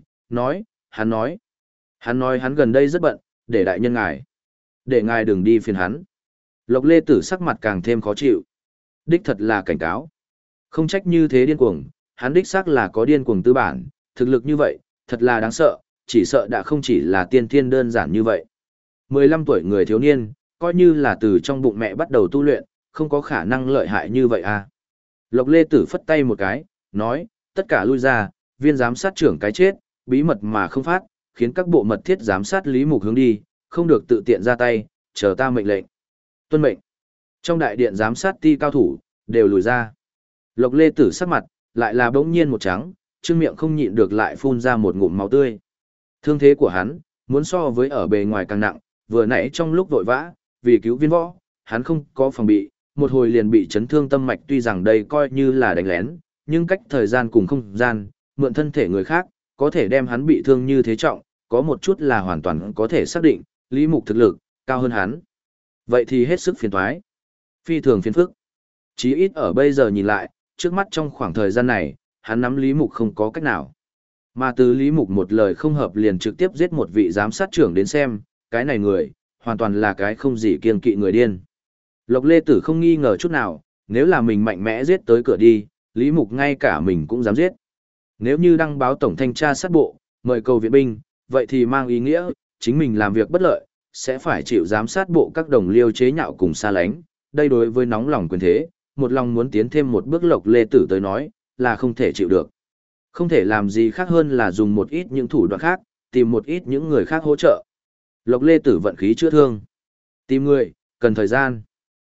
hắn nói hắn gần đây rất bận, để đại nhân ngài. Để ngài đừng đi phiền hắn. Lộc Lê Tử sắc mặt càng thêm khó chịu. Đích thật là cảnh cáo. Không trách như thế điên cuồng, hắn đích xác là có điên cuồng tư bản, thực lực như vậy, thật là đáng sợ, chỉ sợ đã không chỉ là tiên thiên đơn giản như vậy. 15 tuổi người thiếu niên, coi như là từ trong bụng mẹ bắt đầu tu luyện, không có khả năng lợi hại như vậy à. Lộc Lê Tử phất tay một cái, nói, tất cả lui ra, viên giám sát trưởng cái chết, bí mật mà không phát, khiến các bộ mật thiết giám sát Lý Mục hướng đi, không được tự tiện ra tay, chờ ta mệnh lệnh. Tuân mệnh. Trong đại điện giám sát ti cao thủ, đều lùi ra. Lộc Lê Tử sắc mặt, lại là bỗng nhiên một trắng, trương miệng không nhịn được lại phun ra một ngụm máu tươi. Thương thế của hắn, muốn so với ở bề ngoài càng nặng, vừa nãy trong lúc vội vã, vì cứu viên võ, hắn không có phòng bị, một hồi liền bị chấn thương tâm mạch, tuy rằng đây coi như là đánh lén, nhưng cách thời gian cùng không gian, mượn thân thể người khác, có thể đem hắn bị thương như thế trọng, có một chút là hoàn toàn có thể xác định, Lý Mục thực lực, cao hơn hắn. Vậy thì hết sức phiền toái. Phi thường phiền phức. Chí ít ở bây giờ nhìn lại, trước mắt trong khoảng thời gian này, hắn nắm Lý Mục không có cách nào. Mà từ Lý Mục một lời không hợp liền trực tiếp giết một vị giám sát trưởng đến xem, cái này người, hoàn toàn là cái không gì kiêng kỵ người điên. Lộc Lê Tử không nghi ngờ chút nào, nếu là mình mạnh mẽ giết tới cửa đi, Lý Mục ngay cả mình cũng dám giết. Nếu như đăng báo tổng thanh tra sát bộ, mời cầu viện binh, vậy thì mang ý nghĩa, chính mình làm việc bất lợi, sẽ phải chịu giám sát bộ các đồng liêu chế nhạo cùng xa lánh. Đây đối với nóng lòng quyền thế, một lòng muốn tiến thêm một bước Lộc Lê Tử tới nói, là không thể chịu được. Không thể làm gì khác hơn là dùng một ít những thủ đoạn khác, tìm một ít những người khác hỗ trợ. Lộc Lê Tử vận khí chữa thương. Tìm người, cần thời gian.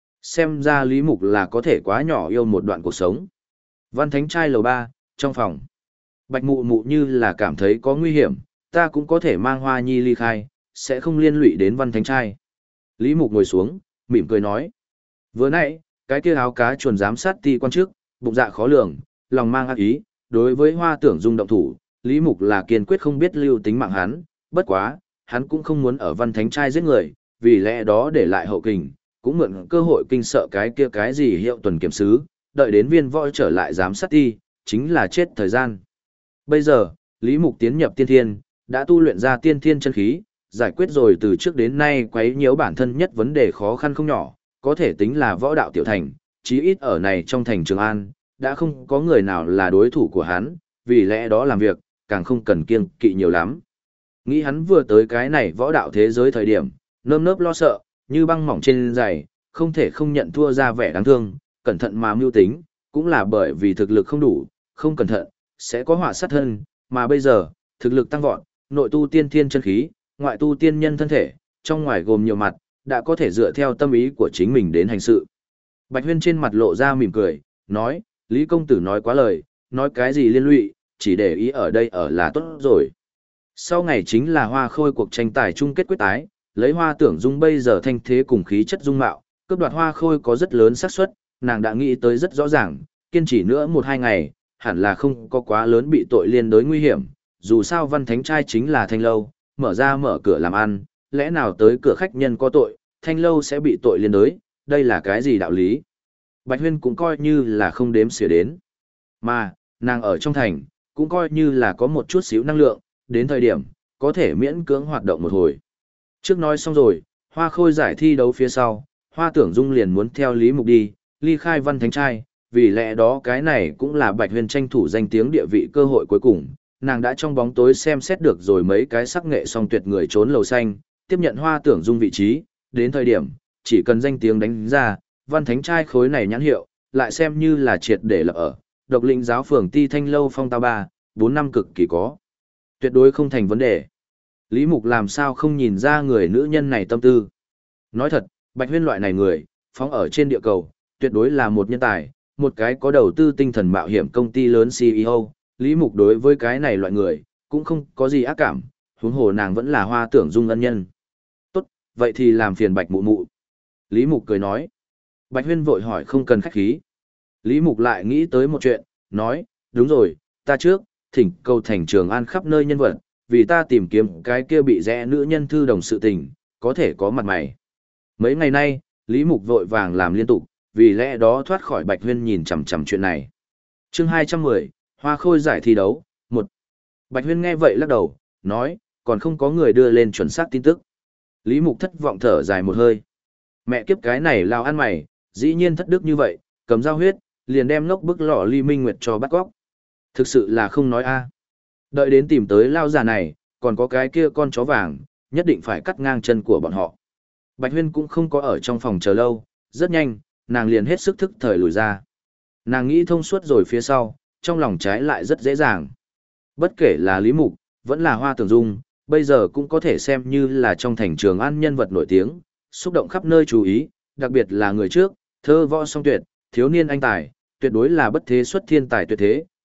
Xem ra Lý Mục là có thể quá nhỏ yêu một đoạn cuộc sống. Văn Thánh trai lầu 3, trong phòng. Bạch Mụ Mụ như là cảm thấy có nguy hiểm, ta cũng có thể mang Hoa Nhi ly khai, sẽ không liên lụy đến Văn Thánh trai. Lý Mục ngồi xuống, mỉm cười nói. Vừa nãy, cái kia áo cá chuồn giám sát ti quan chức, bụng dạ khó lường, lòng mang ác ý, đối với Hoa Tưởng Dung động thủ, Lý Mục là kiên quyết không biết lưu tính mạng hắn, bất quá, hắn cũng không muốn ở Văn Thánh trai giết người, vì lẽ đó để lại hậu kình, cũng mượn cơ hội kinh sợ cái kia cái gì Hiệu Tuần kiểm sứ, đợi đến viên võ trở lại giám sát ti, chính là chết thời gian. Bây giờ, Lý Mục tiến nhập tiên thiên, đã tu luyện ra tiên thiên chân khí, giải quyết rồi từ trước đến nay quấy nhiễu bản thân nhất vấn đề khó khăn không nhỏ, có thể tính là võ đạo tiểu thành, chí ít ở này trong thành Trường An, đã không có người nào là đối thủ của hắn, vì lẽ đó làm việc, càng không cần kiêng kỵ nhiều lắm. Nghĩ hắn vừa tới cái này võ đạo thế giới thời điểm, nơm nớp lo sợ, như băng mỏng trên giày, không thể không nhận thua ra vẻ đáng thương, cẩn thận mà mưu tính, cũng là bởi vì thực lực không đủ, không cẩn thận, sẽ có họa sát thân, mà bây giờ, thực lực tăng vọt, nội tu tiên thiên chân khí, ngoại tu tiên nhân thân thể, trong ngoài gồm nhiều mặt, đã có thể dựa theo tâm ý của chính mình đến hành sự. Bạch Huyên trên mặt lộ ra mỉm cười, nói, Lý công tử nói quá lời, nói cái gì liên lụy, chỉ để ý ở đây ở là tốt rồi. Sau ngày chính là Hoa Khôi cuộc tranh tài chung kết quyết tái, lấy Hoa Tưởng Dung bây giờ thanh thế cùng khí chất dung mạo, cướp đoạt Hoa Khôi có rất lớn xác suất, nàng đã nghĩ tới rất rõ ràng, kiên trì nữa 1-2 ngày, hẳn là không có quá lớn bị tội liên đối nguy hiểm, dù sao Văn Thánh trai chính là Thanh lâu, mở cửa làm ăn, lẽ nào tới cửa khách nhân có tội, Thanh lâu sẽ bị tội liên đối, đây là cái gì đạo lý? Bạch Huyên cũng coi như là không đếm xỉa đến. Mà, nàng ở trong thành, cũng coi như là có một chút xíu năng lượng, đến thời điểm, có thể miễn cưỡng hoạt động một hồi. Trước nói xong rồi, Hoa Khôi giải thi đấu phía sau, Hoa Tưởng Dung liền muốn theo Lý Mục đi, ly khai Văn Thánh trai, vì lẽ đó cái này cũng là Bạch Huyên tranh thủ danh tiếng địa vị cơ hội cuối cùng. Nàng đã trong bóng tối xem xét được rồi mấy cái sắc nghệ song tuyệt người trốn lầu xanh, tiếp nhận Hoa Tưởng Dung vị trí, đến thời điểm, chỉ cần danh tiếng đánh ra, Văn Thánh trai khối này nhãn hiệu, lại xem như là triệt để lập ở, độc lĩnh giáo phường ti Thanh lâu phong tao 3-4 năm cực kỳ có. Tuyệt đối không thành vấn đề. Lý Mục làm sao không nhìn ra người nữ nhân này tâm tư. Nói thật, Bạch Huyên loại này người, phóng ở trên địa cầu, tuyệt đối là một nhân tài, một cái có đầu tư tinh thần mạo hiểm công ty lớn CEO. Lý Mục đối với cái này loại người, cũng không có gì ác cảm, huống hồ nàng vẫn là Hoa Tưởng Dung ân nhân. Tốt, vậy thì làm phiền Bạch Mụ Mụ. Lý Mục cười nói. Bạch Huyên vội hỏi không cần khách khí. Lý Mục lại nghĩ tới một chuyện, nói, đúng rồi, ta trước, thỉnh cầu thành Trường An khắp nơi nhân vật, vì ta tìm kiếm cái kia bị rẽ nữ nhân thư đồng sự tình, có thể có mặt mày. Mấy ngày nay, Lý Mục vội vàng làm liên tục, vì lẽ đó thoát khỏi Bạch Huyên nhìn chằm chằm chuyện này. Chương 210, Hoa Khôi giải thi đấu, 1. Bạch Huyên nghe vậy lắc đầu, nói, còn không có người đưa lên chuẩn xác tin tức. Lý Mục thất vọng thở dài một hơi. Mẹ kiếp cái này lao ăn mày, dĩ nhiên thất đức như vậy, cầm dao huyết, liền đem ngốc bức lọ Ly Minh Nguyệt cho bắt góc. Thực sự là không nói a. Đợi đến tìm tới lao già này, còn có cái kia con chó vàng, nhất định phải cắt ngang chân của bọn họ. Bạch Huyên cũng không có ở trong phòng chờ lâu, rất nhanh, nàng liền hết sức thức thời lùi ra. Nàng nghĩ thông suốt rồi phía sau, trong lòng trái lại rất dễ dàng. Bất kể là Lý Mục, vẫn là Hoa Tưởng Dung, bây giờ cũng có thể xem như là trong thành Trường An nhân vật nổi tiếng, xúc động khắp nơi chú ý, đặc biệt là người trước, thơ võ song tuyệt, thiếu niên anh tài, tuyệt đối là bất thế xuất thiên tài tuyệt thế,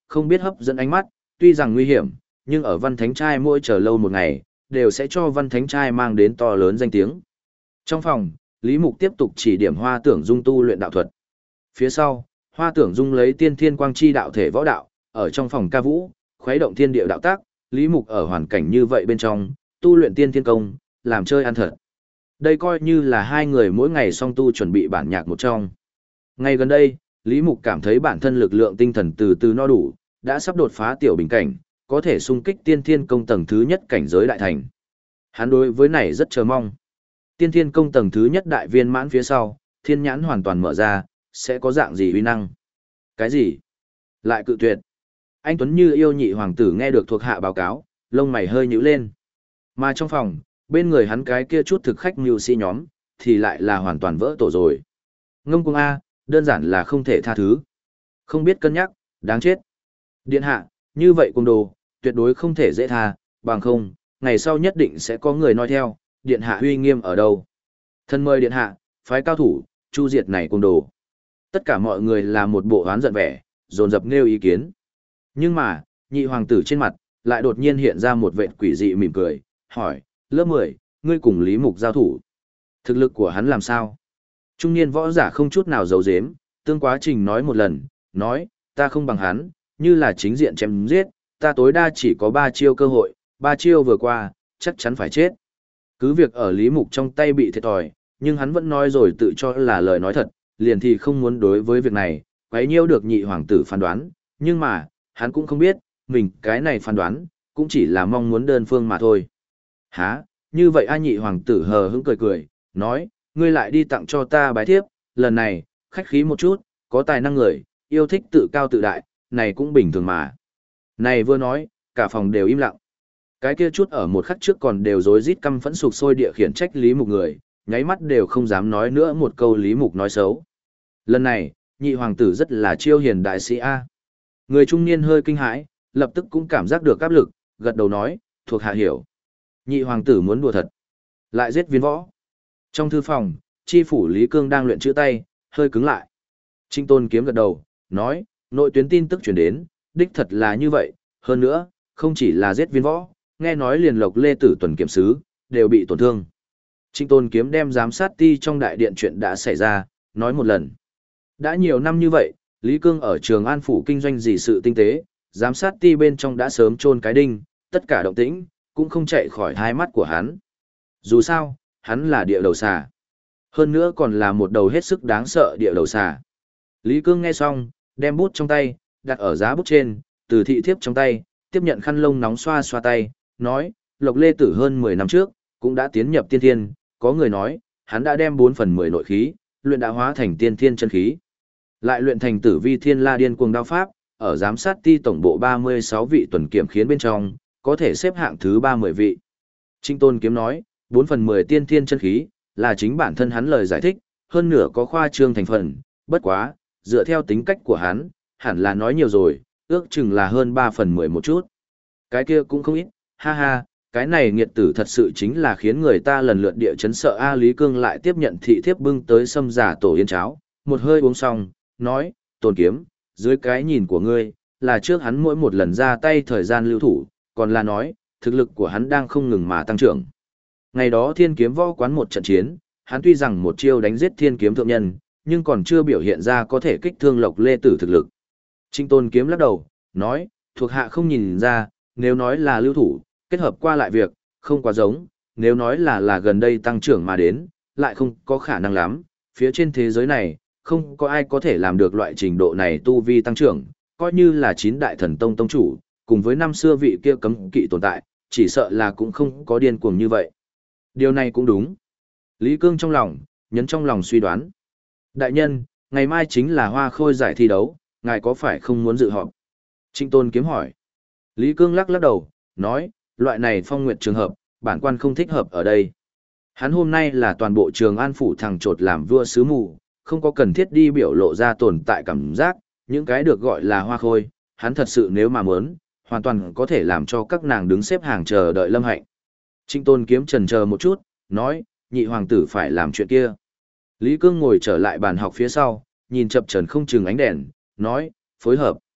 không biết hấp dẫn ánh mắt, tuy rằng nguy hiểm, nhưng ở Văn Thánh Trai mỗi chờ lâu một ngày, đều sẽ cho Văn Thánh Trai mang đến to lớn danh tiếng. Trong phòng, Lý Mục tiếp tục chỉ điểm Hoa Tưởng Dung tu luyện đạo thuật. Phía sau, Hoa Tưởng Dung lấy tiên thiên quang chi đạo thể võ đạo, ở trong phòng ca vũ, khuấy động thiên địa đạo tác, Lý Mục ở hoàn cảnh như vậy bên trong, tu luyện tiên thiên công, làm chơi ăn thật. Đây coi như là hai người mỗi ngày song tu chuẩn bị bản nhạc một trong. Ngay gần đây, Lý Mục cảm thấy bản thân lực lượng tinh thần từ từ no đủ, đã sắp đột phá tiểu bình cảnh, có thể xung kích tiên thiên công tầng thứ nhất cảnh giới đại thành. Hắn đối với này rất chờ mong. Tiên thiên công tầng thứ nhất đại viên mãn phía sau, thiên nhãn hoàn toàn mở ra, sẽ có dạng gì uy năng? Cái gì? Lại cự tuyệt. Anh Tuấn như yêu nhị hoàng tử nghe được thuộc hạ báo cáo, lông mày hơi nhíu lên. Mà trong phòng, bên người hắn cái kia chút thực khách mưu sĩ nhóm, thì lại là hoàn toàn vỡ tổ rồi. Ngông cuồng A, đơn giản là không thể tha thứ. Không biết cân nhắc, đáng chết. Điện hạ, như vậy cuồng đồ, tuyệt đối không thể dễ tha, bằng không, ngày sau nhất định sẽ có người nói theo, điện hạ uy nghiêm ở đâu. Thân mời điện hạ, phái cao thủ, chu diệt này cuồng đồ. Tất cả mọi người là một bộ oán giận vẻ, dồn dập nêu ý kiến. Nhưng mà, nhị hoàng tử trên mặt, lại đột nhiên hiện ra một vệt quỷ dị mỉm cười, hỏi, lớp 10, ngươi cùng Lý Mục giao thủ. Thực lực của hắn làm sao? Trung niên võ giả không chút nào giấu giếm, tương quá trình nói một lần, nói, ta không bằng hắn, như là chính diện chém giết, ta tối đa chỉ có 3 chiêu cơ hội, 3 chiêu vừa qua, chắc chắn phải chết. Cứ việc ở Lý Mục trong tay bị thiệt thòi, nhưng hắn vẫn nói rồi tự cho là lời nói thật, liền thì không muốn đối với việc này, quấy nhiêu được nhị hoàng tử phán đoán, nhưng mà, hắn cũng không biết, mình cái này phán đoán, cũng chỉ là mong muốn đơn phương mà thôi. Hả, như vậy A nhị hoàng tử hờ hững cười cười, nói, ngươi lại đi tặng cho ta bái thiếp, lần này, khách khí một chút, có tài năng người, yêu thích tự cao tự đại, này cũng bình thường mà. Này vừa nói, cả phòng đều im lặng. Cái kia chút ở một khắc trước còn đều rối rít căm phẫn sục sôi địa khiển trách Lý Mục người, nháy mắt đều không dám nói nữa một câu Lý Mục nói xấu. Lần này, nhị hoàng tử rất là chiêu hiền đại sĩ A. Người trung niên hơi kinh hãi, lập tức cũng cảm giác được áp lực, gật đầu nói, thuộc hạ hiểu. Nhị hoàng tử muốn đùa thật, lại giết viên võ. Trong thư phòng, chi phủ Lý Cương đang luyện chữ tay, hơi cứng lại. Trinh Tôn Kiếm gật đầu, nói, nội tuyến tin tức truyền đến, đích thật là như vậy, hơn nữa, không chỉ là giết viên võ, nghe nói liền Lộc Lê Tử tuần kiểm sứ, đều bị tổn thương. Trinh Tôn Kiếm đem giám sát ti trong đại điện chuyện đã xảy ra, nói một lần. Đã nhiều năm như vậy, Lý Cương ở Trường An Phủ kinh doanh gì sự tinh tế, giám sát ti bên trong đã sớm chôn cái đinh, tất cả động tĩnh, cũng không chạy khỏi hai mắt của hắn. Dù sao, hắn là địa đầu xà. Hơn nữa còn là một đầu hết sức đáng sợ địa đầu xà. Lý Cương nghe xong, đem bút trong tay, đặt ở giá bút trên, từ thị thiếp trong tay, tiếp nhận khăn lông nóng xoa xoa tay, nói, Lộc Lê Tử hơn 10 năm trước, cũng đã tiến nhập tiên thiên, có người nói, hắn đã đem 4 phần 10 nội khí, luyện đã hóa thành tiên thiên chân khí. Lại luyện thành Tử Vi Thiên La Điên Cuồng Đao Pháp, ở giám sát ti tổng bộ 36 vị tuần kiểm khiến bên trong, có thể xếp hạng thứ 30 vị. Trinh Tôn Kiếm nói, 4 phần 10 tiên thiên chân khí, là chính bản thân hắn lời giải thích, hơn nửa có khoa trương thành phần, bất quá, dựa theo tính cách của hắn, hẳn là nói nhiều rồi, ước chừng là hơn 3 phần 10 một chút. Cái kia cũng không ít, ha ha, cái này nghiệt tử thật sự chính là khiến người ta lần lượt địa chấn sợ. A Lý Cương lại tiếp nhận thị thiếp bưng tới sâm giả tổ yên cháo, một hơi uống xong, nói, Tôn Kiếm, dưới cái nhìn của ngươi, là trước hắn mỗi một lần ra tay thời gian lưu thủ, còn là nói, thực lực của hắn đang không ngừng mà tăng trưởng. Ngày đó Thiên Kiếm Võ Quán một trận chiến, hắn tuy rằng một chiêu đánh giết Thiên Kiếm thượng nhân, nhưng còn chưa biểu hiện ra có thể kích thương Lộc Lê Tử thực lực. Trinh Tôn Kiếm lắc đầu, nói, thuộc hạ không nhìn ra, nếu nói là lưu thủ, kết hợp qua lại việc, không quá giống, nếu nói là gần đây tăng trưởng mà đến, lại không có khả năng lắm, phía trên thế giới này, không có ai có thể làm được loại trình độ này tu vi tăng trưởng, coi như là 9 đại thần tông tông chủ, cùng với năm xưa vị kia cấm kỵ tồn tại, chỉ sợ là cũng không có điên cuồng như vậy. Điều này cũng đúng. Lý Cương trong lòng, nhấn trong lòng suy đoán. Đại nhân, ngày mai chính là Hoa Khôi giải thi đấu, ngài có phải không muốn dự họp? Trinh Tôn Kiếm hỏi. Lý Cương lắc lắc đầu, nói, loại này phong nguyệt trường hợp, bản quan không thích hợp ở đây. Hắn hôm nay là toàn bộ Trường An Phủ thằng trột làm vua sứ mù, không có cần thiết đi biểu lộ ra tồn tại cảm giác, những cái được gọi là Hoa Khôi, hắn thật sự nếu mà muốn, hoàn toàn có thể làm cho các nàng đứng xếp hàng chờ đợi Lâm Hạnh. Trinh Tôn Kiếm chần chờ một chút, nói, nhị hoàng tử phải làm chuyện kia. Lý Cương ngồi trở lại bàn học phía sau, nhìn chập chờn không chừng ánh đèn, nói, phối hợp.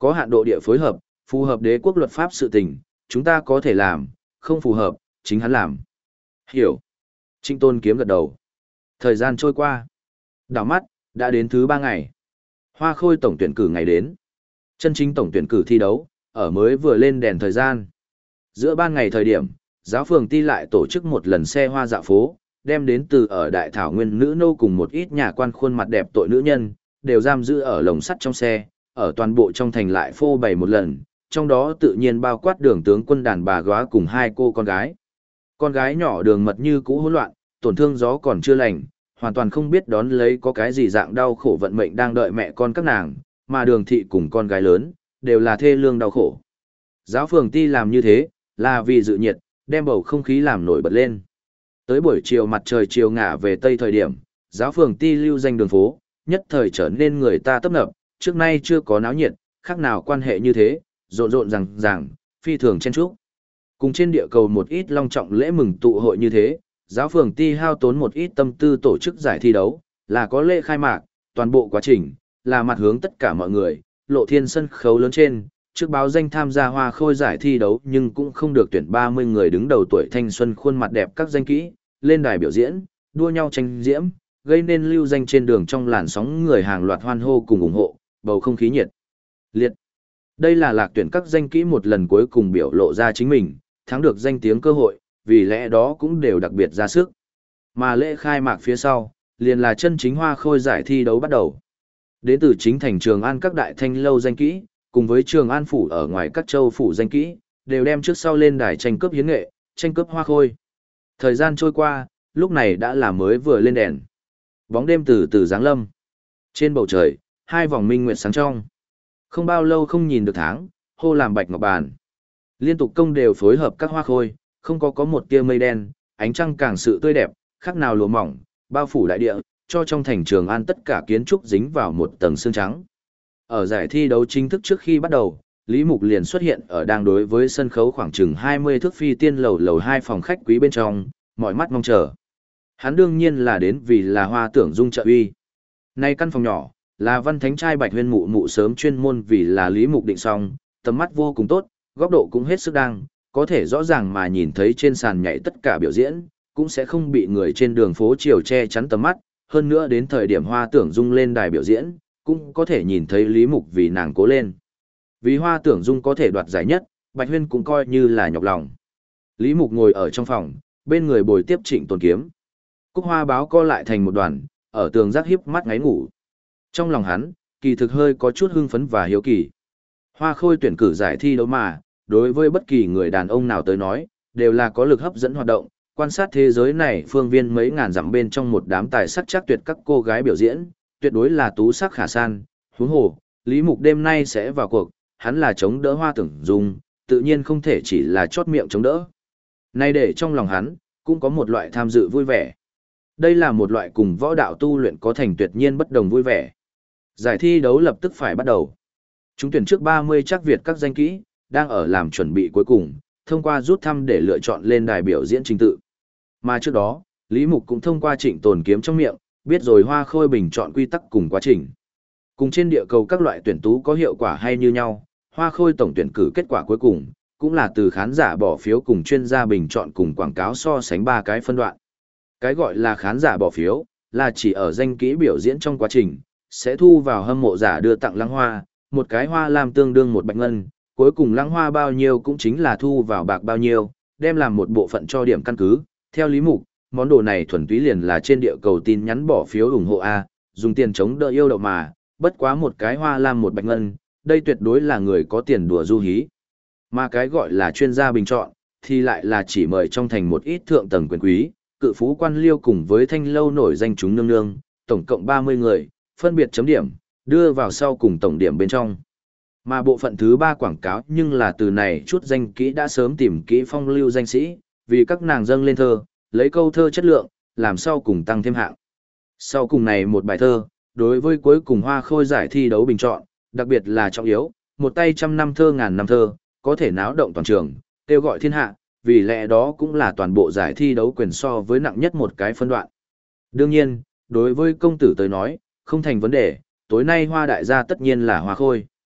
Có hạn độ địa phối hợp, phù hợp đế quốc luật pháp sự tình, chúng ta có thể làm, không phù hợp, chính hắn làm. Hiểu. Trịnh Tôn Kiếm gật đầu. Thời gian trôi qua. Đảo mắt, đã đến thứ 3 ngày. Hoa Khôi tổng tuyển cử ngày đến. Chân chính tổng tuyển cử thi đấu, ở mới vừa lên đèn thời gian. Giữa ban ngày thời điểm, giáo phường ti lại tổ chức một lần xe hoa dạo phố, đem đến từ ở Đại Thảo Nguyên nữ nô cùng một ít nhà quan khuôn mặt đẹp tội nữ nhân, đều giam giữ ở lồng sắt trong xe, ở toàn bộ trong thành lại phô bày một lần, trong đó tự nhiên bao quát Đường tướng quân đàn bà góa cùng 2 cô con gái. Con gái nhỏ Đường Mật như cũ hỗn loạn, tổn thương gió còn chưa lành, hoàn toàn không biết đón lấy có cái gì dạng đau khổ vận mệnh đang đợi mẹ con các nàng, mà Đường thị cùng con gái lớn, đều là thê lương đau khổ. Giáo phường ti làm như thế, là vì dự nhiệt, đem bầu không khí làm nổi bật lên. Tới buổi chiều mặt trời chiều ngả về tây thời điểm, giáo phường ti lưu danh đường phố, nhất thời trở nên người ta tấp nập, trước nay chưa có náo nhiệt, khác nào quan hệ như thế, rộn rộn ràng, phi thường chen chúc. Cùng trên địa cầu một ít long trọng lễ mừng tụ hội như thế, giáo phường ti hao tốn một ít tâm tư tổ chức giải thi đấu, là có lễ khai mạc, toàn bộ quá trình, là mặt hướng tất cả mọi người, lộ thiên sân khấu lớn trên, trước báo danh tham gia Hoa Khôi giải thi đấu nhưng cũng không được tuyển 30 người đứng đầu tuổi thanh xuân khuôn mặt đẹp các danh kỹ, lên đài biểu diễn, đua nhau tranh diễm, gây nên lưu danh trên đường trong làn sóng người hàng loạt hoan hô cùng ủng hộ, bầu không khí nhiệt liệt. Đây là lạc tuyển các danh kỹ một lần cuối cùng biểu lộ ra chính mình, thắng được danh tiếng cơ hội, vì lẽ đó cũng đều đặc biệt ra sức. Mà lễ khai mạc phía sau, liền là chân chính Hoa Khôi giải thi đấu bắt đầu. Đến từ chính thành Trường An các đại thanh lâu danh kỹ, cùng với Trường An phủ ở ngoài các châu phủ danh kỹ, đều đem trước sau lên đài tranh cướp hiến nghệ, tranh cướp Hoa Khôi. Thời gian trôi qua, lúc này đã là mới vừa lên đèn. Bóng đêm từ từ giáng lâm. Trên bầu trời, 2 vòng minh nguyệt sáng trong. Không bao lâu không nhìn được tháng, hô làm bạch ngọc bàn. Liên tục công đều phối hợp các Hoa Khôi, không có một tia mây đen, ánh trăng càng sự tươi đẹp, khác nào lụa mỏng, bao phủ đại địa, cho trong thành Trường An tất cả kiến trúc dính vào một tầng sương trắng. Ở giải thi đấu chính thức trước khi bắt đầu, Lý Mục liền xuất hiện ở đang đối với sân khấu khoảng chừng 20 thước phi tiên lầu 2 phòng khách quý bên trong, mọi mắt mong chờ. Hắn đương nhiên là đến vì là Hoa Tưởng Dung trợ uy. Nay căn phòng nhỏ, là Văn Thánh trai Bạch Huyên mụ mụ sớm chuyên môn vì là Lý Mục định xong, tầm mắt vô cùng tốt, góc độ cũng hết sức đang, có thể rõ ràng mà nhìn thấy trên sàn nhảy tất cả biểu diễn, cũng sẽ không bị người trên đường phố chiều che chắn tầm mắt, hơn nữa đến thời điểm Hoa Tưởng Dung lên đài biểu diễn, cũng có thể nhìn thấy Lý Mục vì nàng cố lên. Vì Hoa Tưởng Dung có thể đoạt giải nhất, Bạch Huyên cũng coi như là nhọc lòng. Lý Mục ngồi ở trong phòng, bên người bồi tiếp Trịnh Tôn Kiếm. Cúc Hoa báo co lại thành một đoàn, ở tường giác hiếp mắt ngáy ngủ. Trong lòng hắn, kỳ thực hơi có chút hưng phấn và hiếu kỳ. Hoa Khôi tuyển cử giải thi đấu mà, đối với bất kỳ người đàn ông nào tới nói, đều là có lực hấp dẫn hoạt động, quan sát thế giới này phương viên mấy ngàn dặm bên trong một đám tài sắc chắc tuyệt các cô gái biểu diễn, tuyệt đối là tú sắc khả san, huống hồ, Lý Mục đêm nay sẽ vào cuộc, hắn là chống đỡ Hoa Tưởng Dung, tự nhiên không thể chỉ là chót miệng chống đỡ. Nay để trong lòng hắn, cũng có một loại tham dự vui vẻ. Đây là một loại cùng võ đạo tu luyện có thành tuyệt nhiên bất đồng vui vẻ. Giải thi đấu lập tức phải bắt đầu. Chúng tuyển trước 30 chắc Việt các danh kỹ, đang ở làm chuẩn bị cuối cùng, thông qua rút thăm để lựa chọn lên đài biểu diễn trình tự. Mà trước đó, Lý Mục cũng thông qua Trịnh Tồn Kiếm trong miệng, biết rồi Hoa Khôi bình chọn quy tắc cùng quá trình. Cùng trên địa cầu các loại tuyển tú có hiệu quả hay như nhau, Hoa Khôi tổng tuyển cử kết quả cuối cùng, cũng là từ khán giả bỏ phiếu cùng chuyên gia bình chọn cùng quảng cáo so sánh 3 cái phân đoạn. Cái gọi là khán giả bỏ phiếu, là chỉ ở danh kỹ biểu diễn trong quá trình, sẽ thu vào hâm mộ giả đưa tặng lăng hoa, một cái hoa lam tương đương một bạch ngân, cuối cùng lăng hoa bao nhiêu cũng chính là thu vào bạc bao nhiêu, đem làm một bộ phận cho điểm căn cứ. Theo Lý Mục, món đồ này thuần túy liền là trên địa cầu tin nhắn bỏ phiếu ủng hộ A, dùng tiền chống đỡ yêu đậu mà, bất quá một cái hoa lam một bạch ngân, đây tuyệt đối là người có tiền đùa du hí. Mà cái gọi là chuyên gia bình chọn, thì lại là chỉ mời trong thành một ít thượng tầng quyền quý, cự phú quan liêu cùng với thanh lâu nổi danh chúng nương nương, tổng cộng 30 người, phân biệt chấm điểm, đưa vào sau cùng tổng điểm bên trong. Mà bộ phận thứ 3 quảng cáo nhưng là từ này chút danh kỹ đã sớm tìm kỹ phong lưu danh sĩ, vì các nàng dâng lên thơ, lấy câu thơ chất lượng, làm sau cùng tăng thêm hạng. Sau cùng này một bài thơ, đối với cuối cùng Hoa Khôi giải thi đấu bình chọn, đặc biệt là trọng yếu, một tay trăm năm thơ ngàn năm thơ, có thể náo động toàn trường, kêu gọi thiên hạ, vì lẽ đó cũng là toàn bộ giải thi đấu quyền so với nặng nhất một cái phân đoạn. Đương nhiên, đối với công tử tới nói, không thành vấn đề, tối nay Hoa đại gia tất nhiên là Hoa Khôi.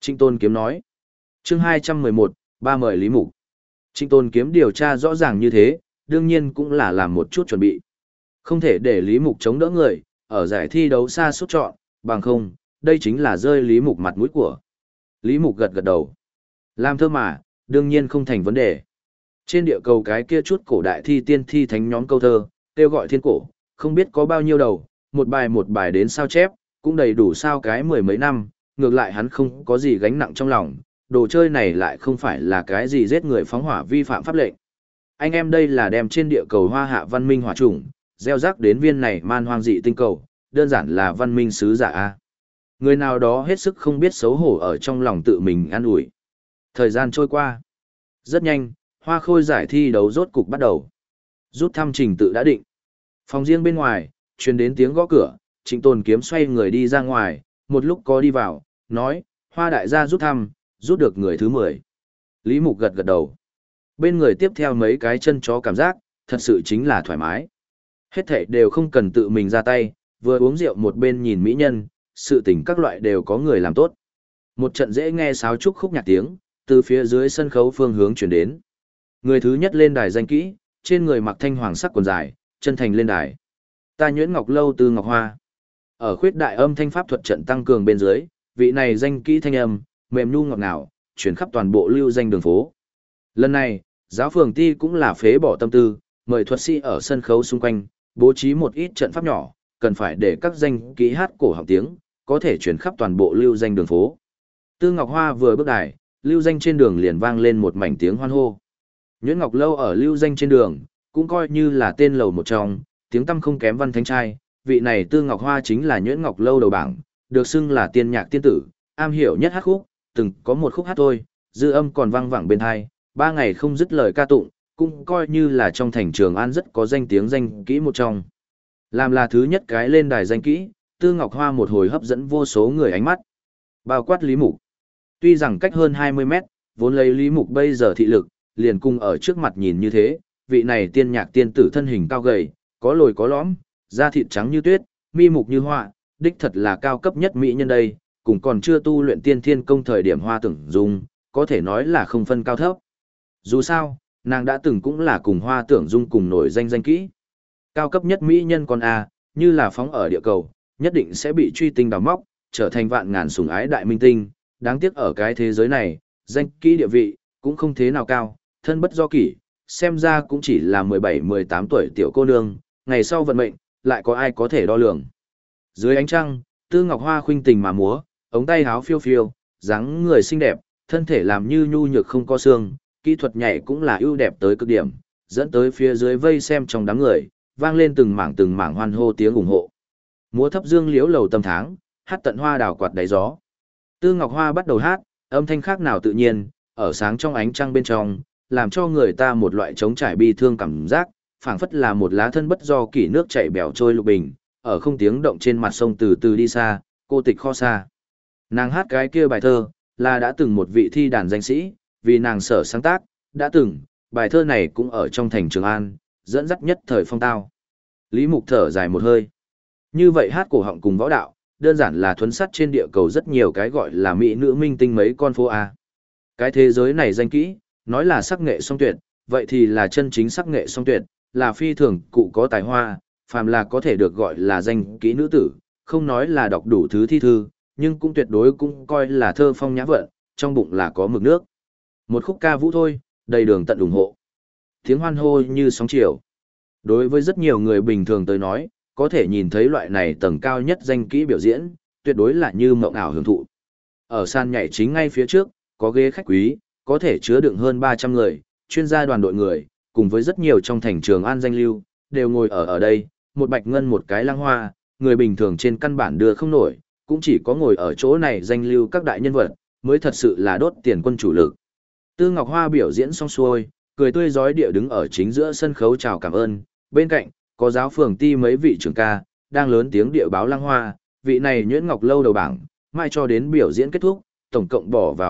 Trịnh Tôn Kiếm nói. Chương 211, ba mời Lý Mục. Trịnh Tôn Kiếm điều tra rõ ràng như thế, đương nhiên cũng là làm một chút chuẩn bị. Không thể để Lý Mục chống đỡ người, ở giải thi đấu xa suốt chọn, bằng không, đây chính là rơi Lý Mục mặt mũi của. Lý Mục gật gật đầu. Làm thơ mà, đương nhiên không thành vấn đề. Trên địa cầu cái kia chút cổ đại thi tiên thi thánh nhóm câu thơ, kêu gọi thiên cổ, không biết có bao nhiêu đầu, một bài đến sao chép, cũng đầy đủ sao cái mười mấy năm, ngược lại hắn không có gì gánh nặng trong lòng, đồ chơi này lại không phải là cái gì giết người phóng hỏa vi phạm pháp lệnh. Anh em đây là đem trên địa cầu hoa hạ văn minh hỏa chủng, gieo rắc đến viên này man hoang dị tinh cầu, đơn giản là văn minh sứ giả A. Người nào đó hết sức không biết xấu hổ ở trong lòng tự mình an ủi. Thời gian trôi qua. Rất nhanh, hoa khôi giải thi đấu rốt cục bắt đầu. Rút thăm trình tự đã định. Phòng riêng bên ngoài, truyền đến tiếng gõ cửa, Trịnh Tôn Kiếm xoay người đi ra ngoài, một lúc có đi vào, nói, Hoa đại gia rút thăm, rút được người thứ 10. Lý Mục gật gật đầu. Bên người tiếp theo mấy cái chân chó cảm giác, thật sự chính là thoải mái. Hết thảy đều không cần tự mình ra tay, vừa uống rượu một bên nhìn mỹ nhân, sự tình các loại đều có người làm tốt. Một trận dễ nghe sáo trúc khúc nhạc tiếng, từ phía dưới sân khấu phương hướng chuyển đến. Người thứ nhất lên đài danh kỹ, trên người mặc thanh hoàng sắc quần dài, chân thành lên đài. Ta Nhuyễn Ngọc Lâu Tư Ngọc Hoa. Ở khuyết đại âm thanh pháp thuật trận tăng cường bên dưới, vị này danh kỹ thanh âm, mềm nhu ngọt ngào, chuyển khắp toàn bộ lưu danh đường phố. Lần này, giáo phường ti cũng là phế bỏ tâm tư, mời thuật sĩ ở sân khấu xung quanh, bố trí một ít trận pháp nhỏ, cần phải để các danh kỹ hát cổ học tiếng, có thể chuyển khắp toàn bộ lưu danh đường phố. Tư Ngọc Hoa vừa bước đài, lưu danh trên đường liền vang lên một mảnh tiếng hoan hô. Nhuyễn Ngọc Lâu ở lưu danh trên đường, cũng coi như là tên lầu một trong, tiếng tăm không kém Văn Thánh trai, vị này Tư Ngọc Hoa chính là Nhuyễn Ngọc Lâu đầu bảng, được xưng là tiên nhạc tiên tử, am hiểu nhất hát khúc, từng có một khúc hát thôi, dư âm còn vang vẳng bên tai, 3 ngày không dứt lời ca tụng, cũng coi như là trong thành Trường An rất có danh tiếng danh kỹ một trong. Làm là thứ nhất cái lên đài danh kỹ, Tư Ngọc Hoa một hồi hấp dẫn vô số người ánh mắt. Bao quát Lý Mục. Tuy rằng cách hơn 20 mét, vốn lấy Lý Mục bây giờ thị lực, liền cùng ở trước mặt nhìn như thế, vị này tiên nhạc tiên tử thân hình cao gầy, có lồi có lõm, da thịt trắng như tuyết, mi mục như họa, đích thật là cao cấp nhất mỹ nhân đây, cùng còn chưa tu luyện tiên thiên công thời điểm Hoa Tưởng Dung, có thể nói là không phân cao thấp. Dù sao, nàng đã từng cũng là cùng Hoa Tưởng Dung cùng nổi danh danh kỹ. Cao cấp nhất mỹ nhân con A, như là phóng ở địa cầu, nhất định sẽ bị truy tinh đào móc, trở thành vạn ngàn sủng ái đại minh tinh, đáng tiếc ở cái thế giới này, danh kỹ địa vị, cũng không thế nào cao, thân bất do kỷ, xem ra cũng chỉ là 17-18 tuổi tiểu cô nương, ngày sau vận mệnh, lại có ai có thể đo lường. Dưới ánh trăng, Tư Ngọc Hoa khuynh tình mà múa, ống tay áo phiêu phiêu, dáng người xinh đẹp, thân thể làm như nhu nhược không có xương, kỹ thuật nhảy cũng là ưu đẹp tới cực điểm, dẫn tới phía dưới vây xem trong đám người, vang lên từng mảng hoan hô tiếng ủng hộ. Múa thấp dương liễu lầu tầm tháng, hát tận hoa đào quạt đáy gió. Tư Ngọc Hoa bắt đầu hát, âm thanh khác nào tự nhiên, ở sáng trong ánh trăng bên trong, làm cho người ta một loại trống trải bi thương cảm giác, phảng phất là một lá thân bất do kỷ nước chảy bèo trôi lục bình, ở không tiếng động trên mặt sông từ từ đi xa, cô tịch kho xa. Nàng hát cái kia bài thơ, là đã từng một vị thi đàn danh sĩ, vì nàng sở sáng tác, đã từng, bài thơ này cũng ở trong thành Trường An, dẫn dắt nhất thời phong tao. Lý Mục thở dài một hơi. Như vậy hát cổ họng cùng võ đạo, đơn giản là thuấn sắt trên địa cầu rất nhiều cái gọi là mỹ nữ minh tinh mấy con phố A. Cái thế giới này danh kỹ, nói là sắc nghệ song tuyệt, vậy thì là chân chính sắc nghệ song tuyệt, là phi thường cụ có tài hoa, phàm là có thể được gọi là danh kỹ nữ tử, không nói là đọc đủ thứ thi thư, nhưng cũng tuyệt đối cũng coi là thơ phong nhã vận, trong bụng là có mực nước. Một khúc ca vũ thôi, đầy đường tận ủng hộ. Tiếng hoan hô như sóng chiều. Đối với rất nhiều người bình thường tới nói, có thể nhìn thấy loại này tầng cao nhất danh kỹ biểu diễn, tuyệt đối là như mộng ảo hưởng thụ. Ở sàn nhảy chính ngay phía trước, có ghế khách quý, có thể chứa đựng hơn 300 người, chuyên gia đoàn đội người, cùng với rất nhiều trong thành Trường An danh lưu, đều ngồi ở đây, một bạch ngân một cái lăng hoa, người bình thường trên căn bản đưa không nổi, cũng chỉ có ngồi ở chỗ này danh lưu các đại nhân vật, mới thật sự là đốt tiền quân chủ lực. Tư Ngọc Hoa biểu diễn xong xuôi, cười tươi rói địa đứng ở chính giữa sân khấu chào cảm ơn, bên cạnh, có giáo phường ti mấy vị trưởng ca, đang lớn tiếng địa báo lăng hoa, vị này Nhuyễn Ngọc Lâu đầu bảng, mai cho đến biểu diễn kết thúc, tổng cộng bỏ vào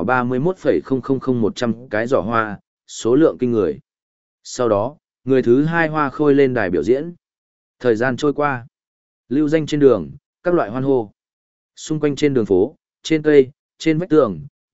31,000100 cái giỏ hoa, số lượng kinh người. Sau đó, người thứ hai hoa khôi lên đài biểu diễn. Thời gian trôi qua. Lưu danh trên đường, các loại hoan hô. Xung quanh trên đường phố, trên cây, trên vách tường,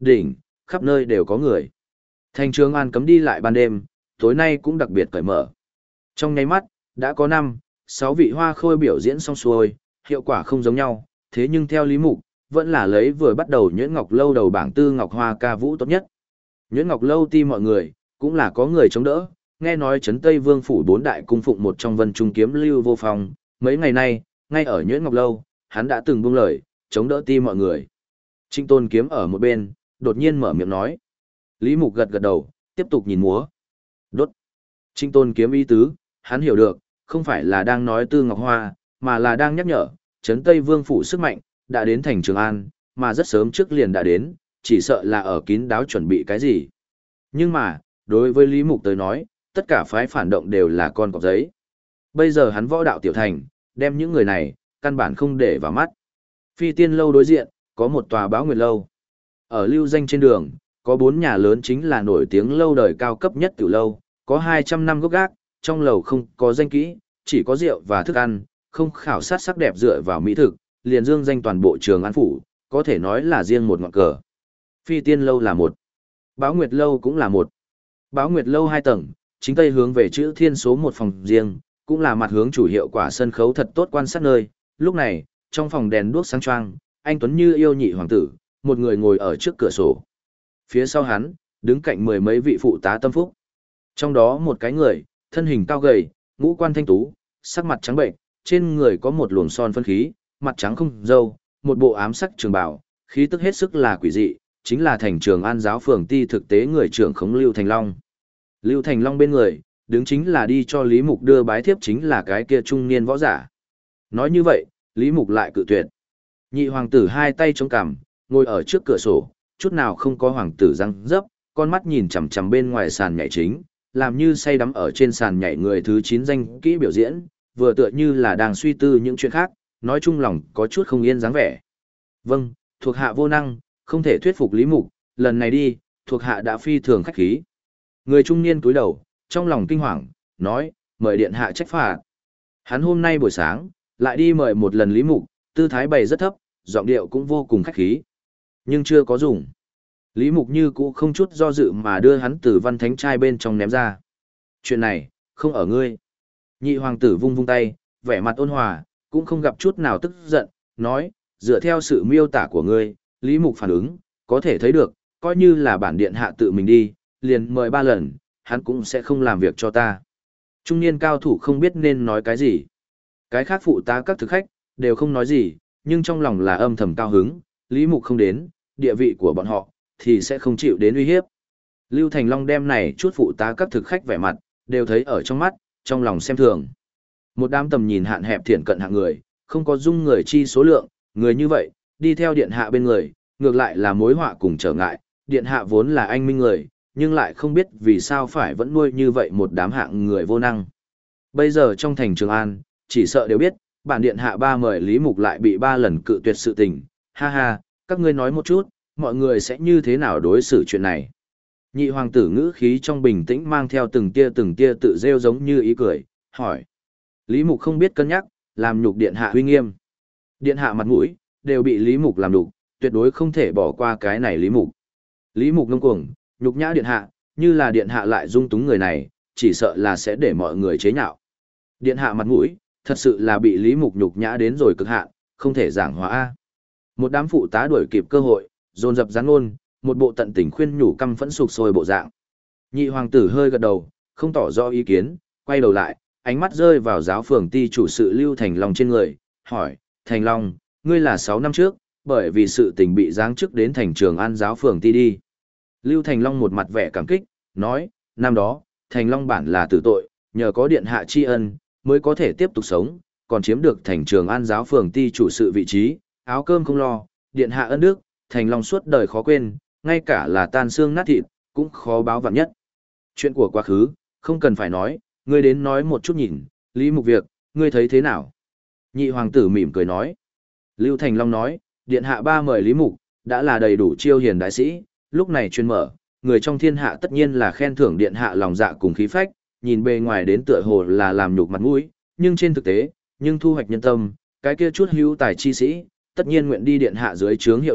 đỉnh, khắp nơi đều có người. Thành Trường An cấm đi lại ban đêm, tối nay cũng đặc biệt cởi mở. Trong nháy mắt, đã có 6 vị hoa khôi biểu diễn xong xuôi, hiệu quả không giống nhau, thế nhưng theo Lý Mục, vẫn là lấy vừa bắt đầu Nhuyễn Ngọc Lâu đầu bảng tư Ngọc Hoa ca vũ tốt nhất. Nhuyễn Ngọc Lâu ti mọi người, cũng là có người chống đỡ, nghe nói Trấn Tây Vương phủ 4 đại cung phụng một trong Vân Trung kiếm Lưu Vô Phong, mấy ngày nay, ngay ở Nhuyễn Ngọc Lâu, hắn đã từng buông lời, chống đỡ ti mọi người. Trịnh Tôn Kiếm ở một bên, đột nhiên mở miệng nói. Lý Mục gật gật đầu, tiếp tục nhìn múa. Đốt. Trịnh Tôn Kiếm ý tứ, hắn hiểu được, không phải là đang nói Tư Ngọc Hoa, mà là đang nhắc nhở, Trấn Tây Vương phủ sức mạnh, đã đến thành Trường An, mà rất sớm trước liền đã đến, chỉ sợ là ở kín đáo chuẩn bị cái gì. Nhưng mà, đối với Lý Mục tới nói, tất cả phái phản động đều là con cọp giấy. Bây giờ hắn võ đạo tiểu thành, đem những người này, căn bản không để vào mắt. Phi Tiên Lâu đối diện, có một tòa Báo Nguyệt Lâu. Ở lưu danh trên đường, có 4 nhà lớn chính là nổi tiếng lâu đời cao cấp nhất tiểu lâu, có 200 năm gốc gác, trong lầu không có danh kỹ, chỉ có rượu và thức ăn, không khảo sát sắc đẹp dựa vào mỹ thực, liền dương danh toàn bộ Trường An phủ, có thể nói là riêng một ngọn cờ. Phi Tiên Lâu là một, Báo Nguyệt Lâu cũng là một. Báo Nguyệt Lâu 2 tầng, chính tây hướng về chữ thiên số 1 phòng riêng, cũng là mặt hướng chủ hiệu quả sân khấu thật tốt quan sát nơi. Lúc này, trong phòng đèn đuốc sáng choang, anh Tuấn như yêu nhị hoàng tử, một người ngồi ở trước cửa sổ. Phía sau hắn, đứng cạnh 10 mấy vị phụ tá tâm phúc. Trong đó một cái người, thân hình cao gầy, ngũ quan thanh tú, sắc mặt trắng bệnh, trên người có một luồng son phân khí, mặt trắng không râu, một bộ ám sắc trường bào, khí tức hết sức là quỷ dị, chính là thành Trường An giáo phường ti thực tế người trưởng khống Lưu Thành Long. Lưu Thành Long bên người, đứng chính là đi cho Lý Mục đưa bái thiếp chính là cái kia trung niên võ giả. Nói như vậy, Lý Mục lại cự tuyệt. Nhị hoàng tử 2 tay chống cằm, ngồi ở trước cửa sổ, chút nào không có hoàng tử răng dấp, con mắt nhìn chằm chằm bên ngoài sàn nhảy chính, làm như say đắm ở trên sàn nhảy người thứ 9 danh kỹ biểu diễn, vừa tựa như là đang suy tư những chuyện khác, nói chung lòng có chút không yên dáng vẻ. Vâng, thuộc hạ vô năng, không thể thuyết phục Lý Mục, lần này đi, thuộc hạ đã phi thường khách khí. Người trung niên cúi đầu, trong lòng kinh hoàng, nói, mời điện hạ trách phạt. Hắn hôm nay buổi sáng, lại đi mời một lần Lý Mục, tư thái bày rất thấp, giọng điệu cũng vô cùng khách khí. Nhưng chưa có dùng. Lý Mục như cũ không chút do dự mà đưa hắn từ văn thánh trai bên trong ném ra. Chuyện này, không ở ngươi. Nhị hoàng tử vung vung tay, vẻ mặt ôn hòa, cũng không gặp chút nào tức giận, nói, dựa theo sự miêu tả của ngươi, Lý Mục phản ứng, có thể thấy được, coi như là bản điện hạ tự mình đi, liền mời 3 lần, hắn cũng sẽ không làm việc cho ta. Trung niên cao thủ không biết nên nói cái gì. Cái khác phụ tá các thực khách, đều không nói gì, nhưng trong lòng là âm thầm cao hứng, Lý Mục không đến, địa vị của bọn họ, thì sẽ không chịu đến uy hiếp. Lưu Thành Long đem này chút phụ tá các thực khách vẻ mặt, đều thấy ở trong mắt, trong lòng xem thường. Một đám tầm nhìn hạn hẹp thiển cận hạng người, không có dung người chi số lượng, người như vậy, đi theo điện hạ bên người, ngược lại là mối họa cùng trở ngại, điện hạ vốn là anh minh người, nhưng lại không biết vì sao phải vẫn nuôi như vậy một đám hạng người vô năng. Bây giờ trong thành Trường An, chỉ sợ đều biết, bản điện hạ 3 mời Lý Mục lại bị 3 lần cự tuyệt sự tình, ha ha, các ngươi nói một chút, mọi người sẽ như thế nào đối xử chuyện này. Nhị hoàng tử ngữ khí trong bình tĩnh mang theo từng tia tự rêu giống như ý cười, hỏi. Lý Mục không biết cân nhắc, làm nhục điện hạ uy nghiêm. Điện hạ mặt mũi, đều bị Lý Mục làm nhục, tuyệt đối không thể bỏ qua cái này Lý Mục. Lý Mục ngông cuồng, nhục nhã điện hạ, như là điện hạ lại dung túng người này, chỉ sợ là sẽ để mọi người chế nhạo. Điện hạ mặt mũi, thật sự là bị Lý Mục nhục nhã đến rồi cực hạn, không thể giảng hóa. Một đám phụ tá đuổi kịp cơ hội, dồn dập giáng ngôn, một bộ tận tình khuyên nhủ căm phẫn sục sôi bộ dạng. Nhị hoàng tử hơi gật đầu, không tỏ rõ ý kiến, quay đầu lại, ánh mắt rơi vào giáo phường ty chủ sự Lưu Thành Long trên người, hỏi, Thành Long, ngươi là 6 năm trước, bởi vì sự tình bị giáng chức đến thành Trường An giáo phường ty đi. Lưu Thành Long một mặt vẻ cảm kích, nói, năm đó, Thành Long bản là tử tội, nhờ có điện hạ tri ân, mới có thể tiếp tục sống, còn chiếm được thành Trường An giáo phường ty chủ sự vị trí, áo cơm không lo, điện hạ ân đức, Thành Long suốt đời khó quên, ngay cả là tan xương nát thịt, cũng khó báo vạn nhất. Chuyện của quá khứ, không cần phải nói, ngươi đến nói một chút nhìn, Lý Mục việc, ngươi thấy thế nào? Nhị hoàng tử mỉm cười nói. Lưu Thành Long nói, điện hạ 3 mời Lý Mục, đã là đầy đủ chiêu hiền đại sĩ, lúc này chuyên mở, người trong thiên hạ tất nhiên là khen thưởng điện hạ lòng dạ cùng khí phách, nhìn bề ngoài đến tựa hồ là làm nhục mặt mũi, nhưng trên thực tế, nhưng thu hoạch nhân tâm, cái kia chút hữu tài chi sĩ, tất nhiên nguyện đi điện hạ dưới trướng hiệu lực,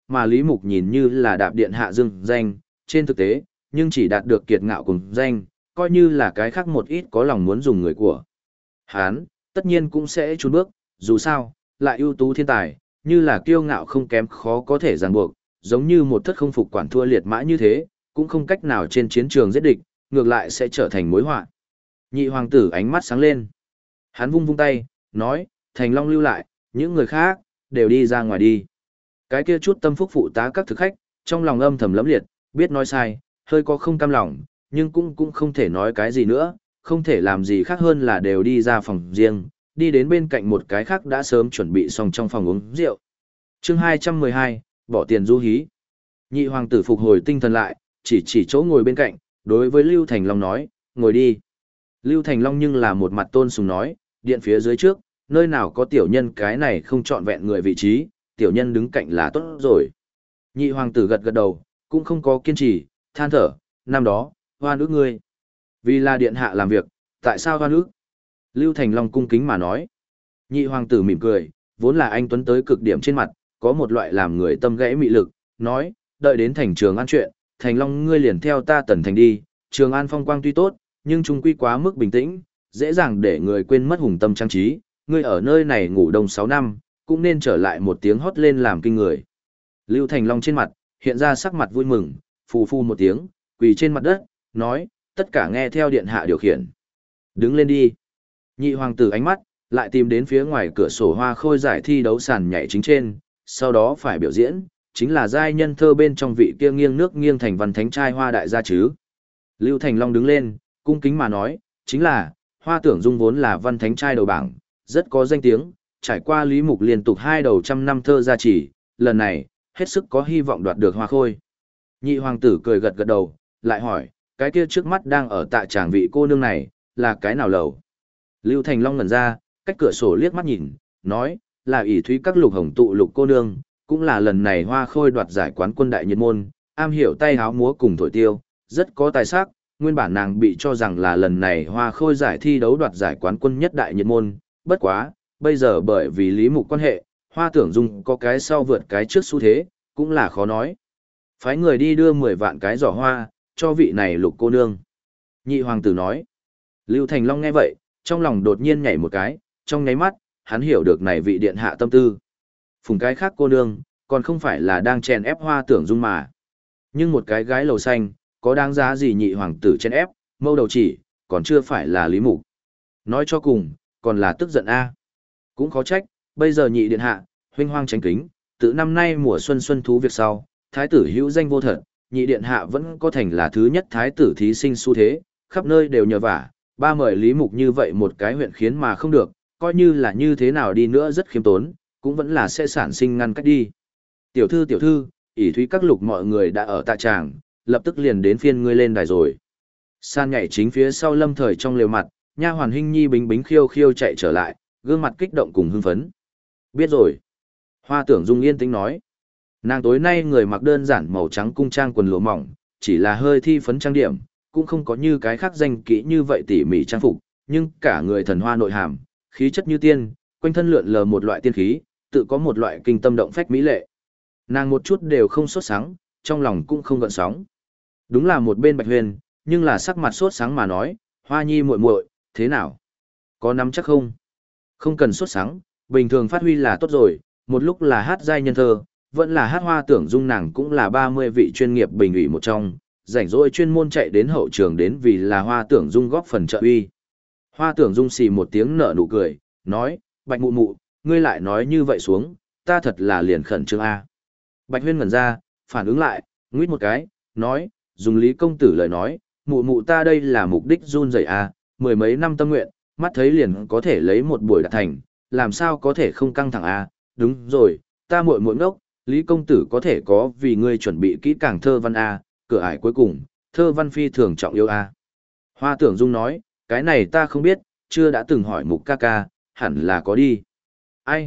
mà Lý Mục nhìn như là đạp điện hạ dương danh, trên thực tế, nhưng chỉ đạt được kiệt ngạo cùng danh, coi như là cái khác một ít có lòng muốn dùng người của. Hán, tất nhiên cũng sẽ trốn bước, dù sao, lại ưu tú thiên tài, như là kiêu ngạo không kém khó có thể ràng buộc, giống như một thất không phục quản thua liệt mã như thế, cũng không cách nào trên chiến trường giết địch, ngược lại sẽ trở thành mối họa. Nhị hoàng tử ánh mắt sáng lên. Hắn vung vung tay, nói, Thành Long lưu lại, những người khác, đều đi ra ngoài đi. Cái kia chút tâm phúc phụ tá các thực khách, trong lòng âm thầm lẫm liệt, biết nói sai, hơi có không cam lòng, nhưng cũng không thể nói cái gì nữa, không thể làm gì khác hơn là đều đi ra phòng riêng, đi đến bên cạnh một cái khác đã sớm chuẩn bị xong trong phòng uống rượu. Chương 212, bỏ tiền du hí. Nhị hoàng tử phục hồi tinh thần lại, chỉ chỗ ngồi bên cạnh, đối với Lưu Thành Long nói, ngồi đi. Lưu Thành Long nhưng là một mặt tôn sùng nói, điện phía dưới trước, nơi nào có tiểu nhân cái này không chọn vẹn người vị trí, tiểu nhân đứng cạnh là tốt rồi. Nhị hoàng tử gật gật đầu, cũng không có kiên trì, than thở, năm đó, hoan ước ngươi. Vì là điện hạ làm việc, tại sao hoan ước? Lưu Thành Long cung kính mà nói. Nhị hoàng tử mỉm cười, vốn là anh tuấn tới cực điểm trên mặt, có một loại làm người tâm gãy mị lực, nói, đợi đến thành Trường An chuyện, Thành Long ngươi liền theo ta Tần Thành đi, Trường An phong quang tuy tốt, nhưng trung quy quá mức bình tĩnh, dễ dàng để người quên mất hùng tâm trang trí, ngươi ở nơi này ngủ đông 6 năm, cũng nên trở lại một tiếng hót lên làm kinh người. Lưu Thành Long trên mặt, hiện ra sắc mặt vui mừng, phù phu một tiếng, quỳ trên mặt đất, nói, tất cả nghe theo điện hạ điều khiển. Đứng lên đi. Nhị hoàng tử ánh mắt, lại tìm đến phía ngoài cửa sổ hoa khôi giải thi đấu sàn nhảy chính trên, sau đó phải biểu diễn, chính là giai nhân thơ bên trong vị kia nghiêng nước nghiêng thành văn thánh trai hoa đại gia chứ. Lưu Thành Long đứng lên, cung kính mà nói, chính là, Hoa Tưởng Dung vốn là văn thánh trai đầu bảng, rất có danh tiếng, trải qua Lý Mục liên tục 2 đầu trăm năm thơ gia trì, lần này, hết sức có hy vọng đoạt được hoa khôi. Nhị hoàng tử cười gật gật đầu, lại hỏi, cái kia trước mắt đang ở tại tràng vị cô nương này, là cái nào lầu? Lưu Thành Long ngẩn ra, cách cửa sổ liếc mắt nhìn, nói, là ỷ thúy các lục hồng tụ lục cô nương, cũng là lần này hoa khôi đoạt giải quán quân đại nhiệt môn, am hiểu tay háo múa cùng thổi tiêu, rất có tài sắc, nguyên bản nàng bị cho rằng là lần này hoa khôi giải thi đấu đoạt giải quán quân nhất đại nhiệt môn, bất quá, bây giờ bởi vì Lý Mục quan hệ, Hoa Tưởng Dung có cái sau vượt cái trước xu thế, cũng là khó nói. Phái người đi đưa 10 vạn cái giỏ hoa, cho vị này lục cô nương. Nhị hoàng tử nói. Lưu Thành Long nghe vậy, trong lòng đột nhiên nhảy một cái, trong nháy mắt, hắn hiểu được này vị điện hạ tâm tư. Phùng cái khác cô nương, còn không phải là đang chèn ép Hoa Tưởng Dung mà. Nhưng một cái gái lầu xanh, có đáng giá gì nhị hoàng tử chèn ép, mâu đầu chỉ, còn chưa phải là Lý Mục. Nói cho cùng, còn là tức giận a. Cũng khó trách, bây giờ nhị điện hạ, huynh hoang tránh kính, từ năm nay mùa xuân xuân thú việc sau, thái tử hữu danh vô thật, nhị điện hạ vẫn có thành là thứ nhất thái tử thí sinh xu thế, khắp nơi đều nhờ vả, ba mời Lý Mục như vậy một cái huyện khiến mà không được, coi như là như thế nào đi nữa rất khiêm tốn, cũng vẫn là sẽ sản sinh ngăn cách đi. Tiểu thư, ỷ thúy các lục mọi người đã ở tại tràng, lập tức liền đến phiên ngươi lên đài rồi. San nhảy chính phía sau Lâm Thời trong lều mặt, nha hoàn Hinh Nhi bính bính khiêu khiêu chạy trở lại, gương mặt kích động cùng hưng phấn. Biết rồi. Hoa Tưởng Dung yên tĩnh nói. Nàng tối nay người mặc đơn giản màu trắng cung trang quần lụa mỏng, chỉ là hơi thi phấn trang điểm, cũng không có như cái khác danh kỹ như vậy tỉ mỉ trang phục, nhưng cả người thần hoa nội hàm, khí chất như tiên, quanh thân lượn lờ một loại tiên khí, tự có một loại kinh tâm động phách mỹ lệ. Nàng một chút đều không sốt sáng, trong lòng cũng không gợn sóng. Đúng là một bên Bạch Huyền, nhưng là sắc mặt sốt sáng mà nói, Hoa Nhi muội muội, thế nào? Có nắm chắc không? Không cần sốt sáng, bình thường phát huy là tốt rồi, một lúc là hát giai nhân thơ, vẫn là hát Hoa Tưởng Dung, nàng cũng là 30 vị chuyên nghiệp bình ủy một trong, rảnh rỗi chuyên môn chạy đến hậu trường đến vì là Hoa Tưởng Dung góp phần trợ uy. Hoa Tưởng Dung xì một tiếng nở nụ cười, nói, Bạch mụ mụ, ngươi lại nói như vậy xuống, ta thật là liền khẩn trương a. Bạch Huyên ngẩn ra, phản ứng lại, nguyết một cái, nói, dùng Lý công tử lời nói, mụ mụ ta đây là mục đích run rẩy a, mười mấy năm tâm nguyện, mắt thấy liền có thể lấy một buổi đạt thành, làm sao có thể không căng thẳng a? Đúng rồi, ta muội muội ngốc, Lý công tử có thể có vì ngươi chuẩn bị kỹ càng thơ văn a, cửa ải cuối cùng, thơ văn phi thường trọng yêu a. Hoa Tưởng Dung nói, cái này ta không biết, chưa đã từng hỏi mục ca ca, hẳn là có đi. Ai,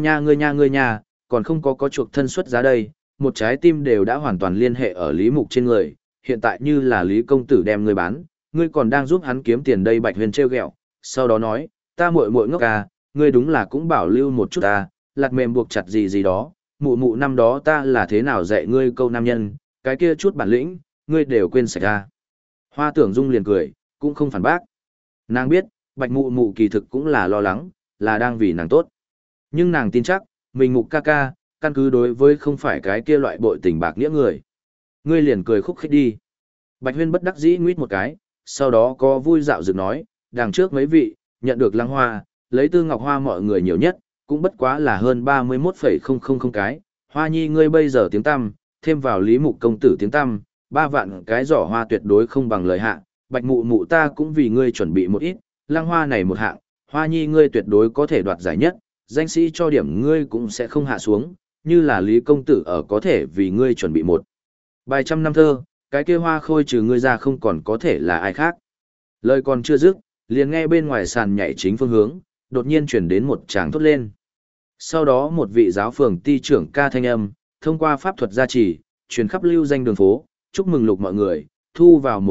ngươi nha, còn không có chuộc thân xuất giá đây, một trái tim đều đã hoàn toàn liên hệ ở Lý Mục trên người, hiện tại như là Lý công tử đem ngươi bán, ngươi còn đang giúp hắn kiếm tiền đây. Bạch Huyền trêu ghẹo, sau đó nói, ta muội muội ngốc à, ngươi đúng là cũng bảo lưu một chút ta, lạt mềm buộc chặt gì gì đó, mụ mụ năm đó ta là thế nào dạy ngươi câu nam nhân, cái kia chút bản lĩnh, ngươi đều quên sạch ra. Hoa Tưởng Dung liền cười, cũng không phản bác. Nàng biết, Bạch mụ mụ kỳ thực cũng là lo lắng, là đang vì nàng tốt. Nhưng nàng tin chắc, mình mụ ca ca, căn cứ đối với không phải cái kia loại bội tình bạc nghĩa người. Ngươi liền cười khúc khích đi. Bạch Huyên bất đắc dĩ nguyết một cái, sau đó có vui dạo dược nói, đằng trước mấy vị, nhận được lăng hoa, lấy Tư Ngọc Hoa mọi người nhiều nhất, cũng bất quá là hơn 31,000 cái. Hoa nhi ngươi bây giờ tiếng tăm, thêm vào Lý Mục công tử tiếng tăm, 3 vạn cái giỏ hoa tuyệt đối không bằng lời hạ. Bạch mụ mụ ta cũng vì ngươi chuẩn bị một ít, lăng hoa này một hạng, Hoa nhi ngươi tuyệt đối có thể đoạt giải nhất, danh sĩ cho điểm ngươi cũng sẽ không hạ xuống, như là Lý công tử ở có thể vì ngươi chuẩn bị một bài trăm năm thơ, cái kia Hoa Khôi trừ ngươi ra không còn có thể là ai khác. Lời còn chưa dứt, liền nghe bên ngoài sàn nhảy chính phương hướng, đột nhiên chuyển đến một tràng thốt lên. Sau đó một vị giáo phường ty trưởng ca thanh âm, thông qua pháp thuật gia trì, truyền khắp lưu danh đường phố, chúc mừng lục mọi người, thu vào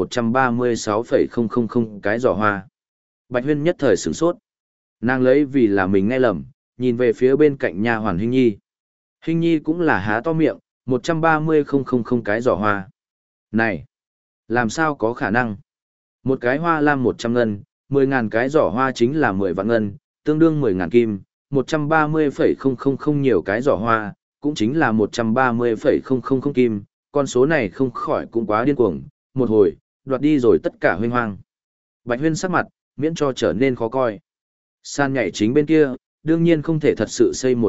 136,000 cái giỏ hoa. Bạch Huyên nhất thời sửng sốt. Nàng lấy vì là mình nghe lầm, nhìn về phía bên cạnh nha hoàn Hinh Nhi. Hinh Nhi cũng là há to miệng, 130,000 cái giỏ hoa. Này, làm sao có khả năng? Một cái hoa lam 100 ngân, 10.000 cái giỏ hoa chính là 10 vạn ngân, tương đương 10.000 kim, 130,000 nhiều cái giỏ hoa, cũng chính là 130,000 kim, con số này không khỏi cũng quá điên cuồng, một hồi, đoạt đi rồi tất cả huynh hoang. Bạch Huyên sắc mặt, miễn cho trở nên khó coi. San nhảy chính bên kia, đương nhiên không thể thật sự xây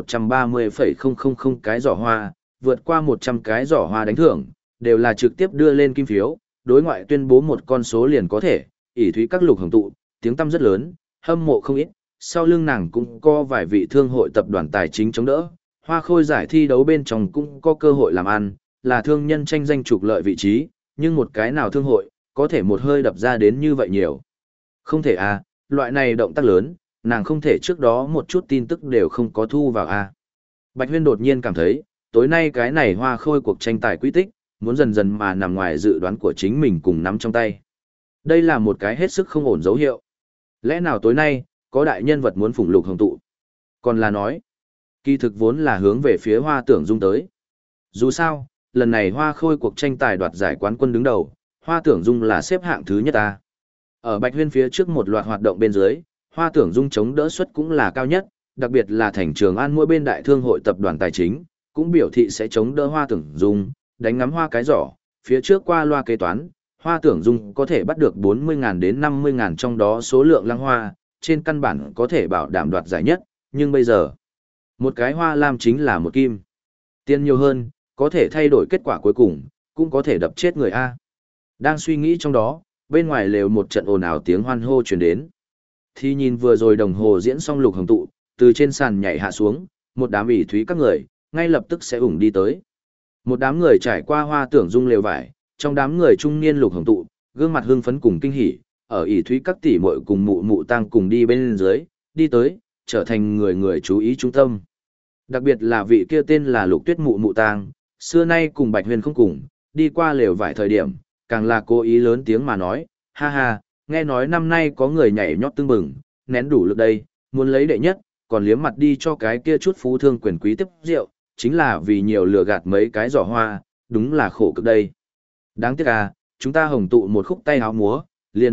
130,000 cái giỏ hoa, vượt qua 100 cái giỏ hoa đánh thưởng, đều là trực tiếp đưa lên kim phiếu, đối ngoại tuyên bố một con số liền có thể, ỷ thúy các lục hồng tụ, tiếng tăm rất lớn, hâm mộ không ít, sau lưng nàng cũng có vài vị thương hội tập đoàn tài chính chống đỡ, Hoa Khôi giải thi đấu bên trong cũng có cơ hội làm ăn, là thương nhân tranh danh trục lợi vị trí, nhưng một cái nào thương hội, có thể một hơi đập ra đến như vậy nhiều. Không thể à, loại này động tác lớn, nàng không thể trước đó một chút tin tức đều không có thu vào à. Bạch Huyên đột nhiên cảm thấy, tối nay cái này Hoa Khôi cuộc tranh tài quy tích, muốn dần dần mà nằm ngoài dự đoán của chính mình cùng nắm trong tay. Đây là một cái hết sức không ổn dấu hiệu. Lẽ nào tối nay, có đại nhân vật muốn phụng lục hồng tụ? Còn là nói, kỳ thực vốn là hướng về phía Hoa Tưởng Dung tới. Dù sao, lần này Hoa Khôi cuộc tranh tài đoạt giải quán quân đứng đầu, Hoa Tưởng Dung là xếp hạng thứ nhất ta. Ở Bạch Huyên phía trước một loạt hoạt động bên dưới, Hoa Tưởng Dung chống đỡ suất cũng là cao nhất, đặc biệt là thành Trường An mỗi bên đại thương hội tập đoàn tài chính, cũng biểu thị sẽ chống đỡ Hoa Tưởng Dung, đánh ngắm hoa cái giỏ, phía trước qua loa kế toán, Hoa Tưởng Dung có thể bắt được 40.000 đến 50.000 trong đó số lượng lăng hoa, trên căn bản có thể bảo đảm đoạt giải nhất, nhưng bây giờ, một cái hoa lam chính là một kim. Tiền nhiều hơn, có thể thay đổi kết quả cuối cùng, cũng có thể đập chết người A. Đang suy nghĩ trong đó, bên ngoài lều một trận ồn ào tiếng hoan hô truyền đến. Thì nhìn vừa rồi đồng hồ diễn xong lục hồng tụ, từ trên sàn nhảy hạ xuống, một đám ỷ thúy các người, ngay lập tức sẽ ủng đi tới. Một đám người trải qua Hoa Tưởng Dung lều vải, trong đám người trung niên lục hồng tụ, gương mặt hưng phấn cùng kinh hỉ, ở ỷ thúy các tỷ muội cùng mụ mụ tang cùng đi bên dưới, đi tới, trở thành người người chú ý trung tâm. Đặc biệt là vị kia tên là Lục Tuyết mụ mụ tang, xưa nay cùng Bạch Huyên không cùng, đi qua lều vải thời điểm, càng là cố ý lớn tiếng mà nói, ha ha, nghe nói năm nay có người nhảy nhót tưng bừng, nén đủ lực đây, muốn lấy đệ nhất, còn liếm mặt đi cho cái kia chút phú thương quyền quý tiếp rượu, chính là vì nhiều lừa gạt mấy cái giỏ hoa, đúng là khổ cực đây. Đáng tiếc à, chúng ta hồng tụ một khúc tay áo múa, liền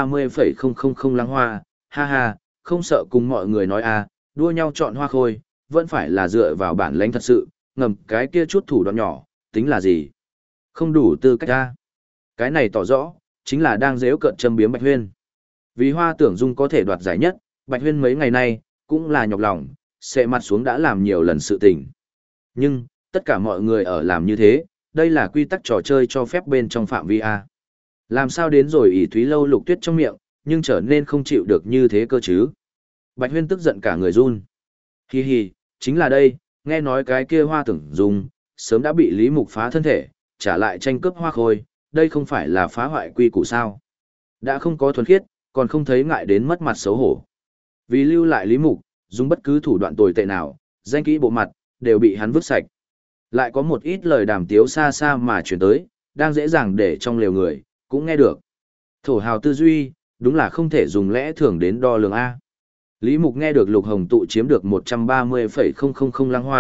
130,000 lăng hoa, ha ha, không sợ cùng mọi người nói à, đua nhau chọn Hoa Khôi, vẫn phải là dựa vào bản lãnh thật sự, ngầm cái kia chút thủ đoạn nhỏ, tính là gì? Không đủ tư cách ra. Cái này tỏ rõ, chính là đang giễu cợt châm biếm Bạch Huyên. Vì Hoa Tưởng Dung có thể đoạt giải nhất, Bạch Huyên mấy ngày nay, cũng là nhọc lòng, xệ mặt xuống đã làm nhiều lần sự tình. Nhưng, tất cả mọi người ở làm như thế, đây là quy tắc trò chơi cho phép bên trong phạm vi A. Làm sao đến rồi ỷ thúy lâu Lục Tuyết trong miệng, nhưng trở nên không chịu được như thế cơ chứ? Bạch Huyên tức giận cả người run. Hi hi, chính là đây, nghe nói cái kia Hoa Tưởng Dung, sớm đã bị Lý Mục phá thân thể, trả lại tranh cướp Hoa Khôi, đây không phải là phá hoại quy củ sao? Đã không có thuần khiết, còn không thấy ngại đến mất mặt xấu hổ. Vì lưu lại Lý Mục, dùng bất cứ thủ đoạn tồi tệ nào, danh kỹ bộ mặt, đều bị hắn vứt sạch. Lại có một ít lời đàm tiếu xa xa mà chuyển tới, đang dễ dàng để trong lều người, cũng nghe được. Thổ hào tư duy, đúng là không thể dùng lẽ thường đến đo lường A. Lý Mục nghe được Lục Hồng Tụ chiếm được 130,000 lăng hoa,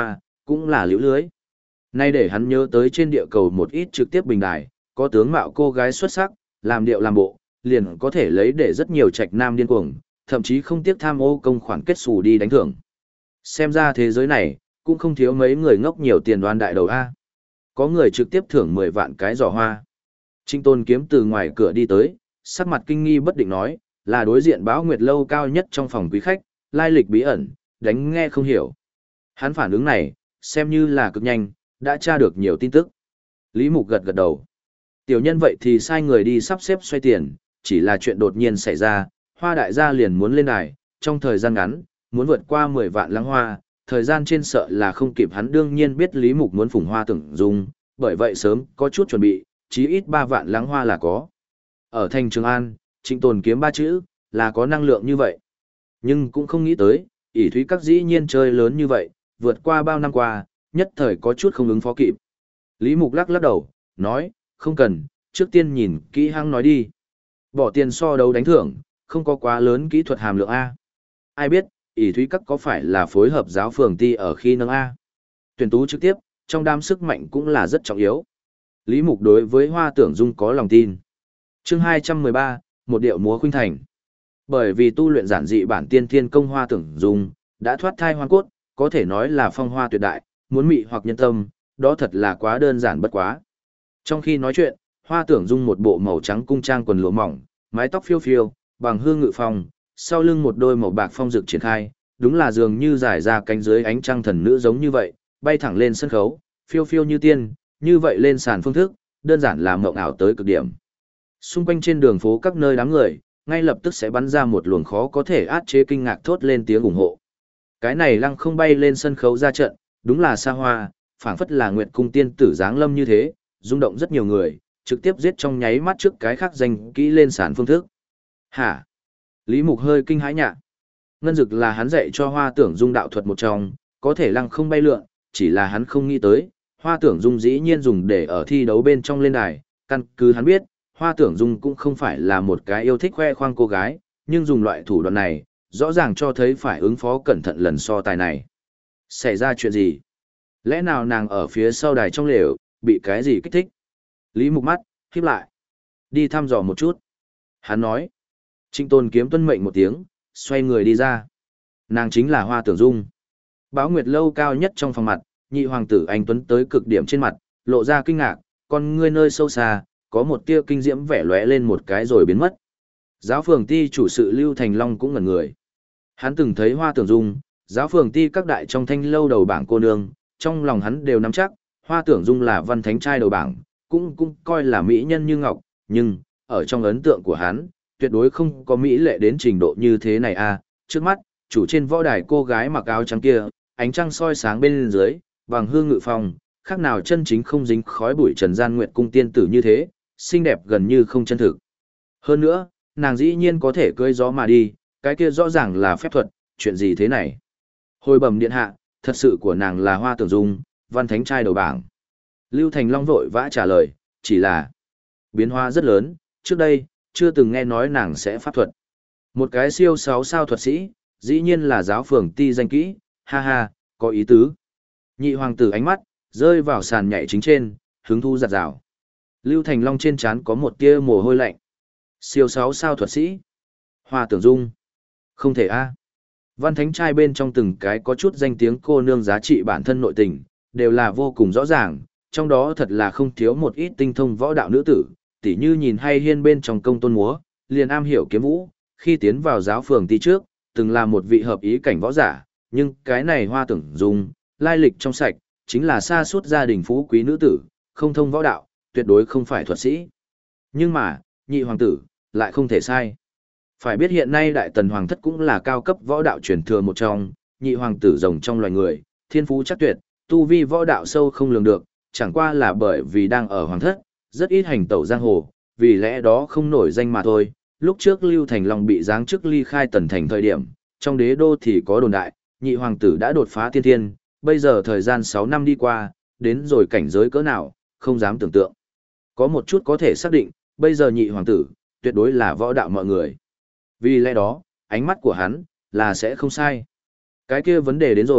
cũng là liễu lưới. Nay để hắn nhớ tới trên địa cầu một ít trực tiếp bình đài, có tướng mạo cô gái xuất sắc, làm điệu làm bộ, liền có thể lấy để rất nhiều trạch nam điên cuồng, thậm chí không tiếc tham ô công khoản kết xù đi đánh thưởng. Xem ra thế giới này, cũng không thiếu mấy người ngốc nhiều tiền đoan đại đầu A. Có người trực tiếp thưởng 10 vạn cái giỏ hoa. Trinh Tôn Kiếm từ ngoài cửa đi tới, sắc mặt kinh nghi bất định nói, là đối diện Báo Nguyệt lâu cao nhất trong phòng quý khách, lai lịch bí ẩn, đánh nghe không hiểu. Hắn phản ứng này, xem như là cực nhanh, đã tra được nhiều tin tức. Lý Mục gật gật đầu. Tiểu nhân vậy thì sai người đi sắp xếp xoay tiền, chỉ là chuyện đột nhiên xảy ra, Hoa đại gia liền muốn lên đài, trong thời gian ngắn, muốn vượt qua 10 vạn lăng hoa, thời gian trên sợ là không kịp. Hắn đương nhiên biết Lý Mục muốn phủng Hoa Tưởng Dung, bởi vậy sớm có chút chuẩn bị, chí ít 3 vạn lăng hoa là có. Ở thành Trường An, Trịnh Tồn Kiếm 3 chữ, là có năng lượng như vậy. Nhưng cũng không nghĩ tới, ỷ thúy các dĩ nhiên chơi lớn như vậy, vượt qua bao năm qua, nhất thời có chút không ứng phó kịp. Lý Mục lắc lắc đầu, nói, không cần, trước tiên nhìn kỹ hăng nói đi. Bỏ tiền so đấu đánh thưởng, không có quá lớn kỹ thuật hàm lượng A. Ai biết, ỷ thúy các có phải là phối hợp giáo phường ti ở khi nâng A. Tuyển tú trực tiếp, trong đám sức mạnh cũng là rất trọng yếu. Lý Mục đối với Hoa Tưởng Dung có lòng tin. Chương 213, một điệu múa khuynh thành. Bởi vì tu luyện giản dị bản tiên thiên công Hoa Tưởng Dung, đã thoát thai hoang cốt, có thể nói là phong hoa tuyệt đại, muốn mị hoặc nhân tâm, đó thật là quá đơn giản bất quá. Trong khi nói chuyện, Hoa Tưởng Dung một bộ màu trắng cung trang quần lụa mỏng, mái tóc phiêu phiêu, bằng hương ngự phong, sau lưng một đôi màu bạc phong dực triển khai, đúng là dường như giải ra cánh dưới ánh trăng thần nữ giống như vậy, bay thẳng lên sân khấu, phiêu phiêu như tiên, như vậy lên sàn phương thức, đơn giản là mộng ảo tới cực điểm. Xung quanh trên đường phố các nơi đám người, ngay lập tức sẽ bắn ra một luồng khó có thể át chế kinh ngạc thốt lên tiếng ủng hộ. Cái này lăng không bay lên sân khấu ra trận, đúng là xa hoa, phảng phất là nguyệt cung tiên tử giáng lâm như thế, rung động rất nhiều người, trực tiếp giết trong nháy mắt trước cái khác danh kỹ lên sàn phương thức. Hả? Lý Mục hơi kinh hãi nhạ. Ngân dực là hắn dạy cho Hoa Tưởng Dung đạo thuật một trong, có thể lăng không bay lượn, chỉ là hắn không nghĩ tới, Hoa Tưởng Dung dĩ nhiên dùng để ở thi đấu bên trong lên đài, căn cứ hắn biết, Hoa Tưởng Dung cũng không phải là một cái yêu thích khoe khoang cô gái, nhưng dùng loại thủ đoạn này, rõ ràng cho thấy phải ứng phó cẩn thận lần so tài này. Xảy ra chuyện gì? Lẽ nào nàng ở phía sau đài trong lều, bị cái gì kích thích? Lý Mục mắt, khép lại. Đi thăm dò một chút. Hắn nói. Trịnh Tôn Kiếm tuân mệnh một tiếng, xoay người đi ra. Nàng chính là Hoa Tưởng Dung. Báo Nguyệt lâu cao nhất trong phòng mặt, nhị hoàng tử anh tuấn tới cực điểm trên mặt, lộ ra kinh ngạc, con ngươi nơi sâu xa, có một tia kinh diễm vẻ lóe lên một cái rồi biến mất. Giáo phường ti chủ sự Lưu Thành Long cũng ngẩn người. Hắn từng thấy Hoa Tưởng Dung, giáo phường ti các đại trong thanh lâu đầu bảng cô nương, trong lòng hắn đều nắm chắc, Hoa Tưởng Dung là văn thánh trai đầu bảng, cũng coi là mỹ nhân như ngọc, nhưng, ở trong ấn tượng của hắn, tuyệt đối không có mỹ lệ đến trình độ như thế này a. Trước mắt, chủ trên võ đài cô gái mặc áo trắng kia, ánh trăng soi sáng bên dưới, bằng hương ngự phong, khác nào chân chính không dính khói bụi trần gian nguyệt cung tiên tử như thế, xinh đẹp gần như không chân thực. Hơn nữa, nàng dĩ nhiên có thể cưỡi gió mà đi, cái kia rõ ràng là phép thuật, chuyện gì thế này? Hồi bẩm điện hạ, thật sự của nàng là Hoa Tưởng Dung, văn thánh trai đầu bảng. Lưu Thành Long vội vã trả lời, chỉ là biến hóa rất lớn, trước đây, chưa từng nghe nói nàng sẽ pháp thuật. Một cái siêu 6 sao thuật sĩ, dĩ nhiên là giáo phường ti danh kỹ, ha ha, có ý tứ. Nhị hoàng tử ánh mắt, rơi vào sàn nhảy chính trên, hứng thu giặt rào. Lưu Thành Long trên trán có một tia mồ hôi lạnh. Siêu 6 sao thuật sĩ. Hoa Tưởng Dung. Không thể a. Văn thánh trai bên trong từng cái có chút danh tiếng cô nương giá trị bản thân nội tình, đều là vô cùng rõ ràng, trong đó thật là không thiếu một ít tinh thông võ đạo nữ tử, tỉ như nhìn hay hiên bên trong công tôn múa, liền am hiểu kiếm vũ, khi tiến vào giáo phường ti trước, từng là một vị hợp ý cảnh võ giả, nhưng cái này Hoa Tưởng Dung, lai lịch trong sạch, chính là xa suốt gia đình phú quý nữ tử, không thông võ đạo, tuyệt đối không phải thuật sĩ. Nhưng mà, nhị hoàng tử, lại không thể sai. Phải biết hiện nay Đại Tần Hoàng thất cũng là cao cấp võ đạo truyền thừa một trong, nhị hoàng tử rồng trong loài người, thiên phú chắc tuyệt, tu vi võ đạo sâu không lường được, chẳng qua là bởi vì đang ở hoàng thất, rất ít hành tẩu giang hồ, vì lẽ đó không nổi danh mà thôi. Lúc trước Lưu Thành Long bị giáng chức ly khai Tần thành thời điểm, trong đế đô thì có đồn đại, nhị hoàng tử đã đột phá tiên thiên, bây giờ thời gian 6 năm đi qua, đến rồi cảnh giới cỡ nào, không dám tưởng tượng. Có một chút có thể xác định, bây giờ nhị hoàng tử, tuyệt đối là võ đạo mọi người. Vì lẽ đó, ánh mắt của hắn, là sẽ không sai. Cái kia vấn đề đến rồi,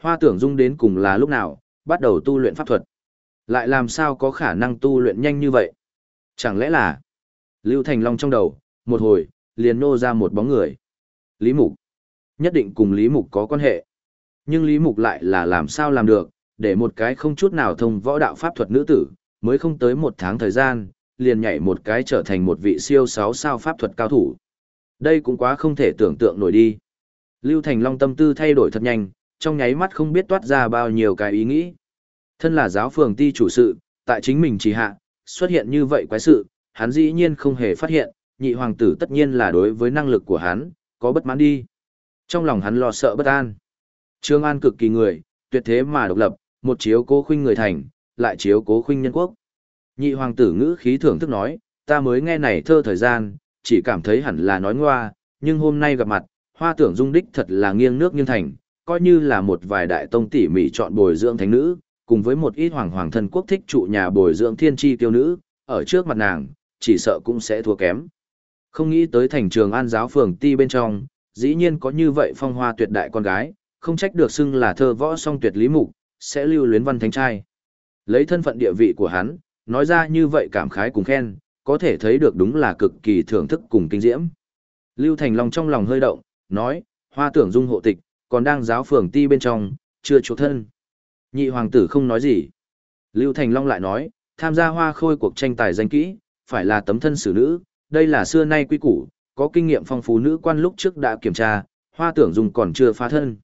Hoa Tưởng Dung đến cùng là lúc nào, bắt đầu tu luyện pháp thuật. Lại làm sao có khả năng tu luyện nhanh như vậy? Chẳng lẽ là... Lưu Thành Long trong đầu, một hồi, liền nô ra một bóng người. Lý Mục. Nhất định cùng Lý Mục có quan hệ. Nhưng Lý Mục lại là làm sao làm được, để một cái không chút nào thông võ đạo pháp thuật nữ tử, mới không tới 1 tháng thời gian, liền nhảy một cái trở thành một vị siêu 6 sao pháp thuật cao thủ. Đây cũng quá không thể tưởng tượng nổi đi. Lưu Thành Long tâm tư thay đổi thật nhanh, trong nháy mắt không biết toát ra bao nhiêu cái ý nghĩ. Thân là giáo phường ty chủ sự, tại chính mình chỉ hạ, xuất hiện như vậy quái sự, hắn dĩ nhiên không hề phát hiện, nhị hoàng tử tất nhiên là đối với năng lực của hắn, có bất mãn đi. Trong lòng hắn lo sợ bất an. Trương An cực kỳ người, tuyệt thế mà độc lập, một chiếu cố khuynh người thành, lại chiếu cố khuynh nhân quốc. Nhị hoàng tử ngữ khí thưởng thức nói, ta mới nghe này thơ thời gian, chỉ cảm thấy hẳn là nói ngoa, nhưng hôm nay gặp mặt, Hoa Tưởng Dung đích thật là nghiêng nước nghiêng thành, coi như là một vài đại tông tỉ mỉ chọn bồi dưỡng thánh nữ, cùng với một ít hoàng thân quốc thích trụ nhà bồi dưỡng thiên chi tiêu nữ, ở trước mặt nàng, chỉ sợ cũng sẽ thua kém. Không nghĩ tới thành Trường An giáo phường ti bên trong, dĩ nhiên có như vậy phong hoa tuyệt đại con gái, không trách được xưng là thơ võ song tuyệt Lý Mục, sẽ lưu luyến văn thánh trai. Lấy thân phận địa vị của hắn, nói ra như vậy cảm khái cùng khen, có thể thấy được đúng là cực kỳ thưởng thức cùng kinh diễm. Lưu Thành Long trong lòng hơi động, nói, Hoa Tưởng Dung hộ tịch, còn đang giáo phường ti bên trong, chưa chuộc thân. Nhị hoàng tử không nói gì. Lưu Thành Long lại nói, tham gia hoa khôi cuộc tranh tài danh kỹ, phải là tấm thân xử nữ, đây là xưa nay quy củ, có kinh nghiệm phong phú nữ quan lúc trước đã kiểm tra, Hoa Tưởng Dung còn chưa phá thân.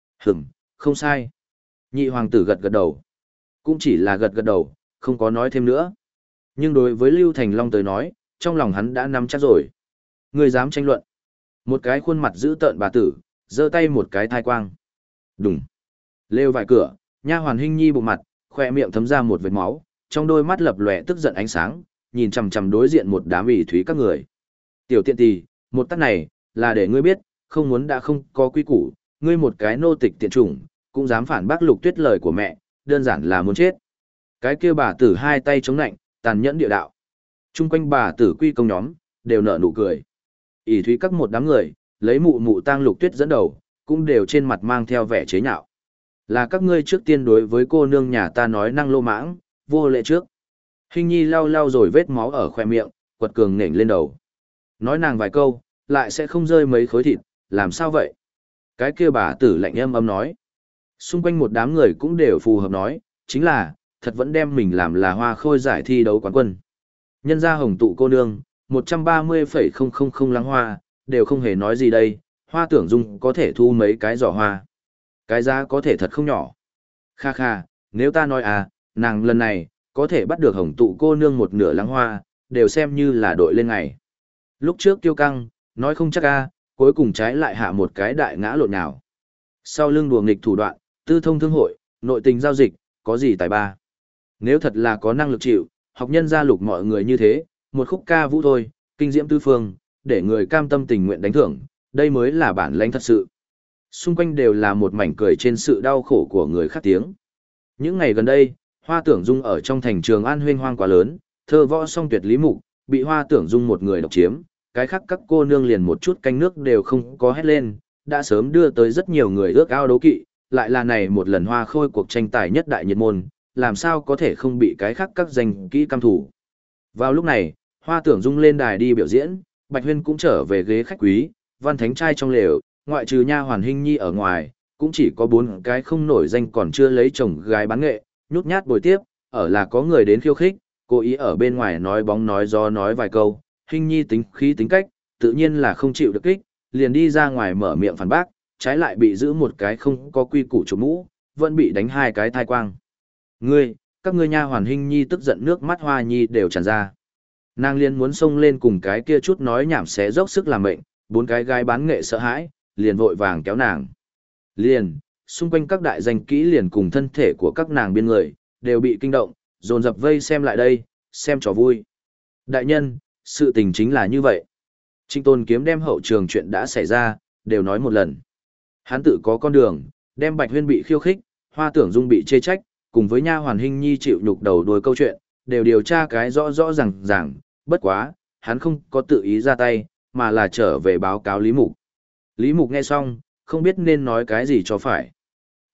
Không sai. Nhị hoàng tử gật gật đầu. Cũng chỉ là gật gật đầu, không có nói thêm nữa. Nhưng đối với Lưu Thành Long tới nói, trong lòng hắn đã nắm chắc rồi. Người dám tranh luận. Một cái khuôn mặt dữ tợn bà tử, giơ tay một cái thai quang. Đùng. Lêu vài cửa, nha hoàn Hinh Nhi bụng mặt, khoe miệng thấm ra một vệt máu, trong đôi mắt lập lòe tức giận ánh sáng, nhìn chằm chằm đối diện một đám ủy thúy các người. Tiểu tiện tỳ, một tát này, là để ngươi biết, không muốn đã không có quy củ, ngươi một cái nô tịch tiện chủng, cũng dám phản bác Lục Tuyết lời của mẹ, đơn giản là muốn chết. Cái kia bà tử hai tay chống nạnh, tàn nhẫn địa đạo. Trung quanh bà tử quy công nhóm, đều nở nụ cười. ỷ thúy các một đám người, lấy mụ mụ tang Lục Tuyết dẫn đầu, cũng đều trên mặt mang theo vẻ chế nhạo. Là các ngươi trước tiên đối với cô nương nhà ta nói năng lô mãng, vô lễ trước. Hình nhi lau lau rồi vết máu ở khoe miệng, quật cường nểnh lên đầu. Nói nàng vài câu, lại sẽ không rơi mấy khối thịt, làm sao vậy? Cái kia bà tử lạnh âm nói. Xung quanh một đám người cũng đều phù hợp nói, chính là, thật vẫn đem mình làm là hoa khôi giải thi đấu quán quân. Nhân gia hồng tụ cô nương, 130,000 lăng hoa, đều không hề nói gì đây, Hoa Tưởng Dung có thể thu mấy cái giỏ hoa. Cái giá có thể thật không nhỏ. Kha kha, nếu ta nói nàng lần này, có thể bắt được hồng tụ cô nương một nửa lăng hoa, đều xem như là đội lên ngày. Lúc trước Tiêu Căng, nói không chắc cuối cùng trái lại hạ một cái đại ngã lộn nào. Sau lưng đùa nghịch thủ đoạn, tư thông thương hội, nội tình giao dịch, có gì tài ba. Nếu thật là có năng lực chịu, học nhân gia lục mọi người như thế, một khúc ca vũ thôi, kinh diễm tư phương, để người cam tâm tình nguyện đánh thưởng, đây mới là bản lãnh thật sự. Xung quanh đều là một mảnh cười trên sự đau khổ của người khác tiếng. Những ngày gần đây, Hoa Tưởng Dung ở trong thành Trường An huyên hoang quá lớn, thơ võ song tuyệt Lý Mục, bị Hoa Tưởng Dung một người độc chiếm, cái khác các cô nương liền một chút canh nước đều không có hét lên, đã sớm đưa tới rất nhiều người ước ao đấu kỵ, lại là này một lần hoa khôi cuộc tranh tài nhất đại nhiệt môn, làm sao có thể không bị cái khác các danh kỹ cam thủ. Vào lúc này, Hoa Tưởng Dung lên đài đi biểu diễn, Bạch Huyên cũng trở về ghế khách quý, văn thánh trai trong lều, ngoại trừ nha hoàn Hinh Nhi ở ngoài, cũng chỉ có 4 cái không nổi danh còn chưa lấy chồng gái bán nghệ, nhút nhát bồi tiếp, ở là có người đến khiêu khích, cố ý ở bên ngoài nói bóng nói gió nói vài câu, Hinh Nhi tính khí tính cách, tự nhiên là không chịu được kích, liền đi ra ngoài mở miệng phản bác, trái lại bị giữ một cái không có quy củ chụp mũ, vẫn bị đánh 2 cái thai quang. Các ngươi nha hoàn Hinh Nhi tức giận nước mắt hoa nhi đều tràn ra. Nàng liền muốn xông lên cùng cái kia chút nói nhảm xé dốc sức làm mệnh, 4 cái gái bán nghệ sợ hãi, liền vội vàng kéo nàng. Liền, xung quanh các đại danh kỹ liền cùng thân thể của các nàng biên người, đều bị kinh động, dồn dập vây xem lại đây, xem trò vui. Đại nhân, sự tình chính là như vậy. Trịnh Tôn Kiếm đem hậu trường chuyện đã xảy ra, đều nói một lần. Hắn tự có con đường, đem Bạch Huyên bị khiêu khích, Hoa Tưởng Dung bị chê trách, cùng với nha hoàn Hinh Nhi chịu nhục đầu đuôi câu chuyện, đều điều tra cái rõ rõ ràng, bất quá, hắn không có tự ý ra tay, mà là trở về báo cáo Lý Mục. Lý Mục nghe xong, không biết nên nói cái gì cho phải.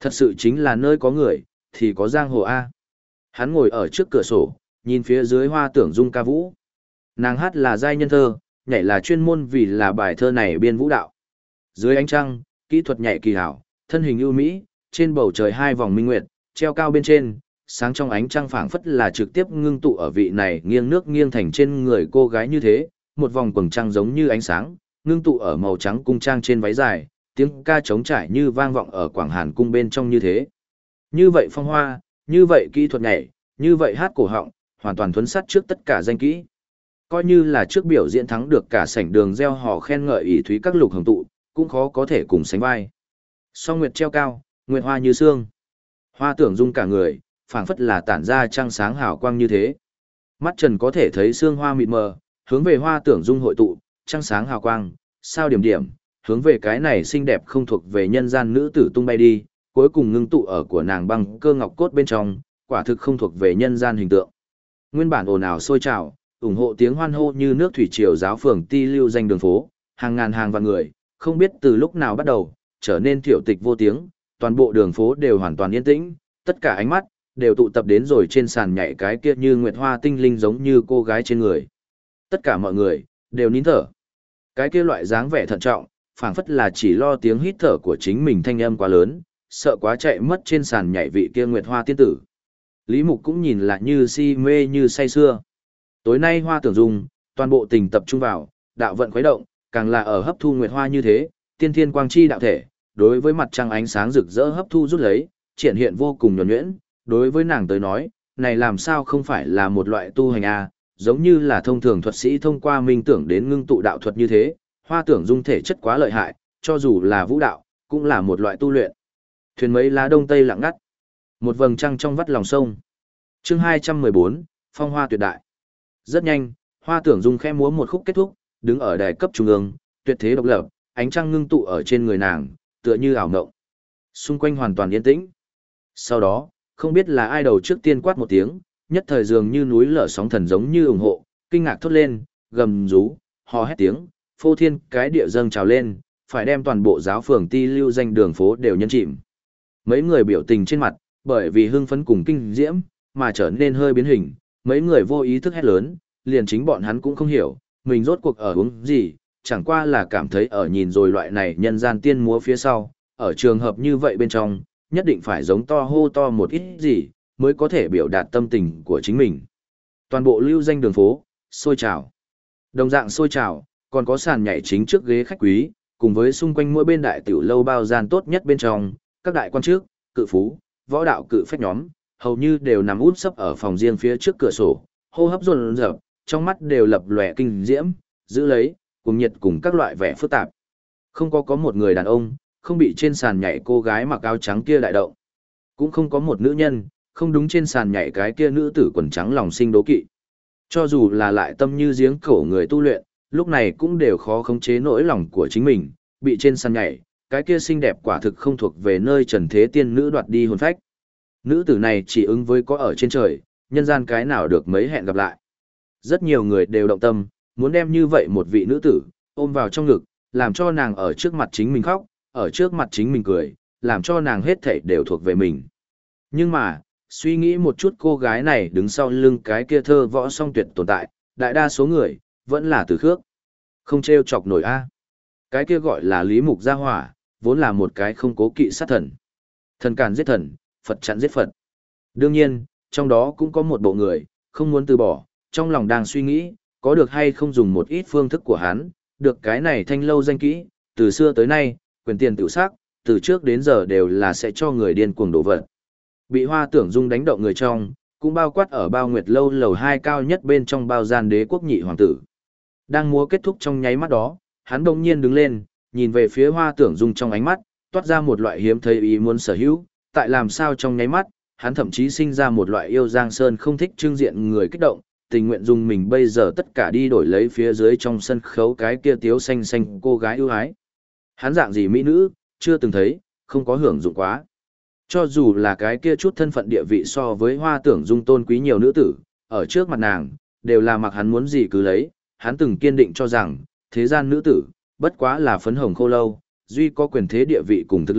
Thật sự chính là nơi có người, thì có giang hồ A. Hắn ngồi ở trước cửa sổ, nhìn phía dưới Hoa Tưởng Dung ca vũ. Nàng hát là giai nhân thơ, nhảy là chuyên môn vì là bài thơ này biên vũ đạo. Dưới ánh trăng, kỹ thuật nhảy kỳ hảo, thân hình ưu mỹ, trên bầu trời hai vòng minh nguyệt, treo cao bên trên, sáng trong ánh trăng phảng phất là trực tiếp ngưng tụ ở vị này nghiêng nước nghiêng thành trên người cô gái như thế, một vòng quầng trăng giống như ánh sáng, ngưng tụ ở màu trắng cung trang trên váy dài, tiếng ca trống trải như vang vọng ở Quảng Hàn cung bên trong như thế. Như vậy phong hoa, như vậy kỹ thuật nhảy, như vậy hát cổ họng, hoàn toàn thuấn sát trước tất cả danh kỹ. Coi như là trước biểu diễn thắng được cả sảnh đường gieo hò khen ngợi ỷ thúy các lục hồng tụ, cũng khó có thể cùng sánh vai. Song nguyệt treo cao, nguyệt hoa như sương. Hoa Tưởng Dung cả người, phảng phất là tản ra trăng sáng hào quang như thế. Mắt trần có thể thấy sương hoa mịt mờ, hướng về Hoa Tưởng Dung hội tụ, trăng sáng hào quang, sao điểm điểm, hướng về cái này xinh đẹp không thuộc về nhân gian nữ tử tung bay đi, cuối cùng ngưng tụ ở của nàng băng cơ ngọc cốt bên trong, quả thực không thuộc về nhân gian hình tượng. Nguyên bản ồn ào sôi trào, ủng hộ tiếng hoan hô như nước thủy triều giáo phường ti lưu danh đường phố, hàng ngàn hàng vạn người, không biết từ lúc nào bắt đầu, trở nên thiểu tịch vô tiếng, toàn bộ đường phố đều hoàn toàn yên tĩnh, tất cả ánh mắt đều tụ tập đến rồi trên sàn nhảy cái kia như nguyệt hoa tinh linh giống như cô gái trên người. Tất cả mọi người đều nín thở. Cái kia loại dáng vẻ thận trọng, phảng phất là chỉ lo tiếng hít thở của chính mình thanh âm quá lớn, sợ quá chạy mất trên sàn nhảy vị kia nguyệt hoa tiên tử. Lý Mục cũng nhìn lại như si mê như say sưa. Tối nay Hoa Tưởng Dung, toàn bộ tình tập trung vào, đạo vận khuấy động, càng là ở hấp thu nguyệt hoa như thế, tiên thiên quang chi đạo thể, đối với mặt trăng ánh sáng rực rỡ hấp thu rút lấy, triển hiện vô cùng nhuần nhuyễn, đối với nàng tới nói, này làm sao không phải là một loại tu hành a, giống như là thông thường thuật sĩ thông qua minh tưởng đến ngưng tụ đạo thuật như thế, Hoa Tưởng Dung thể chất quá lợi hại, cho dù là vũ đạo, cũng là một loại tu luyện. Thuyền mấy lá đông tây lặng ngắt, một vầng trăng trong vắt lòng sông. Chương 214, Phong hoa tuyệt đại. Rất nhanh, Hoa Tưởng Dung khẽ múa một khúc kết thúc, đứng ở đài cấp trung ương, tuyệt thế độc lập, ánh trăng ngưng tụ ở trên người nàng, tựa như ảo ngộng. Xung quanh hoàn toàn yên tĩnh. Sau đó, không biết là ai đầu trước tiên quát một tiếng, nhất thời dường như núi lở sóng thần giống như ủng hộ, kinh ngạc thốt lên, gầm rú, hò hét tiếng, phô thiên cái địa dâng trào lên, phải đem toàn bộ giáo phường ti lưu danh đường phố đều nhấn chìm. Mấy người biểu tình trên mặt, bởi vì hưng phấn cùng kinh diễm, mà trở nên hơi biến hình, mấy người vô ý thức hét lớn, liền chính bọn hắn cũng không hiểu, mình rốt cuộc ở uống gì, chẳng qua là cảm thấy ở nhìn rồi loại này nhân gian tiên múa phía sau, ở trường hợp như vậy bên trong, nhất định phải giống to hô to một ít gì, mới có thể biểu đạt tâm tình của chính mình. Toàn bộ lưu danh đường phố, sôi trào. Đồng dạng sôi trào, còn có sàn nhảy chính trước ghế khách quý, cùng với xung quanh mỗi bên đại tiểu lâu bao gian tốt nhất bên trong, các đại quan chức, cự phú, võ đạo cự phách nhóm, hầu như đều nằm út sấp ở phòng riêng phía trước cửa sổ, hô hấp dồn dập, trong mắt đều lập lòe kinh diễm, giữ lấy, cùng nhiệt cùng các loại vẻ phức tạp. Không có một người đàn ông, không bị trên sàn nhảy cô gái mặc áo trắng kia đại động. Cũng không có một nữ nhân, không đúng trên sàn nhảy cái kia nữ tử quần trắng lòng sinh đố kỵ. Cho dù là lại tâm như giếng cổ người tu luyện, lúc này cũng đều khó khống chế nỗi lòng của chính mình, bị trên sàn nhảy, cái kia xinh đẹp quả thực không thuộc về nơi trần thế tiên nữ đoạt đi hồn phách. Nữ tử này chỉ ứng với có ở trên trời, nhân gian cái nào được mấy hẹn gặp lại. Rất nhiều người đều động tâm, muốn đem như vậy một vị nữ tử, ôm vào trong ngực, làm cho nàng ở trước mặt chính mình khóc, ở trước mặt chính mình cười, làm cho nàng hết thảy đều thuộc về mình. Nhưng mà, suy nghĩ một chút cô gái này đứng sau lưng cái kia thơ võ song tuyệt tồn tại, đại đa số người, vẫn là từ khước. Không trêu chọc nổi a. Cái kia gọi là Lý Mục Gia Hỏa, vốn là một cái không cố kỵ sát thần. Thần càn giết thần, Phật chặn giết Phật. Đương nhiên, trong đó cũng có một bộ người, không muốn từ bỏ, trong lòng đang suy nghĩ, có được hay không dùng một ít phương thức của hắn, được cái này thanh lâu danh kỹ, từ xưa tới nay, quyền tiền tự sắc, từ trước đến giờ đều là sẽ cho người điên cuồng đổ vật. Bị Hoa Tưởng Dung đánh động người trong, cũng bao quát ở bao nguyệt lâu lầu 2 cao nhất bên trong bao gian đế quốc nhị hoàng tử. Đang múa kết thúc trong nháy mắt đó, hắn bỗng nhiên đứng lên, nhìn về phía Hoa Tưởng Dung trong ánh mắt, toát ra một loại hiếm thấy ý muốn sở hữu, tại làm sao trong nháy mắt, hắn thậm chí sinh ra một loại yêu Giang Sơn không thích trưng diện người kích động, tình nguyện dùng mình bây giờ tất cả đi đổi lấy phía dưới trong sân khấu cái kia tiếu xanh xanh cô gái ưu ái. Hắn dạng gì mỹ nữ, chưa từng thấy, không có hưởng dụng quá. Cho dù là cái kia chút thân phận địa vị so với Hoa Tưởng Dung tôn quý nhiều nữ tử, ở trước mặt nàng, đều là mặc hắn muốn gì cứ lấy, hắn từng kiên định cho rằng, thế gian nữ tử, bất quá là phấn hồng khô lâu, duy có quyền thế địa vị cùng thực lực,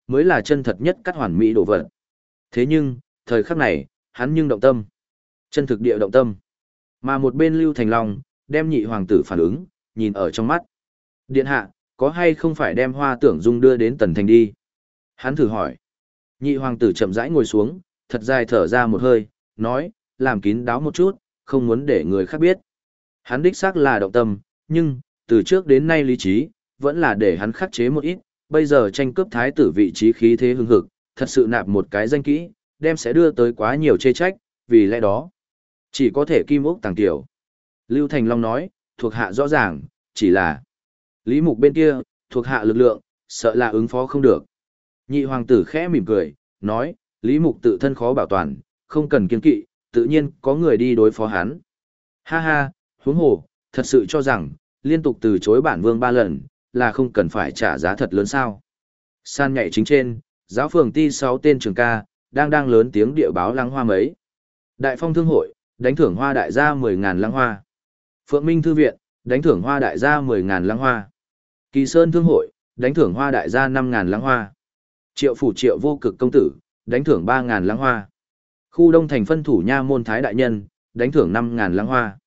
mới là chân thật nhất cắt hoàn mỹ đồ vật. Thế nhưng, thời khắc này, hắn nhưng động tâm. Chân thực địa động tâm. Mà một bên Lưu Thành Long, đem nhị hoàng tử phản ứng, nhìn ở trong mắt. Điện hạ, có hay không phải đem Hoa Tưởng Dung đưa đến Tần Thành đi? Hắn thử hỏi. Nhị hoàng tử chậm rãi ngồi xuống, thật dài thở ra một hơi, nói, làm kín đáo một chút, không muốn để người khác biết. Hắn đích xác là động tâm, nhưng, từ trước đến nay lý trí, vẫn là để hắn khắc chế một ít, bây giờ tranh cướp thái tử vị trí khí thế hưng hực, thật sự nạp một cái danh kỹ, đem sẽ đưa tới quá nhiều chê trách, vì lẽ đó, chỉ có thể kim ốc tàng tiểu. Lưu Thành Long nói, thuộc hạ rõ ràng, chỉ là Lý Mục bên kia, thuộc hạ lực lượng, sợ là ứng phó không được. Nhị hoàng tử khẽ mỉm cười, nói, Lý Mục tự thân khó bảo toàn, không cần kiên kỵ, tự nhiên có người đi đối phó hắn. Ha ha, huống hồ, thật sự cho rằng, liên tục từ chối bản vương 3 lần, là không cần phải trả giá thật lớn sao. San nhảy chính trên, giáo phường ti 6 tên trường ca, đang lớn tiếng địa báo lăng hoa mấy. Đại phong thương hội, đánh thưởng hoa đại gia 10.000 lăng hoa. Phượng Minh Thư viện, đánh thưởng hoa đại gia 10.000 lăng hoa. Kỳ Sơn Thương hội, đánh thưởng hoa đại gia 5.000 lăng hoa. Triệu phủ Triệu vô cực công tử, đánh thưởng 3.000 lăng hoa. Khu Đông thành phân thủ nha môn thái đại nhân, đánh thưởng 5.000 lăng hoa.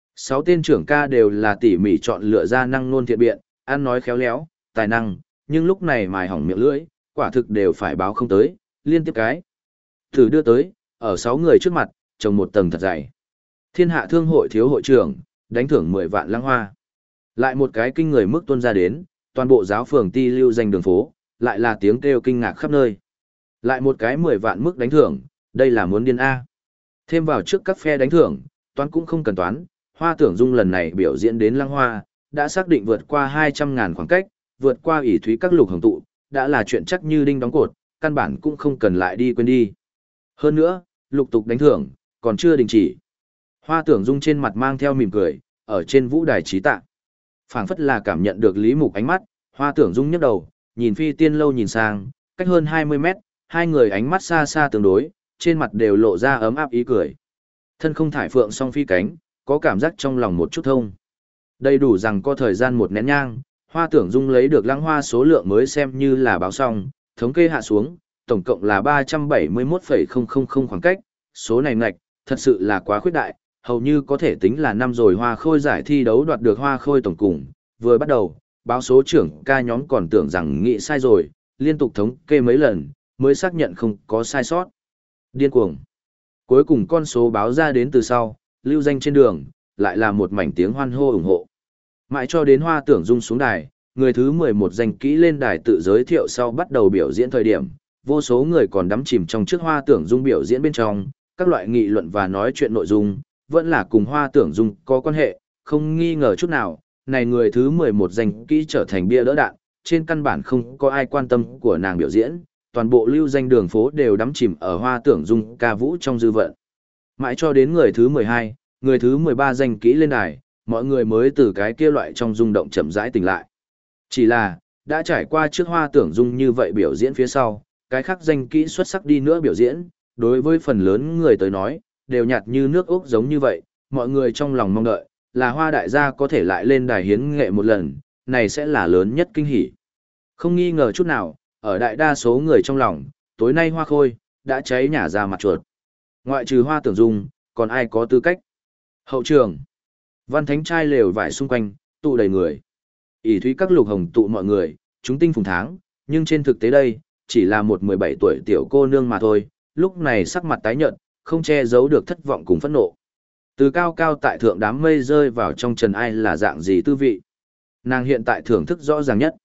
6 tên trưởng ca đều là tỉ mỉ chọn lựa ra năng nôn thiện biện, ăn nói khéo léo, tài năng, nhưng lúc này mài hỏng miệng lưỡi, quả thực đều phải báo không tới, liên tiếp cái. Thử đưa tới, ở 6 người trước mặt, trồng một tầng thật dày. Thiên hạ thương hội thiếu hội trưởng, đánh thưởng 10 vạn lăng hoa. Lại một cái kinh người mức tuôn ra đến, toàn bộ giáo phường ti lưu danh đường phố, lại là tiếng kêu kinh ngạc khắp nơi. Lại một cái 10 vạn mức đánh thưởng, đây là muốn điên A. Thêm vào trước các phe đánh thưởng, toán cũng không cần toán, Hoa Tưởng Dung lần này biểu diễn đến lăng hoa, đã xác định vượt qua 200.000 khoảng cách, vượt qua ỷ thúy các lục hồng tụ, đã là chuyện chắc như đinh đóng cột, căn bản cũng không cần lại đi quên đi. Hơn nữa, lục tục đánh thưởng, còn chưa đình chỉ. Hoa Tưởng Dung trên mặt mang theo mỉm cười, ở trên vũ đài trí tạ. Phảng phất là cảm nhận được Lý Mục ánh mắt, Hoa Tưởng Dung nhấc đầu, nhìn Phi Tiên Lâu nhìn sang, cách hơn 20 mét, hai người ánh mắt xa xa tương đối, trên mặt đều lộ ra ấm áp ý cười. Thân không thải phượng song phi cánh, có cảm giác trong lòng một chút thông. Đầy đủ rằng có thời gian một nén nhang, Hoa Tưởng Dung lấy được lăng hoa số lượng mới xem như là báo xong, thống kê hạ xuống, tổng cộng là 371,000 khoảng cách, số này ngạch, thật sự là quá khuyết đại, hầu như có thể tính là năm rồi Hoa Khôi giải thi đấu đoạt được Hoa Khôi tổng cùng, vừa bắt đầu, báo số trưởng ca nhóm còn tưởng rằng nghĩ sai rồi, liên tục thống kê mấy lần, mới xác nhận không có sai sót. Điên cuồng. Cuối cùng con số báo ra đến từ sau, lưu danh trên đường, lại là một mảnh tiếng hoan hô ủng hộ. Mãi cho đến Hoa Tưởng Dung xuống đài, người thứ 11 danh kỹ lên đài tự giới thiệu sau bắt đầu biểu diễn thời điểm, vô số người còn đắm chìm trong trước Hoa Tưởng Dung biểu diễn bên trong, các loại nghị luận và nói chuyện nội dung, vẫn là cùng Hoa Tưởng Dung có quan hệ, không nghi ngờ chút nào, này người thứ 11 danh kỹ trở thành bia đỡ đạn, trên căn bản không có ai quan tâm của nàng biểu diễn, toàn bộ lưu danh đường phố đều đắm chìm ở Hoa Tưởng Dung ca vũ trong dư vận. Mãi cho đến người thứ 12, người thứ 13 danh kỹ lên đài, mọi người mới từ cái kia loại trong rung động chậm rãi tỉnh lại. Chỉ là, đã trải qua trước Hoa Tưởng Dung như vậy biểu diễn phía sau, cái khác danh kỹ xuất sắc đi nữa biểu diễn, đối với phần lớn người tới nói, đều nhạt như nước ốc giống như vậy, mọi người trong lòng mong đợi, là Hoa đại gia có thể lại lên đài hiến nghệ một lần, này sẽ là lớn nhất kinh hỉ. Không nghi ngờ chút nào, ở đại đa số người trong lòng, tối nay Hoa Khôi, đã cháy nhả ra mặt chuột. Ngoại trừ Hoa Tưởng Dung, còn ai có tư cách? Hậu trường. Văn Thánh trai lều vải xung quanh, tụ đầy người. ỷ thúy các lục hồng tụ mọi người, chúng tinh phùng tháng, nhưng trên thực tế đây, chỉ là một 17 tuổi tiểu cô nương mà thôi, lúc này sắc mặt tái nhợt, không che giấu được thất vọng cùng phẫn nộ. Từ cao cao tại thượng đám mây rơi vào trong trần ai là dạng gì tư vị. Nàng hiện tại thưởng thức rõ ràng nhất.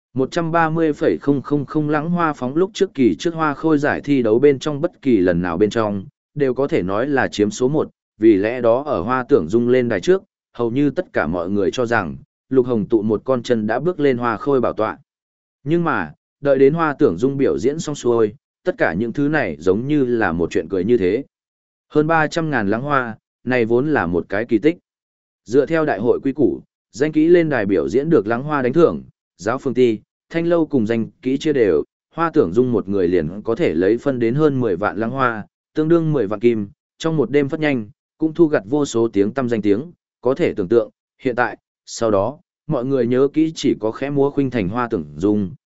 130,000 lãng hoa phóng lúc trước kỳ trước Hoa Khôi giải thi đấu bên trong bất kỳ lần nào bên trong, đều có thể nói là chiếm số 1, vì lẽ đó ở Hoa Tưởng Dung lên đài trước, hầu như tất cả mọi người cho rằng, Lục Hồng tụ một con chân đã bước lên Hoa Khôi bảo tọa. Nhưng mà, đợi đến Hoa Tưởng Dung biểu diễn xong xuôi, tất cả những thứ này giống như là một chuyện cười như thế. Hơn 300.000 lãng hoa, này vốn là một cái kỳ tích. Dựa theo đại hội quy củ, danh kỹ lên đài biểu diễn được lãng hoa đánh thưởng, giáo phương ti, thanh lâu cùng danh kỹ chia đều, Hoa Tưởng Dung một người liền có thể lấy phân đến hơn 10 vạn lãng hoa, tương đương 10 vạn kim, trong một đêm phất nhanh, cũng thu gặt vô số tiếng tăm danh tiếng, có thể tưởng tượng, hiện tại, sau đó, mọi người nhớ kỹ chỉ có khẽ múa khuynh thành Hoa Tưởng Dung,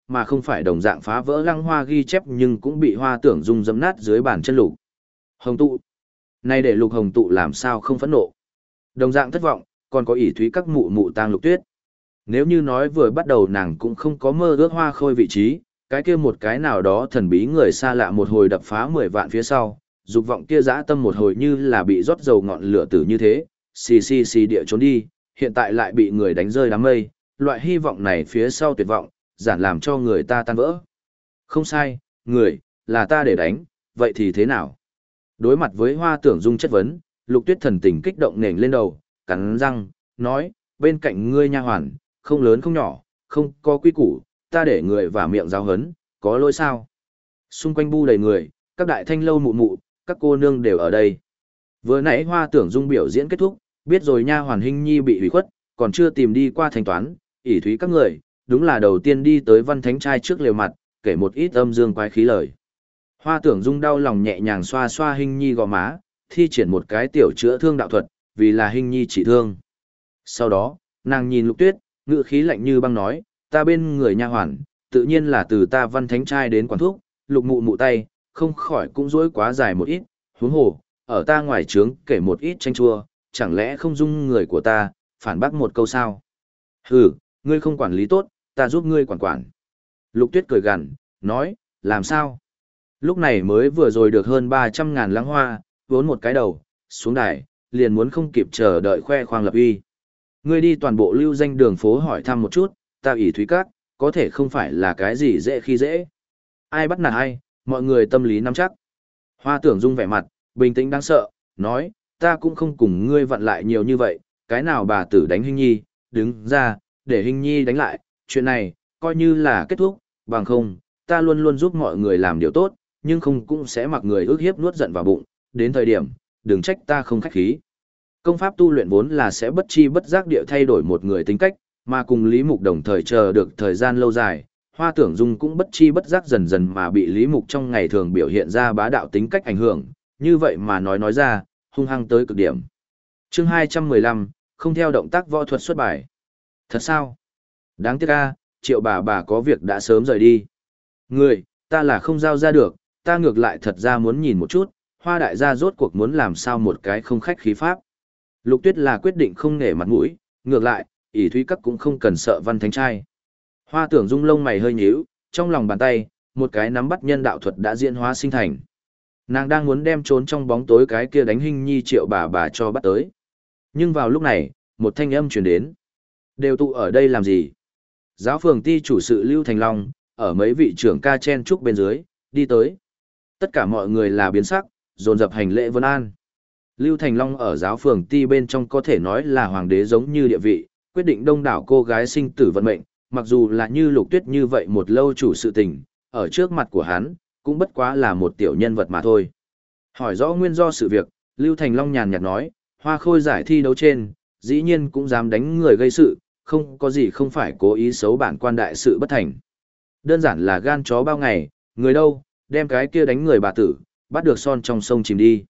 mà không phải đồng dạng phá vỡ Lăng Hoa ghi chép nhưng cũng bị Hoa Tưởng Dung dẫm nát dưới bàn chân Lục Hồng Tụ. Nay để Lục Hồng Tụ làm sao không phẫn nộ. Đồng dạng thất vọng, còn có ỷ thúy các mụ mụ tang Lục Tuyết. Nếu như nói vừa bắt đầu nàng cũng không có mơ ước Hoa Khôi vị trí, cái kia một cái nào đó thần bí người xa lạ một hồi đập phá 10 vạn phía sau, dục vọng kia dã tâm một hồi như là bị rót dầu ngọn lửa tử như thế, xì xì xì địa trốn đi, hiện tại lại bị người đánh rơi đám mây, loại hy vọng này phía sau tuyệt vọng, giản làm cho người ta tan vỡ. Không sai, người, là ta để đánh, vậy thì thế nào? Đối mặt với Hoa Tưởng Dung chất vấn, Lục Tuyết thần tình kích động nểnh lên đầu, cắn răng, nói, bên cạnh ngươi nha hoàn, không lớn không nhỏ, không có quy củ, ta để người vả miệng giáo hấn, có lỗi sao? Xung quanh bu đầy người, các đại thanh lâu mụ mụ, các cô nương đều ở đây. Vừa nãy Hoa Tưởng Dung biểu diễn kết thúc, biết rồi nha hoàn Hinh Nhi bị hủy khuất, còn chưa tìm đi qua thanh toán, ỷ thúy các người, đúng là đầu tiên đi tới Văn Thánh trai trước lều mặt, kể một ít âm dương quái khí lời. Hoa Tưởng Dung đau lòng nhẹ nhàng xoa xoa Hinh Nhi gò má, thi triển một cái tiểu chữa thương đạo thuật, vì là Hinh Nhi trị thương. Sau đó, nàng nhìn Lục Tuyết, ngữ khí lạnh như băng nói, ta bên người nha hoàn, tự nhiên là từ ta Văn Thánh trai đến quán thuốc, Lục mụ mụ tay, không khỏi cũng dối quá dài một ít, huống hồ, ở ta ngoài trướng kể một ít tranh chua, chẳng lẽ không dung người của ta, phản bác một câu sao? Hừ, ngươi không quản lý tốt, ta giúp ngươi quản quản. Lục Tuyết cười gằn, nói, làm sao? Lúc này mới vừa rồi được hơn 300.000 lăng hoa, vốn một cái đầu, xuống đài, liền muốn không kịp chờ đợi khoe khoang lập uy. Ngươi đi toàn bộ lưu danh đường phố hỏi thăm một chút, ta ỷ thúy các, có thể không phải là cái gì dễ khi dễ. Ai bắt nạt ai, mọi người tâm lý nắm chắc. Hoa Tưởng Dung vẻ mặt, bình tĩnh đáng sợ, nói, ta cũng không cùng ngươi vặn lại nhiều như vậy, cái nào bà tử đánh Hinh Nhi, đứng ra, để Hinh Nhi đánh lại, chuyện này, coi như là kết thúc, bằng không, ta luôn luôn giúp mọi người làm điều tốt, nhưng không cũng sẽ mặc người ước hiếp nuốt giận vào bụng, đến thời điểm, đừng trách ta không khách khí. Công pháp tu luyện vốn là sẽ bất chi bất giác địa thay đổi một người tính cách, mà cùng Lý Mục đồng thời chờ được thời gian lâu dài, Hoa Tưởng Dung cũng bất chi bất giác dần dần mà bị Lý Mục trong ngày thường biểu hiện ra bá đạo tính cách ảnh hưởng, như vậy mà nói ra, hung hăng tới cực điểm. Chương 215, không theo động tác võ thuật xuất bài. Thật sao? Đáng tiếc a, Triệu bà có việc đã sớm rời đi. Người, ta là không giao ra được, ta ngược lại thật ra muốn nhìn một chút, Hoa đại gia rốt cuộc muốn làm sao một cái không khách khí pháp. Lục Tuyết là quyết định không nể mặt mũi, ngược lại, ỷ thúy các cũng không cần sợ Văn Thánh trai. Hoa Tưởng Dung lông mày hơi nhíu, trong lòng bàn tay, một cái nắm bắt nhân đạo thuật đã diễn hóa sinh thành. Nàng đang muốn đem trốn trong bóng tối cái kia đánh Hinh Nhi Triệu bà cho bắt tới. Nhưng vào lúc này, một thanh âm truyền đến. Đều tụ ở đây làm gì? Giáo phường ty chủ sự Lưu Thành Long, ở mấy vị trưởng ca chen trúc bên dưới, đi tới. Tất cả mọi người là biến sắc, dồn dập hành lễ vân an. Lưu Thành Long ở giáo phường ty bên trong có thể nói là hoàng đế giống như địa vị, quyết định đông đảo cô gái sinh tử vận mệnh, mặc dù là như Lục Tuyết như vậy một lâu chủ sự tình, ở trước mặt của hắn, cũng bất quá là một tiểu nhân vật mà thôi. Hỏi rõ nguyên do sự việc, Lưu Thành Long nhàn nhạt nói, Hoa Khôi giải thi đấu trên, dĩ nhiên cũng dám đánh người gây sự, không có gì không phải cố ý xấu bản quan đại sự bất thành. Đơn giản là gan chó bao ngày, người đâu, đem cái kia đánh người bà tử, bắt được son trong sông chìm đi.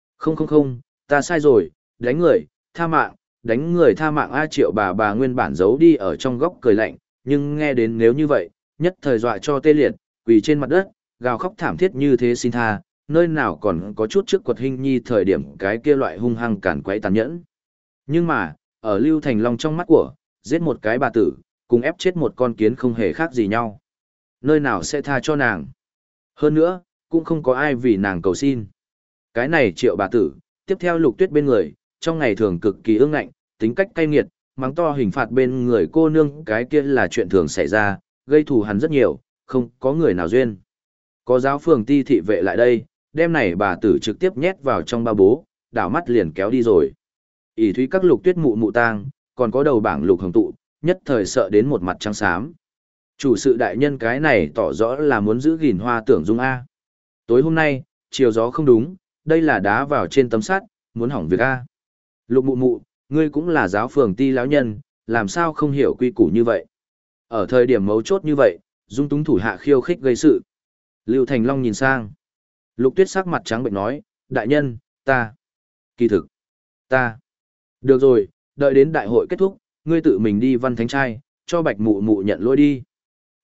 Không, ta sai rồi, đánh người, tha mạng, đánh người tha mạng A Triệu bà nguyên bản giấu đi ở trong góc cười lạnh, nhưng nghe đến nếu như vậy, nhất thời dọa cho tê liệt, quỳ trên mặt đất, gào khóc thảm thiết như thế xin tha, nơi nào còn có chút trước quật Hinh Nhi thời điểm cái kia loại hung hăng cản quấy tàn nhẫn. Nhưng mà, ở Lưu Thành Long trong mắt của, giết một cái bà tử, cùng ép chết một con kiến không hề khác gì nhau. Nơi nào sẽ tha cho nàng? Hơn nữa, cũng không có ai vì nàng cầu xin. Cái này Triệu bà tử, tiếp theo Lục Tuyết bên người, trong ngày thường cực kỳ ương ngạnh, tính cách cay nghiệt, mắng to hình phạt bên người cô nương cái kia là chuyện thường xảy ra, gây thù hắn rất nhiều, không có người nào duyên. Có giáo phường ty thị vệ lại đây, đem này bà tử trực tiếp nhét vào trong ba bố, đảo mắt liền kéo đi rồi. ỷ thúy các Lục Tuyết mụ mụ tang, còn có đầu bảng Lục Hồng Tụ, nhất thời sợ đến một mặt trắng xám. Chủ sự đại nhân cái này tỏ rõ là muốn giữ gìn Hoa Tưởng Dung A. Tối hôm nay, chiều gió không đúng, đây là đá vào trên tấm sắt, muốn hỏng việc A. Lục mụ mụ, ngươi cũng là giáo phường ty lão nhân, làm sao không hiểu quy củ như vậy. Ở thời điểm mấu chốt như vậy, dung túng thủ hạ khiêu khích gây sự. Lưu Thành Long nhìn sang. Lục Tuyết sắc mặt trắng bệnh nói, đại nhân, ta. Kỳ thực, ta. Được rồi, đợi đến đại hội kết thúc, ngươi tự mình đi Văn Thánh trai, cho Bạch mụ mụ nhận lỗi đi.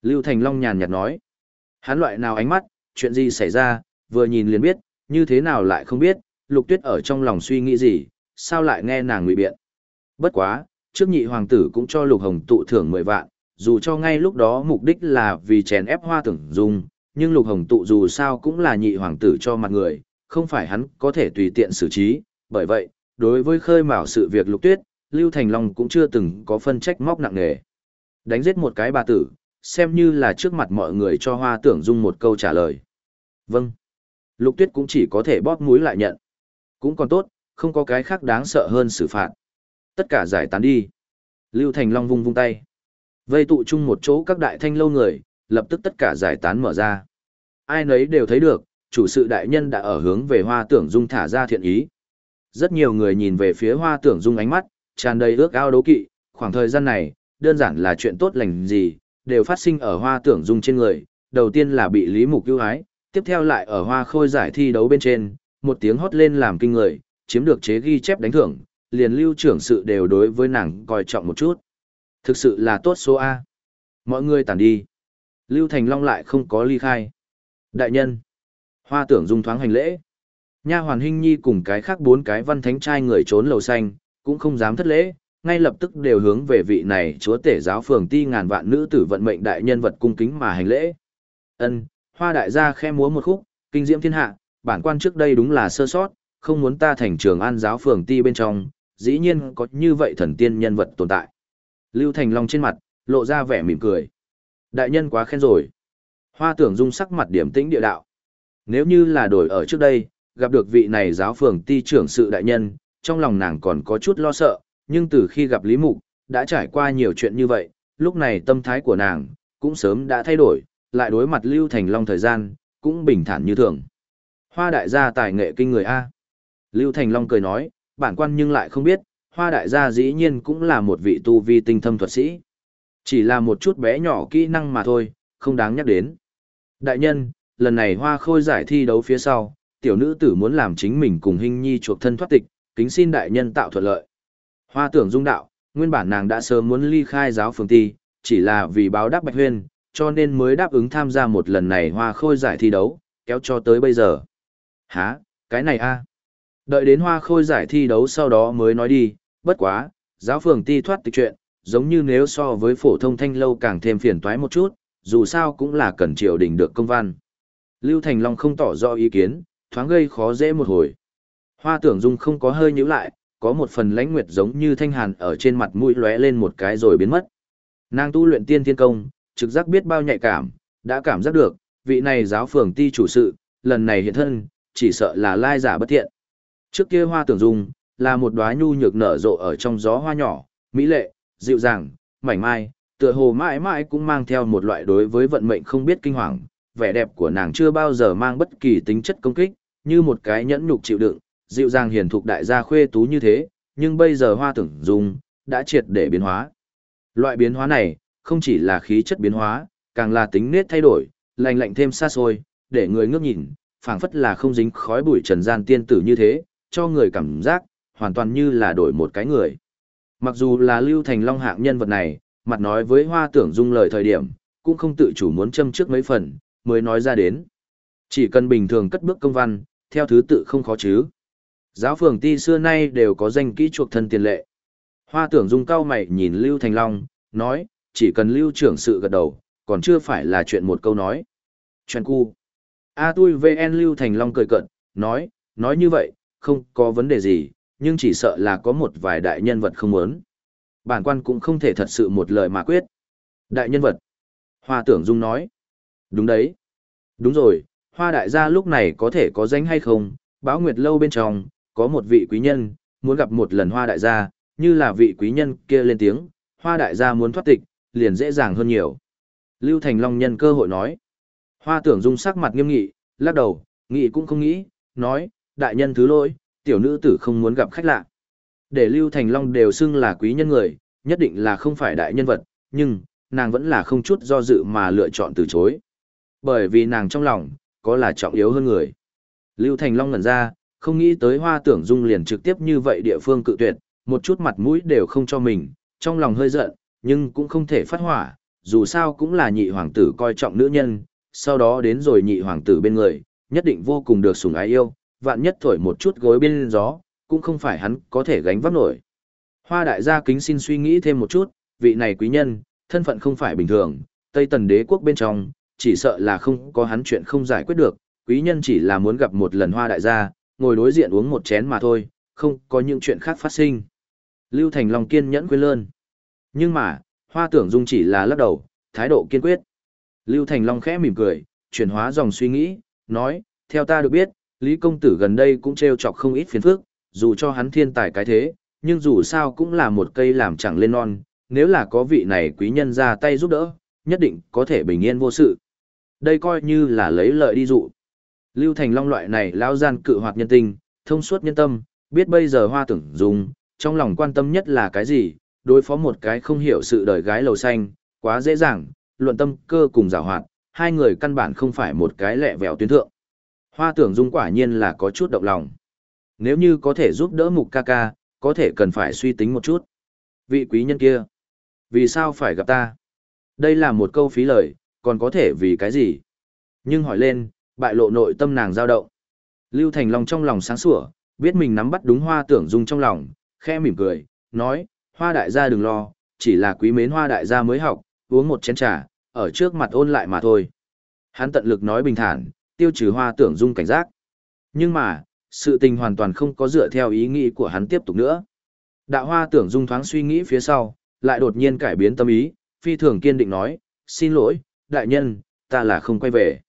Lưu Thành Long nhàn nhạt nói. Hắn loại nào ánh mắt, chuyện gì xảy ra, vừa nhìn liền biết, như thế nào lại không biết, Lục Tuyết ở trong lòng suy nghĩ gì, sao lại nghe nàng ngụy biện. Bất quá, trước nhị hoàng tử cũng cho Lục Hồng tụ thưởng 10 vạn, dù cho ngay lúc đó mục đích là vì chèn ép Hoa Tưởng Dung, nhưng Lục Hồng tụ dù sao cũng là nhị hoàng tử cho mặt người, không phải hắn có thể tùy tiện xử trí, bởi vậy, đối với khơi mào sự việc Lục Tuyết, Lưu Thành Long cũng chưa từng có phân trách móc nặng nề. Đánh giết một cái bà tử, xem như là trước mặt mọi người cho Hoa Tưởng Dung một câu trả lời. Vâng. Lục Tuyết cũng chỉ có thể bóp mũi lại nhận. Cũng còn tốt, không có cái khác đáng sợ hơn xử phạt. Tất cả giải tán đi. Lưu Thành Long vung vung tay. Vây tụ chung một chỗ các đại thanh lâu người, lập tức tất cả giải tán mở ra. Ai nấy đều thấy được, chủ sự đại nhân đã ở hướng về Hoa Tưởng Dung thả ra thiện ý. Rất nhiều người nhìn về phía Hoa Tưởng Dung ánh mắt, tràn đầy ước ao đố kỵ, khoảng thời gian này, đơn giản là chuyện tốt lành gì, đều phát sinh ở Hoa Tưởng Dung trên người, đầu tiên là bị Lý Mục ưu ái, tiếp theo lại ở Hoa Khôi giải thi đấu bên trên, một tiếng hót lên làm kinh người, chiếm được chế ghi chép đánh thưởng, liền Lưu trưởng sự đều đối với nàng coi trọng một chút. Thực sự là tốt số A. Mọi người tản đi. Lưu Thành Long lại không có ly khai. Đại nhân. Hoa Tưởng Dung thoáng hành lễ. Nha hoàn Hinh Nhi cùng cái khác 4 cái văn thánh trai người trốn lầu xanh, cũng không dám thất lễ, ngay lập tức đều hướng về vị này chúa tể giáo phường ti ngàn vạn nữ tử vận mệnh đại nhân vật cung kính mà hành lễ. Ân, Hoa đại gia khẽ múa một khúc, kinh diễm thiên hạ, bản quan trước đây đúng là sơ sót, không muốn ta thành Trường An giáo phường ti bên trong, dĩ nhiên có như vậy thần tiên nhân vật tồn tại. Lưu Thành Long trên mặt, lộ ra vẻ mỉm cười. Đại nhân quá khen rồi. Hoa Tưởng Dung sắc mặt điềm tĩnh địa đạo. Nếu như là đổi ở trước đây, gặp được vị này giáo phường ti trưởng sự đại nhân, trong lòng nàng còn có chút lo sợ, nhưng từ khi gặp Lý Mục, đã trải qua nhiều chuyện như vậy, lúc này tâm thái của nàng, cũng sớm đã thay đổi, lại đối mặt Lưu Thành Long thời gian, cũng bình thản như thường. Hoa đại gia tài nghệ kinh người A. Lưu Thành Long cười nói, bản quan nhưng lại không biết, Hoa đại gia dĩ nhiên cũng là một vị tu vi tinh thâm thuật sĩ. Chỉ là một chút bé nhỏ kỹ năng mà thôi, không đáng nhắc đến. Đại nhân, lần này Hoa Khôi giải thi đấu phía sau, tiểu nữ tử muốn làm chính mình cùng Hinh Nhi chuộc thân thoát tịch, kính xin đại nhân tạo thuận lợi. Hoa Tưởng Dung đạo, nguyên bản nàng đã sớm muốn ly khai giáo phường ti, chỉ là vì báo đáp Bạch Huyên, cho nên mới đáp ứng tham gia một lần này Hoa Khôi giải thi đấu, kéo cho tới bây giờ. Hả, cái này a? Đợi đến Hoa Khôi giải thi đấu sau đó mới nói đi, bất quá, giáo phường ti thoát tịch chuyện, giống như nếu so với phổ thông thanh lâu càng thêm phiền toái một chút, dù sao cũng là cần triều đình được công văn. Lưu Thành Long không tỏ rõ ý kiến, thoáng gây khó dễ một hồi. Hoa Tưởng Dung không có hơi nhíu lại, có một phần lãnh nguyệt giống như thanh hàn ở trên mặt mũi lóe lên một cái rồi biến mất. Nàng tu luyện tiên thiên công, trực giác biết bao nhạy cảm, đã cảm giác được, vị này giáo phường ti chủ sự, lần này hiện thân, chỉ sợ là lai giả bất thiện. Trước kia Hoa Tưởng Dung, là một đóa nhu nhược nở rộ ở trong gió hoa nhỏ, mỹ lệ, dịu dàng, mảnh mai, tựa hồ mãi mãi cũng mang theo một loại đối với vận mệnh không biết kinh hoàng, vẻ đẹp của nàng chưa bao giờ mang bất kỳ tính chất công kích, như một cái nhẫn nhục chịu đựng, dịu dàng hiền thục đại gia khuê tú như thế, nhưng bây giờ Hoa Tưởng Dung đã triệt để biến hóa. Loại biến hóa này, không chỉ là khí chất biến hóa, càng là tính nết thay đổi, lạnh lạnh thêm xa xôi, để người ngước nhìn, phảng phất là không dính khói bụi trần gian tiên tử như thế, cho người cảm giác hoàn toàn như là đổi một cái người. Mặc dù là Lưu Thành Long hạng nhân vật này, mặt nói với Hoa Tưởng Dung lời thời điểm, cũng không tự chủ muốn châm trước mấy phần, mới nói ra đến. Chỉ cần bình thường cất bước công văn, theo thứ tự không khó chứ. Giáo phường ti xưa nay đều có danh kỹ chuộc thân tiền lệ. Hoa Tưởng Dung cao mày nhìn Lưu Thành Long, nói, chỉ cần Lưu trưởng sự gật đầu, còn chưa phải là chuyện một câu nói. Chuyện cu. A tui VN Lưu Thành Long cười cợt, nói như vậy, không có vấn đề gì, nhưng chỉ sợ là có một vài đại nhân vật không muốn. Bản quan cũng không thể thật sự một lời mà quyết. Đại nhân vật. Hoa Tưởng Dung nói. Đúng đấy. Đúng rồi, Hoa đại gia lúc này có thể có danh hay không, Báo Nguyệt lâu bên trong, có một vị quý nhân, muốn gặp một lần Hoa đại gia, như là vị quý nhân kia lên tiếng, Hoa đại gia muốn thoát tịch, liền dễ dàng hơn nhiều. Lưu Thành Long nhân cơ hội nói. Hoa Tưởng Dung sắc mặt nghiêm nghị, lắc đầu, nghĩ cũng không nghĩ, nói, đại nhân thứ lỗi, tiểu nữ tử không muốn gặp khách lạ. Để Lưu Thành Long đều xưng là quý nhân người, nhất định là không phải đại nhân vật, nhưng, nàng vẫn là không chút do dự mà lựa chọn từ chối. Bởi vì nàng trong lòng, có là trọng yếu hơn người. Lưu Thành Long ngẩn ra, không nghĩ tới Hoa Tưởng Dung liền trực tiếp như vậy địa phương cự tuyệt, một chút mặt mũi đều không cho mình, trong lòng hơi giận, nhưng cũng không thể phát hỏa, dù sao cũng là nhị hoàng tử coi trọng nữ nhân, sau đó đến rồi nhị hoàng tử bên người, nhất định vô cùng được sủng ái yêu, vạn nhất thổi một chút gối bên gió, cũng không phải hắn có thể gánh vác nổi. Hoa đại gia kính xin suy nghĩ thêm một chút, vị này quý nhân, thân phận không phải bình thường, Tây Tần đế quốc bên trong, chỉ sợ là không có hắn chuyện không giải quyết được, quý nhân chỉ là muốn gặp một lần hoa đại gia, ngồi đối diện uống một chén mà thôi, không có những chuyện khác phát sinh. Lưu Thành Long kiên nhẫn khuyên lơn. Nhưng mà, Hoa Tưởng Dung chỉ là lắc đầu, thái độ kiên quyết. Lưu Thành Long khẽ mỉm cười, chuyển hóa dòng suy nghĩ, nói, theo ta được biết, Lý Công Tử gần đây cũng treo chọc không ít phiền phức, dù cho hắn thiên tài cái thế, nhưng dù sao cũng là một cây làm chẳng lên non, nếu là có vị này quý nhân ra tay giúp đỡ, nhất định có thể bình yên vô sự. Đây coi như là lấy lợi đi dụ. Lưu Thành Long loại này lao gian cự hoạt nhân tình, thông suốt nhân tâm, biết bây giờ Hoa Tưởng Dung, trong lòng quan tâm nhất là cái gì, đối phó một cái không hiểu sự đời gái lầu xanh, quá dễ dàng, luận tâm cơ cùng giảo hoạt, hai người căn bản không phải một cái lẹ vẹo tuyến thượng. Hoa Tưởng Dung quả nhiên là có chút động lòng. Nếu như có thể giúp đỡ Mục ca ca, có thể cần phải suy tính một chút. Vị quý nhân kia, vì sao phải gặp ta? Đây là một câu phí lời, còn có thể vì cái gì? Nhưng hỏi lên, bại lộ nội tâm nàng dao động. Lưu Thành Long trong lòng sáng sủa, biết mình nắm bắt đúng Hoa Tưởng Dung trong lòng, khẽ mỉm cười, nói, Hoa đại gia đừng lo, chỉ là quý mến Hoa đại gia mới học, uống một chén trà, ở trước mặt ôn lại mà thôi. Hắn tận lực nói bình thản, tiêu trừ Hoa Tưởng Dung cảnh giác. Nhưng mà, sự tình hoàn toàn không có dựa theo ý nghĩ của hắn tiếp tục nữa. Đạo Hoa Tưởng Dung thoáng suy nghĩ phía sau, lại đột nhiên cải biến tâm ý, phi thường kiên định nói, xin lỗi, đại nhân, ta là không quay về.